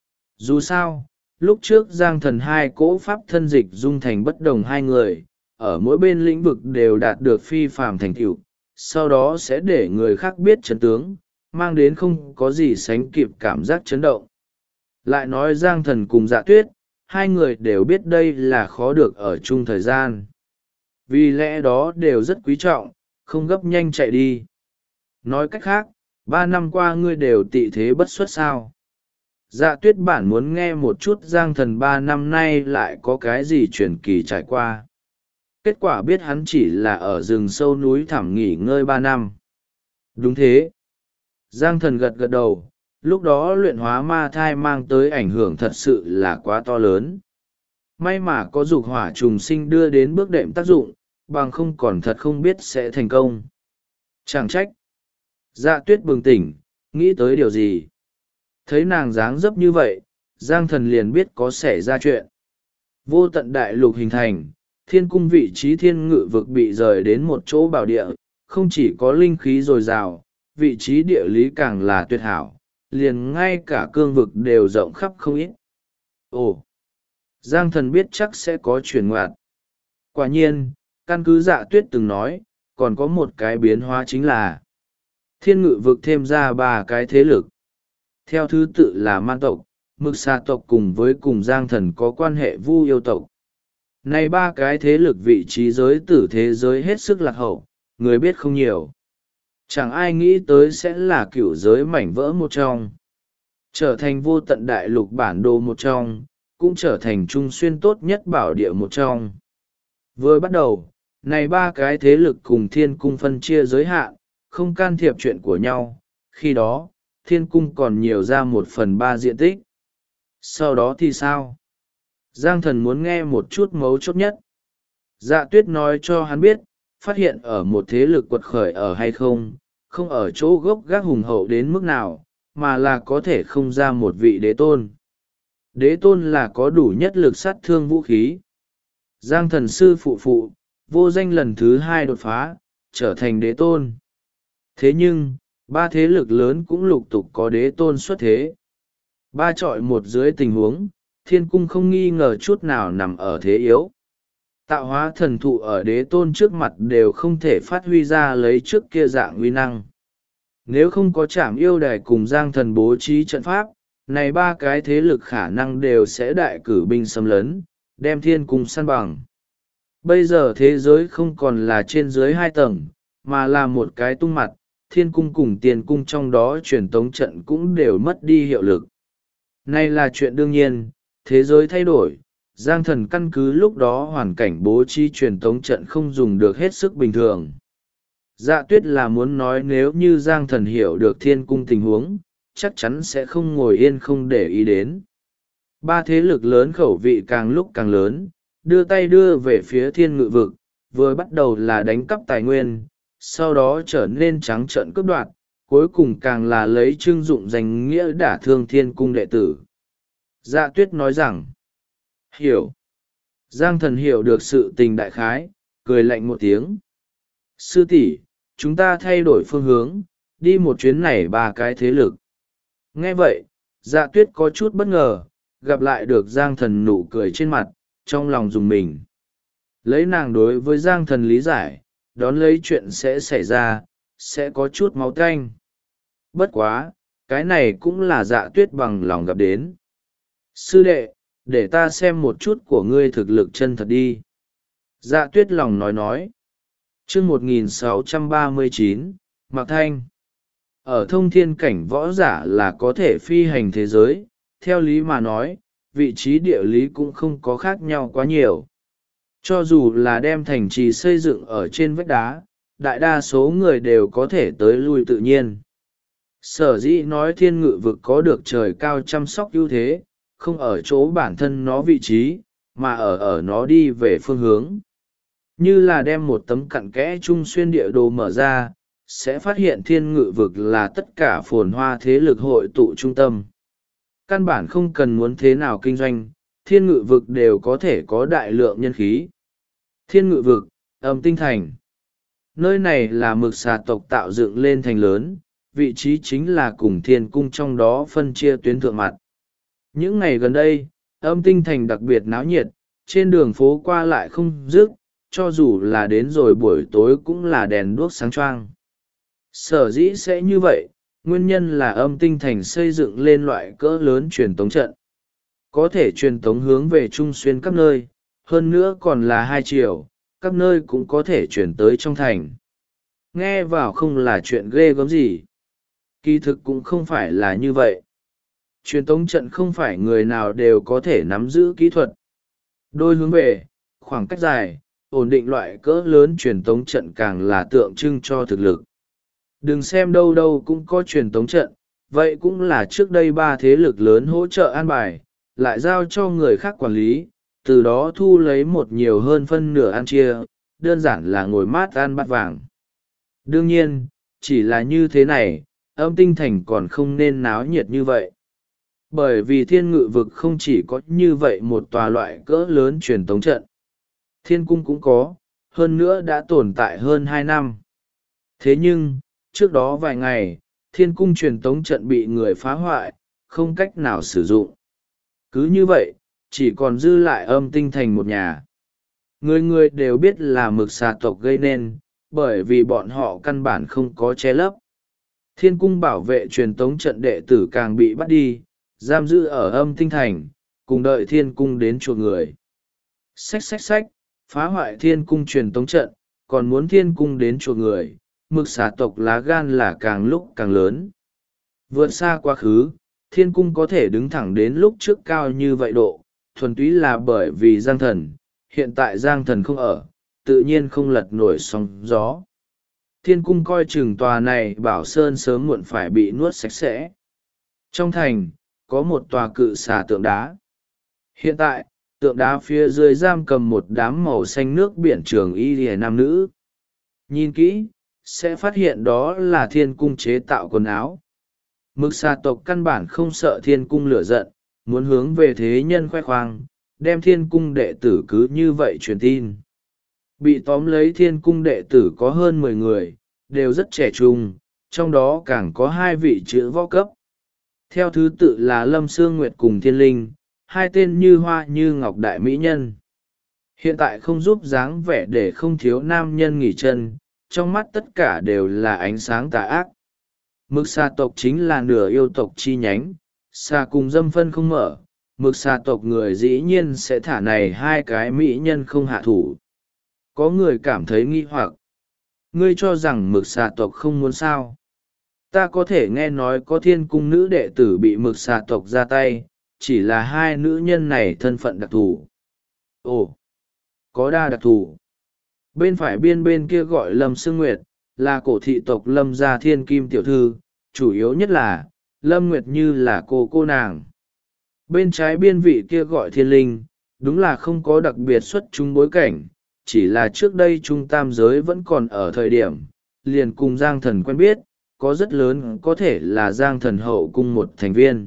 Dù sao, lúc trước Giang thần 2 cỗ pháp thân dịch dung thành bất đồng 2 người, ở mỗi bên lĩnh vực đều đạt được phi phàm thành tựu, sau đó sẽ để người khác biết chân tướng, mang đến không có gì sánh kịp cảm giác chấn động. Lại nói Giang thần cùng Dạ tuyết, 2 người đều biết đây là khó được ở chung thời gian. Vì lẽ đó đều rất quý trọng, không gấp nhanh chạy đi. Nói cách khác, 3 năm qua ngươi đều tị thế bất xuất sao? Dạ tuyết bản muốn nghe một chút Giang thần 3 năm nay lại có cái gì truyền kỳ trải qua. Kết quả biết hắn chỉ là ở rừng sâu núi thẳm nghỉ ngơi 3 năm. Đúng thế. Giang thần gật gật đầu, lúc đó luyện hóa ma thai mang tới ảnh hưởng thật sự là quá to lớn. May mà có dục hỏa trùng sinh đưa đến bước đệm tác dụng, bằng không còn thật không biết sẽ thành công. Chẳng trách. Dạ tuyết bừng tỉnh, nghĩ tới điều gì. Thấy nàng dáng dấp như vậy, Giang thần liền biết có xảy ra chuyện. Vô tận đại lục hình thành, Thiên Cung vị trí thiên ngự vực bị rời đến một chỗ bảo địa, không chỉ có linh khí dồi dào, vị trí địa lý càng là tuyệt hảo, liền ngay cả cương vực đều rộng khắp không ít. Ồ! Giang thần biết chắc sẽ có chuyển ngoặt. Quả nhiên, căn cứ Dạ tuyết từng nói, còn có một cái biến hóa chính là thiên ngự vực thêm ra ba cái thế lực. Theo thứ tự là man tộc, mực xà tộc cùng giang thần có quan hệ vu yêu tộc. Này ba cái thế lực vị trí giới tử thế giới hết sức lạc hậu, người biết không nhiều. Chẳng ai nghĩ tới sẽ là cựu giới mảnh vỡ một trong. Trở thành vô tận đại lục bản đồ một trong, cũng trở thành trung xuyên tốt nhất bảo địa một trong. Vừa bắt đầu, này ba cái thế lực cùng thiên cung phân chia giới hạn, không can thiệp chuyện của nhau. Khi đó, thiên cung còn nhiều ra 1/3 diện tích. Sau đó thì sao? Giang thần muốn nghe một chút mấu chốt nhất. Dạ tuyết nói cho hắn biết, phát hiện ở một thế lực quật khởi ở hay không, không ở chỗ gốc gác hùng hậu đến mức nào, mà là có thể không ra một vị đế tôn. Đế tôn là có đủ nhất lực sát thương vũ khí. Giang thần sư phụ, vô danh lần thứ 2 đột phá, trở thành đế tôn. Thế nhưng, ba thế lực lớn cũng lục tục có đế tôn xuất thế. Ba chọi một dưới tình huống, thiên cung không nghi ngờ chút nào nằm ở thế yếu. Tạo hóa thần thụ ở đế tôn trước mặt đều không thể phát huy ra lấy trước kia dạng uy năng. Nếu không có Trảm Yêu Đài cùng Giang thần bố trí trận pháp, này ba cái thế lực khả năng đều sẽ đại cử binh xâm lấn, đem thiên cung săn bằng. Bây giờ thế giới không còn là trên dưới 2 tầng, mà là một cái tung mặt, thiên cung cùng tiền cung trong đó truyền tống trận cũng đều mất đi hiệu lực. Này là chuyện đương nhiên, thế giới thay đổi, Giang thần căn cứ lúc đó hoàn cảnh bố trí truyền tống trận không dùng được hết sức bình thường. Dạ tuyết là muốn nói nếu như Giang thần hiểu được thiên cung tình huống, chắc chắn sẽ không ngồi yên không để ý đến. Ba thế lực lớn khẩu vị càng lúc càng lớn, đưa tay đưa về phía thiên ngự vực, vừa bắt đầu là đánh cắp tài nguyên, sau đó trở nên trắng trợn cướp đoạt, cuối cùng càng là lấy trưng dụng danh nghĩa đả thương thiên cung đệ tử. Dạ tuyết nói rằng, hiểu. Giang thần hiểu được sự tình đại khái, cười lạnh một tiếng. Sư tỷ, chúng ta thay đổi phương hướng, đi một chuyến này ba cái thế lực. Nghe vậy, dạ tuyết có chút bất ngờ, gặp lại được Giang thần nụ cười trên mặt, trong lòng dùng mình. Lấy nàng đối với Giang thần lý giải, đón lấy chuyện sẽ xảy ra, sẽ có chút máu tanh. Bất quá, cái này cũng là dạ tuyết bằng lòng gặp đến. Sư đệ, để ta xem một chút của ngươi thực lực chân thật đi. Dạ tuyết lòng nói. Chương 1639, Mạc Thanh. Ở thông thiên cảnh võ giả là có thể phi hành thế giới, theo lý mà nói, vị trí địa lý cũng không có khác nhau quá nhiều. Cho dù là đem thành trì xây dựng ở trên vách đá, đại đa số người đều có thể tới lui tự nhiên. Sở dĩ nói thiên ngự vực có được trời cao chăm sóc ưu thế, không ở chỗ bản thân nó vị trí, mà ở nó đi về phương hướng. Như là đem một tấm cặn kẽ trung xuyên địa đồ mở ra, sẽ phát hiện thiên ngự vực là tất cả phồn hoa thế lực hội tụ trung tâm. Căn bản không cần muốn thế nào kinh doanh, thiên ngự vực đều có thể có đại lượng nhân khí. Thiên ngự vực, Âm Tinh Thành. Nơi này là mực xà tộc tạo dựng lên thành lớn, vị trí chính là cùng thiên cung trong đó phân chia tuyến thượng mặt. Những ngày gần đây, Âm Tinh Thành đặc biệt náo nhiệt, trên đường phố qua lại không dứt, cho dù là đến rồi buổi tối cũng là đèn đuốc sáng choang. Sở dĩ sẽ như vậy, nguyên nhân là Âm Tinh Thành xây dựng lên loại cỡ lớn truyền tống trận. Có thể truyền tống hướng về trung xuyên các nơi, hơn nữa còn là 2 chiều, các nơi cũng có thể chuyển tới trong thành. Nghe vào không là chuyện ghê gớm gì. Kỳ thực cũng không phải là như vậy. Truyền tống trận không phải người nào đều có thể nắm giữ kỹ thuật. Đôi hướng về, khoảng cách dài, ổn định loại cỡ lớn truyền tống trận càng là tượng trưng cho thực lực. Đừng xem đâu đâu cũng có truyền tống trận, vậy cũng là trước đây ba thế lực lớn hỗ trợ an bài, lại giao cho người khác quản lý, từ đó thu lấy một nhiều hơn phân nửa ăn chia, đơn giản là ngồi mát ăn bát vàng. Đương nhiên, chỉ là như thế này, Âm Tinh Thành còn không nên náo nhiệt như vậy. Bởi vì thiên ngự vực không chỉ có như vậy một tòa loại cỡ lớn truyền tống trận. Thiên cung cũng có, hơn nữa đã tồn tại hơn 2 năm. Thế nhưng, trước đó vài ngày, thiên cung truyền tống trận bị người phá hoại, không cách nào sử dụng. Cứ như vậy, chỉ còn dư lại Âm Tinh Thành một nhà. Người người đều biết là mực xà tộc gây nên, bởi vì bọn họ căn bản không có che lấp. Thiên cung bảo vệ truyền tống trận đệ tử càng bị bắt đi, giam giữ ở âm tinh thành, cùng đợi thiên cung đến chuộc người. Xách xách xách, phá hoại thiên cung truyền tống trận, còn muốn thiên cung đến chuộc người, mực xà tộc lá gan là càng lúc càng lớn. Vượt xa quá khứ, thiên cung có thể đứng thẳng đến lúc trước cao như vậy độ, thuần túy là bởi vì Giang Thần, hiện tại Giang Thần không ở, tự nhiên không lật nổi sóng gió. Thiên cung coi chừng tòa này bảo sơn sớm muộn phải bị nuốt sạch sẽ. Trong thành, có một tòa cự xà tượng đá. Hiện tại, tượng đá phía dưới giam cầm một đám màu xanh nước biển trường y lìa nam nữ. Nhìn kỹ, sẽ phát hiện đó là thiên cung chế tạo quần áo. Mực xà tộc căn bản không sợ thiên cung lửa giận, muốn hướng về thế nhân khoe khoang, đem thiên cung đệ tử cứ như vậy truyền tin. Bị tóm lấy thiên cung đệ tử có hơn 10 người, đều rất trẻ trung, trong đó càng có 2 vị chữ võ cấp. Theo thứ tự là Lâm Sương Nguyệt cùng Thiên Linh, 2 tên như hoa như ngọc đại mỹ nhân. Hiện tại không giúp dáng vẻ để không thiếu nam nhân nghỉ chân, trong mắt tất cả đều là ánh sáng tà ác. Mực xà tộc chính là nửa yêu tộc chi nhánh, xà cùng dâm phân không mở, mực xà tộc người dĩ nhiên sẽ thả này 2 cái mỹ nhân không hạ thủ. Có người cảm thấy nghi hoặc. Ngươi cho rằng mực xà tộc không muốn sao? Ta có thể nghe nói có thiên cung nữ đệ tử bị mực xà tộc ra tay, chỉ là 2 nữ nhân này thân phận đặc thù. Ồ, có đa đặc thù. Bên phải bên kia gọi Lâm Sương Nguyệt, là cổ thị tộc Lâm gia thiên kim tiểu thư, chủ yếu nhất là, Lâm Nguyệt như là cô nàng. Bên trái biên vị kia gọi Thiên Linh, đúng là không có đặc biệt xuất chúng bối cảnh, chỉ là trước đây trung tam giới vẫn còn ở thời điểm, liền cùng Giang Thần quen biết, có rất lớn có thể là Giang Thần hậu cung một thành viên.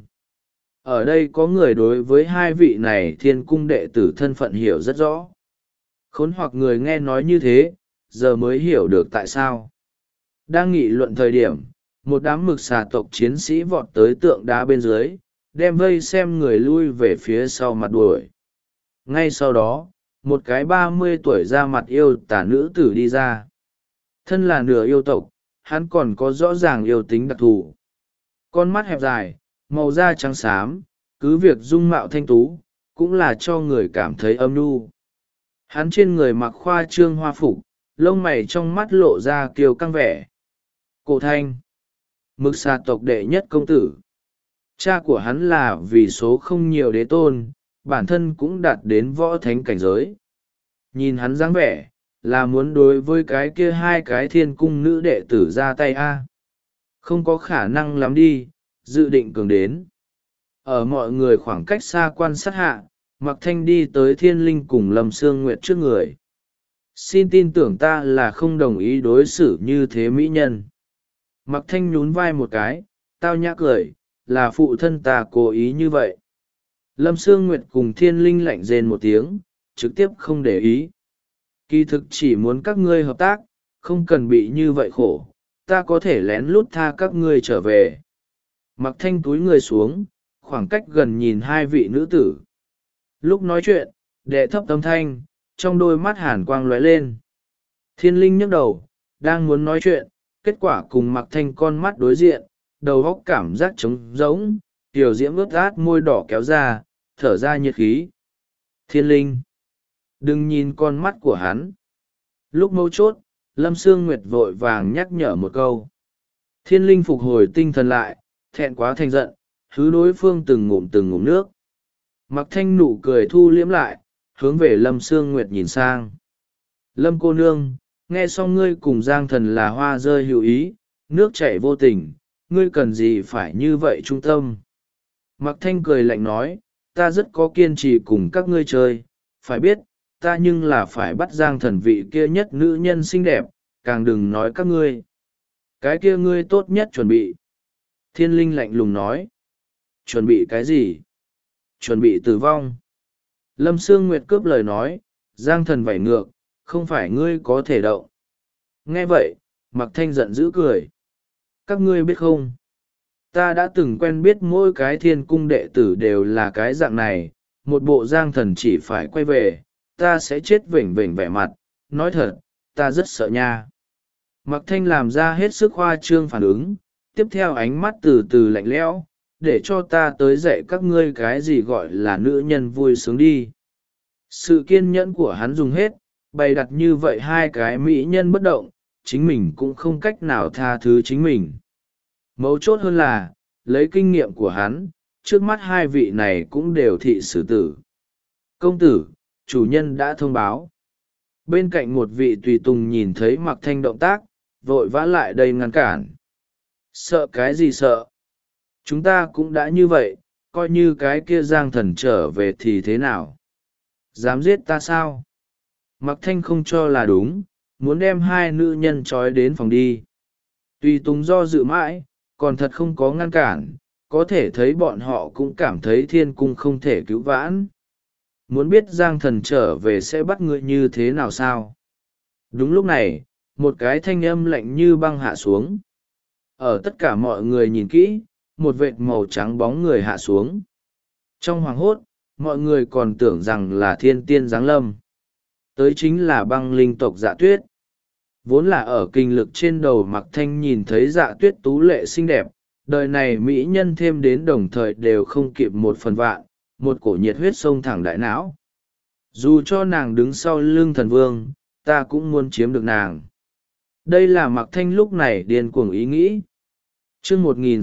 Ở đây có người đối với 2 vị này thiên cung đệ tử thân phận hiểu rất rõ. Khốn hoặc người nghe nói như thế, giờ mới hiểu được tại sao. Đang nghị luận thời điểm, một đám mực xà tộc chiến sĩ vọt tới tượng đá bên dưới, đem vây xem người lui về phía sau mặt đuổi. Ngay sau đó, một cái 30 tuổi ra mặt yêu tả nữ tử đi ra. Thân là nửa yêu tộc, hắn còn có rõ ràng yêu tính đặc thù. Con mắt hẹp dài, màu da trắng xám, cứ việc dung mạo thanh tú, cũng là cho người cảm thấy âm nhu. Hắn trên người mặc khoa trương hoa phục, lông mày trong mắt lộ ra kiều căng vẻ. Cổ Thanh, mực xà tộc đệ nhất công tử. Cha của hắn là vì số không nhiều đế tôn, bản thân cũng đạt đến võ thánh cảnh giới. Nhìn hắn dáng vẻ, là muốn đối với cái kia 2 cái thiên cung nữ đệ tử ra tay a. Không có khả năng lắm đi, dự định cường đến. Ở mọi người khoảng cách xa quan sát hạ, Mạc Thanh đi tới Thiên Linh cùng Lâm Sương Nguyệt trước người. Xin tin tưởng ta là không đồng ý đối xử như thế mỹ nhân. Mạc Thanh nhún vai một cái, tao nhã cười, là phụ thân ta cố ý như vậy. Lâm Sương Nguyệt cùng Thiên Linh lạnh rên một tiếng, trực tiếp không để ý. Kỳ thực chỉ muốn các ngươi hợp tác, không cần bị như vậy khổ, ta có thể lén lút tha các ngươi trở về. Mạc Thanh túi người xuống, khoảng cách gần nhìn 2 vị nữ tử. Lúc nói chuyện, đệ thấp âm thanh, trong đôi mắt hàn quang lóe lên. Thiên Linh nhấc đầu, đang muốn nói chuyện, kết quả cùng Mạc Thanh con mắt đối diện, đầu óc cảm giác trống rỗng, tiểu diễm ướt át môi đỏ kéo ra, thở ra nhiệt khí. Thiên Linh, đừng nhìn con mắt của hắn. Lúc mấu chốt, Lâm Sương Nguyệt vội vàng nhắc nhở một câu. Thiên Linh phục hồi tinh thần lại, thẹn quá thành giận, hứ đối phương từng ngụm nước. Mạc Thanh nụ cười thu liễm lại, hướng về Lâm Sương Nguyệt nhìn sang. Lâm cô nương, nghe xong ngươi cùng Giang Thần là hoa rơi hữu ý, nước chảy vô tình, ngươi cần gì phải như vậy trung tâm. Mạc Thanh cười lạnh nói, ta rất có kiên trì cùng các ngươi chơi, phải biết, ta nhưng là phải bắt Giang Thần vị kia nhất nữ nhân xinh đẹp, càng đừng nói các ngươi. Cái kia ngươi tốt nhất chuẩn bị. Thiên Linh lạnh lùng nói. Chuẩn bị cái gì? Chuẩn bị tử vong. Lâm Sương Nguyệt cướp lời nói, Giang Thần vảy ngược, không phải ngươi có thể động. Nghe vậy, Mạc Thanh giận dữ cười. Các ngươi biết không? Ta đã từng quen biết mỗi cái thiên cung đệ tử đều là cái dạng này, một bộ Giang Thần chỉ phải quay về, ta sẽ chết vểnh vểnh vẻ mặt, nói thật, ta rất sợ nha. Mặc Thanh làm ra hết sức khoa trương phản ứng, tiếp theo ánh mắt từ từ lạnh lẽo, để cho ta tới dạy các ngươi cái gì gọi là nữ nhân vui sướng đi. Sự kiên nhẫn của hắn dùng hết, bày đặt như vậy hai cái mỹ nhân bất động, chính mình cũng không cách nào tha thứ chính mình. Mấu chốt hơn là, lấy kinh nghiệm của hắn, trước mắt hai vị này cũng đều thị xử tử. Công tử, chủ nhân đã thông báo. Bên cạnh một vị tùy tùng nhìn thấy Mặc Thanh động tác, vội vã lại đây ngăn cản. Sợ cái gì sợ? Chúng ta cũng đã như vậy, coi như cái kia Giang Thần trở về thì thế nào? Dám giết ta sao? Mặc Thanh không cho là đúng, muốn đem hai nữ nhân trói đến phòng đi. Tùy tùng do dự mãi, còn thật không có ngăn cản, có thể thấy bọn họ cũng cảm thấy thiên cung không thể cứu vãn. Muốn biết Giang Thần trở về sẽ bắt ngươi như thế nào sao? Đúng lúc này, một cái thanh âm lạnh như băng hạ xuống. Ở tất cả mọi người nhìn kỹ, một vệt màu trắng bóng người hạ xuống. Trong hoàng hốt, mọi người còn tưởng rằng là thiên tiên giáng lâm. Tới chính là băng linh tộc Dạ Tuyết. Vốn là ở kinh lực trên đầu Mặc Thanh nhìn thấy Dạ Tuyết tú lệ xinh đẹp, đời này mỹ nhân thêm đến đồng thời đều không kịp một phần vạn, một cổ nhiệt huyết sông thẳng đại não. Dù cho nàng đứng sau lưng thần vương, ta cũng muốn chiếm được nàng. Đây là Mặc Thanh lúc này điên cuồng ý nghĩ. Chương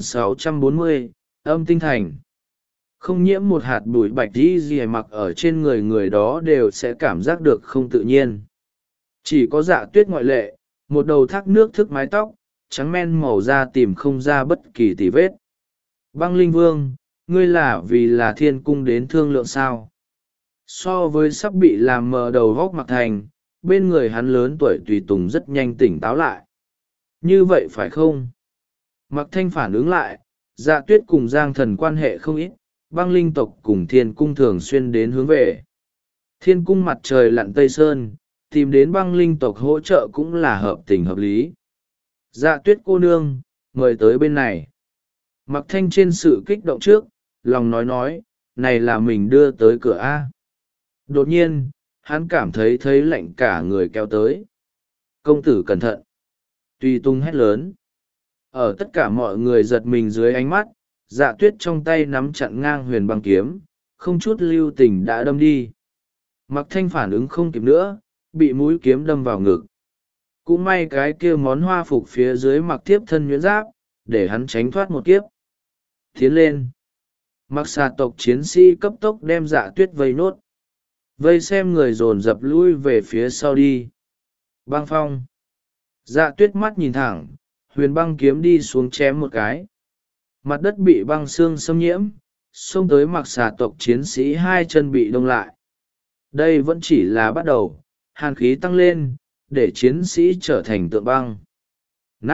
1640, âm tinh thành. Không nhiễm một hạt bụi bạch đi gì mặc ở trên người người đó đều sẽ cảm giác được không tự nhiên. Chỉ có Dạ Tuyết ngoại lệ, một đầu thác nước thức mái tóc, trắng men màu da tìm không ra bất kỳ tì vết. Băng Linh Vương, ngươi là vì là thiên cung đến thương lượng sao? So với sắp bị làm mờ đầu vóc Mặc Thành, bên người hắn lớn tuổi tùy tùng rất nhanh tỉnh táo lại. Như vậy phải không? Mặc Thanh phản ứng lại, Dạ Tuyết cùng Giang Thần quan hệ không ít, băng linh tộc cùng thiên cung thường xuyên đến hướng về. Thiên cung mặt trời lặn Tây Sơn, tìm đến băng linh tộc hỗ trợ cũng là hợp tình hợp lý. Dạ Tuyết cô nương, mời tới bên này. Mặc Thanh trên sự kích động trước, lòng nói, này là mình đưa tới cửa A. Đột nhiên, hắn cảm thấy lạnh cả người kéo tới. Công tử cẩn thận. Tùy tung hét lớn. Ở tất cả mọi người giật mình dưới ánh mắt, Dạ Tuyết trong tay nắm chặn ngang huyền băng kiếm, không chút lưu tình đã đâm đi. Mặc Thanh phản ứng không kịp nữa, bị mũi kiếm đâm vào ngực. Cũng may cái kia món hoa phục phía dưới mặc tiếp thân nhuyễn giáp, để hắn tránh thoát một kiếp. Tiến lên. Mặc xà tộc chiến sĩ cấp tốc đem Dạ Tuyết vây nốt. Vây xem người dồn dập lui về phía sau đi. Băng phong. Dạ Tuyết mắt nhìn thẳng, huyền băng kiếm đi xuống chém một cái. Mặt đất bị băng xương xâm nhiễm, xông tới mặc xà tộc chiến sĩ hai chân bị đông lại. Đây vẫn chỉ là bắt đầu, hàn khí tăng lên, để chiến sĩ trở thành tượng băng. Nắt.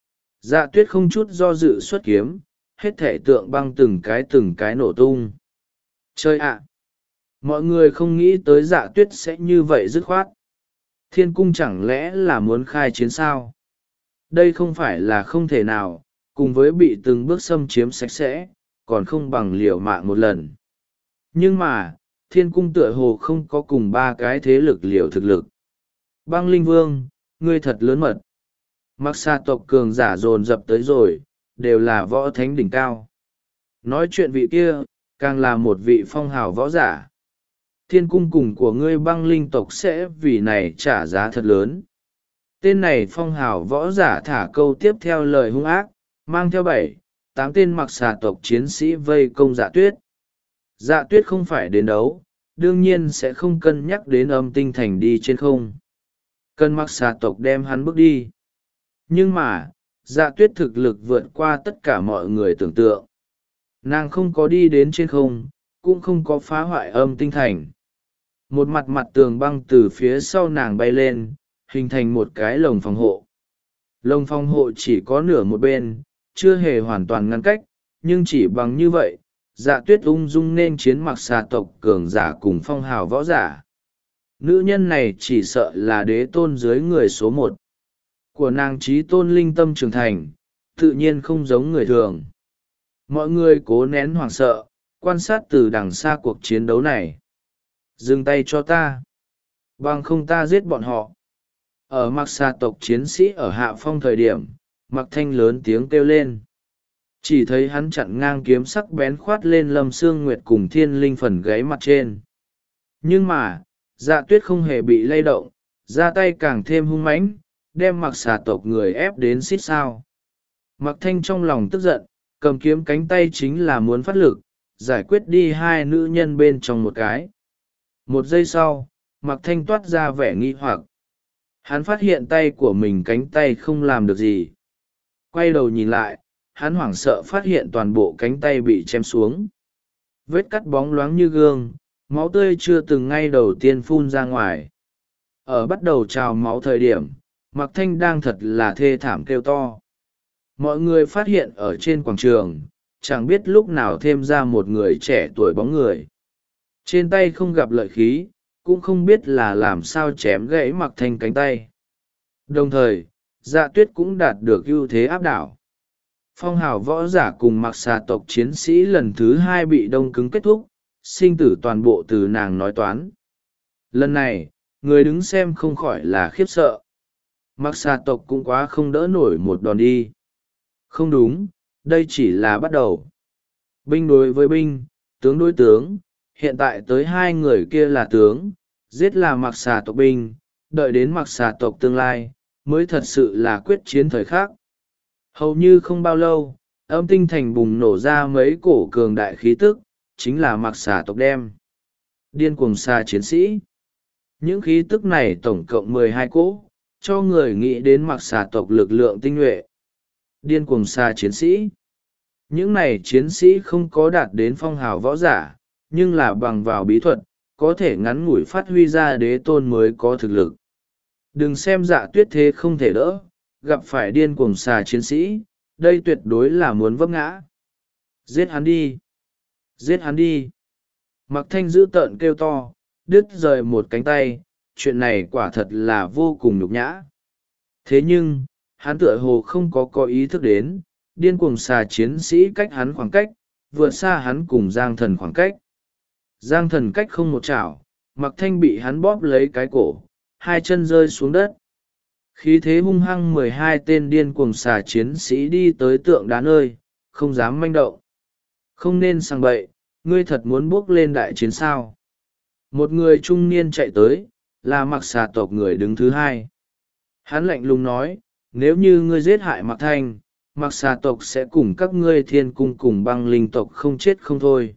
Dạ Tuyết không chút do dự xuất kiếm, hết thể tượng băng từng cái nổ tung. Chơi ạ! Mọi người không nghĩ tới Dạ Tuyết sẽ như vậy dứt khoát. Thiên cung chẳng lẽ là muốn khai chiến sao? Đây không phải là không thể nào, cùng với bị từng bước xâm chiếm sạch sẽ, còn không bằng liều mạng một lần. Nhưng mà, thiên cung tựa hồ không có cùng ba cái thế lực liều thực lực. Băng Linh Vương, ngươi thật lớn mật. Mặc xa tộc cường giả dồn dập tới rồi, đều là võ thánh đỉnh cao. Nói chuyện vị kia, càng là một vị phong hào võ giả. Thiên cung cùng của ngươi băng linh tộc sẽ vì này trả giá thật lớn. Tên này phong hào võ giả thả câu tiếp theo lời hung ác, mang theo 7, 8 tên mặc xà tộc chiến sĩ vây công Dạ Tuyết. Dạ Tuyết không phải đến đấu, đương nhiên sẽ không cân nhắc đến âm tinh thành đi trên không. Cần mặc xà tộc đem hắn bước đi. Nhưng mà, Dạ Tuyết thực lực vượt qua tất cả mọi người tưởng tượng. Nàng không có đi đến trên không, cũng không có phá hoại âm tinh thành. Một mặt tường băng từ phía sau nàng bay lên, hình thành một cái lồng phòng hộ. Lồng phòng hộ chỉ có nửa một bên, chưa hề hoàn toàn ngăn cách, nhưng chỉ bằng như vậy, Dạ Tuyết ung dung nên chiến mặc xà tộc cường giả cùng phong hào võ giả. Nữ nhân này chỉ sợ là đế tôn dưới người số 1. Của nàng trí tôn linh tâm trưởng thành, tự nhiên không giống người thường. Mọi người cố nén hoảng sợ, quan sát từ đằng xa cuộc chiến đấu này. Dừng tay cho ta. Bằng không ta giết bọn họ. Ở mặc xà tộc chiến sĩ ở hạ phong thời điểm, mặc thanh lớn tiếng kêu lên. Chỉ thấy hắn chặn ngang kiếm sắc bén khoát lên Lâm Sương Nguyệt cùng Thiên Linh phần gáy mặt trên. Nhưng mà, Dạ Tuyết không hề bị lay động, ra tay càng thêm hung mãnh, đem mặc xà tộc người ép đến xít sao. Mặc thanh trong lòng tức giận, cầm kiếm cánh tay chính là muốn phát lực, giải quyết đi hai nữ nhân bên trong một cái. Một giây sau, mặc thanh toát ra vẻ nghi hoặc. Hắn phát hiện tay của mình cánh tay không làm được gì. Quay đầu nhìn lại, hắn hoảng sợ phát hiện toàn bộ cánh tay bị chém xuống. Vết cắt bóng loáng như gương, máu tươi chưa từng ngay đầu tiên phun ra ngoài. Ở bắt đầu trào máu thời điểm, mặc thanh đang thật là thê thảm kêu to. Mọi người phát hiện ở trên quảng trường, chẳng biết lúc nào thêm ra một người trẻ tuổi bóng người. Trên tay không gặp lợi khí, cũng không biết là làm sao chém gãy mặc thanh cánh tay. Đồng thời, Dạ Tuyết cũng đạt được ưu thế áp đảo. Phong hào võ giả cùng mặc xà tộc chiến sĩ lần thứ hai bị đông cứng kết thúc, sinh tử toàn bộ từ nàng nói toán. Lần này, người đứng xem không khỏi là khiếp sợ. Mặc xà tộc cũng quá không đỡ nổi một đòn đi. Không đúng, đây chỉ là bắt đầu. Binh đối với binh, tướng đối tướng, hiện tại tới hai người kia là tướng, giết là mặc xà tộc binh, đợi đến mặc xà tộc tương lai, mới thật sự là quyết chiến thời khắc. Hầu như không bao lâu, âm tinh thành bùng nổ ra mấy cổ cường đại khí tức, chính là mặc xà tộc đem. Điên cuồng xà chiến sĩ. Những khí tức này tổng cộng 12 cỗ, cho người nghĩ đến mặc xà tộc lực lượng tinh nhuệ. Điên cuồng xà chiến sĩ. Những này chiến sĩ không có đạt đến phong hào võ giả, nhưng là bằng vào bí thuật, có thể ngắn ngủi phát huy ra đế tôn mới có thực lực. Đừng xem Dạ Tuyết thế không thể đỡ, gặp phải điên cuồng xà chiến sĩ, đây tuyệt đối là muốn vấp ngã. Giết hắn đi! Giết hắn đi! Mặc thanh dữ tợn kêu to, đứt rời một cánh tay, chuyện này quả thật là vô cùng nhục nhã. Thế nhưng, hắn tựa hồ không có ý thức đến, điên cuồng xà chiến sĩ cách hắn khoảng cách, vượt xa hắn cùng Giang Thần khoảng cách. Giang Thần cách không một chảo, Mặc thanh bị hắn bóp lấy cái cổ, hai chân rơi xuống đất. Khí thế hung hăng 12 tên điên cuồng xà chiến sĩ đi tới tượng đá nơi, không dám manh động. Không nên sang bậy, ngươi thật muốn bước lên đại chiến sao. Một người trung niên chạy tới, là mặc xà tộc người đứng thứ hai. Hắn lạnh lùng nói, nếu như ngươi giết hại mặc thanh, mặc xà tộc sẽ cùng các ngươi thiên cung cùng băng linh tộc không chết không thôi.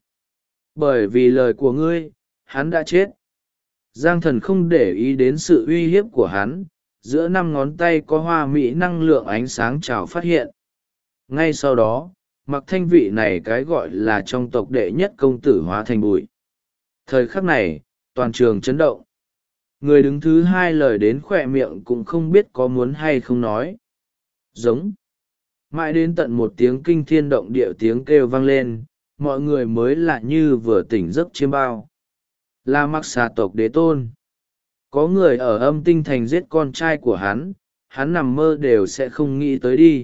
Bởi vì lời của ngươi, hắn đã chết. Giang Thần không để ý đến sự uy hiếp của hắn, giữa năm ngón tay có hoa mỹ năng lượng ánh sáng trào phát hiện. Ngay sau đó, mặc thanh vị này cái gọi là trong tộc đệ nhất công tử hóa thành bụi. Thời khắc này, toàn trường chấn động. Người đứng thứ hai lời đến khỏe miệng cũng không biết có muốn hay không nói. Giống. Mãi đến tận một tiếng kinh thiên động địa tiếng kêu vang lên, mọi người mới lại như vừa tỉnh giấc chiêm bao. Là mặc xà tộc đế tôn. Có người ở âm tinh thành giết con trai của hắn nằm mơ đều sẽ không nghĩ tới đi.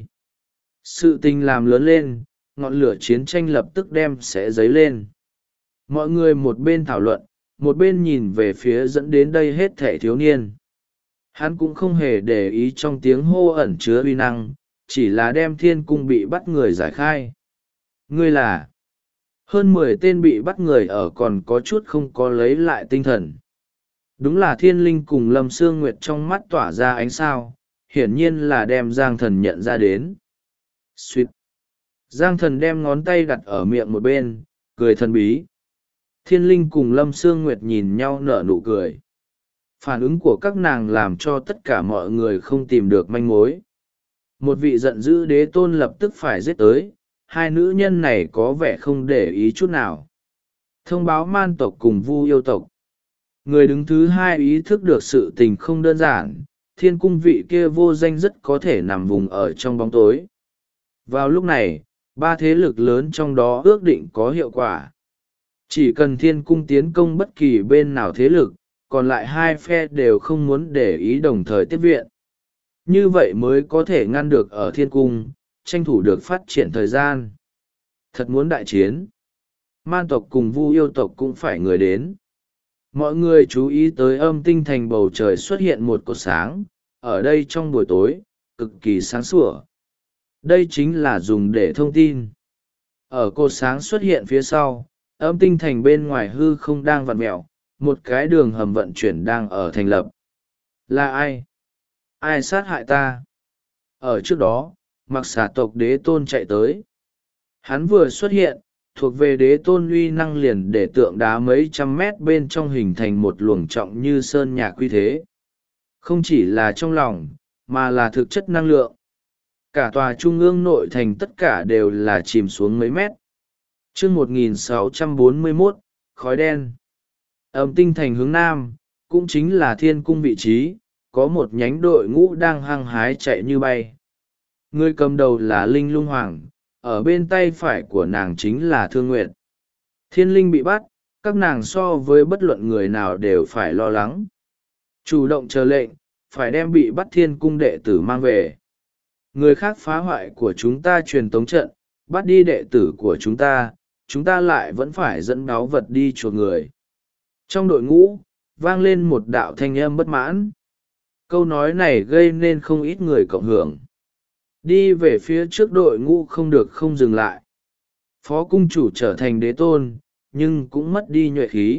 Sự tình làm lớn lên, ngọn lửa chiến tranh lập tức đem sẽ dấy lên. Mọi người một bên thảo luận, một bên nhìn về phía dẫn đến đây hết thảy thiếu niên. Hắn cũng không hề để ý trong tiếng hô ẩn chứa uy năng, chỉ là đem thiên cung bị bắt người giải khai. Ngươi là... Hơn 10 tên bị bắt người ở còn có chút không có lấy lại tinh thần. Đúng là Thiên Linh cùng Lâm Sương Nguyệt trong mắt tỏa ra ánh sao, hiển nhiên là đem Giang Thần nhận ra đến. Xuyệt! Giang Thần đem ngón tay đặt ở miệng một bên, cười thần bí. Thiên Linh cùng Lâm Sương Nguyệt nhìn nhau nở nụ cười. Phản ứng của các nàng làm cho tất cả mọi người không tìm được manh mối. Một vị giận dữ đế tôn lập tức phải giết tới, hai nữ nhân này có vẻ không để ý chút nào. Thông báo man tộc cùng Vu yêu tộc. Người đứng thứ hai ý thức được sự tình không đơn giản, thiên cung vị kia vô danh rất có thể nằm vùng ở trong bóng tối. Vào lúc này, ba thế lực lớn trong đó ước định có hiệu quả. Chỉ cần thiên cung tiến công bất kỳ bên nào thế lực, còn lại hai phe đều không muốn để ý đồng thời tiếp viện. Như vậy mới có thể ngăn được ở thiên cung, tranh thủ được phát triển thời gian. Thật muốn đại chiến. Man tộc cùng Vu yêu tộc cũng phải người đến. Mọi người chú ý tới âm tinh thành bầu trời xuất hiện một cột sáng, ở đây trong buổi tối cực kỳ sáng sủa. Đây chính là dùng để thông tin. Ở cột sáng xuất hiện phía sau, âm tinh thành bên ngoài hư không đang vặn mẹo, một cái đường hầm vận chuyển đang ở thành lập. Là ai? Ai sát hại ta? Ở trước đó, mặc xà tộc đế tôn chạy tới. Hắn vừa xuất hiện, thuộc về đế tôn uy năng liền để tượng đá mấy trăm mét bên trong hình thành một luồng trọng như sơn nhạc uy thế. Không chỉ là trong lòng, mà là thực chất năng lượng. Cả tòa trung ương nội thành tất cả đều là chìm xuống mấy mét. Chương 1641, khói đen. Âm tinh thành hướng nam, cũng chính là thiên cung vị trí, có một nhánh đội ngũ đang hăng hái chạy như bay. Người cầm đầu là Linh Lung Hoàng, ở bên tay phải của nàng chính là Thương Nguyệt. Thiên linh bị bắt, các nàng so với bất luận người nào đều phải lo lắng. Chủ động chờ lệnh, phải đem bị bắt thiên cung đệ tử mang về. Người khác phá hoại của chúng ta truyền tống trận, bắt đi đệ tử của chúng ta lại vẫn phải dẫn báu vật đi chuộc người. Trong đội ngũ, vang lên một đạo thanh âm bất mãn. Câu nói này gây nên không ít người cộng hưởng. Đi về phía trước đội ngũ không được không dừng lại. Phó cung chủ trở thành đế tôn, nhưng cũng mất đi nhuệ khí.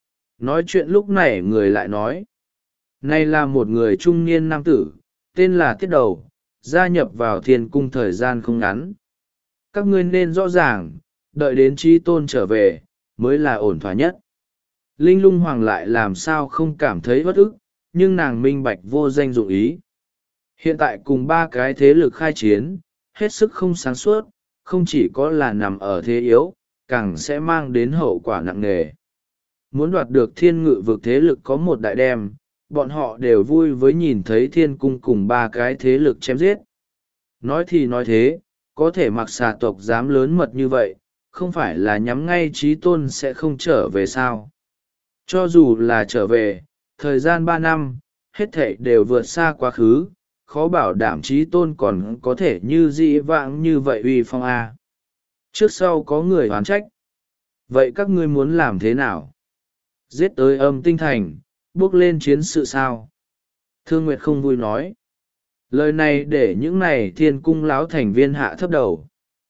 Nói chuyện lúc này người lại nói. Này là một người trung niên nam tử, tên là Tiết Đầu, gia nhập vào thiên cung thời gian không ngắn. Các ngươi nên rõ ràng, đợi đến Chí Tôn trở về, mới là ổn thỏa nhất. Linh Lung Hoàng lại làm sao không cảm thấy bất ức, nhưng nàng minh bạch vô danh dụng ý. Hiện tại cùng ba cái thế lực khai chiến, hết sức không sáng suốt, không chỉ có là nằm ở thế yếu, càng sẽ mang đến hậu quả nặng nề. Muốn đoạt được thiên ngự vực thế lực có một đại đem, bọn họ đều vui với nhìn thấy thiên cung cùng ba cái thế lực chém giết. Nói thì nói thế, có thể mặc xà tộc dám lớn mật như vậy, không phải là nhắm ngay Chí Tôn sẽ không trở về sao. Cho dù là trở về, thời gian 3 năm, hết thảy đều vượt xa quá khứ, khó bảo đảm Chí Tôn còn có thể như dĩ vãng như vậy uy phong a. Trước sau có người oán trách. Vậy các ngươi muốn làm thế nào? Giết tới âm tinh thành, bước lên chiến sự sao? Thương Nguyệt không vui nói. Lời này để những này thiên cung láo thành viên hạ thấp đầu.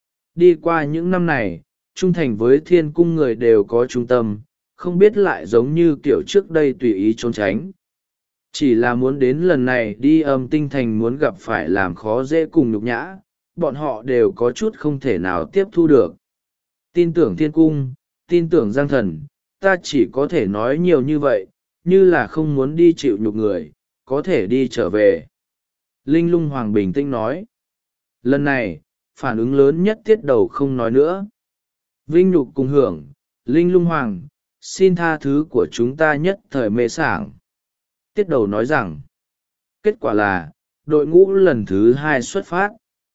Đi qua những năm này, trung thành với thiên cung người đều có trung tâm, không biết lại giống như kiểu trước đây tùy ý trốn tránh. Chỉ là muốn đến lần này đi âm tinh thành muốn gặp phải làm khó dễ cùng nhục nhã, bọn họ đều có chút không thể nào tiếp thu được. Tin tưởng thiên cung, tin tưởng giang thần, ta chỉ có thể nói nhiều như vậy, như là không muốn đi chịu nhục người, có thể đi trở về. Linh Lung Hoàng bình tĩnh nói. Lần này, phản ứng lớn nhất Tiết Đầu không nói nữa. Vinh nhục cùng hưởng, Linh Lung Hoàng, xin tha thứ của chúng ta nhất thời mê sảng. Tiết Đầu nói rằng, kết quả là, đội ngũ lần thứ 2 xuất phát.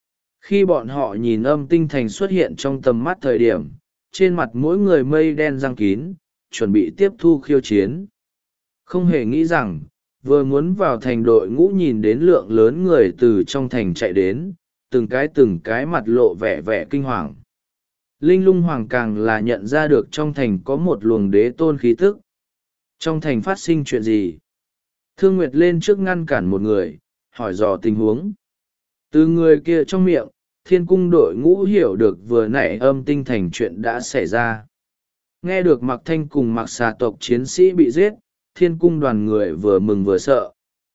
Khi bọn họ nhìn âm tinh thành xuất hiện trong tầm mắt thời điểm, trên mặt mỗi người mây đen giăng kín, chuẩn bị tiếp thu khiêu chiến. Không hề nghĩ rằng, vừa muốn vào thành đội ngũ nhìn đến lượng lớn người từ trong thành chạy đến, từng cái mặt lộ vẻ vẻ kinh hoàng. Linh Lung Hoàng càng là nhận ra được trong thành có một luồng đế tôn khí tức. Trong thành phát sinh chuyện gì? Thương Nguyệt lên trước ngăn cản một người, hỏi dò tình huống. Từ người kia trong miệng, thiên cung đội ngũ hiểu được vừa nãy âm tinh thành chuyện đã xảy ra. Nghe được Mạc Thanh cùng Mạc xà tộc chiến sĩ bị giết, thiên cung đoàn người vừa mừng vừa sợ.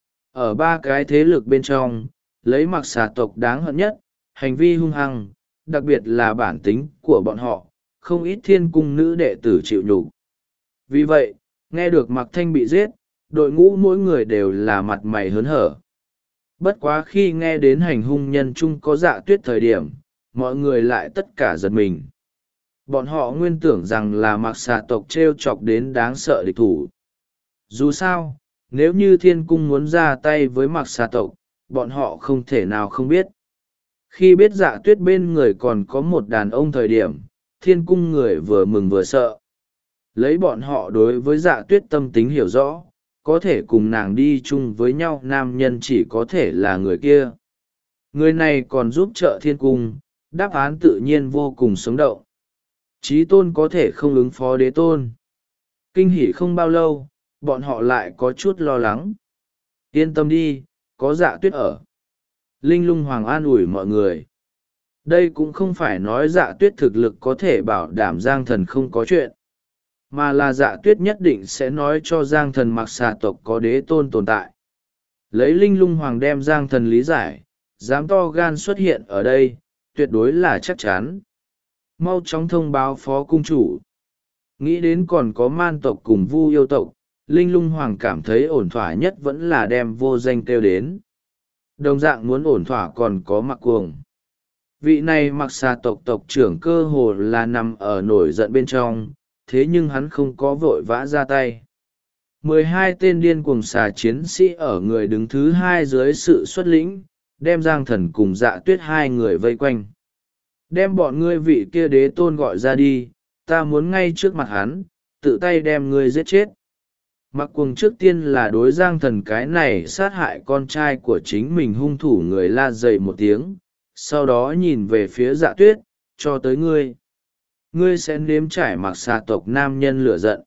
Ở ba cái thế lực bên trong, lấy Mạc xà tộc đáng hận nhất, hành vi hung hăng, đặc biệt là bản tính của bọn họ, không ít thiên cung nữ đệ tử chịu nhục. Vì vậy, nghe được Mạc Thanh bị giết, đội ngũ mỗi người đều là mặt mày hớn hở. Bất quá khi nghe đến hành hung nhân chung có Dạ Tuyết thời điểm, mọi người lại tất cả giật mình. Bọn họ nguyên tưởng rằng là Mạc xà tộc trêu chọc đến đáng sợ địch thủ. Dù sao, nếu như thiên cung muốn ra tay với Mạc xà tộc, bọn họ không thể nào không biết. Khi biết Dạ Tuyết bên người còn có một đàn ông thời điểm, thiên cung người vừa mừng vừa sợ. Lấy bọn họ đối với Dạ Tuyết tâm tính hiểu rõ, có thể cùng nàng đi chung với nhau nam nhân chỉ có thể là người kia. Người này còn giúp trợ thiên cung, đáp án tự nhiên vô cùng sống động. Chí tôn có thể không ứng phó đế tôn. Kinh hỉ không bao lâu, bọn họ lại có chút lo lắng. Yên tâm đi, có Dạ Tuyết ở. Linh Lung Hoàng an ủi mọi người. Đây cũng không phải nói Dạ Tuyết thực lực có thể bảo đảm Giang Thần không có chuyện, mà là Dạ Tuyết nhất định sẽ nói cho Giang Thần Mặc Xà tộc có đế tôn tồn tại. Lấy Linh Lung Hoàng đem Giang Thần lý giải, dám to gan xuất hiện ở đây, tuyệt đối là chắc chắn. Mau chóng thông báo phó cung chủ. Nghĩ đến còn có man tộc cùng Vu yêu tộc, Linh Lung Hoàng cảm thấy ổn thỏa nhất vẫn là đem Vô Danh kêu đến. Đồng dạng muốn ổn thỏa còn có Mặc Cuồng. Vị này Mặc Xà tộc tộc trưởng cơ hồ là nằm ở nổi giận bên trong, thế nhưng hắn không có vội vã ra tay. 12 tên điên cuồng xà chiến sĩ ở người đứng thứ hai dưới sự xuất lĩnh, đem Giang Thần cùng Dạ Tuyết hai người vây quanh. Đem bọn ngươi vị kia đế tôn gọi ra đi, ta muốn ngay trước mặt hắn, tự tay đem ngươi giết chết. Mặc Cuồng trước tiên là đối Giang Thần cái này sát hại con trai của chính mình hung thủ người la dày một tiếng, sau đó nhìn về phía Dạ Tuyết, cho tới ngươi. Ngươi sẽ nếm trải Mặc Xà tộc nam nhân lửa giận.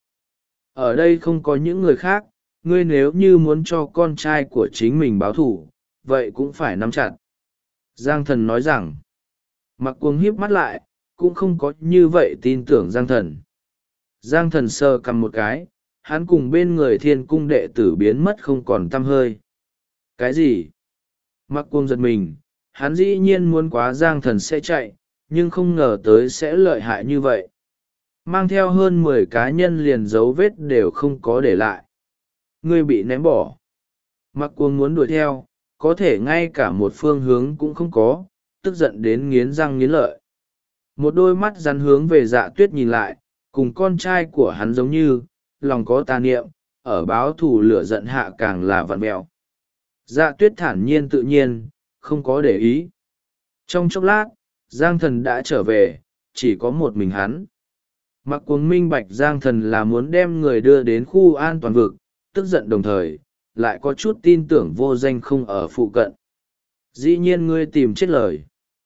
Ở đây không có những người khác, ngươi nếu như muốn cho con trai của chính mình báo thù, vậy cũng phải nắm chặt. Giang Thần nói rằng, Mặc Cuồng híp mắt lại, cũng không có như vậy tin tưởng Giang Thần. Giang Thần sờ cầm một cái, hắn cùng bên người Thiên Cung đệ tử biến mất không còn tăm hơi. Cái gì? Mặc Cuồng giật mình, hắn dĩ nhiên muốn quá Giang Thần sẽ chạy, nhưng không ngờ tới sẽ lợi hại như vậy. Mang theo hơn 10 cá nhân liền dấu vết đều không có để lại. Ngươi bị ném bỏ. Mặc Cuồng muốn đuổi theo, có thể ngay cả một phương hướng cũng không có, tức giận đến nghiến răng nghiến lợi. Một đôi mắt rắn hướng về Dạ Tuyết nhìn lại, cùng con trai của hắn giống như, lòng có tà niệm, ở báo thù lửa giận hạ càng là vặn vẹo. Dạ Tuyết thản nhiên tự nhiên, không có để ý. Trong chốc lát, Giang Thần đã trở về, chỉ có một mình hắn. Mặc Cuồng minh bạch Giang Thần là muốn đem người đưa đến khu an toàn vực, tức giận đồng thời, lại có chút tin tưởng Vô Danh không ở phụ cận. Dĩ nhiên ngươi tìm chết lời.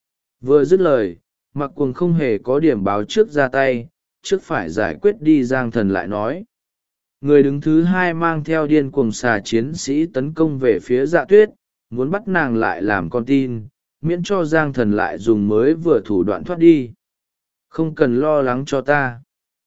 Vừa dứt lời, Mặc Cuồng không hề có điểm báo trước ra tay, trước phải giải quyết đi Giang Thần lại nói. Người đứng thứ hai mang theo điên cuồng xà chiến sĩ tấn công về phía Dạ Tuyết, muốn bắt nàng lại làm con tin, miễn cho Giang Thần lại dùng mới vừa thủ đoạn thoát đi. Không cần lo lắng cho ta.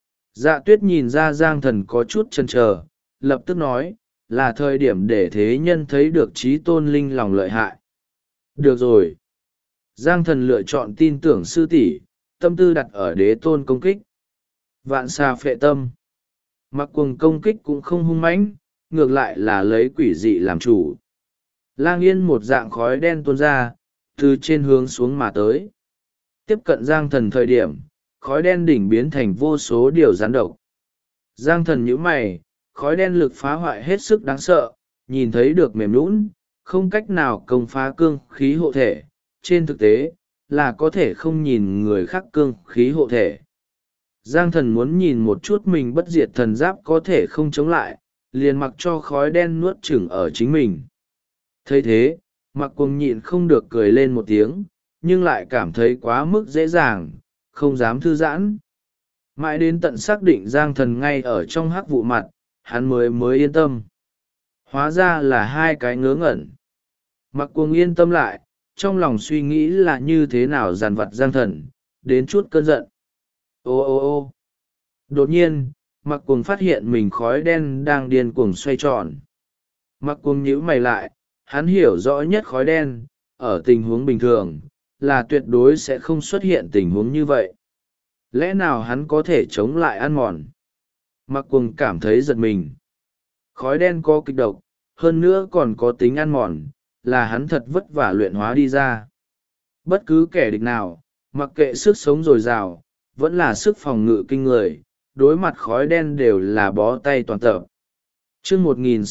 Dạ Tuyết nhìn ra Giang Thần có chút chần chờ, lập tức nói, là thời điểm để thế nhân thấy được trí tôn linh lòng lợi hại. Được rồi. Giang Thần lựa chọn tin tưởng sư tỷ, tâm tư đặt ở đế tôn công kích. Vạn xà phệ tâm. Mặc Cuồng công kích cũng không hung mãnh, ngược lại là lấy quỷ dị làm chủ. Lang yên một dạng khói đen tuôn ra, từ trên hướng xuống mà tới. Tiếp cận Giang Thần thời điểm, khói đen đỉnh biến thành vô số điều rắn độc. Giang Thần nhíu mày, khói đen lực phá hoại hết sức đáng sợ, nhìn thấy được mềm nhũn, không cách nào công phá cương khí hộ thể. Trên thực tế, là có thể không nhìn người khác cương khí hộ thể. Giang Thần muốn nhìn một chút mình bất diệt thần giáp có thể không chống lại, liền mặc cho khói đen nuốt chửng ở chính mình. Thấy thế, Mặc Cuồng nhịn không được cười lên một tiếng, nhưng lại cảm thấy quá mức dễ dàng, không dám thư giãn. Mãi đến tận xác định Giang Thần ngay ở trong hắc vụ mặt, hắn mới yên tâm. Hóa ra là hai cái ngớ ngẩn. Mặc Cuồng yên tâm lại, trong lòng suy nghĩ là như thế nào dằn vặt Giang Thần, đến chút cơn giận. Ô ô ô đột nhiên, Mặc Cuồng phát hiện mình khói đen đang điên cuồng xoay tròn. Mặc Cuồng nhíu mày lại, hắn hiểu rõ nhất khói đen, ở tình huống bình thường, là tuyệt đối sẽ không xuất hiện tình huống như vậy. Lẽ nào hắn có thể chống lại ăn mòn? Mặc Cuồng cảm thấy giật mình. Khói đen có kịch độc, hơn nữa còn có tính ăn mòn, là hắn thật vất vả luyện hóa đi ra. Bất cứ kẻ địch nào, mặc kệ sức sống dồi dào, vẫn là sức phòng ngự kinh người, đối mặt khói đen đều là bó tay toàn tập. Chương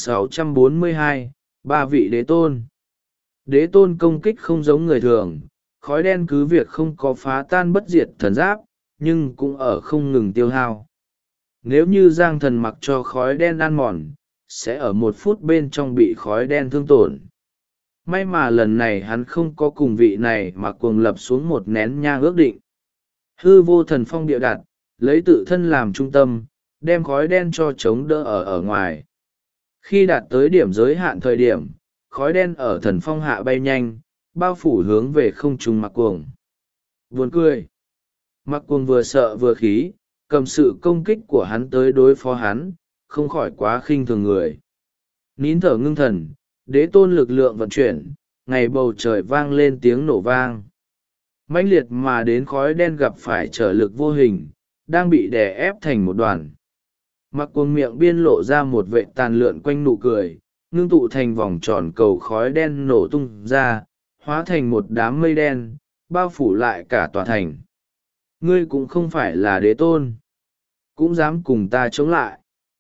1642, ba vị đế tôn. Đế tôn công kích không giống người thường, khói đen cứ việc không có phá tan bất diệt thần giáp, nhưng cũng ở không ngừng tiêu hao. Nếu như Giang Thần mặc cho khói đen ăn mòn, sẽ ở 1 phút bên trong bị khói đen thương tổn. May mà lần này hắn không có cùng vị này mà cuồng lập xuống một nén nhang ước định. Hư vô thần phong địa đặt, lấy tự thân làm trung tâm, đem khói đen cho chống đỡ ở ngoài. Khi đạt tới điểm giới hạn thời điểm, khói đen ở thần phong hạ bay nhanh, bao phủ hướng về không trung Mặc Cuồng. Buồn cười. Mặc Cuồng vừa sợ vừa khí, cầm sự công kích của hắn tới đối phó hắn, không khỏi quá khinh thường người. Nín thở ngưng thần, đế tôn lực lượng vận chuyển, ngày bầu trời vang lên tiếng nổ vang. Mãnh liệt mà đến khói đen gặp phải trở lực vô hình, đang bị đè ép thành một đoàn. Mặc Cuồng miệng biên lộ ra một vệ tàn lượn quanh nụ cười, ngưng tụ thành vòng tròn cầu khói đen nổ tung ra, hóa thành một đám mây đen, bao phủ lại cả tòa thành. Ngươi cũng không phải là đế tôn, cũng dám cùng ta chống lại.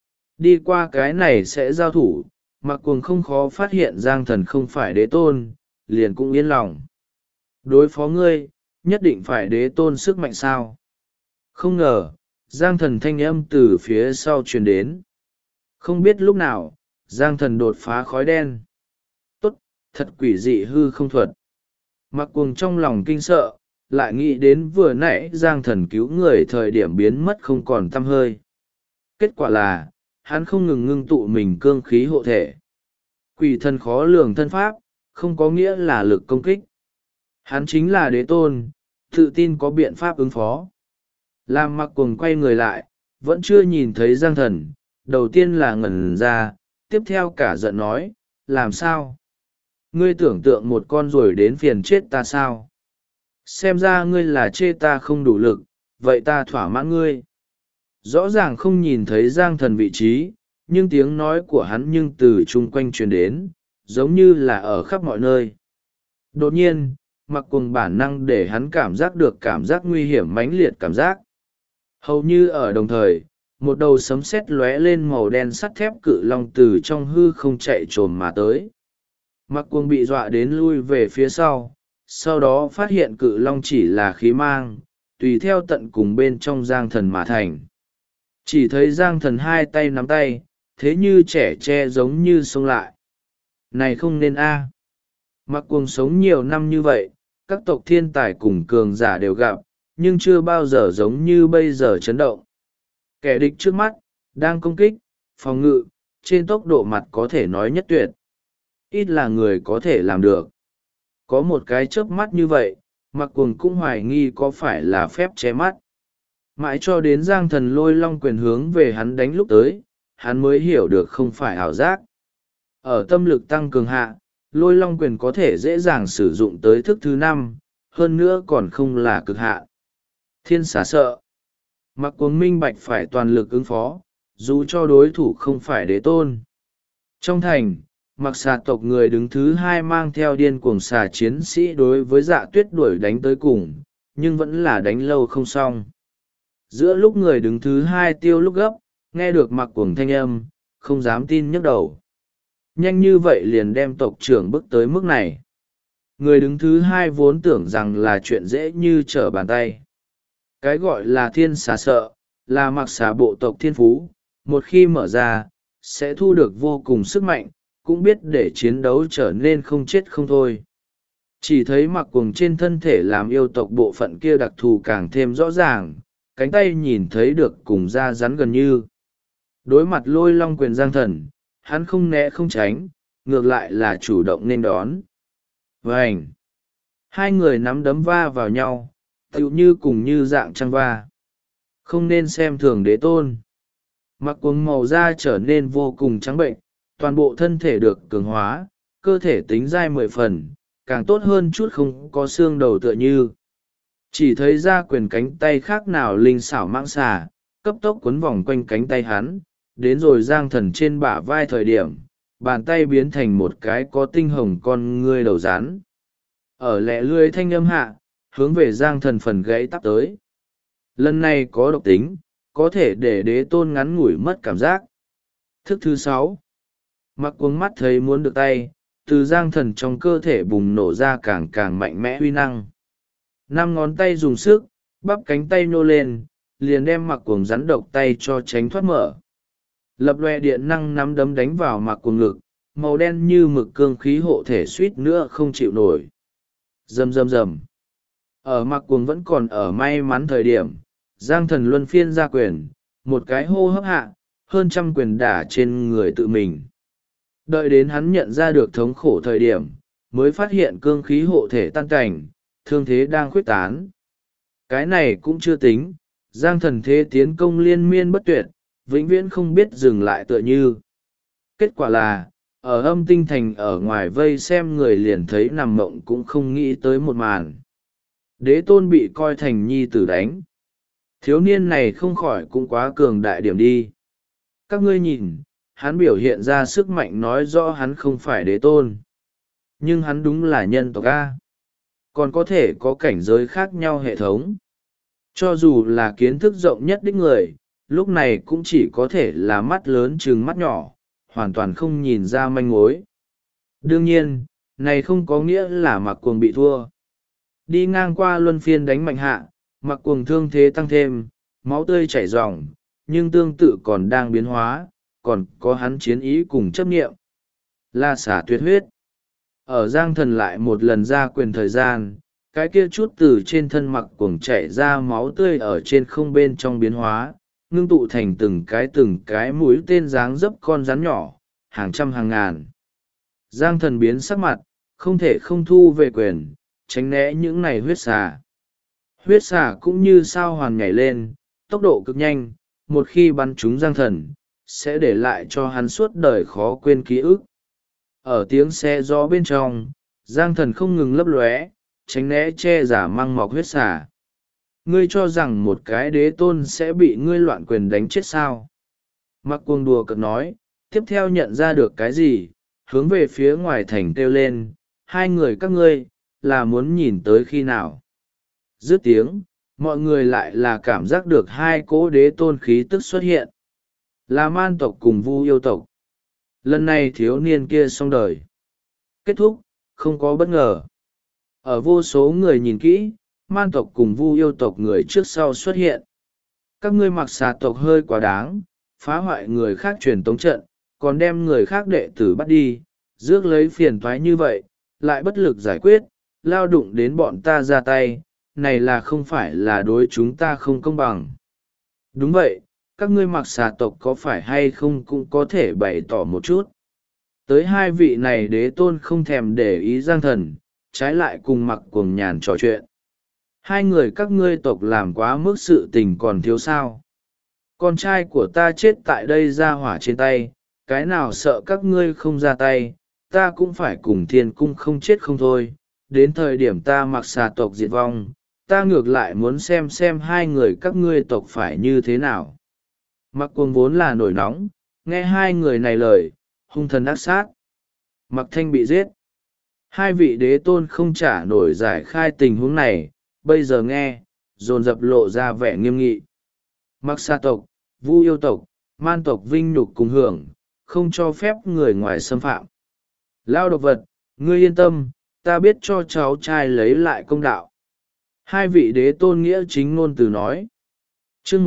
Đi qua cái này sẽ giao thủ, Mặc Cuồng không khó phát hiện Giang Thần không phải đế tôn, liền cũng yên lòng. Đối phó ngươi, nhất định phải đế tôn sức mạnh sao? Không ngờ, Giang Thần thanh âm từ phía sau truyền đến. Không biết lúc nào, Giang Thần đột phá khói đen. Tốt, thật quỷ dị hư không thuật. Mặc Cuồng trong lòng kinh sợ, lại nghĩ đến vừa nãy Giang Thần cứu người thời điểm biến mất không còn tăm hơi. Kết quả là, hắn không ngừng ngưng tụ mình cương khí hộ thể. Quỷ thần khó lường thân pháp, không có nghĩa là lực công kích. Hắn chính là đế tôn, tự tin có biện pháp ứng phó. Làm Mặc Cuồng quay người lại, vẫn chưa nhìn thấy Giang Thần, đầu tiên là ngẩn ra, tiếp theo cả giận nói, làm sao? Ngươi tưởng tượng một con ruồi đến phiền chết ta sao? Xem ra ngươi là chê ta không đủ lực, vậy ta thỏa mãn ngươi. Rõ ràng không nhìn thấy Giang Thần vị trí, nhưng tiếng nói của hắn nhưng từ chung quanh truyền đến, giống như là ở khắp mọi nơi. Đột nhiên, Mặc Cuồng bản năng để hắn cảm giác được cảm giác nguy hiểm mãnh liệt cảm giác. Hầu như ở đồng thời, một đầu sấm sét lóe lên màu đen sắt thép cự long từ trong hư không chạy trồm mà tới. Mặc Cuồng bị dọa đến lui về phía sau đó phát hiện cự long chỉ là khí mang, tùy theo tận cùng bên trong Giang Thần mà thành. Chỉ thấy Giang Thần hai tay nắm tay, thế như trẻ tre giống như xông lại. Này không nên a. Mặc Cuồng sống nhiều năm như vậy, các tộc thiên tài cùng cường giả đều gặp, nhưng chưa bao giờ giống như bây giờ chấn động. Kẻ địch trước mắt, đang công kích, phòng ngự, trên tốc độ mặt có thể nói nhất tuyệt. Ít là người có thể làm được. Có một cái chớp mắt như vậy, Mặc Cuồng cũng hoài nghi có phải là phép che mắt. Mãi cho đến Giang Thần lôi long quyền hướng về hắn đánh lúc tới, hắn mới hiểu được không phải ảo giác. Ở tâm lực tăng cường hạ, lôi long quyền có thể dễ dàng sử dụng tới thức thứ 5, hơn nữa còn không là cực hạn. Thiên xả sợ. Mặc Cuồng minh bạch phải toàn lực ứng phó, dù cho đối thủ không phải đế tôn. Trong thành, Mặc xà tộc người đứng thứ 2 mang theo điên cuồng xà chiến sĩ đối với Dạ Tuyết đuổi đánh tới cùng, nhưng vẫn là đánh lâu không xong. Giữa lúc người đứng thứ 2 tiêu lúc gấp, nghe được Mặc Cuồng thanh âm, không dám tin nhấc đầu. Nhanh như vậy liền đem tộc trưởng bước tới mức này. Người đứng thứ 2 vốn tưởng rằng là chuyện dễ như trở bàn tay. Cái gọi là thiên xà sợ, là mặc xà bộ tộc thiên phú, một khi mở ra, sẽ thu được vô cùng sức mạnh, cũng biết để chiến đấu trở nên không chết không thôi. Chỉ thấy Mặc Cuồng trên thân thể làm yêu tộc bộ phận kia đặc thù càng thêm rõ ràng, cánh tay nhìn thấy được cùng da rắn gần như. Đối mặt lôi long quyền Giang Thần, hắn không né không tránh, ngược lại là chủ động nên đón. Vành! Hai người nắm đấm va vào nhau, tựu như cùng như dạng trăng va. Không nên xem thường đế tôn. Mặc Cuồng màu da trở nên vô cùng trắng bệnh, toàn bộ thân thể được cường hóa, cơ thể tính dai 10 phần, càng tốt hơn chút không có xương đầu tựa như. Chỉ thấy ra quyền cánh tay khác nào linh xảo mãng xà, cấp tốc quấn vòng quanh cánh tay hắn, đến rồi Giang Thần trên bả vai thời điểm, bàn tay biến thành một cái có tinh hồng con ngươi đầu rắn. Ở lẹ lươi thanh âm hạ, hướng về Giang Thần phần gãy tắp tới. Lần này có độc tính, có thể để đế tôn ngắn ngủi mất cảm giác. Thức thứ 6. Mặc Cuồng mắt thấy muốn được tay, từ Giang Thần trong cơ thể bùng nổ ra càng càng mạnh mẽ uy năng. 5 ngón tay dùng sức, bắp cánh tay nô lên, liền đem Mặc Cuồng rắn độc tay cho tránh thoát mở. Lập loè điện năng nắm đấm đánh vào Mặc Cuồng ngực, màu đen như mực cương khí hộ thể suýt nữa không chịu nổi. Rầm rầm rầm. Ở Mặc Cuồng vẫn còn ở may mắn thời điểm, Giang Thần luân phiên ra quyền, một cái hô hấp hạ, hơn trăm quyền đả trên người tự mình. Đợi đến hắn nhận ra được thống khổ thời điểm, mới phát hiện cương khí hộ thể tan cảnh, thương thế đang khuếch tán. Cái này cũng chưa tính, giang thần thế tiến công liên miên bất tuyệt, vĩnh viễn không biết dừng lại tựa như. Kết quả là, ở âm tinh thành ở ngoài vây xem người liền thấy nằm mộng cũng không nghĩ tới một màn. Đế tôn bị coi thành nhi tử đánh. Thiếu niên này không khỏi cũng quá cường đại điểm đi. Các ngươi nhìn, hắn biểu hiện ra sức mạnh nói rõ hắn không phải đế tôn. Nhưng hắn đúng là nhân tộc A. Còn có thể có cảnh giới khác nhau hệ thống. Cho dù là kiến thức rộng nhất đích người, lúc này cũng chỉ có thể là mắt lớn chừng mắt nhỏ, hoàn toàn không nhìn ra manh mối. Đương nhiên, này không có nghĩa là mặc cuồng bị thua. Đi ngang qua luân phiên đánh mạnh hạ, mặc cuồng thương thế tăng thêm, máu tươi chảy ròng, nhưng tương tự còn đang biến hóa, còn có hắn chiến ý cùng chấp nghiệm. La xả tuyệt huyết. Ở giang thần lại một lần ra quyền thời gian, cái kia chút từ trên thân mặc cuồng chảy ra máu tươi ở trên không bên trong biến hóa, ngưng tụ thành từng cái mũi tên dáng dấp con rắn nhỏ, hàng trăm hàng ngàn. Giang thần biến sắc mặt, không thể không thu về quyền, tránh né những này huyết xà. Huyết xà cũng như sao hoàn nhảy lên, tốc độ cực nhanh, một khi bắn trúng giang thần, sẽ để lại cho hắn suốt đời khó quên ký ức. Ở tiếng xe gió bên trong, giang thần không ngừng lấp lóe, tránh né che giả măng mọc huyết xà. Ngươi cho rằng một cái đế tôn sẽ bị ngươi loạn quyền đánh chết sao? Mặc cuồng đùa cợt nói, tiếp theo nhận ra được cái gì, hướng về phía ngoài thành kêu lên, hai người các ngươi, là muốn nhìn tới khi nào? Dứt tiếng, mọi người lại là cảm giác được hai cỗ đế tôn khí tức xuất hiện. Là man tộc cùng vu yêu tộc. Lần này thiếu niên kia xong đời. Kết thúc, không có bất ngờ. Ở vô số người nhìn kỹ, man tộc cùng vu yêu tộc người trước sau xuất hiện. Các ngươi mặc xà tộc hơi quá đáng, phá hoại người khác truyền tống trận, còn đem người khác đệ tử bắt đi, rước lấy phiền toái như vậy, lại bất lực giải quyết, lao đụng đến bọn ta ra tay, này là không phải là đối chúng ta không công bằng. Đúng vậy, các ngươi mặc xà tộc có phải hay không cũng có thể bày tỏ một chút. Tới hai vị này đế tôn không thèm để ý giang thần, trái lại cùng mặc cuồng nhàn trò chuyện. Hai người các ngươi tộc làm quá mức sự tình còn thiếu sao. Con trai của ta chết tại đây ra hỏa trên tay, cái nào sợ các ngươi không ra tay, ta cũng phải cùng thiên cung không chết không thôi. Đến thời điểm ta mặc xà tộc diệt vong, ta ngược lại muốn xem hai người các ngươi tộc phải như thế nào. Mặc cuồng vốn là nổi nóng, nghe hai người này lời, hung thần ác sát. Mặc thanh bị giết. Hai vị đế tôn không trả nổi giải khai tình huống này, bây giờ nghe, dồn dập lộ ra vẻ nghiêm nghị. Mặc xà tộc, vu yêu tộc, man tộc vinh nhục cùng hưởng, không cho phép người ngoài xâm phạm. Lao độc vật, ngươi yên tâm, ta biết cho cháu trai lấy lại công đạo. Hai vị đế tôn nghĩa chính ngôn từ nói. chương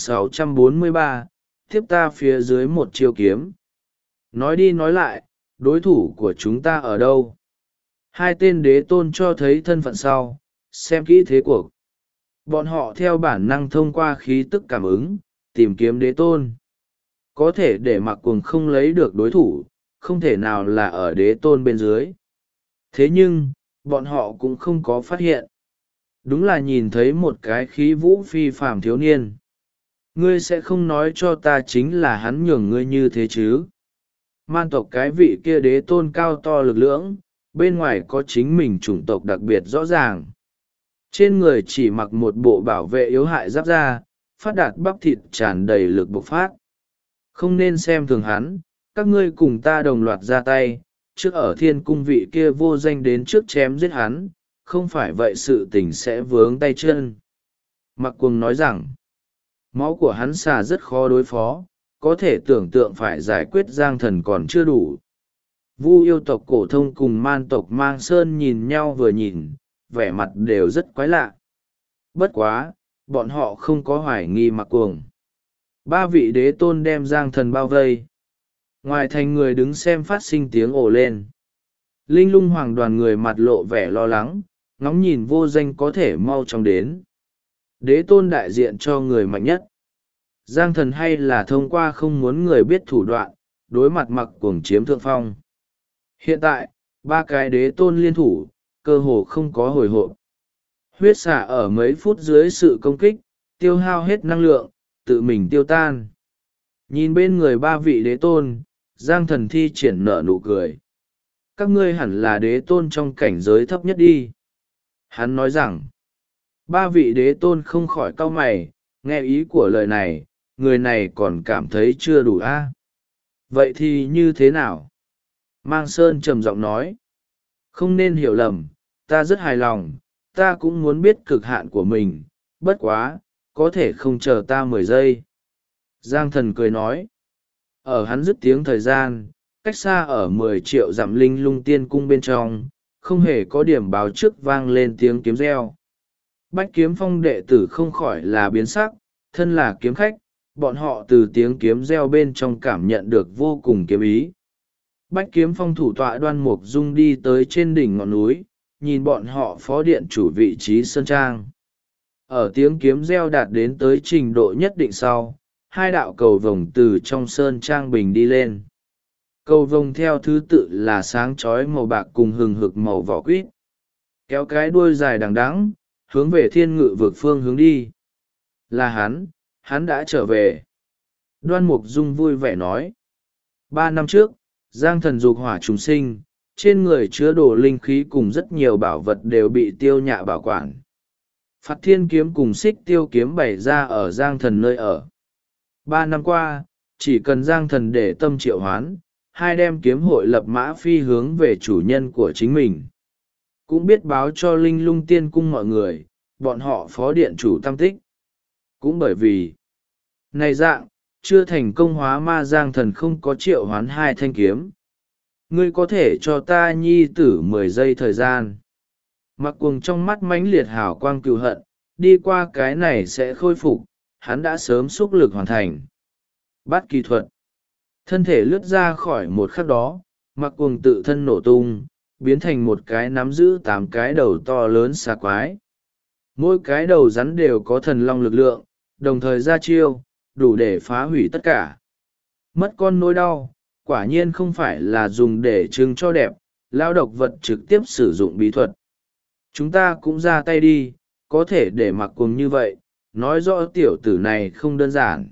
1643, tiếp ta phía dưới một chiêu kiếm. Nói đi nói lại, đối thủ của chúng ta ở đâu? Hai tên đế tôn cho thấy thân phận sau, xem kỹ thế cuộc. Bọn họ theo bản năng thông qua khí tức cảm ứng, tìm kiếm đế tôn. Có thể để mặc cuồng không lấy được đối thủ, không thể nào là ở đế tôn bên dưới. Thế nhưng, bọn họ cũng không có phát hiện. Đúng là nhìn thấy một cái khí vũ phi phàm thiếu niên. Ngươi sẽ không nói cho ta chính là hắn nhường ngươi như thế chứ? Man tộc cái vị kia đế tôn cao to lực lưỡng, bên ngoài có chính mình chủng tộc đặc biệt rõ ràng. Trên người chỉ mặc một bộ bảo vệ yếu hại giáp da, phát đạt bắp thịt tràn đầy lực bộc phát. Không nên xem thường hắn, các ngươi cùng ta đồng loạt ra tay, trước ở thiên cung vị kia vô danh đến trước chém giết hắn, không phải vậy sự tình sẽ vướng tay chân. Mặc cuồng nói rằng, máu của hắn xà rất khó đối phó, có thể tưởng tượng phải giải quyết giang thần còn chưa đủ. Vu yêu tộc cổ thông cùng man tộc mang sơn nhìn nhau vừa nhìn, vẻ mặt đều rất quái lạ. Bất quá, bọn họ không có hoài nghi mặc cuồng. Ba vị đế tôn đem giang thần bao vây. Ngoài thành người đứng xem phát sinh tiếng ồ lên. Linh lung hoàng đoàn người mặt lộ vẻ lo lắng, ngóng nhìn vô danh có thể mau chóng đến. Đế tôn đại diện cho người mạnh nhất. Giang thần hay là thông qua không muốn người biết thủ đoạn, đối mặt Mặc Cuồng chiếm thượng phong. Hiện tại, ba cái đế tôn liên thủ, cơ hồ không có hồi hộp. Huyết xả ở mấy phút dưới sự công kích, tiêu hao hết năng lượng, tự mình tiêu tan. Nhìn bên người ba vị đế tôn, Giang Thần thi triển nở nụ cười. Các ngươi hẳn là đế tôn trong cảnh giới thấp nhất đi. Hắn nói rằng, ba vị đế tôn không khỏi cau mày, nghe ý của lời này, người này còn cảm thấy chưa đủ a. Vậy thì như thế nào? Mang Sơn trầm giọng nói, không nên hiểu lầm, ta rất hài lòng, ta cũng muốn biết cực hạn của mình, bất quá, có thể không chờ ta 10 giây. Giang Thần cười nói, ở hắn dứt tiếng thời gian, cách xa ở 10 triệu dặm linh lung tiên cung bên trong, không hề có điểm báo trước vang lên tiếng kiếm reo. Bách Kiếm Phong đệ tử không khỏi là biến sắc, thân là kiếm khách, bọn họ từ tiếng kiếm reo bên trong cảm nhận được vô cùng kiếm ý. Bách Kiếm Phong thủ tọa Đoan Mục Dung đi tới trên đỉnh ngọn núi, nhìn bọn họ phó điện chủ vị trí sơn trang. Ở tiếng kiếm reo đạt đến tới trình độ nhất định sau, hai đạo cầu vồng từ trong sơn trang bình đi lên. Cầu vồng theo thứ tự là sáng chói màu bạc cùng hừng hực màu vỏ quýt, kéo cái đuôi dài đằng đẵng, hướng về Thiên Ngự vực phương hướng đi. Là hắn đã trở về. Đoan Mục Dung vui vẻ nói. 3 năm trước, Giang Thần dục hỏa trùng sinh, trên người chứa đồ linh khí cùng rất nhiều bảo vật đều bị Tiêu Nhạ bảo quản. Phạt Thiên kiếm cùng Xích Tiêu kiếm bày ra ở Giang Thần nơi ở. 3 năm qua, chỉ cần Giang Thần để tâm triệu hoán, hai đem kiếm hội lập mã phi hướng về chủ nhân của chính mình. Cũng biết báo cho Linh Lung Tiên cung mọi người, bọn họ phó điện chủ tam tích. Cũng bởi vì, này dạng, chưa thành công hóa ma Giang Thần không có triệu hoán hai thanh kiếm. Ngươi có thể cho ta nhi tử 10 giây thời gian. Mặc Cuồng trong mắt mãnh liệt hào quang cừu hận, đi qua cái này sẽ khôi phục, hắn đã sớm xúc lực hoàn thành. Bắt kỳ thuật. Thân thể lướt ra khỏi một khắc đó, Mặc Cuồng tự thân nổ tung, biến thành một cái nắm giữ 8 cái đầu to lớn xà quái. Mỗi cái đầu rắn đều có thần long lực lượng, đồng thời ra chiêu, đủ để phá hủy tất cả. Mất con nỗi đau, quả nhiên không phải là dùng để trưng cho đẹp, lao độc vật trực tiếp sử dụng bí thuật. Chúng ta cũng ra tay đi, có thể để Mặc Cuồng như vậy, nói rõ tiểu tử này không đơn giản.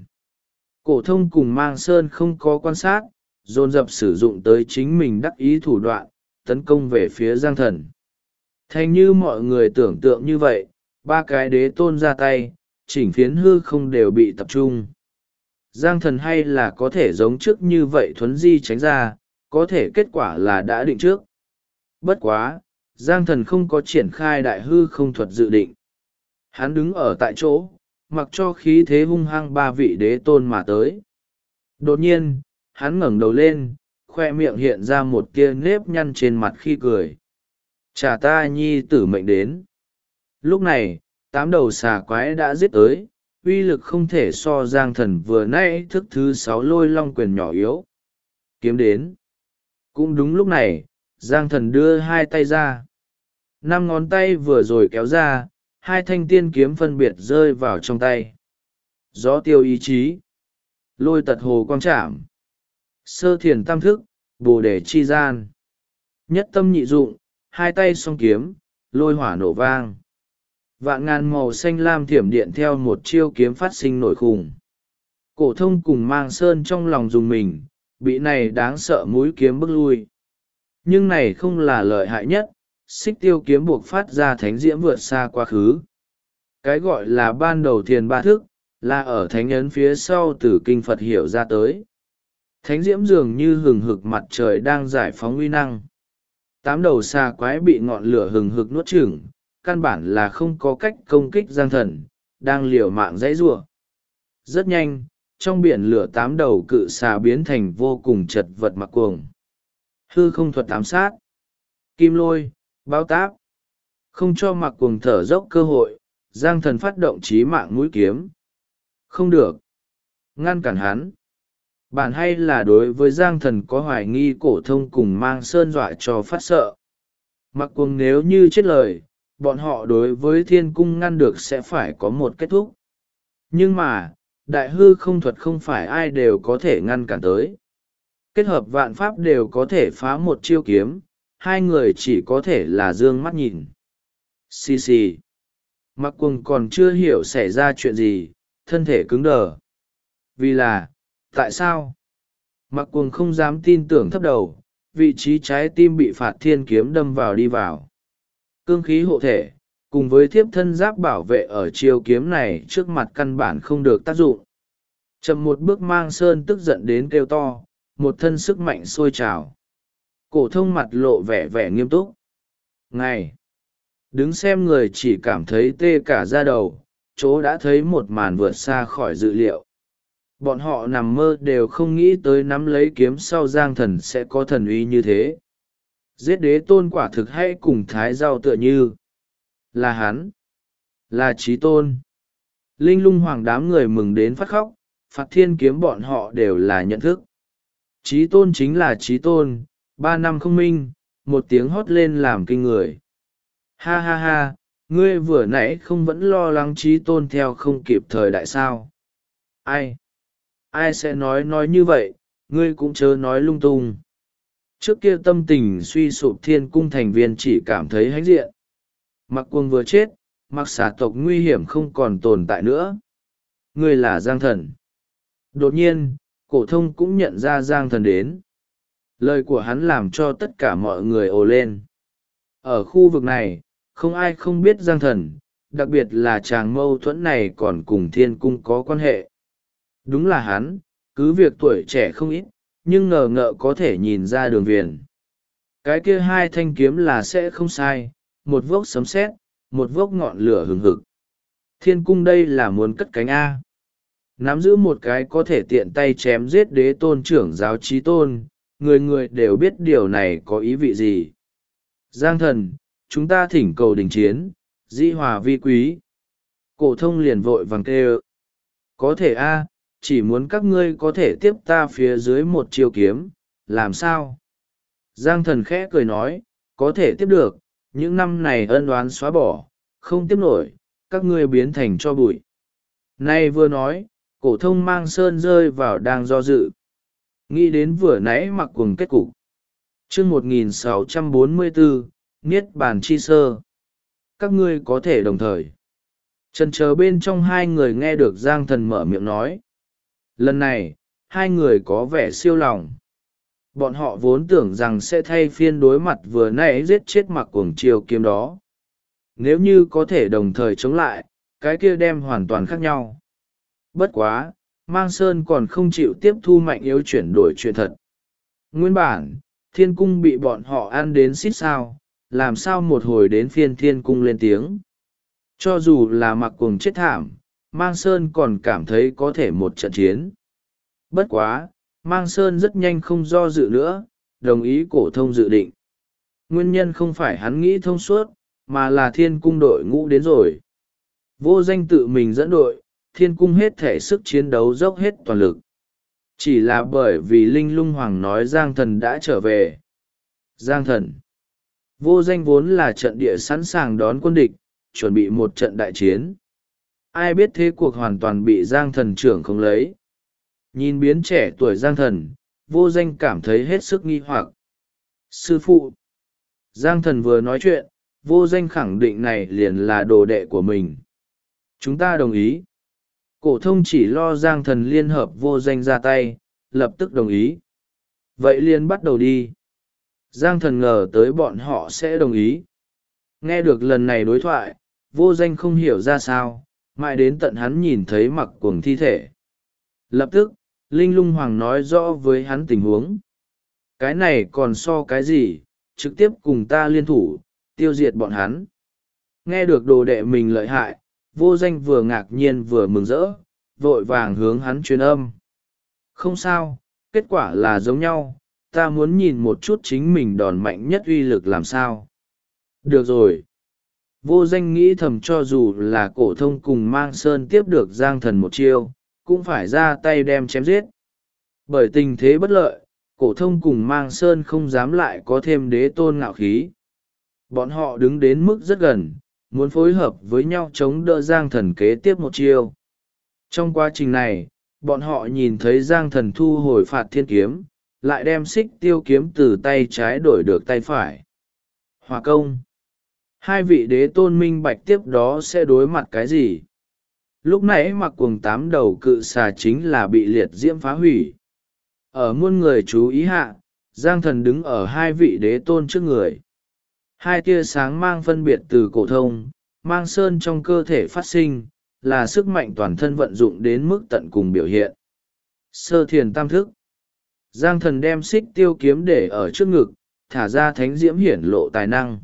Cổ Thông cùng Mang Sơn không có quan sát, dồn dập sử dụng tới chính mình đắc ý thủ đoạn, tấn công về phía Giang Thần. Thành như mọi người tưởng tượng như vậy, ba cái đế tôn ra tay, chỉnh phiến hư không đều bị tập trung. Giang Thần hay là có thể giống trước như vậy thuấn di tránh ra, có thể kết quả là đã định trước. Bất quá, Giang Thần không có triển khai đại hư không thuật dự định. Hắn đứng ở tại chỗ, mặc cho khí thế hung hăng ba vị đế tôn mà tới. Đột nhiên, hắn ngẩng đầu lên, khoe miệng hiện ra một tia nếp nhăn trên mặt khi cười. Trả ta nhi tử mệnh đến. Lúc này, 8 đầu xà quái đã giết tới, uy lực không thể so Giang Thần vừa nãy thức thứ 6 lôi long quyền nhỏ yếu. Kiếm đến. Cũng đúng lúc này, Giang Thần đưa hai tay ra. 5 ngón tay vừa rồi kéo ra, hai thanh tiên kiếm phân biệt rơi vào trong tay. Gió tiêu ý chí. Lôi tật hồ quang trảm. Sơ thiền tam thức, bồ đề chi gian. Nhất tâm nhị dụng, hai tay song kiếm, lôi hỏa nổ vang. Vạn ngàn màu xanh lam thiểm điện theo một chiêu kiếm phát sinh nổi khủng. Cổ Thông cùng Mang Sơn trong lòng dùng mình, bị này đáng sợ mũi kiếm bức lui. Nhưng này không là lợi hại nhất, Xích Tiêu kiếm buộc phát ra thánh diễm vượt xa quá khứ. Cái gọi là ban đầu thiền ba thức, là ở thánh ấn phía sau từ kinh Phật hiểu ra tới. Thánh diễm dường như hừng hực mặt trời đang giải phóng uy năng. 8 đầu xà quái bị ngọn lửa hừng hực nuốt chửng, căn bản là không có cách công kích Giang Thần, đang liều mạng dãy giụa. Rất nhanh, trong biển lửa 8 đầu cự xà biến thành vô cùng chật vật Mặc Cuồng. Hư không thuật ám sát, kim lôi, bao táp, không cho Mặc Cuồng thở dốc cơ hội. Giang Thần phát động chí mạng mũi kiếm. Không được, ngăn cản hắn. Bạn hay là đối với Giang Thần có hoài nghi, Cổ Thông cùng Mang Sơn dọa cho phát sợ. Mặc Cuồng nếu như chết lời, bọn họ đối với thiên cung ngăn được sẽ phải có một kết thúc. Nhưng mà, đại hư không thuật không phải ai đều có thể ngăn cản tới. kết hợp vạn pháp đều có thể phá một chiêu kiếm, hai người chỉ có thể là d ư ơ n g mắt nhìn. Xì xì. Mặc Cuồng còn chưa hiểu xảy ra chuyện gì, thân thể cứng đờ. Vì là, tại sao? Mặc Cuồng không dám tin tưởng thấp đầu, vị trí trái tim bị Phạt Thiên kiếm đâm vào đi vào. Cương khí hộ thể, cùng với thiếp thân giáp bảo vệ ở chiêu kiếm này trước mặt căn bản không được tác dụng. Chậm một bước Mang Sơn tức giận đến kêu to, một thân sức mạnh sôi trào. Cổ Thông mặt lộ vẻ vẻ nghiêm túc. Ngày đứng xem người chỉ cảm thấy tê cả da đầu, chỗ đã thấy một màn vượt xa khỏi dự liệu. Bọn họ nằm mơ đều không nghĩ tới nắm lấy kiếm sau Giang Thần sẽ có thần uy như thế. Giết Đế Tôn quả thực hay cùng thái rau tựa như. Là hắn. Là Chí Tôn. Linh Lung Hoàng đám người mừng đến phát khóc, Phạt Thiên kiếm bọn họ đều là nhận thức. Chí Tôn chính là Chí Tôn, 3 năm không minh, một tiếng hót lên làm kinh người. Ha ha ha, ngươi vừa nãy không vẫn lo lắng Chí Tôn theo không kịp thời đại sao? Ai sẽ nói như vậy, ngươi cũng chớ nói lung tung. Trước kia tâm tình suy sụp Thiên Cung thành viên chỉ cảm thấy hãnh diện. Mặc Cuồng vừa chết, Mặc xà tộc nguy hiểm không còn tồn tại nữa. Ngươi là Giang Thần. Đột nhiên, Cổ Thông cũng nhận ra Giang Thần đến. Lời của hắn làm cho tất cả mọi người ồ lên. Ở khu vực này, không ai không biết Giang Thần, đặc biệt là chàng mâu thuẫn này còn cùng Thiên Cung có quan hệ. Đúng là hắn, cứ việc tuổi trẻ không ít, nhưng ngờ ngợ có thể nhìn ra đường viền. Cái kia hai thanh kiếm là sẽ không sai, một vốc sấm sét, một vốc ngọn lửa hừng hực. Thiên Cung đây là muốn cất cánh A. Nắm giữ một cái có thể tiện tay chém giết Đế Tôn trưởng giáo Chí Tôn, người người đều biết điều này có ý vị gì. Giang Thần, chúng ta thỉnh cầu đình chiến, dĩ hòa vi quý. Cổ Thông liền vội vàng kêu. Có thể A, chỉ muốn các ngươi có thể tiếp ta phía dưới một chiêu kiếm, làm sao? Giang Thần khẽ cười nói, có thể tiếp được, những năm này ân oán xóa bỏ, không tiếp nổi, các ngươi biến thành tro bụi. Nay vừa nói, Cổ Thông Mang Sơn rơi vào đang do dự. Nghĩ đến vừa nãy Mặc Cuồng kết cục. Chương 1644, Niết Bàn Chi Sơ. Các ngươi có thể đồng thời. Chần chờ bên trong hai người nghe được Giang Thần mở miệng nói. Lần này, hai người có vẻ siêu lòng. Bọn họ vốn tưởng rằng sẽ thay phiên đối mặt vừa nãy giết chết Mặc Cuồng chiều kiếm đó. Nếu như có thể đồng thời chống lại, cái kia đem hoàn toàn khác nhau. Bất quá, Mang Sơn còn không chịu tiếp thu mạnh yếu chuyển đổi chuyện thật. Nguyên bản, Thiên Cung bị bọn họ ăn đến xít sao, làm sao một hồi đến phiên Thiên Cung lên tiếng. Cho dù là Mặc Cuồng chết thảm, Mang Sơn còn cảm thấy có thể một trận chiến. Bất quá, Mang Sơn rất nhanh không do dự nữa, đồng ý Cổ Thông dự định. Nguyên nhân không phải hắn nghĩ thông suốt, mà là Thiên Cung đội ngũ đến rồi. Vô Danh tự mình dẫn đội, Thiên Cung hết thể sức chiến đấu dốc hết toàn lực. Chỉ là bởi vì Linh Lung Hoàng nói Giang Thần đã trở về. Giang Thần. Vô Danh vốn là trận địa sẵn sàng đón quân địch, chuẩn bị một trận đại chiến. Ai biết thế cuộc hoàn toàn bị Giang Thần trưởng không lấy. Nhìn biến trẻ tuổi Giang Thần, Vô Danh cảm thấy hết sức nghi hoặc. Sư phụ. Giang Thần vừa nói chuyện, Vô Danh khẳng định này liền là đồ đệ của mình. Chúng ta đồng ý. Cổ Thông chỉ lo Giang Thần liên hợp Vô Danh ra tay, lập tức đồng ý. Vậy liền bắt đầu đi. Giang Thần ngờ tới bọn họ sẽ đồng ý. Nghe được lần này đối thoại, Vô Danh không hiểu ra sao, mãi đến tận hắn nhìn thấy Mặc Cuồng thi thể. Lập tức, Linh Lung Hoàng nói rõ với hắn tình huống. Cái này còn so cái gì, trực tiếp cùng ta liên thủ, tiêu diệt bọn hắn. Nghe được đồ đệ mình lợi hại, Vô Danh vừa ngạc nhiên vừa mừng rỡ, vội vàng hướng hắn truyền âm. Không sao, kết quả là giống nhau, ta muốn nhìn một chút chính mình đòn mạnh nhất uy lực làm sao. Được rồi. Vô Danh nghĩ thầm cho dù là Cổ Thông cùng Mang Sơn tiếp được Giang Thần một chiêu, cũng phải ra tay đem chém giết. Bởi tình thế bất lợi, Cổ Thông cùng Mang Sơn không dám lại có thêm Đế Tôn ngạo khí. Bọn họ đứng đến mức rất gần, muốn phối hợp với nhau chống đỡ Giang Thần kế tiếp một chiêu. Trong quá trình này, bọn họ nhìn thấy Giang Thần thu hồi Phạt Thiên kiếm, lại đem xích tiêu kiếm từ tay trái đổi được tay phải. Hỏa công. Hai vị đế tôn minh bạch tiếp đó sẽ đối mặt cái gì? Lúc nãy mặc quần tám đầu cự xà chính là bị liệt diễm phá hủy. Ở muôn người chú ý hạ, Giang Thần đứng ở hai vị đế tôn trước người. Hai tia sáng mang phân biệt từ cổ thông, mang sơn trong cơ thể phát sinh, là sức mạnh toàn thân vận dụng đến mức tận cùng biểu hiện. Sơ thiền tam thức. Giang Thần đem xích tiêu kiếm để ở trước ngực, thả ra thánh diễm hiển lộ tài năng.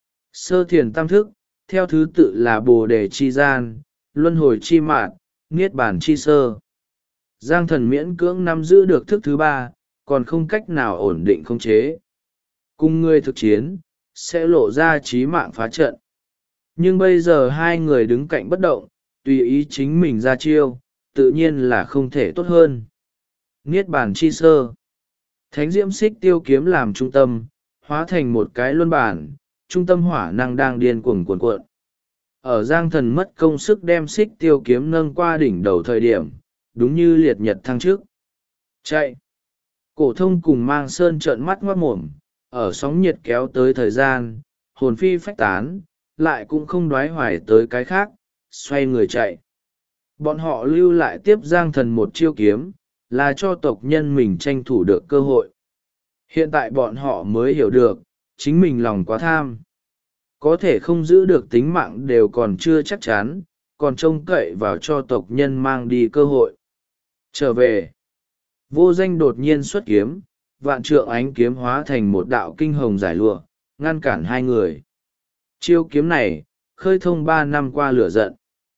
Sơ thiền tam thức, theo thứ tự là bồ đề chi gian, luân hồi chi mạn, niết bàn chi sơ. Giang Thần miễn cưỡng nắm giữ được thức thứ ba, còn không cách nào ổn định khống chế. Cùng người thực chiến, sẽ lộ ra chí mạng phá trận. Nhưng bây giờ hai người đứng cạnh bất động, tùy ý chính mình ra chiêu, tự nhiên là không thể tốt hơn. Niết bàn chi sơ. Thánh diễm xích tiêu kiếm làm trung tâm, hóa thành một cái luân bản, trung tâm hỏa năng đang điên cuồng cuộn cuộn. Ở Giang Thần mất công sức đem xích tiêu kiếm nâng qua đỉnh đầu thời điểm, đúng như liệt nhật thăng trước. Chạy! Cổ thông cùng mang sơn trợn mắt ngoác mồm, ở sóng nhiệt kéo tới thời gian, hồn phi phách tán, lại cũng không đoái hoài tới cái khác, xoay người chạy. Bọn họ lưu lại tiếp Giang Thần một chiêu kiếm, là cho tộc nhân mình tranh thủ được cơ hội. Hiện tại bọn họ mới hiểu được, chính mình lòng quá tham. Có thể không giữ được tính mạng đều còn chưa chắc chắn, còn trông cậy vào cho tộc nhân mang đi cơ hội. Trở về, vô danh đột nhiên xuất kiếm, vạn trượng ánh kiếm hóa thành một đạo kinh hồng giải lụa, ngăn cản hai người. Chiêu kiếm này, khơi thông 3 năm qua lửa giận.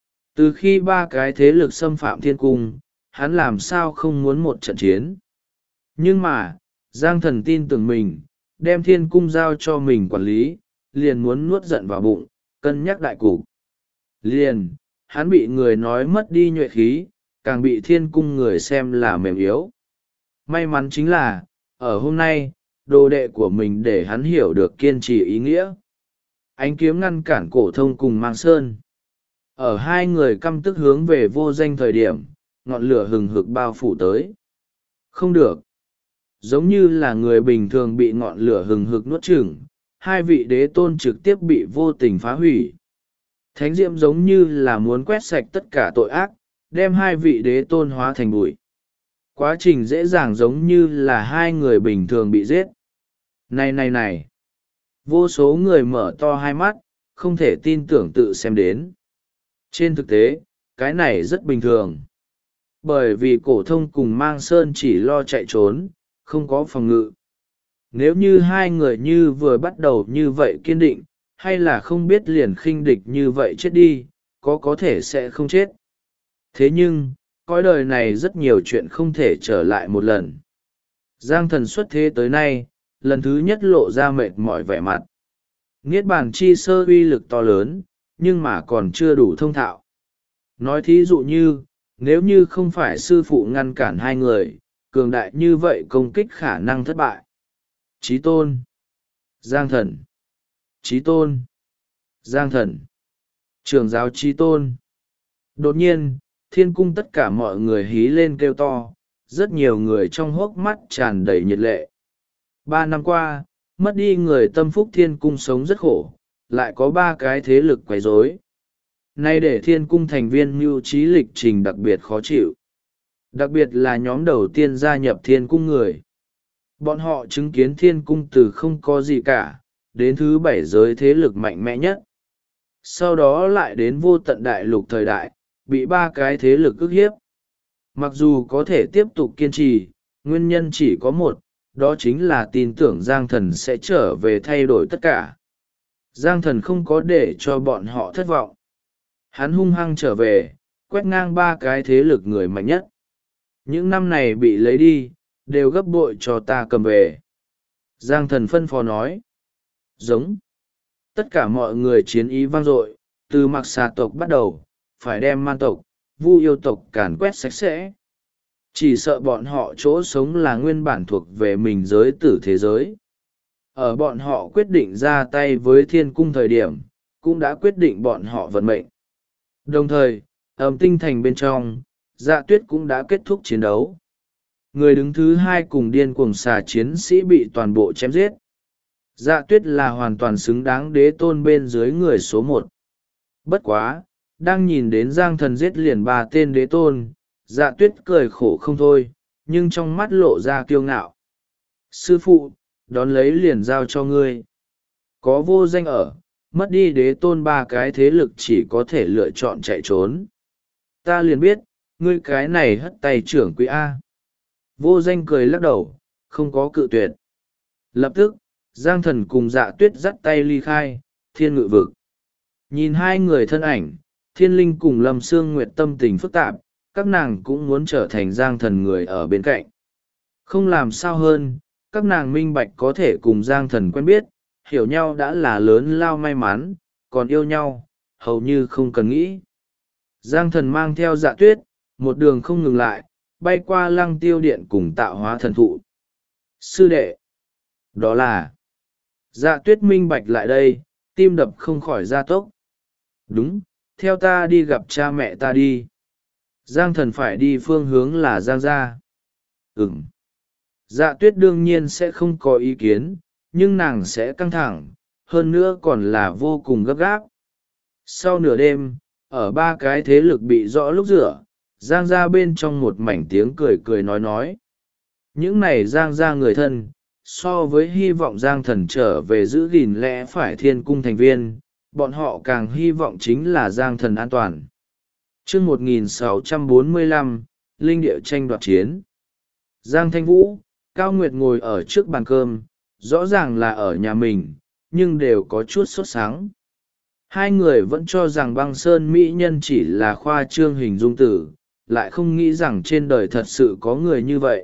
Từ khi ba cái thế lực xâm phạm thiên cung, hắn làm sao không muốn một trận chiến. Nhưng mà, Giang Thần tin tưởng mình, đem thiên cung giao cho mình quản lý, liền muốn nuốt giận vào bụng, cân nhắc đại cục. Liền, hắn bị người nói mất đi nhuệ khí, càng bị thiên cung người xem là mềm yếu. May mắn chính là, ở hôm nay, đồ đệ của mình để hắn hiểu được kiên trì ý nghĩa. Ánh kiếm ngăn cản cổ thông cùng mang sơn. Ở hai người căm tức hướng về vô danh thời điểm, ngọn lửa hừng hực bao phủ tới. Không được. Giống như là người bình thường bị ngọn lửa hừng hực nuốt chửng, hai vị đế tôn trực tiếp bị vô tình phá hủy. Thánh diễm giống như là muốn quét sạch tất cả tội ác, đem hai vị đế tôn hóa thành bụi. Quá trình dễ dàng giống như là hai người bình thường bị giết. Này! Vô số người mở to hai mắt, không thể tin tưởng tự xem đến. Trên thực tế, cái này rất bình thường. Bởi vì cổ thông cùng mang sơn chỉ lo chạy trốn, không có phòng ngự. Nếu như hai người như vừa bắt đầu như vậy kiên định, hay là không biết liền khinh địch như vậy chết đi, có thể sẽ không chết. Thế nhưng, cõi đời này rất nhiều chuyện không thể trở lại một lần. Giang Thần xuất thế tới nay, lần thứ nhất lộ ra mệt mỏi vẻ mặt. Niết bàn chi sơ uy lực to lớn, nhưng mà còn chưa đủ thông thạo. Nói thí dụ như, nếu như không phải sư phụ ngăn cản hai người, cường đại như vậy công kích khả năng thất bại. Chí tôn. Giang Thần. Chí tôn. Giang Thần. Trưởng giáo Chí tôn. Đột nhiên, thiên cung tất cả mọi người hí lên kêu to, rất nhiều người trong hốc mắt tràn đầy nhiệt lệ. 3 năm qua, mất đi người tâm phúc thiên cung sống rất khổ, lại có 3 cái thế lực quấy rối. Nay để thiên cung thành viên mưu trí lịch trình đặc biệt khó chịu. Đặc biệt là nhóm đầu tiên gia nhập thiên cung người. Bọn họ chứng kiến thiên cung từ không có gì cả, đến thứ 7 giới thế lực mạnh mẽ nhất. Sau đó lại đến vô tận đại lục thời đại, bị 3 cái thế lực ức hiếp. Mặc dù có thể tiếp tục kiên trì, nguyên nhân chỉ có một, đó chính là tin tưởng Giang Thần sẽ trở về thay đổi tất cả. Giang Thần không có để cho bọn họ thất vọng. Hắn hung hăng trở về, quét ngang 3 cái thế lực người mạnh nhất. Những năm này bị lấy đi, đều gấp bội cho ta cầm về. Giang Thần phân phó nói. Giống. Tất cả mọi người chiến ý vang dội, từ Mặc Xà tộc bắt đầu, phải đem man tộc, Vu yêu tộc càn quét sạch sẽ. Chỉ sợ bọn họ chỗ sống là nguyên bản thuộc về mình giới tử thế giới. Ở bọn họ quyết định ra tay với thiên cung thời điểm, cũng đã quyết định bọn họ vận mệnh. Đồng thời, Âm Tinh Thành bên trong, Dạ Tuyết cũng đã kết thúc chiến đấu. Người đứng thứ hai cùng điên cuồng xà chiến sĩ bị toàn bộ chém giết. Dạ tuyết là hoàn toàn xứng đáng đế tôn bên dưới người số một. Bất quá, đang nhìn đến Giang Thần giết liền 3 tên đế tôn, dạ tuyết cười khổ không thôi, nhưng trong mắt lộ ra kiêu ngạo. Sư phụ, đón lấy liền giao cho ngươi. Có vô danh ở, mất đi đế tôn 3 cái thế lực chỉ có thể lựa chọn chạy trốn. Ta liền biết, ngươi cái này hất tay trưởng quỹ A. Vô danh cười lắc đầu, không có cự tuyệt. Lập tức, Giang Thần cùng dạ tuyết dắt tay ly khai, thiên ngự vực. Nhìn hai người thân ảnh, Thiên Linh cùng Lâm Sương Nguyệt tâm tình phức tạp, các nàng cũng muốn trở thành Giang Thần người ở bên cạnh. Không làm sao hơn, các nàng minh bạch có thể cùng Giang Thần quen biết, hiểu nhau đã là lớn lao may mắn, còn yêu nhau, hầu như không cần nghĩ. Giang Thần mang theo dạ tuyết, một đường không ngừng lại, bay qua Lăng Tiêu Điện cùng Tạo Hóa Thần Thụ. Sư đệ, đó là dạ tuyết minh bạch lại đây, tim đập không khỏi gia tốc. Đúng, theo ta đi gặp cha mẹ ta đi. Giang Thần phải đi phương hướng là Giang gia. Ừm. Dạ tuyết đương nhiên sẽ không có ý kiến, nhưng nàng sẽ căng thẳng, hơn nữa còn là vô cùng gấp gáp. Sau nửa đêm, ở 3 cái thế lực bị rõ lúc rửa, Giang gia bên trong một mảnh tiếng cười cười nói. Những này Giang gia người thân, so với hy vọng Giang Thần trở về giữ gìn lẽ phải thiên cung thành viên, bọn họ càng hy vọng chính là Giang Thần an toàn. Chương 1645, Linh địa tranh đoạt chiến. Giang Thanh Vũ, Cao Nguyệt ngồi ở trước bàn cơm, rõ ràng là ở nhà mình, nhưng đều có chút sốt sắng. Hai người vẫn cho rằng băng sơn mỹ nhân chỉ là khoa trương hình dung tử, lại không nghĩ rằng trên đời thật sự có người như vậy.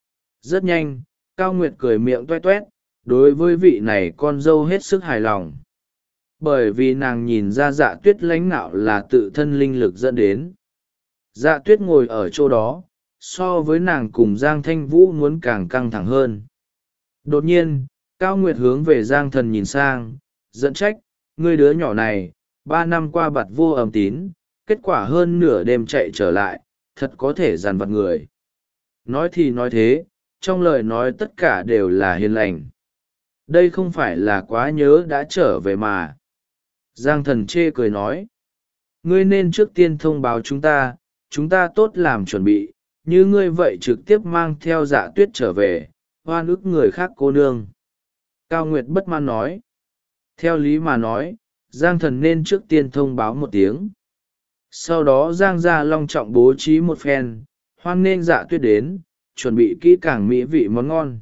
Rất nhanh, Cao Nguyệt cười miệng toét toét, đối với vị này con dâu hết sức hài lòng. Bởi vì nàng nhìn ra dạ tuyết lãnh nạo là tự thân linh lực dẫn đến. Dạ tuyết ngồi ở chỗ đó, so với nàng cùng Giang Thanh Vũ muốn càng căng thẳng hơn. Đột nhiên, Cao Nguyệt hướng về Giang Thần nhìn sang, giận trách, ngươi đứa nhỏ này, 3 năm qua bặt vô âm tín, kết quả hơn nửa đêm chạy trở lại, thật có thể dằn vặt người. Nói thì nói thế, trong lời nói tất cả đều là hiền lành. Đây không phải là quá nhớ đã trở về mà. Giang Thần chê cười nói, ngươi nên trước tiên thông báo chúng ta tốt làm chuẩn bị, như ngươi vậy trực tiếp mang theo dạ tuyết trở về, oan ức người khác cô nương. Cao Nguyệt bất mãn nói, theo lý mà nói, Giang Thần nên trước tiên thông báo một tiếng. Sau đó Giang gia long trọng bố trí một phen, hoan nghênh dạ tuyết đến, chuẩn bị kỹ càng mỹ vị món ngon.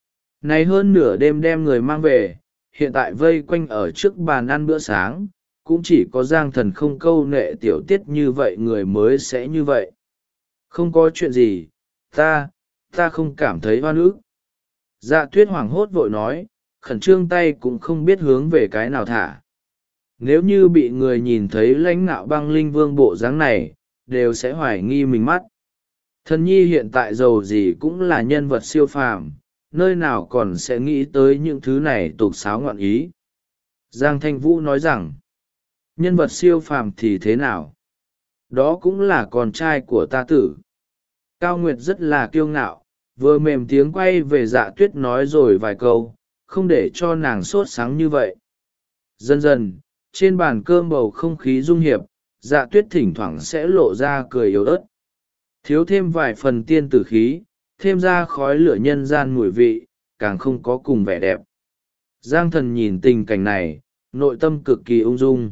Này hơn nửa đêm đem người mang về, hiện tại vây quanh ở trước bàn ăn bữa sáng, cũng chỉ có Giang Thần không câu nệ tiểu tiết như vậy người mới sẽ như vậy. Không có chuyện gì, ta không cảm thấy oan ức. Dạ tuyết hoảng hốt vội nói, khẩn trương tay cũng không biết hướng về cái nào thả. Nếu như bị người nhìn thấy lãnh ngạo băng linh vương bộ dáng này, đều sẽ hoài nghi mình mắt. Thần nhi hiện tại giàu gì cũng là nhân vật siêu phàm, nơi nào còn sẽ nghĩ tới những thứ này tục sáo ngoạn ý. Giang Thanh Vũ nói rằng, nhân vật siêu phàm thì thế nào? Đó cũng là con trai của ta tử. Cao Nguyệt rất là kiêu ngạo, vừa mềm tiếng quay về dạ tuyết nói rồi vài câu, không để cho nàng sốt sáng như vậy. Dần dần, trên bàn cơm bầu không khí dung hiệp, dạ tuyết thỉnh thoảng sẽ lộ ra cười yếu ớt. Thiếu thêm vài phần tiên tử khí, thêm ra khói lửa nhân gian mùi vị, càng không có cùng vẻ đẹp. Giang Thần nhìn tình cảnh này, nội tâm cực kỳ ung dung.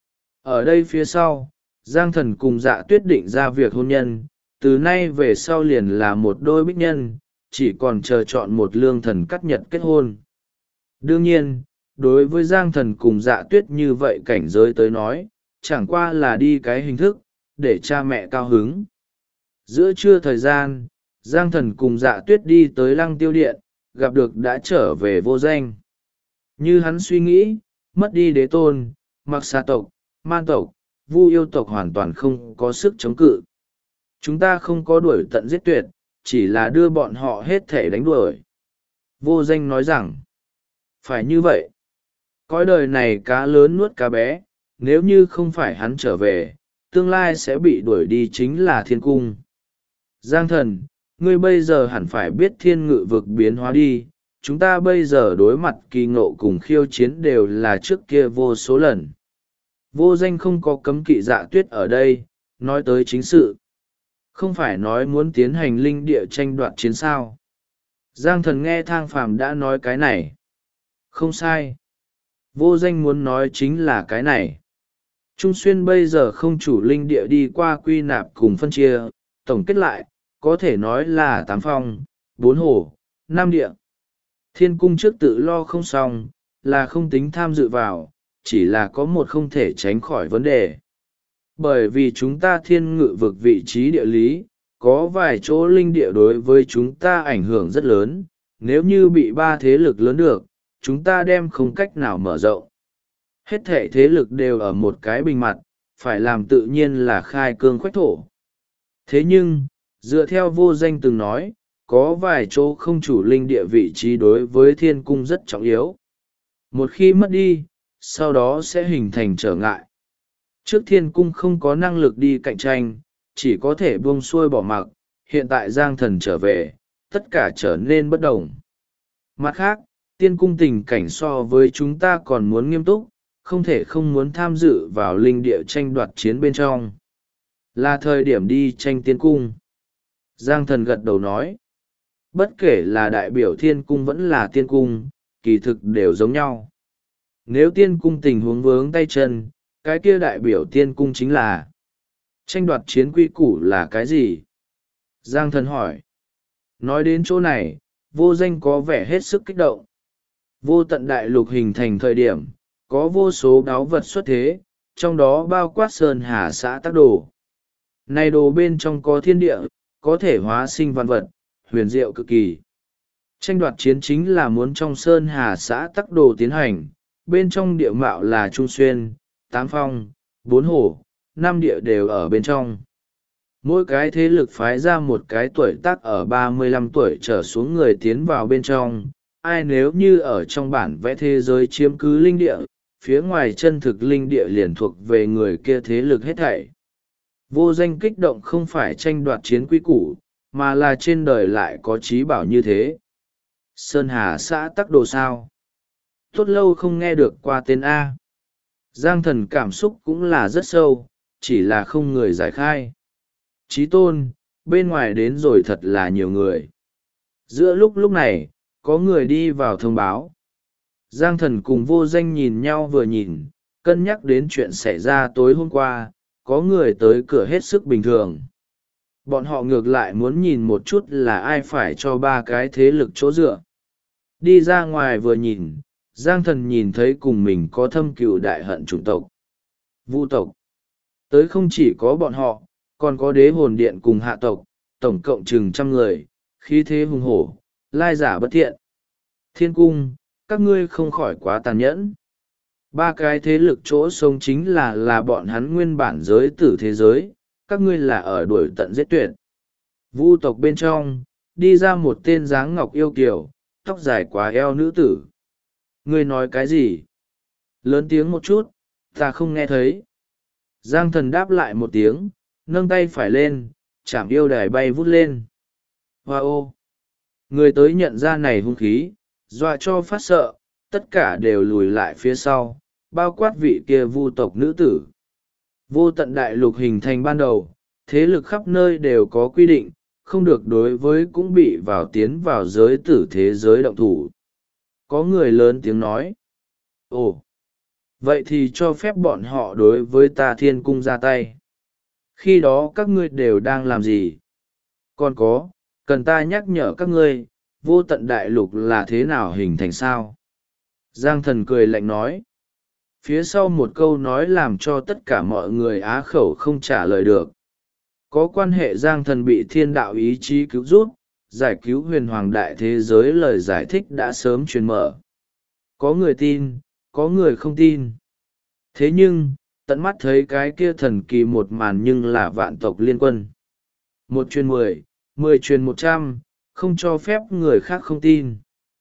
Ở đây phía sau, Giang Thần cùng dạ tuyết định ra việc hôn nhân, từ nay về sau liền là một đôi bích nhân, chỉ còn chờ chọn một lương thần cắt nhật kết hôn. Đương nhiên, đối với Giang Thần cùng dạ tuyết như vậy cảnh giới tới nói, chẳng qua là đi cái hình thức, để cha mẹ cao hứng. Giữa trưa thời gian, Giang Thần cùng dạ tuyết đi tới Lăng Tiêu Điện, gặp được đã trở về vô danh. Như hắn suy nghĩ, mất đi đế tôn, mặc xà tộc, man tộc, vu yêu tộc hoàn toàn không có sức chống cự. Chúng ta không có đuổi tận giết tuyệt, chỉ là đưa bọn họ hết thể đánh đuổi. Vô danh nói rằng, phải như vậy. Cõi đời này cá lớn nuốt cá bé, nếu như không phải hắn trở về, tương lai sẽ bị đuổi đi chính là thiên cung. Giang Thần, ngươi bây giờ hẳn phải biết thiên ngự vực biến hóa đi, chúng ta bây giờ đối mặt kỳ ngộ cùng khiêu chiến đều là trước kia vô số lần. Vô Danh không có cấm kỵ Dạ Tuyết ở đây, nói tới chính sự. Không phải nói muốn tiến hành linh địa tranh đoạt chiến sao. Giang Thần nghe Thang Phàm đã nói cái này. Không sai. Vô Danh muốn nói chính là cái này. Trung Xuyên bây giờ không chủ linh địa đi qua quy nạp cùng phân chia, tổng kết lại, có thể nói là 8 phong, 4 hồ, 5 địa. Thiên cung trước tự lo không xong, là không tính tham dự vào, chỉ là có một không thể tránh khỏi vấn đề. Bởi vì chúng ta thiên ngự vực vị trí địa lý, có vài chỗ linh địa đối với chúng ta ảnh hưởng rất lớn, nếu như bị 3 thế lực lớn được, chúng ta đem không cách nào mở rộng. Hết thể thế lực đều ở một cái bình mặt, phải làm tự nhiên là khai cương khoách thổ. Thế nhưng, dựa theo Vô Danh từng nói, có vài chỗ không chủ linh địa vị trí đối với thiên cung rất trọng yếu. Một khi mất đi, sau đó sẽ hình thành trở ngại. Trước thiên cung không có năng lực đi cạnh tranh, chỉ có thể buông xuôi bỏ mặc, hiện tại Giang Thần trở về, tất cả trở nên bất đồng. Mặt khác, tiên cung tình cảnh so với chúng ta còn muốn nghiêm túc, không thể không muốn tham dự vào linh địa tranh đoạt chiến bên trong. Là thời điểm đi tranh tiên cung. Giang Thần gật đầu nói. Bất kể là đại biểu thiên cung vẫn là tiên cung, kỳ thực đều giống nhau. Nếu tiên cung tình huống vướng tay chân, cái kia đại biểu tiên cung chính là tranh đoạt chiến quy củ là cái gì? Giang Thần hỏi. Nói đến chỗ này, Vô Danh có vẻ hết sức kích động. Vô tận đại lục hình thành thời điểm, có vô số báu vật xuất thế, trong đó bao quát sơn hà xã tắc đồ. Này đồ bên trong có thiên địa, có thể hóa sinh văn vật, huyền diệu cực kỳ. Tranh đoạt chiến chính là muốn trong sơn hà xã tắc đồ tiến hành, bên trong địa mạo là Trung Xuyên, 8 phong, 4 hồ, 5 địa đều ở bên trong. Mỗi cái thế lực phái ra một cái tuổi tác ở 35 tuổi trở xuống người tiến vào bên trong. Ai nếu như ở trong bản vẽ thế giới chiếm cứ linh địa, phía ngoài chân thực linh địa liền thuộc về người kia thế lực hết thảy. Vô Danh kích động không phải tranh đoạt chiến quy củ, mà là trên đời lại có trí bảo như thế. Sơn Hà xã tắc đồ sao? Tốt lâu không nghe được qua tên A. Giang Thần cảm xúc cũng là rất sâu, chỉ là không người giải khai. Chí tôn, bên ngoài đến rồi thật là nhiều người. Giữa lúc này, có người đi vào thông báo. Giang Thần cùng Vô Danh nhìn nhau vừa nhìn, cân nhắc đến chuyện xảy ra tối hôm qua, có người tới cửa hết sức bình thường. Bọn họ ngược lại muốn nhìn một chút là ai phải cho 3 cái thế lực chỗ dựa. Đi ra ngoài vừa nhìn, Giang Thần nhìn thấy cùng mình có thâm cừu đại hận chủng tộc. Vu tộc. Tới không chỉ có bọn họ, còn có đế hồn điện cùng hạ tộc, tổng cộng chừng 100 người, khí thế hùng hổ, lai giả bất thiện. Thiên cung, các ngươi không khỏi quá tàn nhẫn. 3 cái thế lực chỗ sống chính là bọn hắn nguyên bản giới tử thế giới, các ngươi là ở đuổi tận giết tuyệt. Vu tộc bên trong, đi ra một tên dáng ngọc yêu kiều, tóc dài quá eo nữ tử. Ngươi nói cái gì? Lớn tiếng một chút, ta không nghe thấy. Giang Thần đáp lại một tiếng, nâng tay phải lên, chạm yêu đài bay vút lên. Hoa ô! Người tới nhận ra này hung khí, dọa cho phát sợ, tất cả đều lùi lại phía sau, bao quát vị kia vu tộc nữ tử. Vô tận đại lục hình thành ban đầu, thế lực khắp nơi đều có quy định, không được đối với cũng bị tiến vào giới tử thế giới động thủ. Có người lớn tiếng nói. Ồ! Vậy thì cho phép bọn họ đối với ta thiên cung ra tay. Khi đó các ngươi đều đang làm gì? Còn có, cần ta nhắc nhở các ngươi, vô tận đại lục là thế nào hình thành sao? Giang Thần cười lạnh nói. Phía sau một câu nói làm cho tất cả mọi người á khẩu không trả lời được. Có quan hệ Giang Thần bị thiên đạo ý chí cứu giúp, giải cứu huyền hoàng đại thế giới lời giải thích đã sớm truyền mở. Có người tin, có người không tin. Thế nhưng, tận mắt thấy cái kia thần kỳ một màn nhưng là vạn tộc liên quân. 1 truyền 10, 10 truyền 100, không cho phép người khác không tin.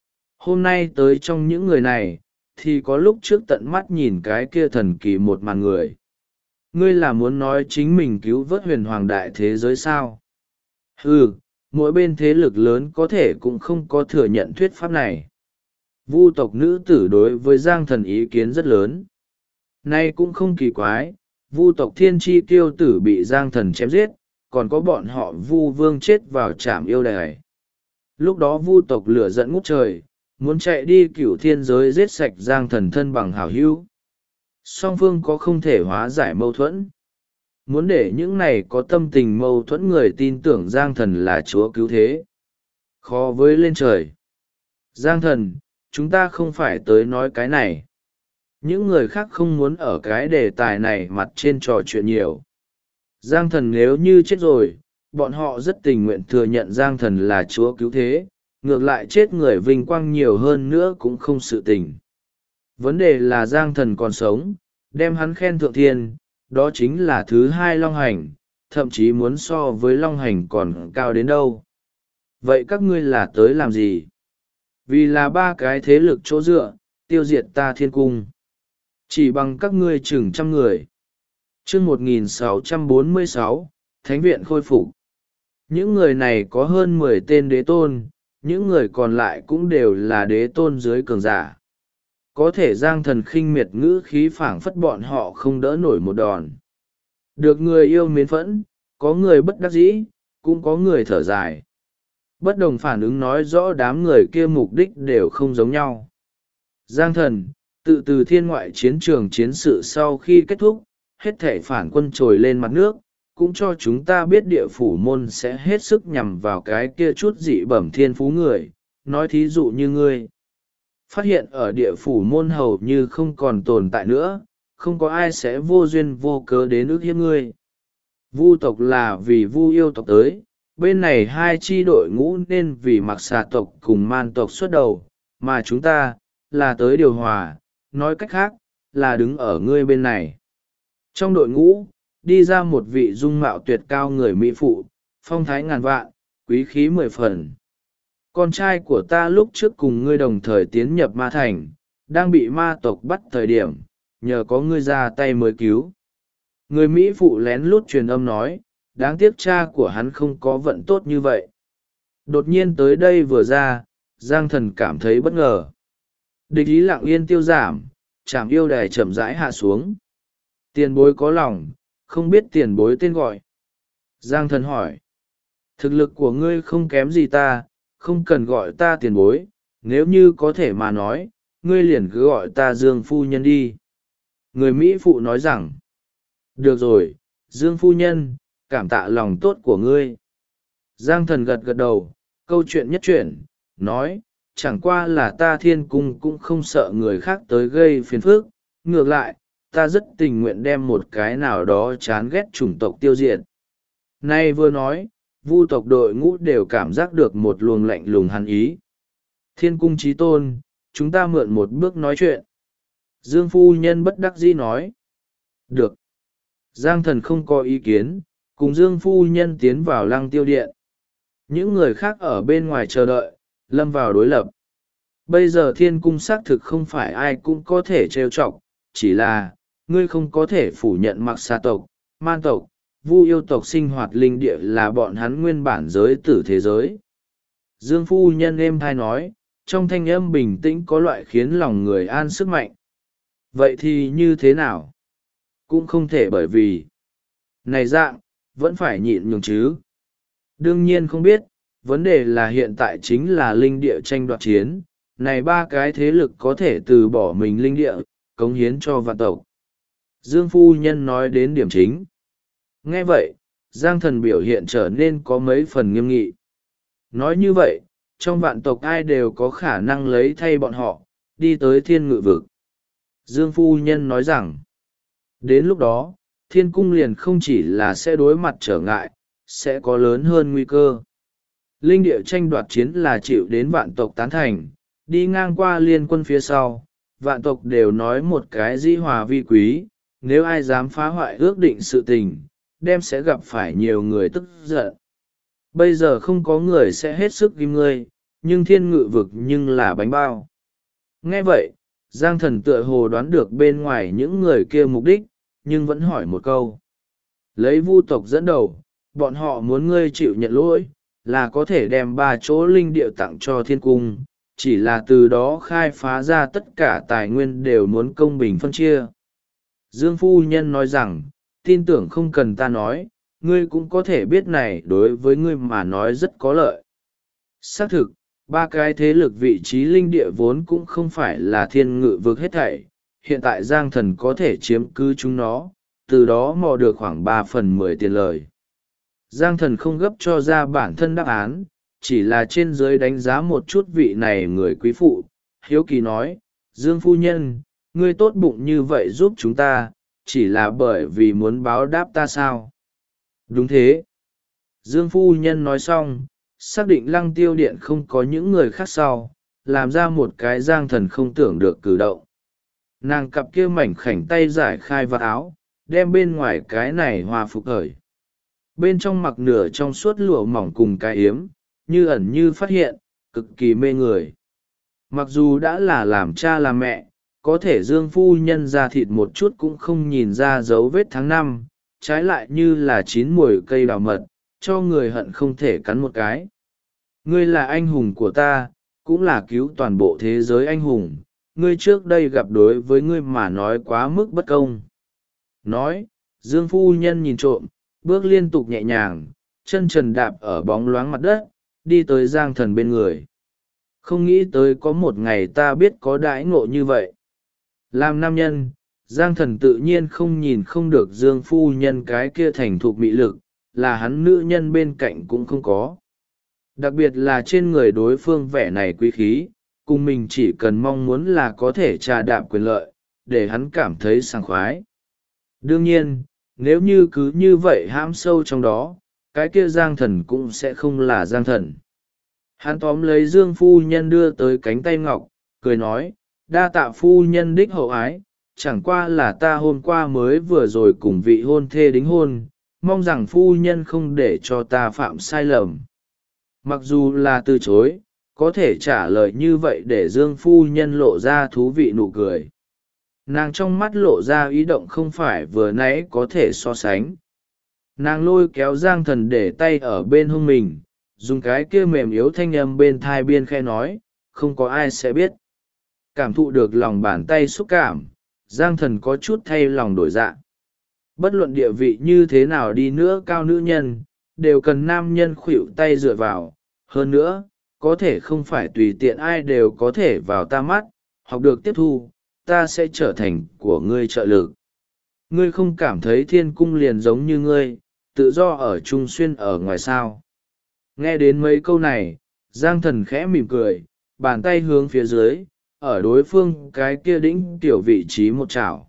Hôm nay tới trong những người này, thì có lúc trước tận mắt nhìn cái kia thần kỳ một màn người. Ngươi là muốn nói chính mình cứu vớt huyền hoàng đại thế giới sao? Ừ, mỗi bên thế lực lớn có thể cũng không có thừa nhận thuyết pháp này. Vu tộc nữ tử đối với Giang Thần ý kiến rất lớn. Nay cũng không kỳ quái, Vu tộc Thiên Chi Tiêu tử bị Giang Thần chém giết, còn có bọn họ Vu vương chết vào trạm yêu đài. Lúc đó Vu tộc lửa giận ngút trời, muốn chạy đi Cửu Thiên giới giết sạch Giang Thần thân bằng hảo hữu. Song phương có không thể hóa giải mâu thuẫn. Muốn để những này có tâm tình mâu thuẫn người tin tưởng Giang Thần là chúa cứu thế. Khó với lên trời. Giang Thần, chúng ta không phải tới nói cái này. Những người khác không muốn ở cái đề tài này mặt trên trò chuyện nhiều. Giang Thần nếu như chết rồi, bọn họ rất tình nguyện thừa nhận Giang Thần là chúa cứu thế, ngược lại chết người vinh quang nhiều hơn nữa cũng không sự tình. Vấn đề là Giang Thần còn sống, đem hắn khen thượng thiên, đó chính là thứ hai Long Hành, thậm chí muốn so với Long Hành còn cao đến đâu. Vậy các ngươi là tới làm gì? Vì là ba cái thế lực chỗ dựa, tiêu diệt ta Thiên Cung. Chỉ bằng các ngươi chừng trăm người. Chương 1646, Thánh viện khôi phục. Những người này có hơn 10 tên đế tôn, những người còn lại cũng đều là đế tôn dưới cường giả. Có thể Giang Thần khinh miệt ngữ khí phảng phất bọn họ không đỡ nổi một đòn. Được người yêu mến phẫn, có người bất đắc dĩ, cũng có người thở dài. Bất đồng phản ứng nói rõ đám người kia mục đích đều không giống nhau. Giang Thần, từ thiên ngoại chiến trường chiến sự sau khi kết thúc, hết thể phản quân trồi lên mặt nước, cũng cho chúng ta biết địa phủ môn sẽ hết sức nhằm vào cái kia chút dị bẩm thiên phú người, nói thí dụ như ngươi. Phát hiện ở địa phủ môn hầu như không còn tồn tại nữa, không có ai sẽ vô duyên vô cớ đến ức hiếp ngươi. Vu tộc là vì Vu yêu tộc tới, bên này hai chi đội ngũ nên vì mặc xà tộc cùng man tộc xuất đầu, mà chúng ta, là tới điều hòa, nói cách khác, là đứng ở ngươi bên này. Trong đội ngũ, đi ra một vị dung mạo tuyệt cao người mỹ phụ, phong thái ngàn vạn, quý khí 10 phần. Con trai của ta lúc trước cùng ngươi đồng thời tiến nhập ma thành, đang bị ma tộc bắt thời điểm, nhờ có ngươi ra tay mới cứu. Người Mỹ phụ lén lút truyền âm nói, đáng tiếc cha của hắn không có vận tốt như vậy. Đột nhiên tới đây vừa ra, Giang Thần cảm thấy bất ngờ. Địch ý lặng yên tiêu giảm, trạm yêu đài chậm rãi hạ xuống. Tiền bối có lòng, không biết tiền bối tên gọi. Giang Thần hỏi, thực lực của ngươi không kém gì ta, không cần gọi ta tiền bối, nếu như có thể mà nói, ngươi liền cứ gọi ta Dương Phu Nhân đi. Người Mỹ phụ nói rằng, được rồi, Dương Phu Nhân, cảm tạ lòng tốt của ngươi. Giang Thần gật gật đầu, câu chuyện nhất chuyển, nói, chẳng qua là ta Thiên Cung cũng không sợ người khác tới gây phiền phức, ngược lại, ta rất tình nguyện đem một cái nào đó chán ghét chủng tộc tiêu diệt. Nay vừa nói, Vu tộc đội ngũ đều cảm giác được một luồng lạnh lùng hàn ý. Thiên Cung chí tôn, chúng ta mượn một bước nói chuyện. Dương Phu Nhân bất đắc dĩ nói. Được. Giang Thần không có ý kiến, cùng Dương Phu Nhân tiến vào Lăng Tiêu Điện. Những người khác ở bên ngoài chờ đợi, lâm vào đối lập. Bây giờ Thiên Cung xác thực không phải ai cũng có thể trêu chọc, chỉ là, ngươi không có thể phủ nhận mặc xà tộc, man tộc, Vu yêu tộc sinh hoạt linh địa là bọn hắn nguyên bản giới tử thế giới. Dương Phu Nhân êm thai nói, trong thanh âm bình tĩnh có loại khiến lòng người an sức mạnh. Vậy thì như thế nào? Cũng không thể bởi vì này dạng, vẫn phải nhịn nhường chứ. Đương nhiên không biết, vấn đề là hiện tại chính là linh địa tranh đoạt chiến, này ba cái thế lực có thể từ bỏ mình linh địa, cống hiến cho vạn tộc. Dương Phu Nhân nói đến điểm chính. Nghe vậy, Giang Thần biểu hiện trở nên có mấy phần nghiêm nghị. Nói như vậy, trong vạn tộc ai đều có khả năng lấy thay bọn họ, đi tới thiên ngự vực. Dương Phu Nhân nói rằng, đến lúc đó, Thiên Cung liền không chỉ là sẽ đối mặt trở ngại, sẽ có lớn hơn nguy cơ. Linh địa tranh đoạt chiến là chịu đến vạn tộc tán thành, đi ngang qua liên quân phía sau, vạn tộc đều nói một cái dĩ hòa vi quý, nếu ai dám phá hoại ước định sự tình, đem sẽ gặp phải nhiều người tức giận. Bây giờ không có người sẽ hết sức ghim ngươi, nhưng thiên ngự vực nhưng là bánh bao. Nghe vậy, Giang Thần tựa hồ đoán được bên ngoài những người kia mục đích, nhưng vẫn hỏi một câu. Lấy Vu tộc dẫn đầu, bọn họ muốn ngươi chịu nhận lỗi, là có thể đem 3 chỗ linh địa tặng cho thiên cung, chỉ là từ đó khai phá ra tất cả tài nguyên đều muốn công bình phân chia. Dương phu nhân nói rằng, tin tưởng không cần ta nói, ngươi cũng có thể biết này đối với ngươi mà nói rất có lợi. Xác thực, 3 cái thế lực vị trí linh địa vốn cũng không phải là thiên ngự vực hết thảy, hiện tại Giang Thần có thể chiếm cứ chúng nó, từ đó mò được khoảng 3/10 tiền lời. Giang Thần không gấp cho ra bản thân đáp án, chỉ là trên dưới đánh giá một chút vị này người quý phụ, hiếu kỳ nói, Dương phu nhân, ngươi tốt bụng như vậy giúp chúng ta, chỉ là bởi vì muốn báo đáp ta sao? Đúng thế. Dương phu nhân nói xong, xác định Lăng Tiêu Điện không có những người khác sau, làm ra một cái Giang Thần không tưởng được cử động. Nàng cặp kia mảnh khảnh tay giải khai vạt áo, đem bên ngoài cái này hòa phục khởi. Bên trong mặc nửa trong suốt lụa mỏng cùng cái yếm, như ẩn như phát hiện, cực kỳ mê người. Mặc dù đã là làm cha làm mẹ, có thể Dương phu nhân ra thịt một chút cũng không nhìn ra dấu vết tháng năm, trái lại như là chín mùi cây đào mật, cho người hận không thể cắn một cái. Ngươi là anh hùng của ta, cũng là cứu toàn bộ thế giới anh hùng, ngươi trước đây gặp đối với ngươi mà nói quá mức bất công. Nói, Dương phu nhân nhìn trộm, bước liên tục nhẹ nhàng, chân trần đạp ở bóng loáng mặt đất, đi tới Giang Thần bên người. Không nghĩ tới có một ngày ta biết có đãi ngộ như vậy. Làm nam nhân, Giang Thần tự nhiên không nhìn không được Dương phu nhân cái kia thành thục mị lực, là hắn nữ nhân bên cạnh cũng không có. Đặc biệt là trên người đối phương vẻ này quý khí, cùng mình chỉ cần mong muốn là có thể trà đạp quyền lợi, để hắn cảm thấy sảng khoái. Đương nhiên, nếu như cứ như vậy hãm sâu trong đó, cái kia Giang Thần cũng sẽ không là Giang Thần. Hắn tóm lấy Dương phu nhân đưa tới cánh tay ngọc, cười nói, đa tạ phu nhân đích hậu ái, chẳng qua là ta hôm qua mới vừa rồi cùng vị hôn thê đính hôn, mong rằng phu nhân không để cho ta phạm sai lầm. Mặc dù là từ chối, có thể trả lời như vậy để Dương phu nhân lộ ra thú vị nụ cười. Nàng trong mắt lộ ra ý động không phải vừa nãy có thể so sánh. Nàng lôi kéo Giang Thần để tay ở bên hông mình, dùng cái kia mềm yếu thanh âm bên thai biên khe nói, không có ai sẽ biết. Cảm thụ được lòng bàn tay xúc cảm, Giang Thần có chút thay lòng đổi dạ. Bất luận địa vị như thế nào đi nữa cao nữ nhân, đều cần nam nhân khuỵu tay dựa vào. Hơn nữa, có thể không phải tùy tiện ai đều có thể vào ta mắt, học được tiếp thu, ta sẽ trở thành của ngươi trợ lực. Ngươi không cảm thấy thiên cung liền giống như ngươi, tự do ở trung xuyên ở ngoài sao. Nghe đến mấy câu này, Giang Thần khẽ mỉm cười, bàn tay hướng phía dưới, ở đối phương cái kia đĩnh tiểu vị trí một chảo.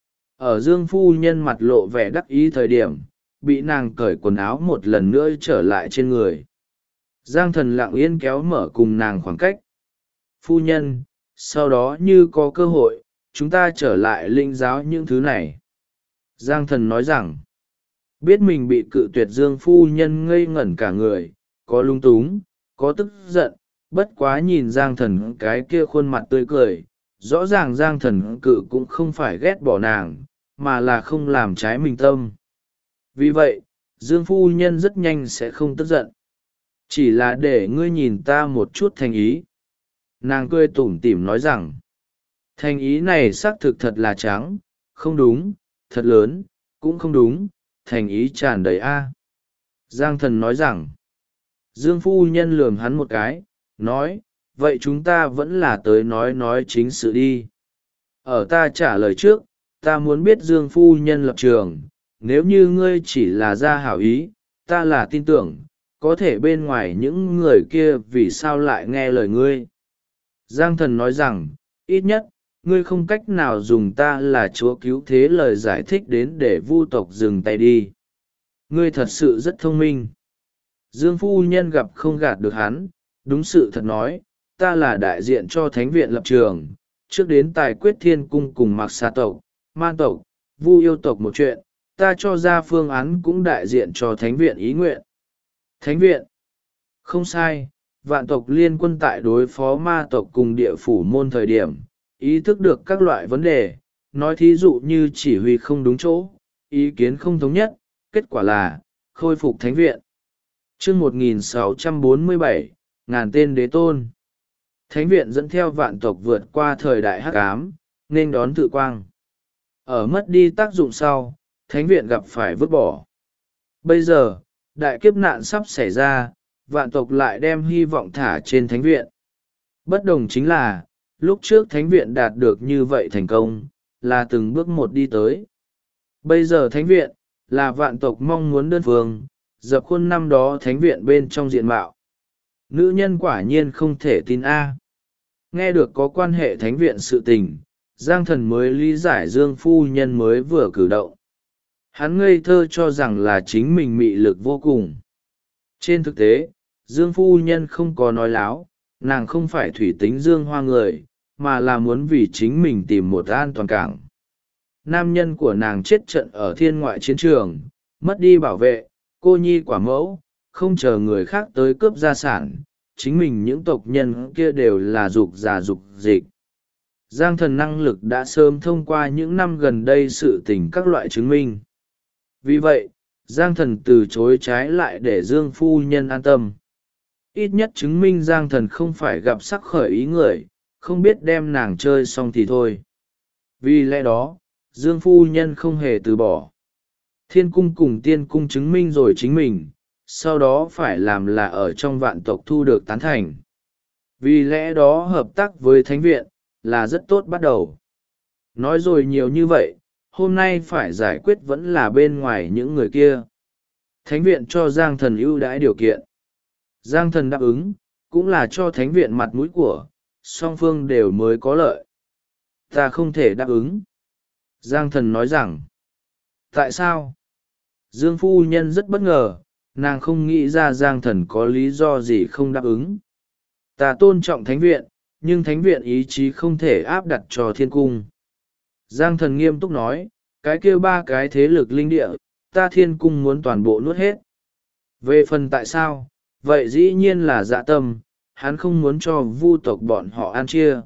Ở Dương phu nhân mặt lộ vẻ đắc ý thời điểm, bị nàng cởi quần áo một lần nữa trở lại trên người. Giang Thần lặng yên kéo mở cùng nàng khoảng cách. Phu nhân, sau đó như có cơ hội, chúng ta trở lại linh giáo những thứ này. Giang Thần nói rằng, biết mình bị cự tuyệt Dương phu nhân ngây ngẩn cả người, có lung túng, có tức giận, bất quá nhìn Giang Thần cái kia khuôn mặt tươi cười, rõ ràng Giang Thần cự cũng không phải ghét bỏ nàng, mà là không làm trái mình tâm. Vì vậy, Dương phu nhân rất nhanh sẽ không tức giận. Chỉ là để ngươi nhìn ta một chút thành ý. Nàng cười tủm tỉm nói rằng, thành ý này xác thực thật là trắng, không đúng, thật lớn, cũng không đúng, thành ý tràn đầy a. Giang Thần nói rằng, Dương phu nhân lườm hắn một cái, nói, vậy chúng ta vẫn là tới nói chính sự đi. Ở ta trả lời trước, ta muốn biết Dương phu nhân lập trường, nếu như ngươi chỉ là ra hảo ý, ta là tin tưởng, có thể bên ngoài những người kia vì sao lại nghe lời ngươi. Giang Thần nói rằng, ít nhất, ngươi không cách nào dùng ta là chúa cứu thế lời giải thích đến để vu tộc dừng tay đi. Ngươi thật sự rất thông minh. Dương phu nhân gặp không gạt được hắn, đúng sự thật nói, ta là đại diện cho thánh viện lập trường, trước đến tài quyết thiên cung cùng mặc xà tộc, man tộc, vu yêu tộc một chuyện, ta cho ra phương án cũng đại diện cho thánh viện ý nguyện. Thánh viện? Không sai, vạn tộc liên quân tại đối phó ma tộc cùng địa phủ môn thời điểm, ý thức được các loại vấn đề, nói thí dụ như chỉ huy không đúng chỗ, ý kiến không thống nhất, kết quả là, khôi phục thánh viện. chương 1647, ngàn tên đế tôn. Thánh viện dẫn theo vạn tộc vượt qua thời đại hắc ám, nên đón tự quang. Ở mất đi tác dụng sau, thánh viện gặp phải vứt bỏ. Bây giờ, đại kiếp nạn sắp xảy ra, vạn tộc lại đem hy vọng thả trên thánh viện. Bất đồng chính là, lúc trước thánh viện đạt được như vậy thành công, là từng bước một đi tới. Bây giờ thánh viện, là vạn tộc mong muốn đơn phương, dập khuôn năm đó thánh viện bên trong diện mạo. Nữ nhân quả nhiên không thể tin A. Nghe được có quan hệ thánh viện sự tình, Giang Thần mới lý giải Dương phu nhân mới vừa cử động. Hắn ngây thơ cho rằng là chính mình mị lực vô cùng. Trên thực tế, Dương phu nhân không có nói láo, nàng không phải thủy tính Dương Hoa người, mà là muốn vì chính mình tìm một an toàn cảng. Nam nhân của nàng chết trận ở thiên ngoại chiến trường, mất đi bảo vệ, cô nhi quả mẫu, không chờ người khác tới cướp gia sản, chính mình những tộc nhân kia đều là dục già dục dịch. Giang Thần năng lực đã sớm thông qua những năm gần đây sự tình các loại chứng minh. Vì vậy, Giang Thần từ chối trái lại để Dương phu nhân an tâm. Ít nhất chứng minh Giang Thần không phải gặp sắc khởi ý người, không biết đem nàng chơi xong thì thôi. Vì lẽ đó, Dương phu nhân không hề từ bỏ. Thiên cung cùng tiên cung chứng minh rồi chính mình, sau đó phải làm là ở trong vạn tộc thu được tán thành. Vì lẽ đó hợp tác với thánh viện, là rất tốt bắt đầu. Nói rồi nhiều như vậy, hôm nay phải giải quyết vẫn là bên ngoài những người kia. Thánh viện cho Giang Thần ưu đãi điều kiện. Giang Thần đáp ứng, cũng là cho thánh viện mặt mũi của, song phương đều mới có lợi. Ta không thể đáp ứng. Giang Thần nói rằng, tại sao? Dương phu nhân rất bất ngờ, nàng không nghĩ ra Giang Thần có lý do gì không đáp ứng. Ta tôn trọng thánh viện, nhưng thánh viện ý chí không thể áp đặt cho thiên cung. Giang Thần nghiêm túc nói, cái kia ba cái thế lực linh địa, ta thiên cung muốn toàn bộ nuốt hết. Về phần tại sao, vậy dĩ nhiên là dạ tâm, hắn không muốn cho vu tộc bọn họ ăn chia.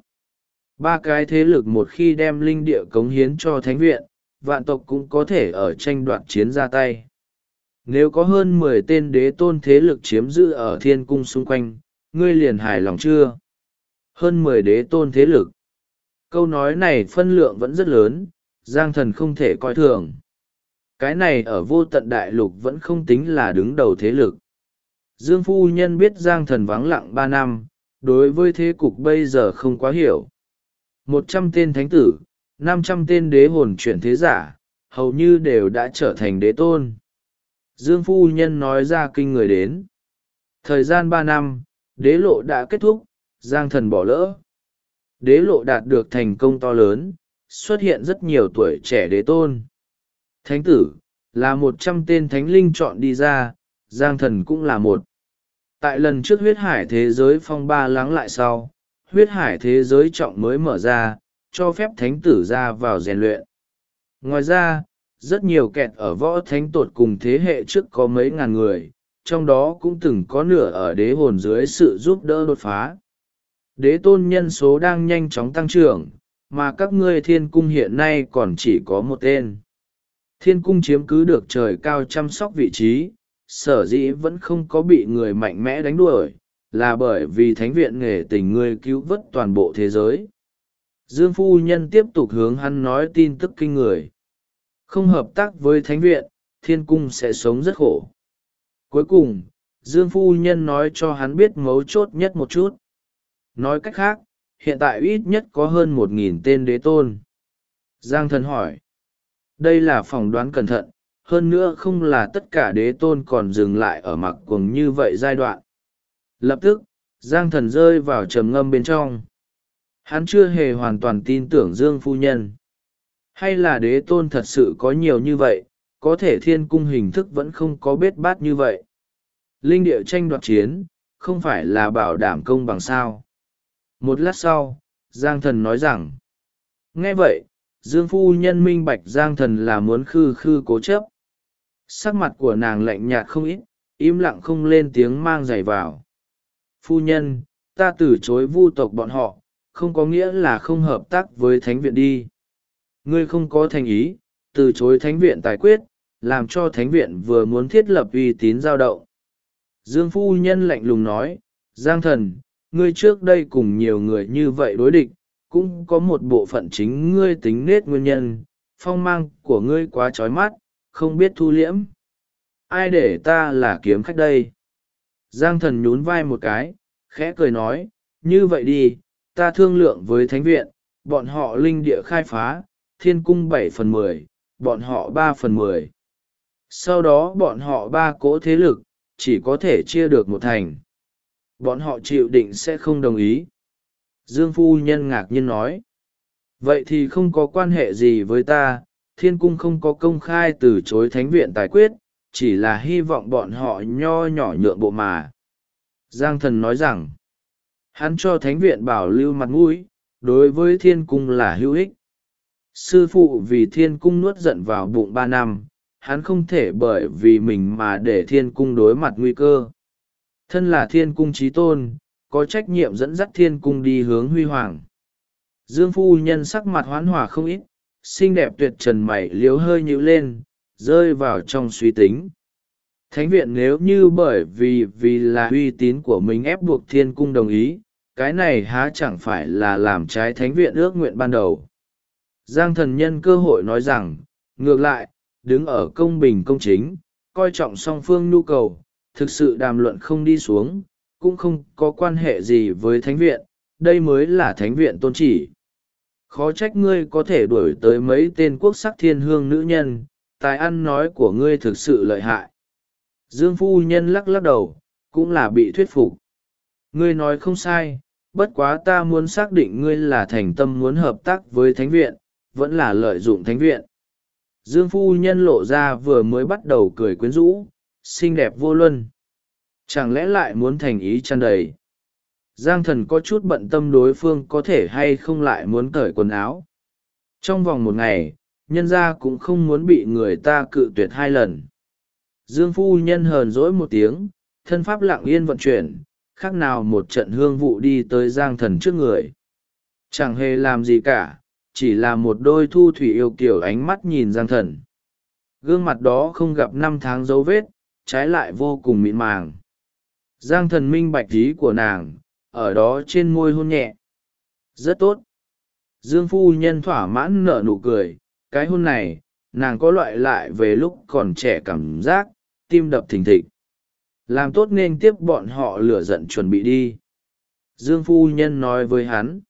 Ba cái thế lực một khi đem linh địa cống hiến cho thánh viện, vạn tộc cũng có thể ở tranh đoạt chiến ra tay. Nếu có hơn 10 tên đế tôn thế lực chiếm giữ ở thiên cung xung quanh, ngươi liền hài lòng chưa? Hơn 10 đế tôn thế lực. Câu nói này phân lượng vẫn rất lớn, Giang Thần không thể coi thường. Cái này ở vô tận đại lục vẫn không tính là đứng đầu thế lực. Dương phu nhân biết Giang Thần vắng lặng 3 năm, đối với thế cục bây giờ không quá hiểu. 100 tên thánh tử, 500 tên đế hồn chuyển thế giả, hầu như đều đã trở thành đế tôn. Dương phu nhân nói ra kinh người đến. Thời gian 3 năm, đế lộ đã kết thúc, Giang Thần bỏ lỡ. Đế lộ đạt được thành công to lớn, xuất hiện rất nhiều tuổi trẻ đế tôn. Thánh tử, là 100 tên thánh linh chọn đi ra, Giang Thần cũng là một. Tại lần trước huyết hải thế giới phong ba lắng lại sau, huyết hải thế giới trọng mới mở ra, cho phép thánh tử ra vào rèn luyện. Ngoài ra, rất nhiều kẹt ở võ thánh tột cùng thế hệ trước có mấy ngàn người, trong đó cũng từng có nửa ở đế hồn dưới sự giúp đỡ đột phá. Đế tôn nhân số đang nhanh chóng tăng trưởng, mà các ngươi thiên cung hiện nay còn chỉ có một tên. Thiên cung chiếm cứ được trời cao chăm sóc vị trí, sở dĩ vẫn không có bị người mạnh mẽ đánh đuổi, là bởi vì thánh viện nghề tình ngươi cứu vớt toàn bộ thế giới. Dương phu nhân tiếp tục hướng hắn nói tin tức kinh người. Không hợp tác với thánh viện, thiên cung sẽ sống rất khổ. Cuối cùng, Dương phu nhân nói cho hắn biết mấu chốt nhất một chút. Nói cách khác, hiện tại ít nhất có hơn 1.000 tên đế tôn. Giang Thần hỏi. Đây là phỏng đoán cẩn thận, hơn nữa không là tất cả đế tôn còn dừng lại ở mặc quần như vậy giai đoạn. Lập tức, Giang Thần rơi vào trầm ngâm bên trong. Hắn chưa hề hoàn toàn tin tưởng Dương phu nhân. Hay là đế tôn thật sự có nhiều như vậy, có thể thiên cung hình thức vẫn không có bết bát như vậy. Linh địa tranh đoạt chiến, không phải là bảo đảm công bằng sao. Một lát sau, Giang Thần nói rằng, nghe vậy, Dương phu nhân minh bạch Giang Thần là muốn khư khư cố chấp. Sắc mặt của nàng lạnh nhạt không ít, im lặng không lên tiếng mang giày vào. Phu nhân, ta từ chối vu tộc bọn họ, không có nghĩa là không hợp tác với thánh viện đi. Ngươi không có thành ý, từ chối thánh viện tài quyết, làm cho thánh viện vừa muốn thiết lập uy tín dao động. Dương phu nhân lạnh lùng nói, Giang thần, ngươi trước đây cùng nhiều người như vậy đối địch, cũng có một bộ phận chính ngươi tính nết nguyên nhân, phong mang của ngươi quá trói mắt, không biết thu liễm. Ai để ta là kiếm khách đây? Giang thần nhún vai một cái, khẽ cười nói, như vậy đi, ta thương lượng với thánh viện, bọn họ linh địa khai phá, thiên cung 7/10, bọn họ 3/10. Sau đó bọn họ ba cỗ thế lực, chỉ có thể chia được một thành. Bọn họ chịu định sẽ không đồng ý. Dương phu nhân ngạc nhiên nói, vậy thì không có quan hệ gì với ta, thiên cung không có công khai từ chối thánh viện tài quyết, chỉ là hy vọng bọn họ nho nhỏ nhượng bộ mà. Giang thần nói rằng, hắn cho thánh viện bảo lưu mặt mũi, đối với thiên cung là hữu ích. Sư phụ vì thiên cung nuốt giận vào bụng 3 năm, hắn không thể bởi vì mình mà để thiên cung đối mặt nguy cơ. Thân là thiên cung chí tôn, có trách nhiệm dẫn dắt thiên cung đi hướng huy hoàng. Dương phu nhân sắc mặt hoán hòa không ít, xinh đẹp tuyệt trần mày liếu hơi nhíu lên, rơi vào trong suy tính. Thánh viện nếu như bởi vì là uy tín của mình ép buộc thiên cung đồng ý, cái này há chẳng phải là làm trái thánh viện ước nguyện ban đầu. Giang thần nhân cơ hội nói rằng, ngược lại, đứng ở công bình công chính, coi trọng song phương nhu cầu, thực sự đàm luận không đi xuống, cũng không có quan hệ gì với thánh viện, đây mới là thánh viện tôn chỉ. Khó trách ngươi có thể đuổi tới mấy tên quốc sắc thiên hương nữ nhân, tài ăn nói của ngươi thực sự lợi hại. Dương phu nhân lắc lắc đầu, cũng là bị thuyết phục. Ngươi nói không sai, bất quá ta muốn xác định ngươi là thành tâm muốn hợp tác với thánh viện, vẫn là lợi dụng thánh viện. Dương phu nhân lộ ra vừa mới bắt đầu cười quyến rũ, xinh đẹp vô luân. Chẳng lẽ lại muốn thành ý tràn đầy? Giang thần có chút bận tâm đối phương có thể hay không lại muốn cởi quần áo. Trong vòng một ngày, nhân gia cũng không muốn bị người ta cự tuyệt 2 lần. Dương phu nhân hờn dỗi một tiếng, thân pháp lặng yên vận chuyển, khác nào một trận hương vụ đi tới Giang thần trước người. Chẳng hề làm gì cả, chỉ là một đôi thu thủy yêu kiểu ánh mắt nhìn Giang thần. Gương mặt đó không gặp 5 tháng dấu vết, trái lại vô cùng mịn màng. Giang thần minh bạch ý của nàng, ở đó trên môi hôn nhẹ. Rất tốt. Dương phu nhân thỏa mãn nở nụ cười, cái hôn này, nàng có loại lại về lúc còn trẻ cảm giác, tim đập thình thịch. Làm tốt nên tiếp bọn họ lửa giận chuẩn bị đi. Dương phu nhân nói với hắn,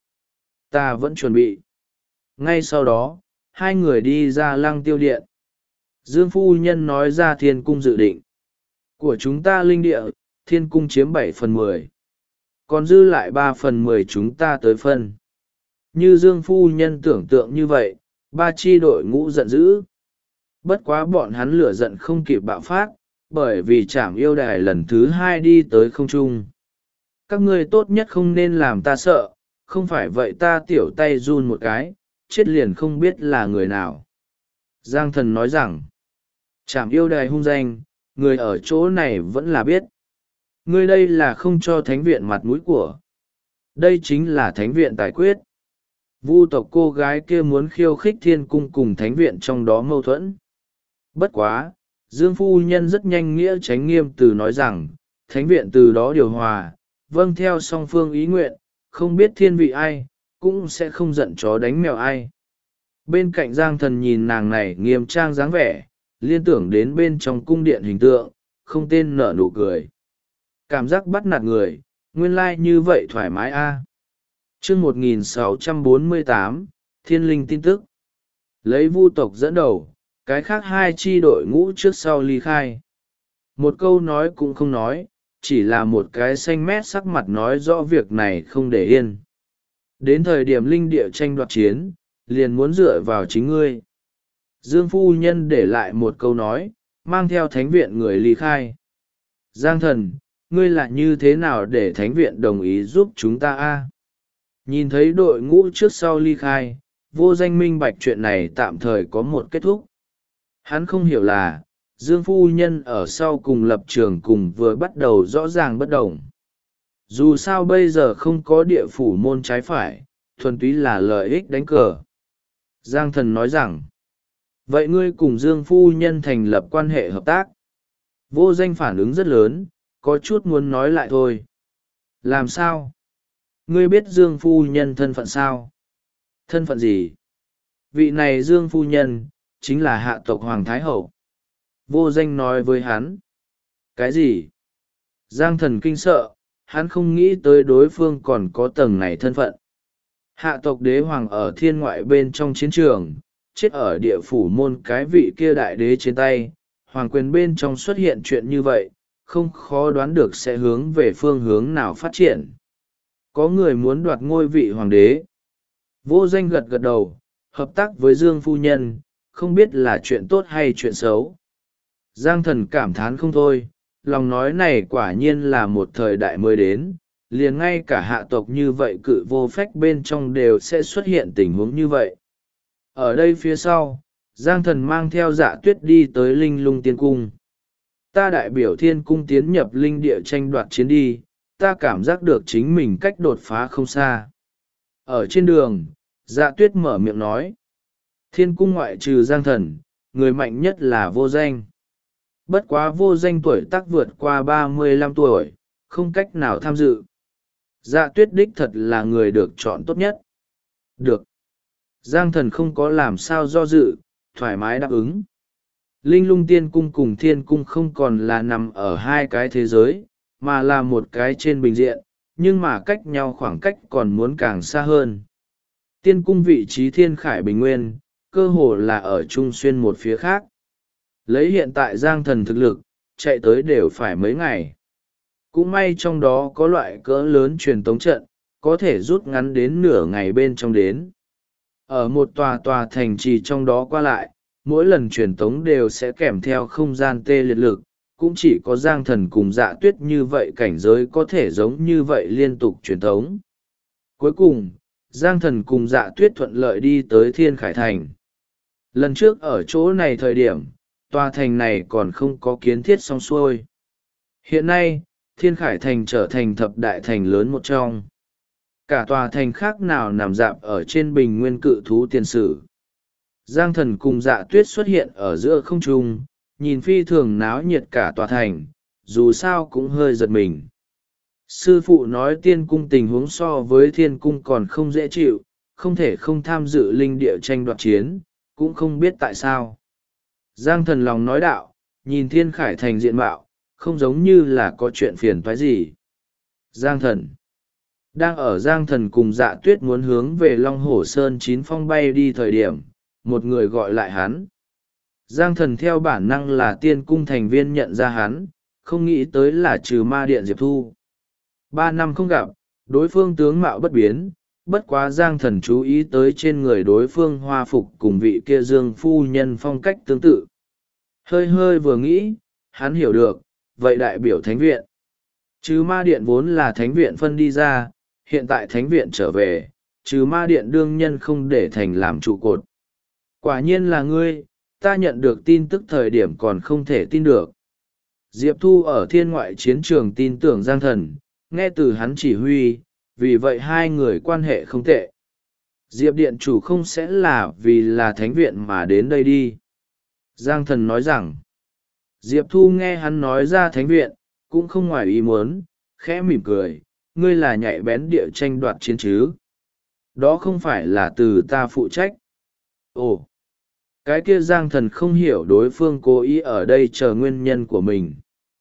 ta vẫn chuẩn bị. Ngay sau đó, 2 người đi ra lăng tiêu điện. Dương phu nhân nói ra thiên cung dự định. Của chúng ta linh địa, thiên cung chiếm 7/10. Còn dư lại 3/10 chúng ta tới phân. Như Dương phu nhân tưởng tượng như vậy, 3 chi đội ngũ giận dữ. Bất quá bọn hắn lửa giận không kịp bạo phát, bởi vì Trảm Yêu Đài lần thứ 2 đi tới không trung. Các ngươi tốt nhất không nên làm ta sợ, không phải vậy ta tiểu tay run một cái, chết liền không biết là người nào. Giang thần nói rằng, Trảm Yêu Đài hung danh, người ở chỗ này vẫn là biết. Ngươi đây là không cho thánh viện mặt mũi của. Đây chính là thánh viện tài quyết. Vu tộc cô gái kia muốn khiêu khích thiên cung cùng thánh viện trong đó mâu thuẫn. Bất quá, Dương phu nhân rất nhanh nghĩa tránh nghiêm từ nói rằng, thánh viện từ đó điều hòa, vâng theo song phương ý nguyện, không biết thiên vị ai, cũng sẽ không giận chó đánh mèo ai. Bên cạnh Giang thần nhìn nàng này nghiêm trang dáng vẻ, liên tưởng đến bên trong cung điện hình tượng, không tên nở nụ cười. Cảm giác bắt nạt người, nguyên lai như vậy thoải mái a. Chương 1648, Thiên linh tin tức. Lấy Vu tộc dẫn đầu, cái khác 2 chi đội ngũ trước sau ly khai. Một câu nói cũng không nói, chỉ là một cái xanh mét sắc mặt nói rõ việc này không để yên. Đến thời điểm linh địa tranh đoạt chiến, liền muốn dựa vào chính ngươi. Dương phu nhân để lại một câu nói, mang theo thánh viện người ly khai. Giang thần, ngươi là như thế nào để thánh viện đồng ý giúp chúng ta a? Nhìn thấy đội ngũ trước sau ly khai, Vô Danh minh bạch chuyện này tạm thời có một kết thúc. Hắn không hiểu là, Dương phu nhân ở sau cùng lập trường cùng vừa bắt đầu rõ ràng bất đồng. Dù sao bây giờ không có địa phủ môn trái phải, thuần túy là lợi ích đánh cờ. Giang thần nói rằng, vậy ngươi cùng Dương phu nhân thành lập quan hệ hợp tác. Vô Danh phản ứng rất lớn, có chút muốn nói lại thôi. Làm sao? Ngươi biết Dương phu nhân thân phận sao? Thân phận gì? Vị này Dương phu nhân, chính là hạ tộc Hoàng Thái Hậu. Vô Danh nói với hắn. Cái gì? Giang Thần kinh sợ, hắn không nghĩ tới đối phương còn có tầng này thân phận. Hạ tộc đế hoàng ở thiên ngoại bên trong chiến trường, chết ở địa phủ môn cái vị kia đại đế trên tay, hoàng quyền bên trong xuất hiện chuyện như vậy, không khó đoán được sẽ hướng về phương hướng nào phát triển. Có người muốn đoạt ngôi vị hoàng đế. Vô Danh gật gật đầu, hợp tác với Dương phu nhân, không biết là chuyện tốt hay chuyện xấu. Giang Thần cảm thán không thôi, lòng nói này quả nhiên là một thời đại mới đến, liền ngay cả hạ tộc như vậy cự vô phách bên trong đều sẽ xuất hiện tình huống như vậy. Ở đây phía sau, Giang Thần mang theo Dạ Tuyết đi tới Linh Lung Tiên Cung. Ta đại biểu Thiên Cung tiến nhập linh địa tranh đoạt chiến đi, ta cảm giác được chính mình cách đột phá không xa. Ở trên đường, Dạ Tuyết mở miệng nói. Thiên Cung ngoại trừ Giang Thần, người mạnh nhất là Vô Danh. Bất quá Vô Danh tuổi tác vượt qua 35 tuổi, không cách nào tham dự. Dạ Tuyết đích thật là người được chọn tốt nhất. Được. Giang Thần không có làm sao do dự, thoải mái đáp ứng. Linh Lung Tiên Cung cùng Thiên Cung không còn là nằm ở hai cái thế giới, mà là một cái trên bình diện, nhưng mà cách nhau khoảng cách còn muốn càng xa hơn. Tiên Cung vị trí Thiên Khải Bình Nguyên, cơ hồ là ở Trung Xuyên một phía khác. Lấy hiện tại Giang Thần thực lực, chạy tới đều phải mấy ngày. Cũng may trong đó có loại cỡ lớn truyền tống trận, có thể rút ngắn đến nửa ngày bên trong đến. Ở một tòa thành trì trong đó qua lại, mỗi lần truyền tống đều sẽ kèm theo không gian tê liệt lực, cũng chỉ có Giang Thần cùng Dạ Tuyết như vậy cảnh giới có thể giống như vậy liên tục truyền tống. Cuối cùng, Giang Thần cùng Dạ Tuyết thuận lợi đi tới Thiên Khải Thành. Lần trước ở chỗ này thời điểm, tòa thành này còn không có kiến thiết xong xuôi. Hiện nay, Thiên Khải Thành trở thành thập đại thành lớn một trong. Cả tòa thành khác nào nằm dạp ở trên bình nguyên cự thú tiền sử. Giang Thần cùng Dạ Tuyết xuất hiện ở giữa không trung, nhìn phi thường náo nhiệt cả tòa thành, dù sao cũng hơi giật mình. Sư phụ nói Tiên Cung tình huống so với Thiên Cung còn không dễ chịu, không thể không tham dự linh địa tranh đoạt chiến, cũng không biết tại sao. Giang Thần lòng nói đạo, nhìn Thiên Khải Thành diện mạo, không giống như là có chuyện phiền toái gì. Giang Thần đang ở Giang Thần cùng Dạ Tuyết muốn hướng về Long Hổ Sơn Chín Phong bay đi thời điểm, một người gọi lại hắn. Giang Thần theo bản năng là Tiên Cung thành viên nhận ra hắn, không nghĩ tới là Trừ Ma Điện Diệp Thu. 3 năm không gặp, đối phương tướng mạo bất biến, bất quá Giang Thần chú ý tới trên người đối phương hoa phục cùng vị kia Dương phu nhân phong cách tương tự. Hơi hơi vừa nghĩ, hắn hiểu được, vậy đại biểu thánh viện. Trừ Ma Điện vốn là thánh viện phân đi ra, hiện tại thánh viện trở về, Trừ Ma Điện đương nhân không để thành làm trụ cột. Quả nhiên là ngươi, ta nhận được tin tức thời điểm còn không thể tin được. Diệp Thu ở thiên ngoại chiến trường tin tưởng Giang Thần, nghe từ hắn chỉ huy, vì vậy hai người quan hệ không tệ. Diệp Điện chủ không sẽ là vì là thánh viện mà đến đây đi. Giang Thần nói rằng, Diệp Thu nghe hắn nói ra thánh viện, cũng không ngoài ý muốn, khẽ mỉm cười, ngươi là nhạy bén địa tranh đoạt chiến chứ. Đó không phải là từ ta phụ trách. Ồ, cái kia Giang Thần không hiểu đối phương cố ý ở đây chờ nguyên nhân của mình.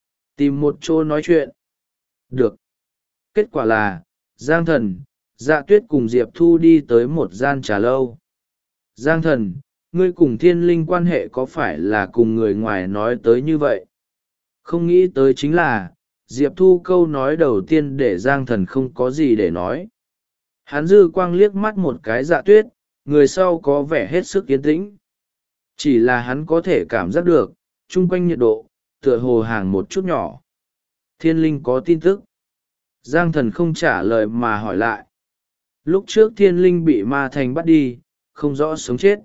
Tìm một chỗ nói chuyện. Được. Kết quả là, Giang Thần, Dạ Tuyết cùng Diệp Thu đi tới một gian trà lâu. Giang Thần, ngươi cùng Thiên Linh quan hệ có phải là cùng người ngoài nói tới như vậy? Không nghĩ tới chính là, Diệp Thu câu nói đầu tiên để Giang Thần không có gì để nói. Hắn dư quang liếc mắt một cái Dạ Tuyết, người sau có vẻ hết sức yên tĩnh. Chỉ là hắn có thể cảm giác được, chung quanh nhiệt độ, tựa hồ hàng một chút nhỏ. Thiên Linh có tin tức. Giang Thần không trả lời mà hỏi lại. Lúc trước Thiên Linh bị ma thành bắt đi, không rõ sống chết.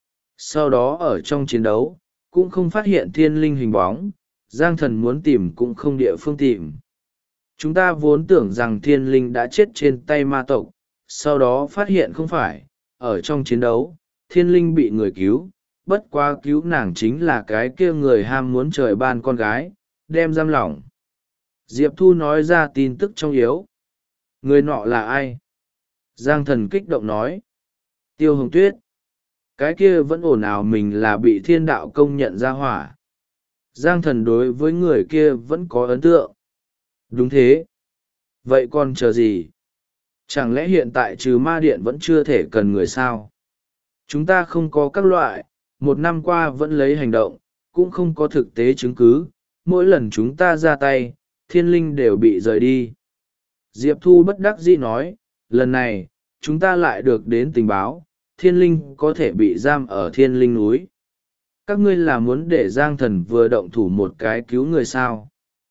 Sau đó ở trong chiến đấu, cũng không phát hiện Thiên Linh hình bóng, Giang Thần muốn tìm cũng không địa phương tìm. Chúng ta vốn tưởng rằng Thiên Linh đã chết trên tay ma tộc, sau đó phát hiện không phải, ở trong chiến đấu, Thiên Linh bị người cứu, bất quá cứu nàng chính là cái kia người ham muốn trời ban con gái, đem giam lỏng. Diệp Thu nói ra tin tức trong yếu. Người nọ là ai? Giang Thần kích động nói. Tiêu Hồng Tuyết. Cái kia vẫn ồn ào mình là bị thiên đạo công nhận ra hỏa. Giang Thần đối với người kia vẫn có ấn tượng. Đúng thế. Vậy còn chờ gì? Chẳng lẽ hiện tại trừ ma điện vẫn chưa thể cần người sao? Chúng ta không có các loại, một năm qua vẫn lấy hành động, cũng không có thực tế chứng cứ. Mỗi lần chúng ta ra tay, thiên linh đều bị rời đi. Diệp Thu bất đắc dĩ nói, lần này, chúng ta lại được đến tình báo, thiên linh có thể bị giam ở thiên linh núi. Các ngươi là muốn để Giang Thần vừa động thủ một cái cứu người sao?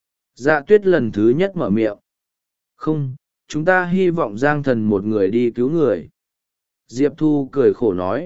Dạ Tuyết lần thứ nhất mở miệng. Không, chúng ta hy vọng Giang Thần một người đi cứu người. Diệp Thu cười khổ nói.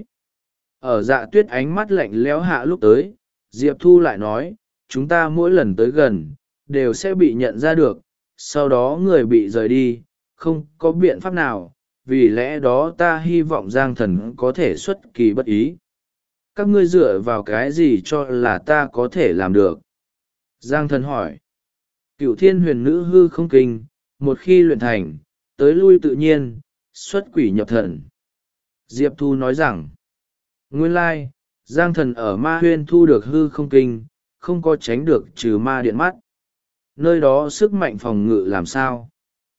Ở Dạ Tuyết ánh mắt lạnh lẽo hạ lúc tới, Diệp Thu lại nói, chúng ta mỗi lần tới gần, đều sẽ bị nhận ra được, sau đó người bị rời đi, không có biện pháp nào, vì lẽ đó ta hy vọng Giang Thần có thể xuất kỳ bất ý. Các ngươi dựa vào cái gì cho là ta có thể làm được? Giang Thần hỏi. Cửu Thiên Huyền Nữ hư không kinh, một khi luyện thành, tới lui tự nhiên, xuất quỷ nhập thần. Diệp Thu nói rằng, nguyên lai, Giang Thần ở ma huyên thu được hư không kinh, không có tránh được trừ ma điện mắt. Nơi đó sức mạnh phòng ngự làm sao?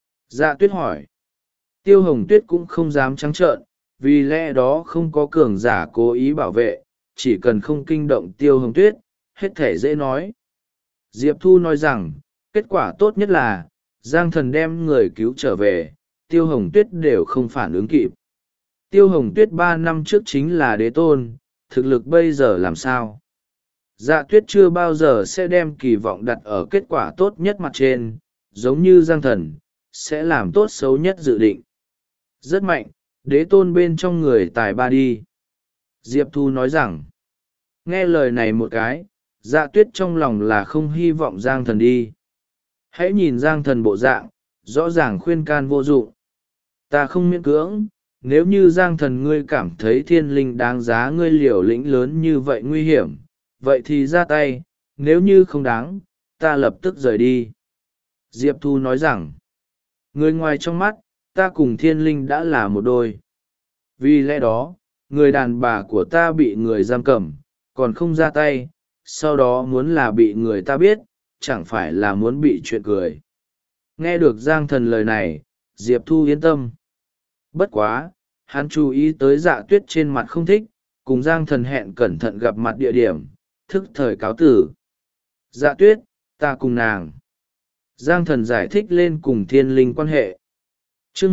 Dạ Tuyết hỏi. Tiêu Hồng Tuyết cũng không dám trắng trợn, vì lẽ đó không có cường giả cố ý bảo vệ, chỉ cần không kinh động Tiêu Hồng Tuyết, hết thể dễ nói. Diệp Thu nói rằng, kết quả tốt nhất là, Giang Thần đem người cứu trở về, Tiêu Hồng Tuyết đều không phản ứng kịp. Tiêu Hồng Tuyết 3 năm trước chính là đế tôn, thực lực bây giờ làm sao? Dạ Tuyết chưa bao giờ sẽ đem kỳ vọng đặt ở kết quả tốt nhất mặt trên, giống như Giang Thần, sẽ làm tốt xấu nhất dự định. Rất mạnh, đế tôn bên trong người tài ba đi. Diệp Thu nói rằng, nghe lời này một cái, Dạ Tuyết trong lòng là không hy vọng Giang Thần đi. Hãy nhìn Giang Thần bộ dạng, rõ ràng khuyên can vô dụng. Ta không miễn cưỡng, nếu như Giang Thần ngươi cảm thấy thiên linh đáng giá ngươi liều lĩnh lớn như vậy nguy hiểm, vậy thì ra tay, nếu như không đáng, ta lập tức rời đi. Diệp Thu nói rằng, người ngoài trong mắt, ta cùng thiên linh đã là một đôi. Vì lẽ đó, người đàn bà của ta bị người giam cầm, còn không ra tay, sau đó muốn là bị người ta biết, chẳng phải là muốn bị chuyện cười. Nghe được Giang Thần lời này, Diệp Thu yên tâm. Bất quá, hắn chú ý tới Dạ Tuyết trên mặt không thích, cùng Giang Thần hẹn cẩn thận gặp mặt địa điểm, thức thời cáo tử. Dạ Tuyết, ta cùng nàng. Giang Thần giải thích lên cùng thiên linh quan hệ. Chương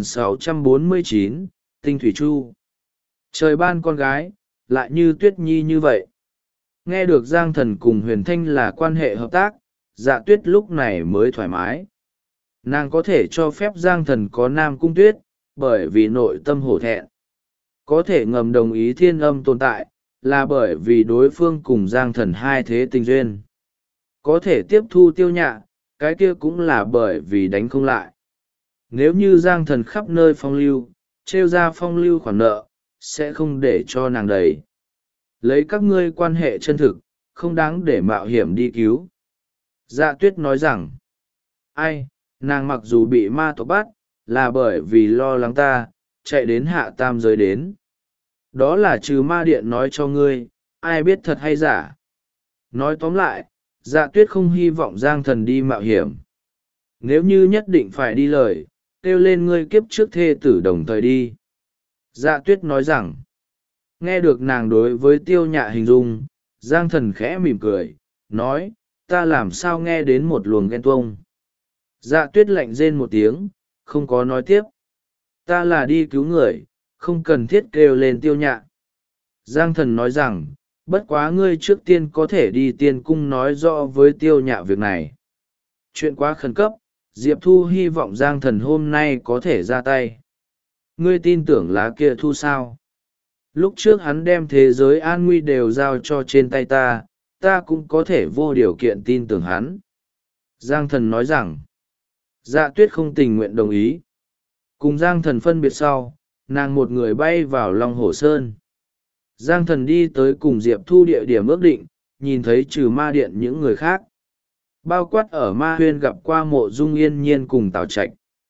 1649, Tinh Thủy Chu. Trời ban con gái, lại như Tuyết Nhi như vậy. Nghe được Giang Thần cùng Huyền Thanh là quan hệ hợp tác, Dạ Tuyết lúc này mới thoải mái. Nàng có thể cho phép Giang Thần có Nam Cung Tuyết, bởi vì nội tâm hổ thẹn. Có thể ngầm đồng ý thiên âm tồn tại, là bởi vì đối phương cùng Giang Thần hai thế tình duyên. Có thể tiếp thu Tiêu Nhạ, cái kia cũng là bởi vì đánh không lại. Nếu như Giang Thần khắp nơi phong lưu, trêu ra phong lưu khoản nợ, sẽ không để cho nàng đầy. Lấy các ngươi quan hệ chân thực, không đáng để mạo hiểm đi cứu. Dạ Tuyết nói rằng, ai, nàng mặc dù bị ma tộc bắt, là bởi vì lo lắng ta, chạy đến hạ tam giới đến. Đó là trừ ma điện nói cho ngươi, ai biết thật hay giả. Nói tóm lại, Dạ Tuyết không hy vọng Giang Thần đi mạo hiểm. Nếu như nhất định phải đi lời, kêu lên ngươi kiếp trước thê tử đồng thời đi. Dạ Tuyết nói rằng, nghe được nàng đối với Tiêu Nhạ hình dung, Giang Thần khẽ mỉm cười, nói, ta làm sao nghe đến một luồng ghen tuông. Dạ Tuyết lạnh rên một tiếng, không có nói tiếp. Ta là đi cứu người, không cần thiết kêu lên Tiêu Nhạ. Giang Thần nói rằng, bất quá ngươi trước tiên có thể đi tiên cung nói rõ với Tiêu Nhạ việc này. Chuyện quá khẩn cấp, Diệp Thu hy vọng Giang Thần hôm nay có thể ra tay. Ngươi tin tưởng lá kia thu sao? Lúc trước hắn đem thế giới an nguy đều giao cho trên tay ta, ta cũng có thể vô điều kiện tin tưởng hắn. Giang Thần nói rằng, Dạ Tuyết không tình nguyện đồng ý. Cùng Giang Thần phân biệt sau, nàng một người bay vào Long Hổ Sơn. Giang Thần đi tới cùng Diệp Thu địa điểm ước định, nhìn thấy trừ ma điện những người khác. bao quát ở Ma Huyên gặp qua Mộ Dung Yên Nhiên cùng Tào Trạch.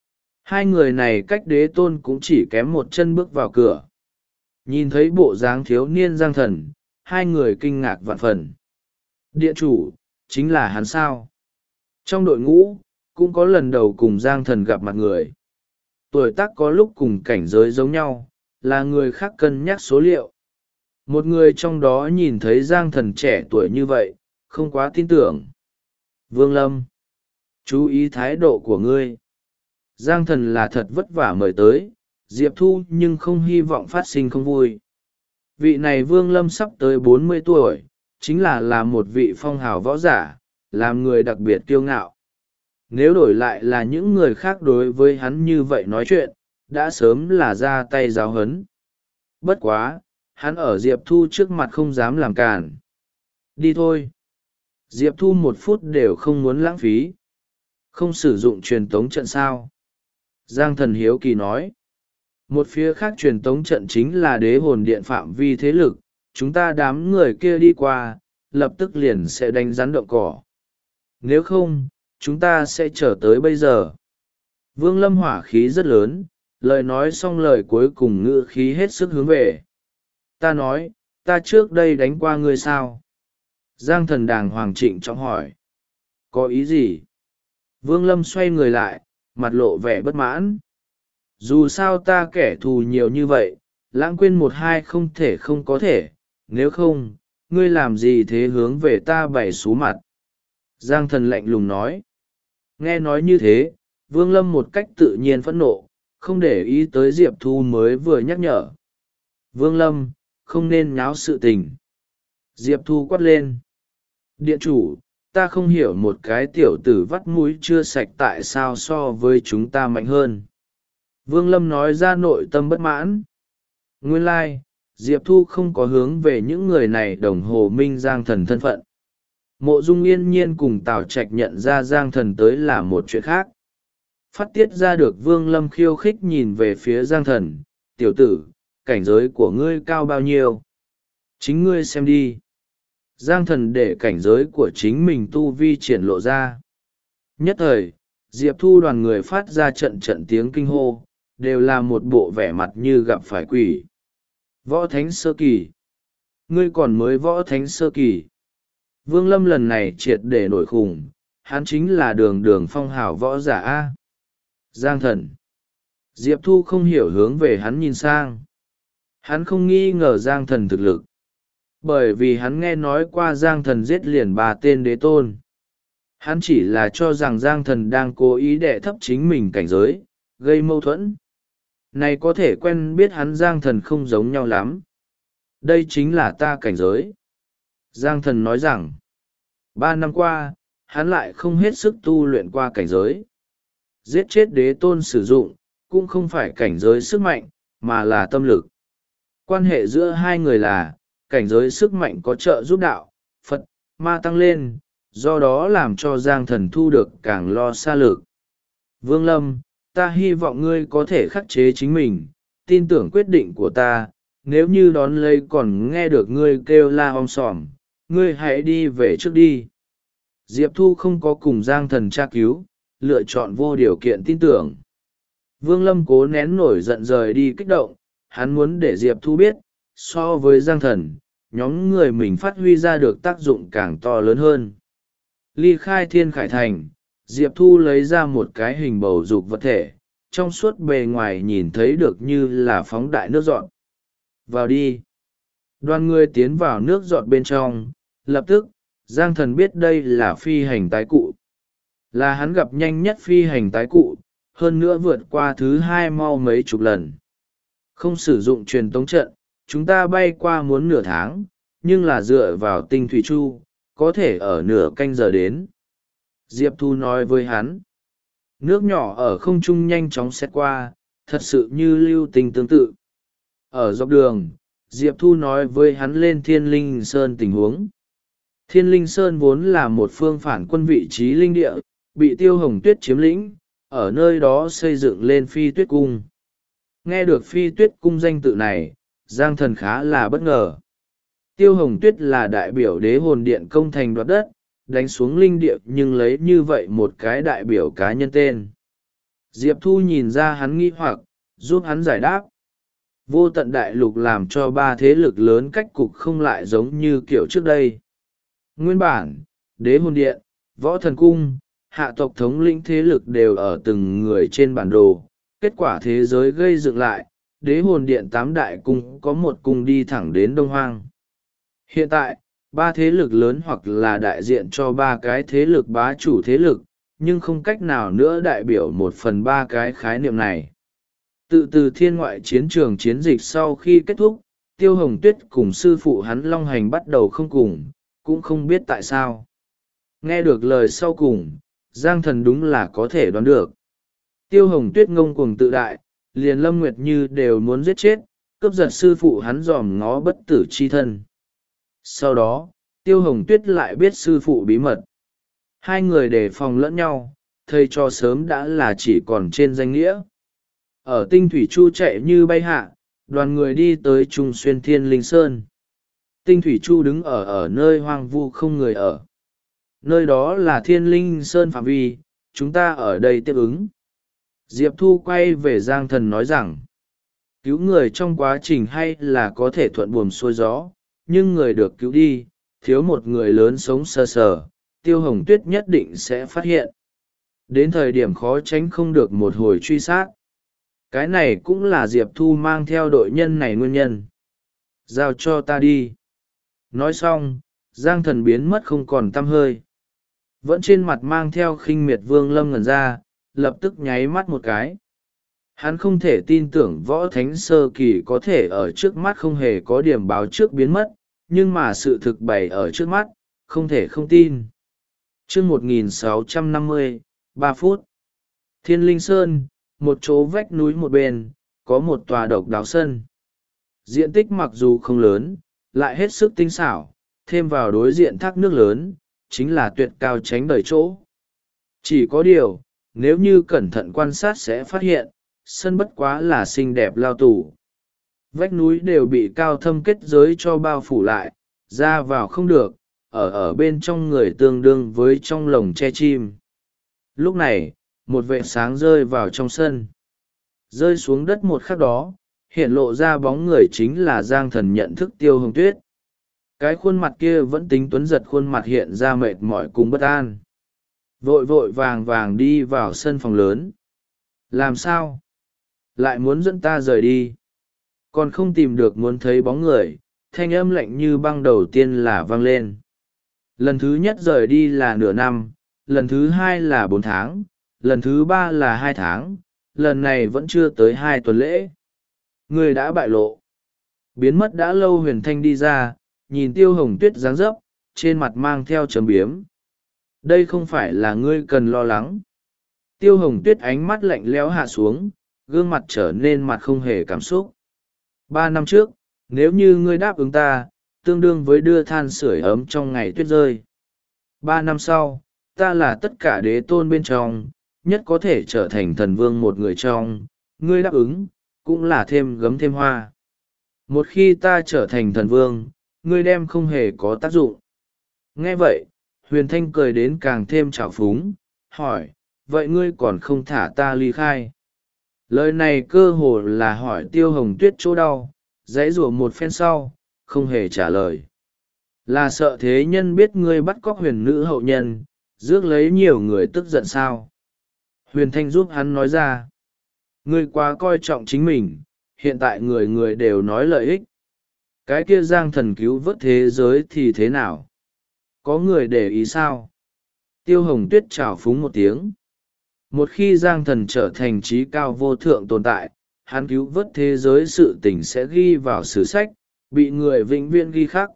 Hai người này cách đế tôn cũng chỉ kém một chân bước vào cửa. Nhìn thấy bộ dáng thiếu niên Giang Thần, hai người kinh ngạc vạn phần. Điện chủ, chính là hắn sao? Trong đội ngũ, cũng có lần đầu cùng Giang Thần gặp mặt người. Tuổi tác có lúc cùng cảnh giới giống nhau, là người khác cân nhắc số liệu. Một người trong đó nhìn thấy Giang Thần trẻ tuổi như vậy, không quá tin tưởng. Vương Lâm, chú ý thái độ của ngươi. Giang Thần là thật vất vả mời tới, Diệp Thu nhưng không hy vọng phát sinh không vui. Vị này Vương Lâm sắp tới 40 tuổi, chính là một vị phong hào võ giả, làm người đặc biệt kiêu ngạo. Nếu đổi lại là những người khác đối với hắn như vậy nói chuyện, đã sớm là ra tay giáo huấn. Bất quá, hắn ở Diệp Thu trước mặt không dám làm cản. Đi thôi. Diệp Thu 1 phút đều không muốn lãng phí. Không sử dụng truyền tống trận sao? Giang Thần hiếu kỳ nói. Một phía khác truyền tống trận chính là đế hồn điện phạm vi thế lực, chúng ta đám người kia đi qua, lập tức liền sẽ đánh rắn động cỏ. Nếu không, chúng ta sẽ chờ tới bây giờ. Vương Lâm hỏa khí rất lớn, lời nói xong lời cuối cùng ngữ khí hết sức hướng về. Ta nói, ta trước đây đánh qua ngươi sao? Giang Thần đàng hoàng trịnh trọng hỏi. Có ý gì? Vương Lâm xoay người lại, mặt lộ vẻ bất mãn. Dù sao ta kẻ thù nhiều như vậy, lãng quên 1-2 không thể không có thể, nếu không, ngươi làm gì thế hướng về ta bày xú mặt. Giang Thần lạnh lùng nói. Nghe nói như thế, Vương Lâm một cách tự nhiên phẫn nộ, không để ý tới Diệp Thu mới vừa nhắc nhở. Vương Lâm, không nên nháo sự tình. Diệp Thu quát lên. Điện chủ, ta không hiểu một cái tiểu tử vắt mũi chưa sạch tại sao so với chúng ta mạnh hơn. Vương Lâm nói ra nội tâm bất mãn. Nguyên lai, Diệp Thu không có hướng về những người này đồng hồ minh Giang Thần thân phận. Mộ Dung Yên Nhiên cùng Tào Trạch nhận ra Giang Thần tới là một chuyện khác. Phát tiết ra được Vương Lâm khiêu khích nhìn về phía Giang Thần. Tiểu tử, cảnh giới của ngươi cao bao nhiêu? Chính ngươi xem đi. Giang Thần để cảnh giới của chính mình tu vi triển lộ ra. Nhất thời, Diệp Thu đoàn người phát ra trận trận tiếng kinh hô, đều là một bộ vẻ mặt như gặp phải quỷ. Võ Thánh Sơ Kỳ. Ngươi còn mới Võ Thánh Sơ Kỳ. Vương Lâm lần này triệt để nổi khủng, hắn chính là đường phong hào võ giả A. Giang Thần. Diệp Thu không hiểu hướng về hắn nhìn sang. Hắn không nghi ngờ Giang Thần thực lực. Bởi vì hắn nghe nói qua Giang Thần giết liền 3 tên đế tôn. Hắn chỉ là cho rằng Giang Thần đang cố ý đè thấp chính mình cảnh giới, gây mâu thuẫn. Này có thể quen biết hắn Giang Thần không giống nhau lắm. Đây chính là ta cảnh giới. Giang Thần nói rằng, 3 năm qua, hắn lại không hết sức tu luyện qua cảnh giới. Giết chết đế tôn sử dụng, cũng không phải cảnh giới sức mạnh, mà là tâm lực. Quan hệ giữa hai người là, cảnh giới sức mạnh có trợ giúp đạo, Phật, ma tăng lên, do đó làm cho Giang Thần thu được càng lo xa lực. Vương Lâm, ta hy vọng ngươi có thể khắc chế chính mình, tin tưởng quyết định của ta, nếu như đón lấy còn nghe được ngươi kêu la om sòm, ngươi hãy đi về trước đi. Diệp Thu không có cùng Giang Thần tra cứu, lựa chọn vô điều kiện tin tưởng. Vương Lâm cố nén nổi giận rời đi kích động, hắn muốn để Diệp Thu biết, so với Giang Thần, nhóm người mình phát huy ra được tác dụng càng to lớn hơn. Ly khai Thiên Khải Thành, Diệp Thu lấy ra một cái hình bầu dục vật thể, trong suốt bề ngoài nhìn thấy được như là phóng đại nước giọt. Vào đi. Đoàn người tiến vào nước giọt bên trong, lập tức, Giang Thần biết đây là phi hành tái cụ. Là hắn gặp nhanh nhất phi hành tái cụ, hơn nữa vượt qua thứ 2 mau mấy chục lần. Không sử dụng truyền tống trận, chúng ta bay qua muốn nửa tháng, nhưng là dựa vào tinh thủy chu, có thể ở nửa canh giờ đến. Diệp Thu nói với hắn. Nước nhỏ ở không trung nhanh chóng xét qua, thật sự như lưu tình tương tự. Ở dọc đường, Diệp Thu nói với hắn lên Thiên Linh Sơn tình huống. Thiên Linh Sơn vốn là một phương phản quân vị trí linh địa, bị Tiêu Hồng Tuyết chiếm lĩnh, ở nơi đó xây dựng lên Phi Tuyết Cung. Nghe được Phi Tuyết Cung danh tự này, Giang Thần khá là bất ngờ. Tiêu Hồng Tuyết là đại biểu đế hồn điện công thành đoạt đất, đánh xuống linh địa nhưng lấy như vậy một cái đại biểu cá nhân tên. Diệp Thu nhìn ra hắn nghi hoặc, giúp hắn giải đáp. Vô tận đại lục làm cho ba thế lực lớn cách cục không lại giống như kiểu trước đây. Nguyên bản, đế hồn điện, võ thần cung, hạ tộc thống lĩnh thế lực đều ở từng người trên bản đồ. Kết quả thế giới gây dựng lại, đế hồn điện 8 đại cung có một cung đi thẳng đến Đông Hoang. Hiện tại, ba thế lực lớn hoặc là đại diện cho ba cái thế lực bá chủ thế lực, nhưng không cách nào nữa đại biểu 1/3 cái khái niệm này. Từ thiên ngoại chiến trường chiến dịch sau khi kết thúc, Tiêu Hồng Tuyết cùng sư phụ hắn Long Hành bắt đầu không cùng, cũng không biết tại sao. Nghe được lời sau cùng, Giang Thần đúng là có thể đoán được. Tiêu Hồng Tuyết ngông cuồng tự đại, liền Lâm Nguyệt Như đều muốn giết chết, cướp giật sư phụ hắn dòm ngó bất tử chi thân. Sau đó, Tiêu Hồng Tuyết lại biết sư phụ bí mật. Hai người đề phòng lẫn nhau, thầy cho sớm đã là chỉ còn trên danh nghĩa. Ở Tinh Thủy Chu chạy như bay hạ, đoàn người đi tới Trung Xuyên Thiên Linh Sơn. Tinh Thủy Chu đứng ở nơi hoang vu không người ở. Nơi đó là Thiên Linh Sơn phạm vi, chúng ta ở đây tiếp ứng. Diệp Thu quay về Giang Thần nói rằng, cứu người trong quá trình hay là có thể thuận buồm xuôi gió, nhưng người được cứu đi, thiếu một người lớn sống sờ sờ, Tiêu Hồng Tuyết nhất định sẽ phát hiện. Đến thời điểm khó tránh không được một hồi truy sát. Cái này cũng là Diệp Thu mang theo đội nhân này nguyên nhân. Giao cho ta đi. Nói xong, Giang Thần biến mất không còn tăm hơi. Vẫn trên mặt mang theo khinh miệt Vương Lâm ngẩn ra, lập tức nháy mắt một cái. Hắn không thể tin tưởng võ thánh sơ kỳ có thể ở trước mắt không hề có điểm báo trước biến mất, nhưng mà sự thực bày ở trước mắt, không thể không tin. Chương 1650, 3 phút. Thiên Linh Sơn, một chỗ vách núi một bên, có một tòa độc đáo sân. Diện tích mặc dù không lớn, lại hết sức tinh xảo, thêm vào đối diện thác nước lớn, chính là tuyệt cao tránh đời chỗ. Chỉ có điều, nếu như cẩn thận quan sát sẽ phát hiện, sân bất quá là xinh đẹp lao tù. Vách núi đều bị cao thâm kết giới cho bao phủ lại, ra vào không được, ở bên trong người tương đương với trong lồng che chim. Lúc này, một vệt sáng rơi vào trong sân. Rơi xuống đất một khắc đó, hiện lộ ra bóng người chính là Giang Thần nhận thức Tiêu Hồng Tuyết. Cái khuôn mặt kia vẫn tính tuấn giật, khuôn mặt hiện ra mệt mỏi cùng bất an. Vội vội vàng vàng đi vào sân phòng lớn. Làm sao? Lại muốn dẫn ta rời đi? Còn không tìm được muốn thấy bóng người, thanh âm lạnh như băng đầu tiên là vang lên. Lần thứ nhất rời đi là nửa năm, lần thứ hai là 4 tháng, lần thứ ba là 2 tháng, lần này vẫn chưa tới 2 tuần lễ. Người đã bại lộ. Biến mất đã lâu Huyền Thanh đi ra, nhìn Tiêu Hồng Tuyết dáng dấp, trên mặt mang theo chấm biếm. Đây không phải là ngươi cần lo lắng. Tiêu Hồng Tuyết ánh mắt lạnh lẽo hạ xuống, gương mặt trở nên mặt không hề cảm xúc. 3 năm trước, nếu như ngươi đáp ứng ta, tương đương với đưa than sưởi ấm trong ngày tuyết rơi. 3 năm sau, ta là tất cả đế tôn bên trong, nhất có thể trở thành thần vương một người trong, ngươi đáp ứng, cũng là thêm gấm thêm hoa. Một khi ta trở thành thần vương, ngươi đem không hề có tác dụng. Nghe vậy, Huyền Thanh cười đến càng thêm trào phúng, hỏi, vậy ngươi còn không thả ta ly khai? Lời này cơ hồ là hỏi Tiêu Hồng Tuyết chỗ đau, dãy rủa một phen sau, không hề trả lời. Là sợ thế nhân biết ngươi bắt cóc huyền nữ hậu nhân, rước lấy nhiều người tức giận sao? Huyền Thanh giúp hắn nói ra. Ngươi quá coi trọng chính mình, hiện tại người người đều nói lợi ích. Cái kia Giang Thần cứu vớt thế giới thì thế nào? Có người để ý sao? Tiêu Hồng Tuyết trào phúng một tiếng. Một khi Giang Thần trở thành trí cao vô thượng tồn tại, hắn cứu vớt thế giới sự tình sẽ ghi vào sử sách, bị người vĩnh viễn ghi khắc.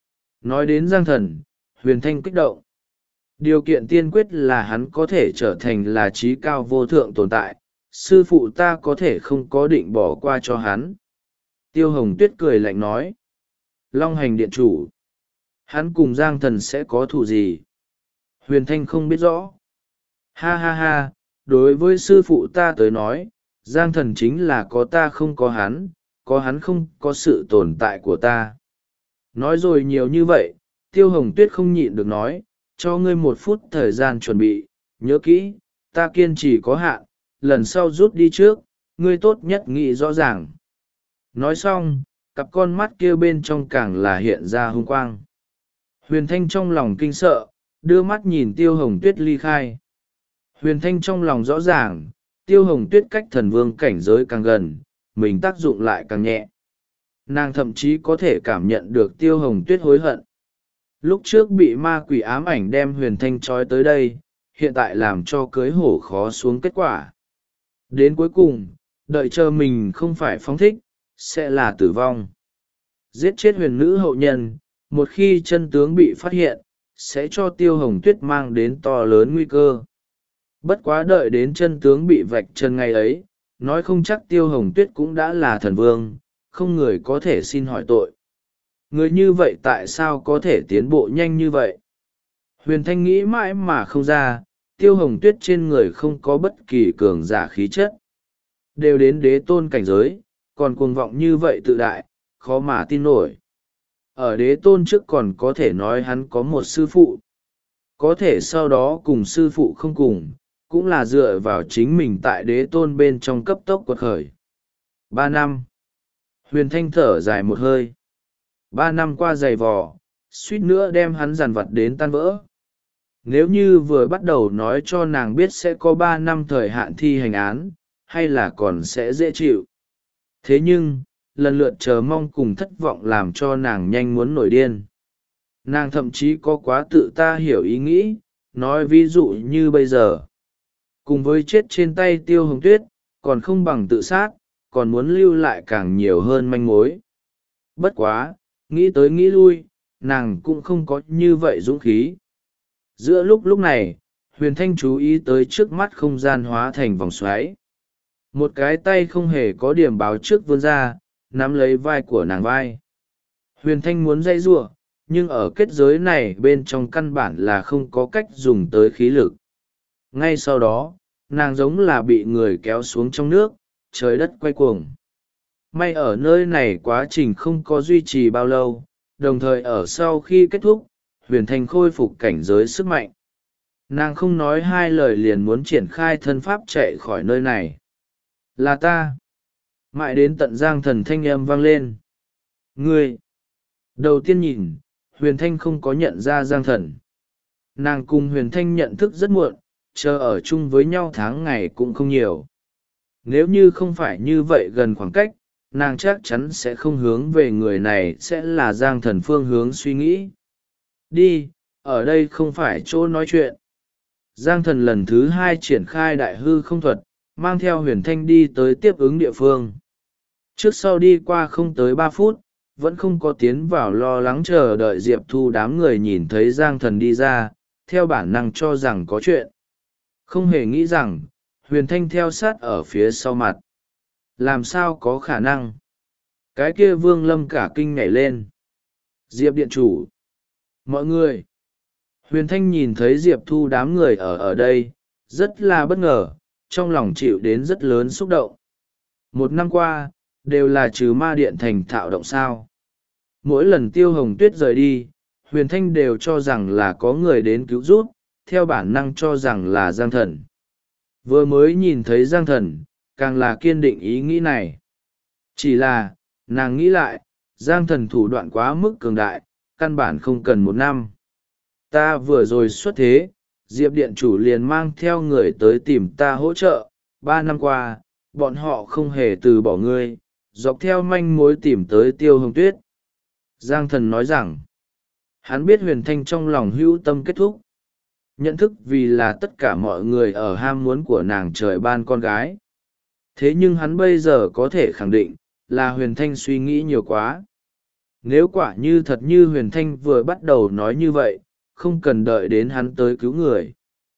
Nói đến Giang Thần, Huyền Thanh kích động. Điều kiện tiên quyết là hắn có thể trở thành là trí cao vô thượng tồn tại, sư phụ ta có thể không có định bỏ qua cho hắn. Tiêu Hồng Tuyết cười lạnh nói. Long Hành điện chủ. Hắn cùng Giang Thần sẽ có thù gì? Huyền Thanh không biết rõ. Ha ha ha, đối với sư phụ ta tới nói, Giang Thần chính là có ta không có hắn không có sự tồn tại của ta. Nói rồi nhiều như vậy, Tiêu Hồng Tuyết không nhịn được nói, cho ngươi 1 phút thời gian chuẩn bị, nhớ kỹ, ta kiên trì có hạn, lần sau rút đi trước, ngươi tốt nhất nghĩ rõ ràng. Nói xong, cặp con mắt kia bên trong càng là hiện ra hung quang. Huyền Thanh trong lòng kinh sợ, đưa mắt nhìn Tiêu Hồng Tuyết ly khai. Huyền Thanh trong lòng rõ ràng, Tiêu Hồng Tuyết cách thần vương cảnh giới càng gần, mình tác dụng lại càng nhẹ. Nàng thậm chí có thể cảm nhận được Tiêu Hồng Tuyết hối hận. Lúc trước bị ma quỷ ám ảnh đem Huyền Thanh trói tới đây, hiện tại làm cho cưới hổ khó xuống kết quả. Đến cuối cùng, đợi chờ mình không phải phóng thích, sẽ là tử vong. Giết chết huyền nữ hậu nhân, một khi chân tướng bị phát hiện, sẽ cho Tiêu Hồng Tuyết mang đến to lớn nguy cơ. Bất quá đợi đến chân tướng bị vạch trần ngày ấy, nói không chắc Tiêu Hồng Tuyết cũng đã là thần vương, không người có thể xin hỏi tội. Người như vậy tại sao có thể tiến bộ nhanh như vậy? Huyền Thanh nghĩ mãi mà không ra, Tiêu Hồng Tuyết trên người không có bất kỳ cường giả khí chất. Đều đến đế tôn cảnh giới, còn cuồng vọng như vậy tự đại, khó mà tin nổi. Ở đế tôn trước còn có thể nói hắn có một sư phụ. Có thể sau đó cùng sư phụ không cùng, cũng là dựa vào chính mình tại đế tôn bên trong cấp tốc quật khởi. 3 năm. Huyền Thanh thở dài một hơi. 3 năm qua dày vò, suýt nữa đem hắn dằn vặt đến tan vỡ. Nếu như vừa bắt đầu nói cho nàng biết sẽ có 3 năm thời hạn thi hành án, hay là còn sẽ dễ chịu. Thế nhưng, lần lượt chờ mong cùng thất vọng làm cho nàng nhanh muốn nổi điên. Nàng thậm chí có quá tự ta hiểu ý nghĩ, nói ví dụ như bây giờ. Cùng với chết trên tay Tiêu Hồng Tuyết, còn không bằng tự sát, còn muốn lưu lại càng nhiều hơn manh mối. Bất quá, nghĩ tới nghĩ lui, nàng cũng không có như vậy dũng khí. Giữa lúc này, Huyền Thanh chú ý tới trước mắt không gian hóa thành vòng xoáy. Một cái tay không hề có điểm báo trước vươn ra, nắm lấy vai của nàng vai. Huyền Thanh muốn dây giụa, nhưng ở kết giới này bên trong căn bản là không có cách dùng tới khí lực. Ngay sau đó, nàng giống là bị người kéo xuống trong nước, trời đất quay cuồng. May ở nơi này quá trình không có duy trì bao lâu, đồng thời ở sau khi kết thúc, Huyền Thanh khôi phục cảnh giới sức mạnh. Nàng không nói hai lời liền muốn triển khai thân pháp chạy khỏi nơi này. Là ta. Mãi đến tận Giang Thần thanh âm vang lên. Ngươi. Đầu tiên nhìn, Huyền Thanh không có nhận ra Giang Thần. Nàng cùng Huyền Thanh nhận thức rất muộn, chờ ở chung với nhau tháng ngày cũng không nhiều. Nếu như không phải như vậy gần khoảng cách, nàng chắc chắn sẽ không hướng về người này sẽ là Giang Thần phương hướng suy nghĩ. Đi, ở đây không phải chỗ nói chuyện. Giang Thần lần thứ 2 triển khai đại hư không thuật, mang theo Huyền Thanh đi tới tiếp ứng địa phương. Trước sau đi qua không tới 3 phút, vẫn không có tiến vào, lo lắng chờ đợi Diệp Thu đám người nhìn thấy Giang Thần đi ra, theo bản năng cho rằng có chuyện. Không hề nghĩ rằng, Huyền Thanh theo sát ở phía sau mặt. Làm sao có khả năng? Cái kia Vương Lâm cả kinh nhảy lên. Diệp điện chủ. Mọi người. Huyền Thanh nhìn thấy Diệp Thu đám người ở đây, rất là bất ngờ, trong lòng chịu đến rất lớn xúc động. 1 năm qua, đều là trừ ma điện thành thạo động sao. Mỗi lần Tiêu Hồng Tuyết rời đi, Huyền Thanh đều cho rằng là có người đến cứu giúp, theo bản năng cho rằng là Giang Thần. Vừa mới nhìn thấy Giang Thần, càng là kiên định ý nghĩ này. Chỉ là, nàng nghĩ lại, Giang Thần thủ đoạn quá mức cường đại, căn bản không cần 1 năm. Ta vừa rồi xuất thế, Diệp điện chủ liền mang theo người tới tìm ta hỗ trợ. 3 năm qua, bọn họ không hề từ bỏ ngươi, dọc theo manh mối tìm tới Tiêu Hồng Tuyết. Giang Thần nói rằng, hắn biết Huyền Thanh trong lòng hữu tâm kết thúc. Nhận thức vì là tất cả mọi người ở ham muốn của nàng trời ban con gái. Thế nhưng hắn bây giờ có thể khẳng định, là Huyền Thanh suy nghĩ nhiều quá. Nếu quả như thật như Huyền Thanh vừa bắt đầu nói như vậy, không cần đợi đến hắn tới cứu người.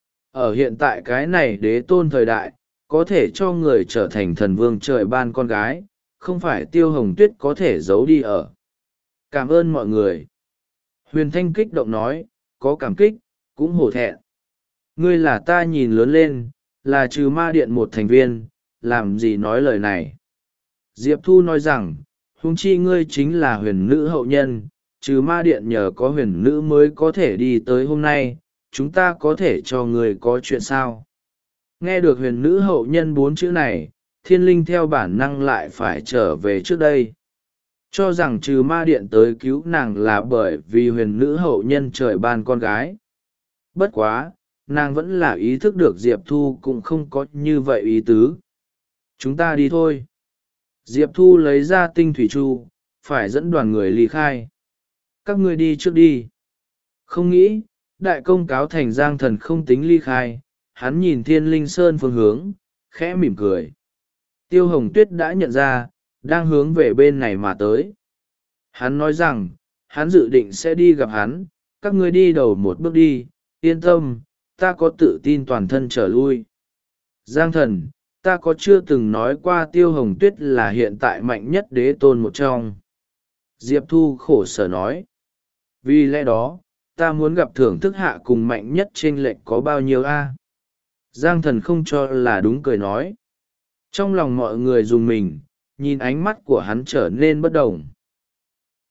Ở hiện tại cái này đế tôn thời đại, có thể cho người trở thành thần vương trời ban con gái, không phải Tiêu Hồng Tuyết có thể giấu đi ở. Cảm ơn mọi người. Huyền Thanh kích động nói, có cảm kích, cũng hổ thẹn. Ngươi là ta nhìn lớn lên, là trừ ma điện một thành viên, làm gì nói lời này. Diệp Thu nói rằng, huống chi ngươi chính là huyền nữ hậu nhân, trừ ma điện nhờ có huyền nữ mới có thể đi tới hôm nay, chúng ta có thể cho người có chuyện sao? Nghe được huyền nữ hậu nhân 4 chữ này, thiên linh theo bản năng lại phải trở về trước đây, cho rằng trừ ma điện tới cứu nàng là bởi vì huyền nữ hậu nhân trời ban con gái. Bất quá, nàng vẫn là ý thức được Diệp Thu cũng không có như vậy ý tứ. Chúng ta đi thôi. Diệp Thu lấy ra tinh thủy chu, phải dẫn đoàn người ly khai. Các ngươi đi trước đi. Không nghĩ, đại công cáo thành Giang Thần không tính ly khai, hắn nhìn Thiên Linh Sơn phương hướng, khẽ mỉm cười. Tiêu Hồng Tuyết đã nhận ra, đang hướng về bên này mà tới. Hắn nói rằng, hắn dự định sẽ đi gặp hắn, các ngươi đi đầu một bước đi, yên tâm, ta có tự tin toàn thân trở lui. Giang Thần, ta có chưa từng nói qua Tiêu Hồng Tuyết là hiện tại mạnh nhất đế tôn một trong. Diệp Thu khổ sở nói. Vì lẽ đó, ta muốn gặp thưởng thức hạ cùng mạnh nhất chênh lệch có bao nhiêu a? Giang Thần không cho là đúng cười nói. Trong lòng mọi người dùng mình, nhìn ánh mắt của hắn trở nên bất đồng.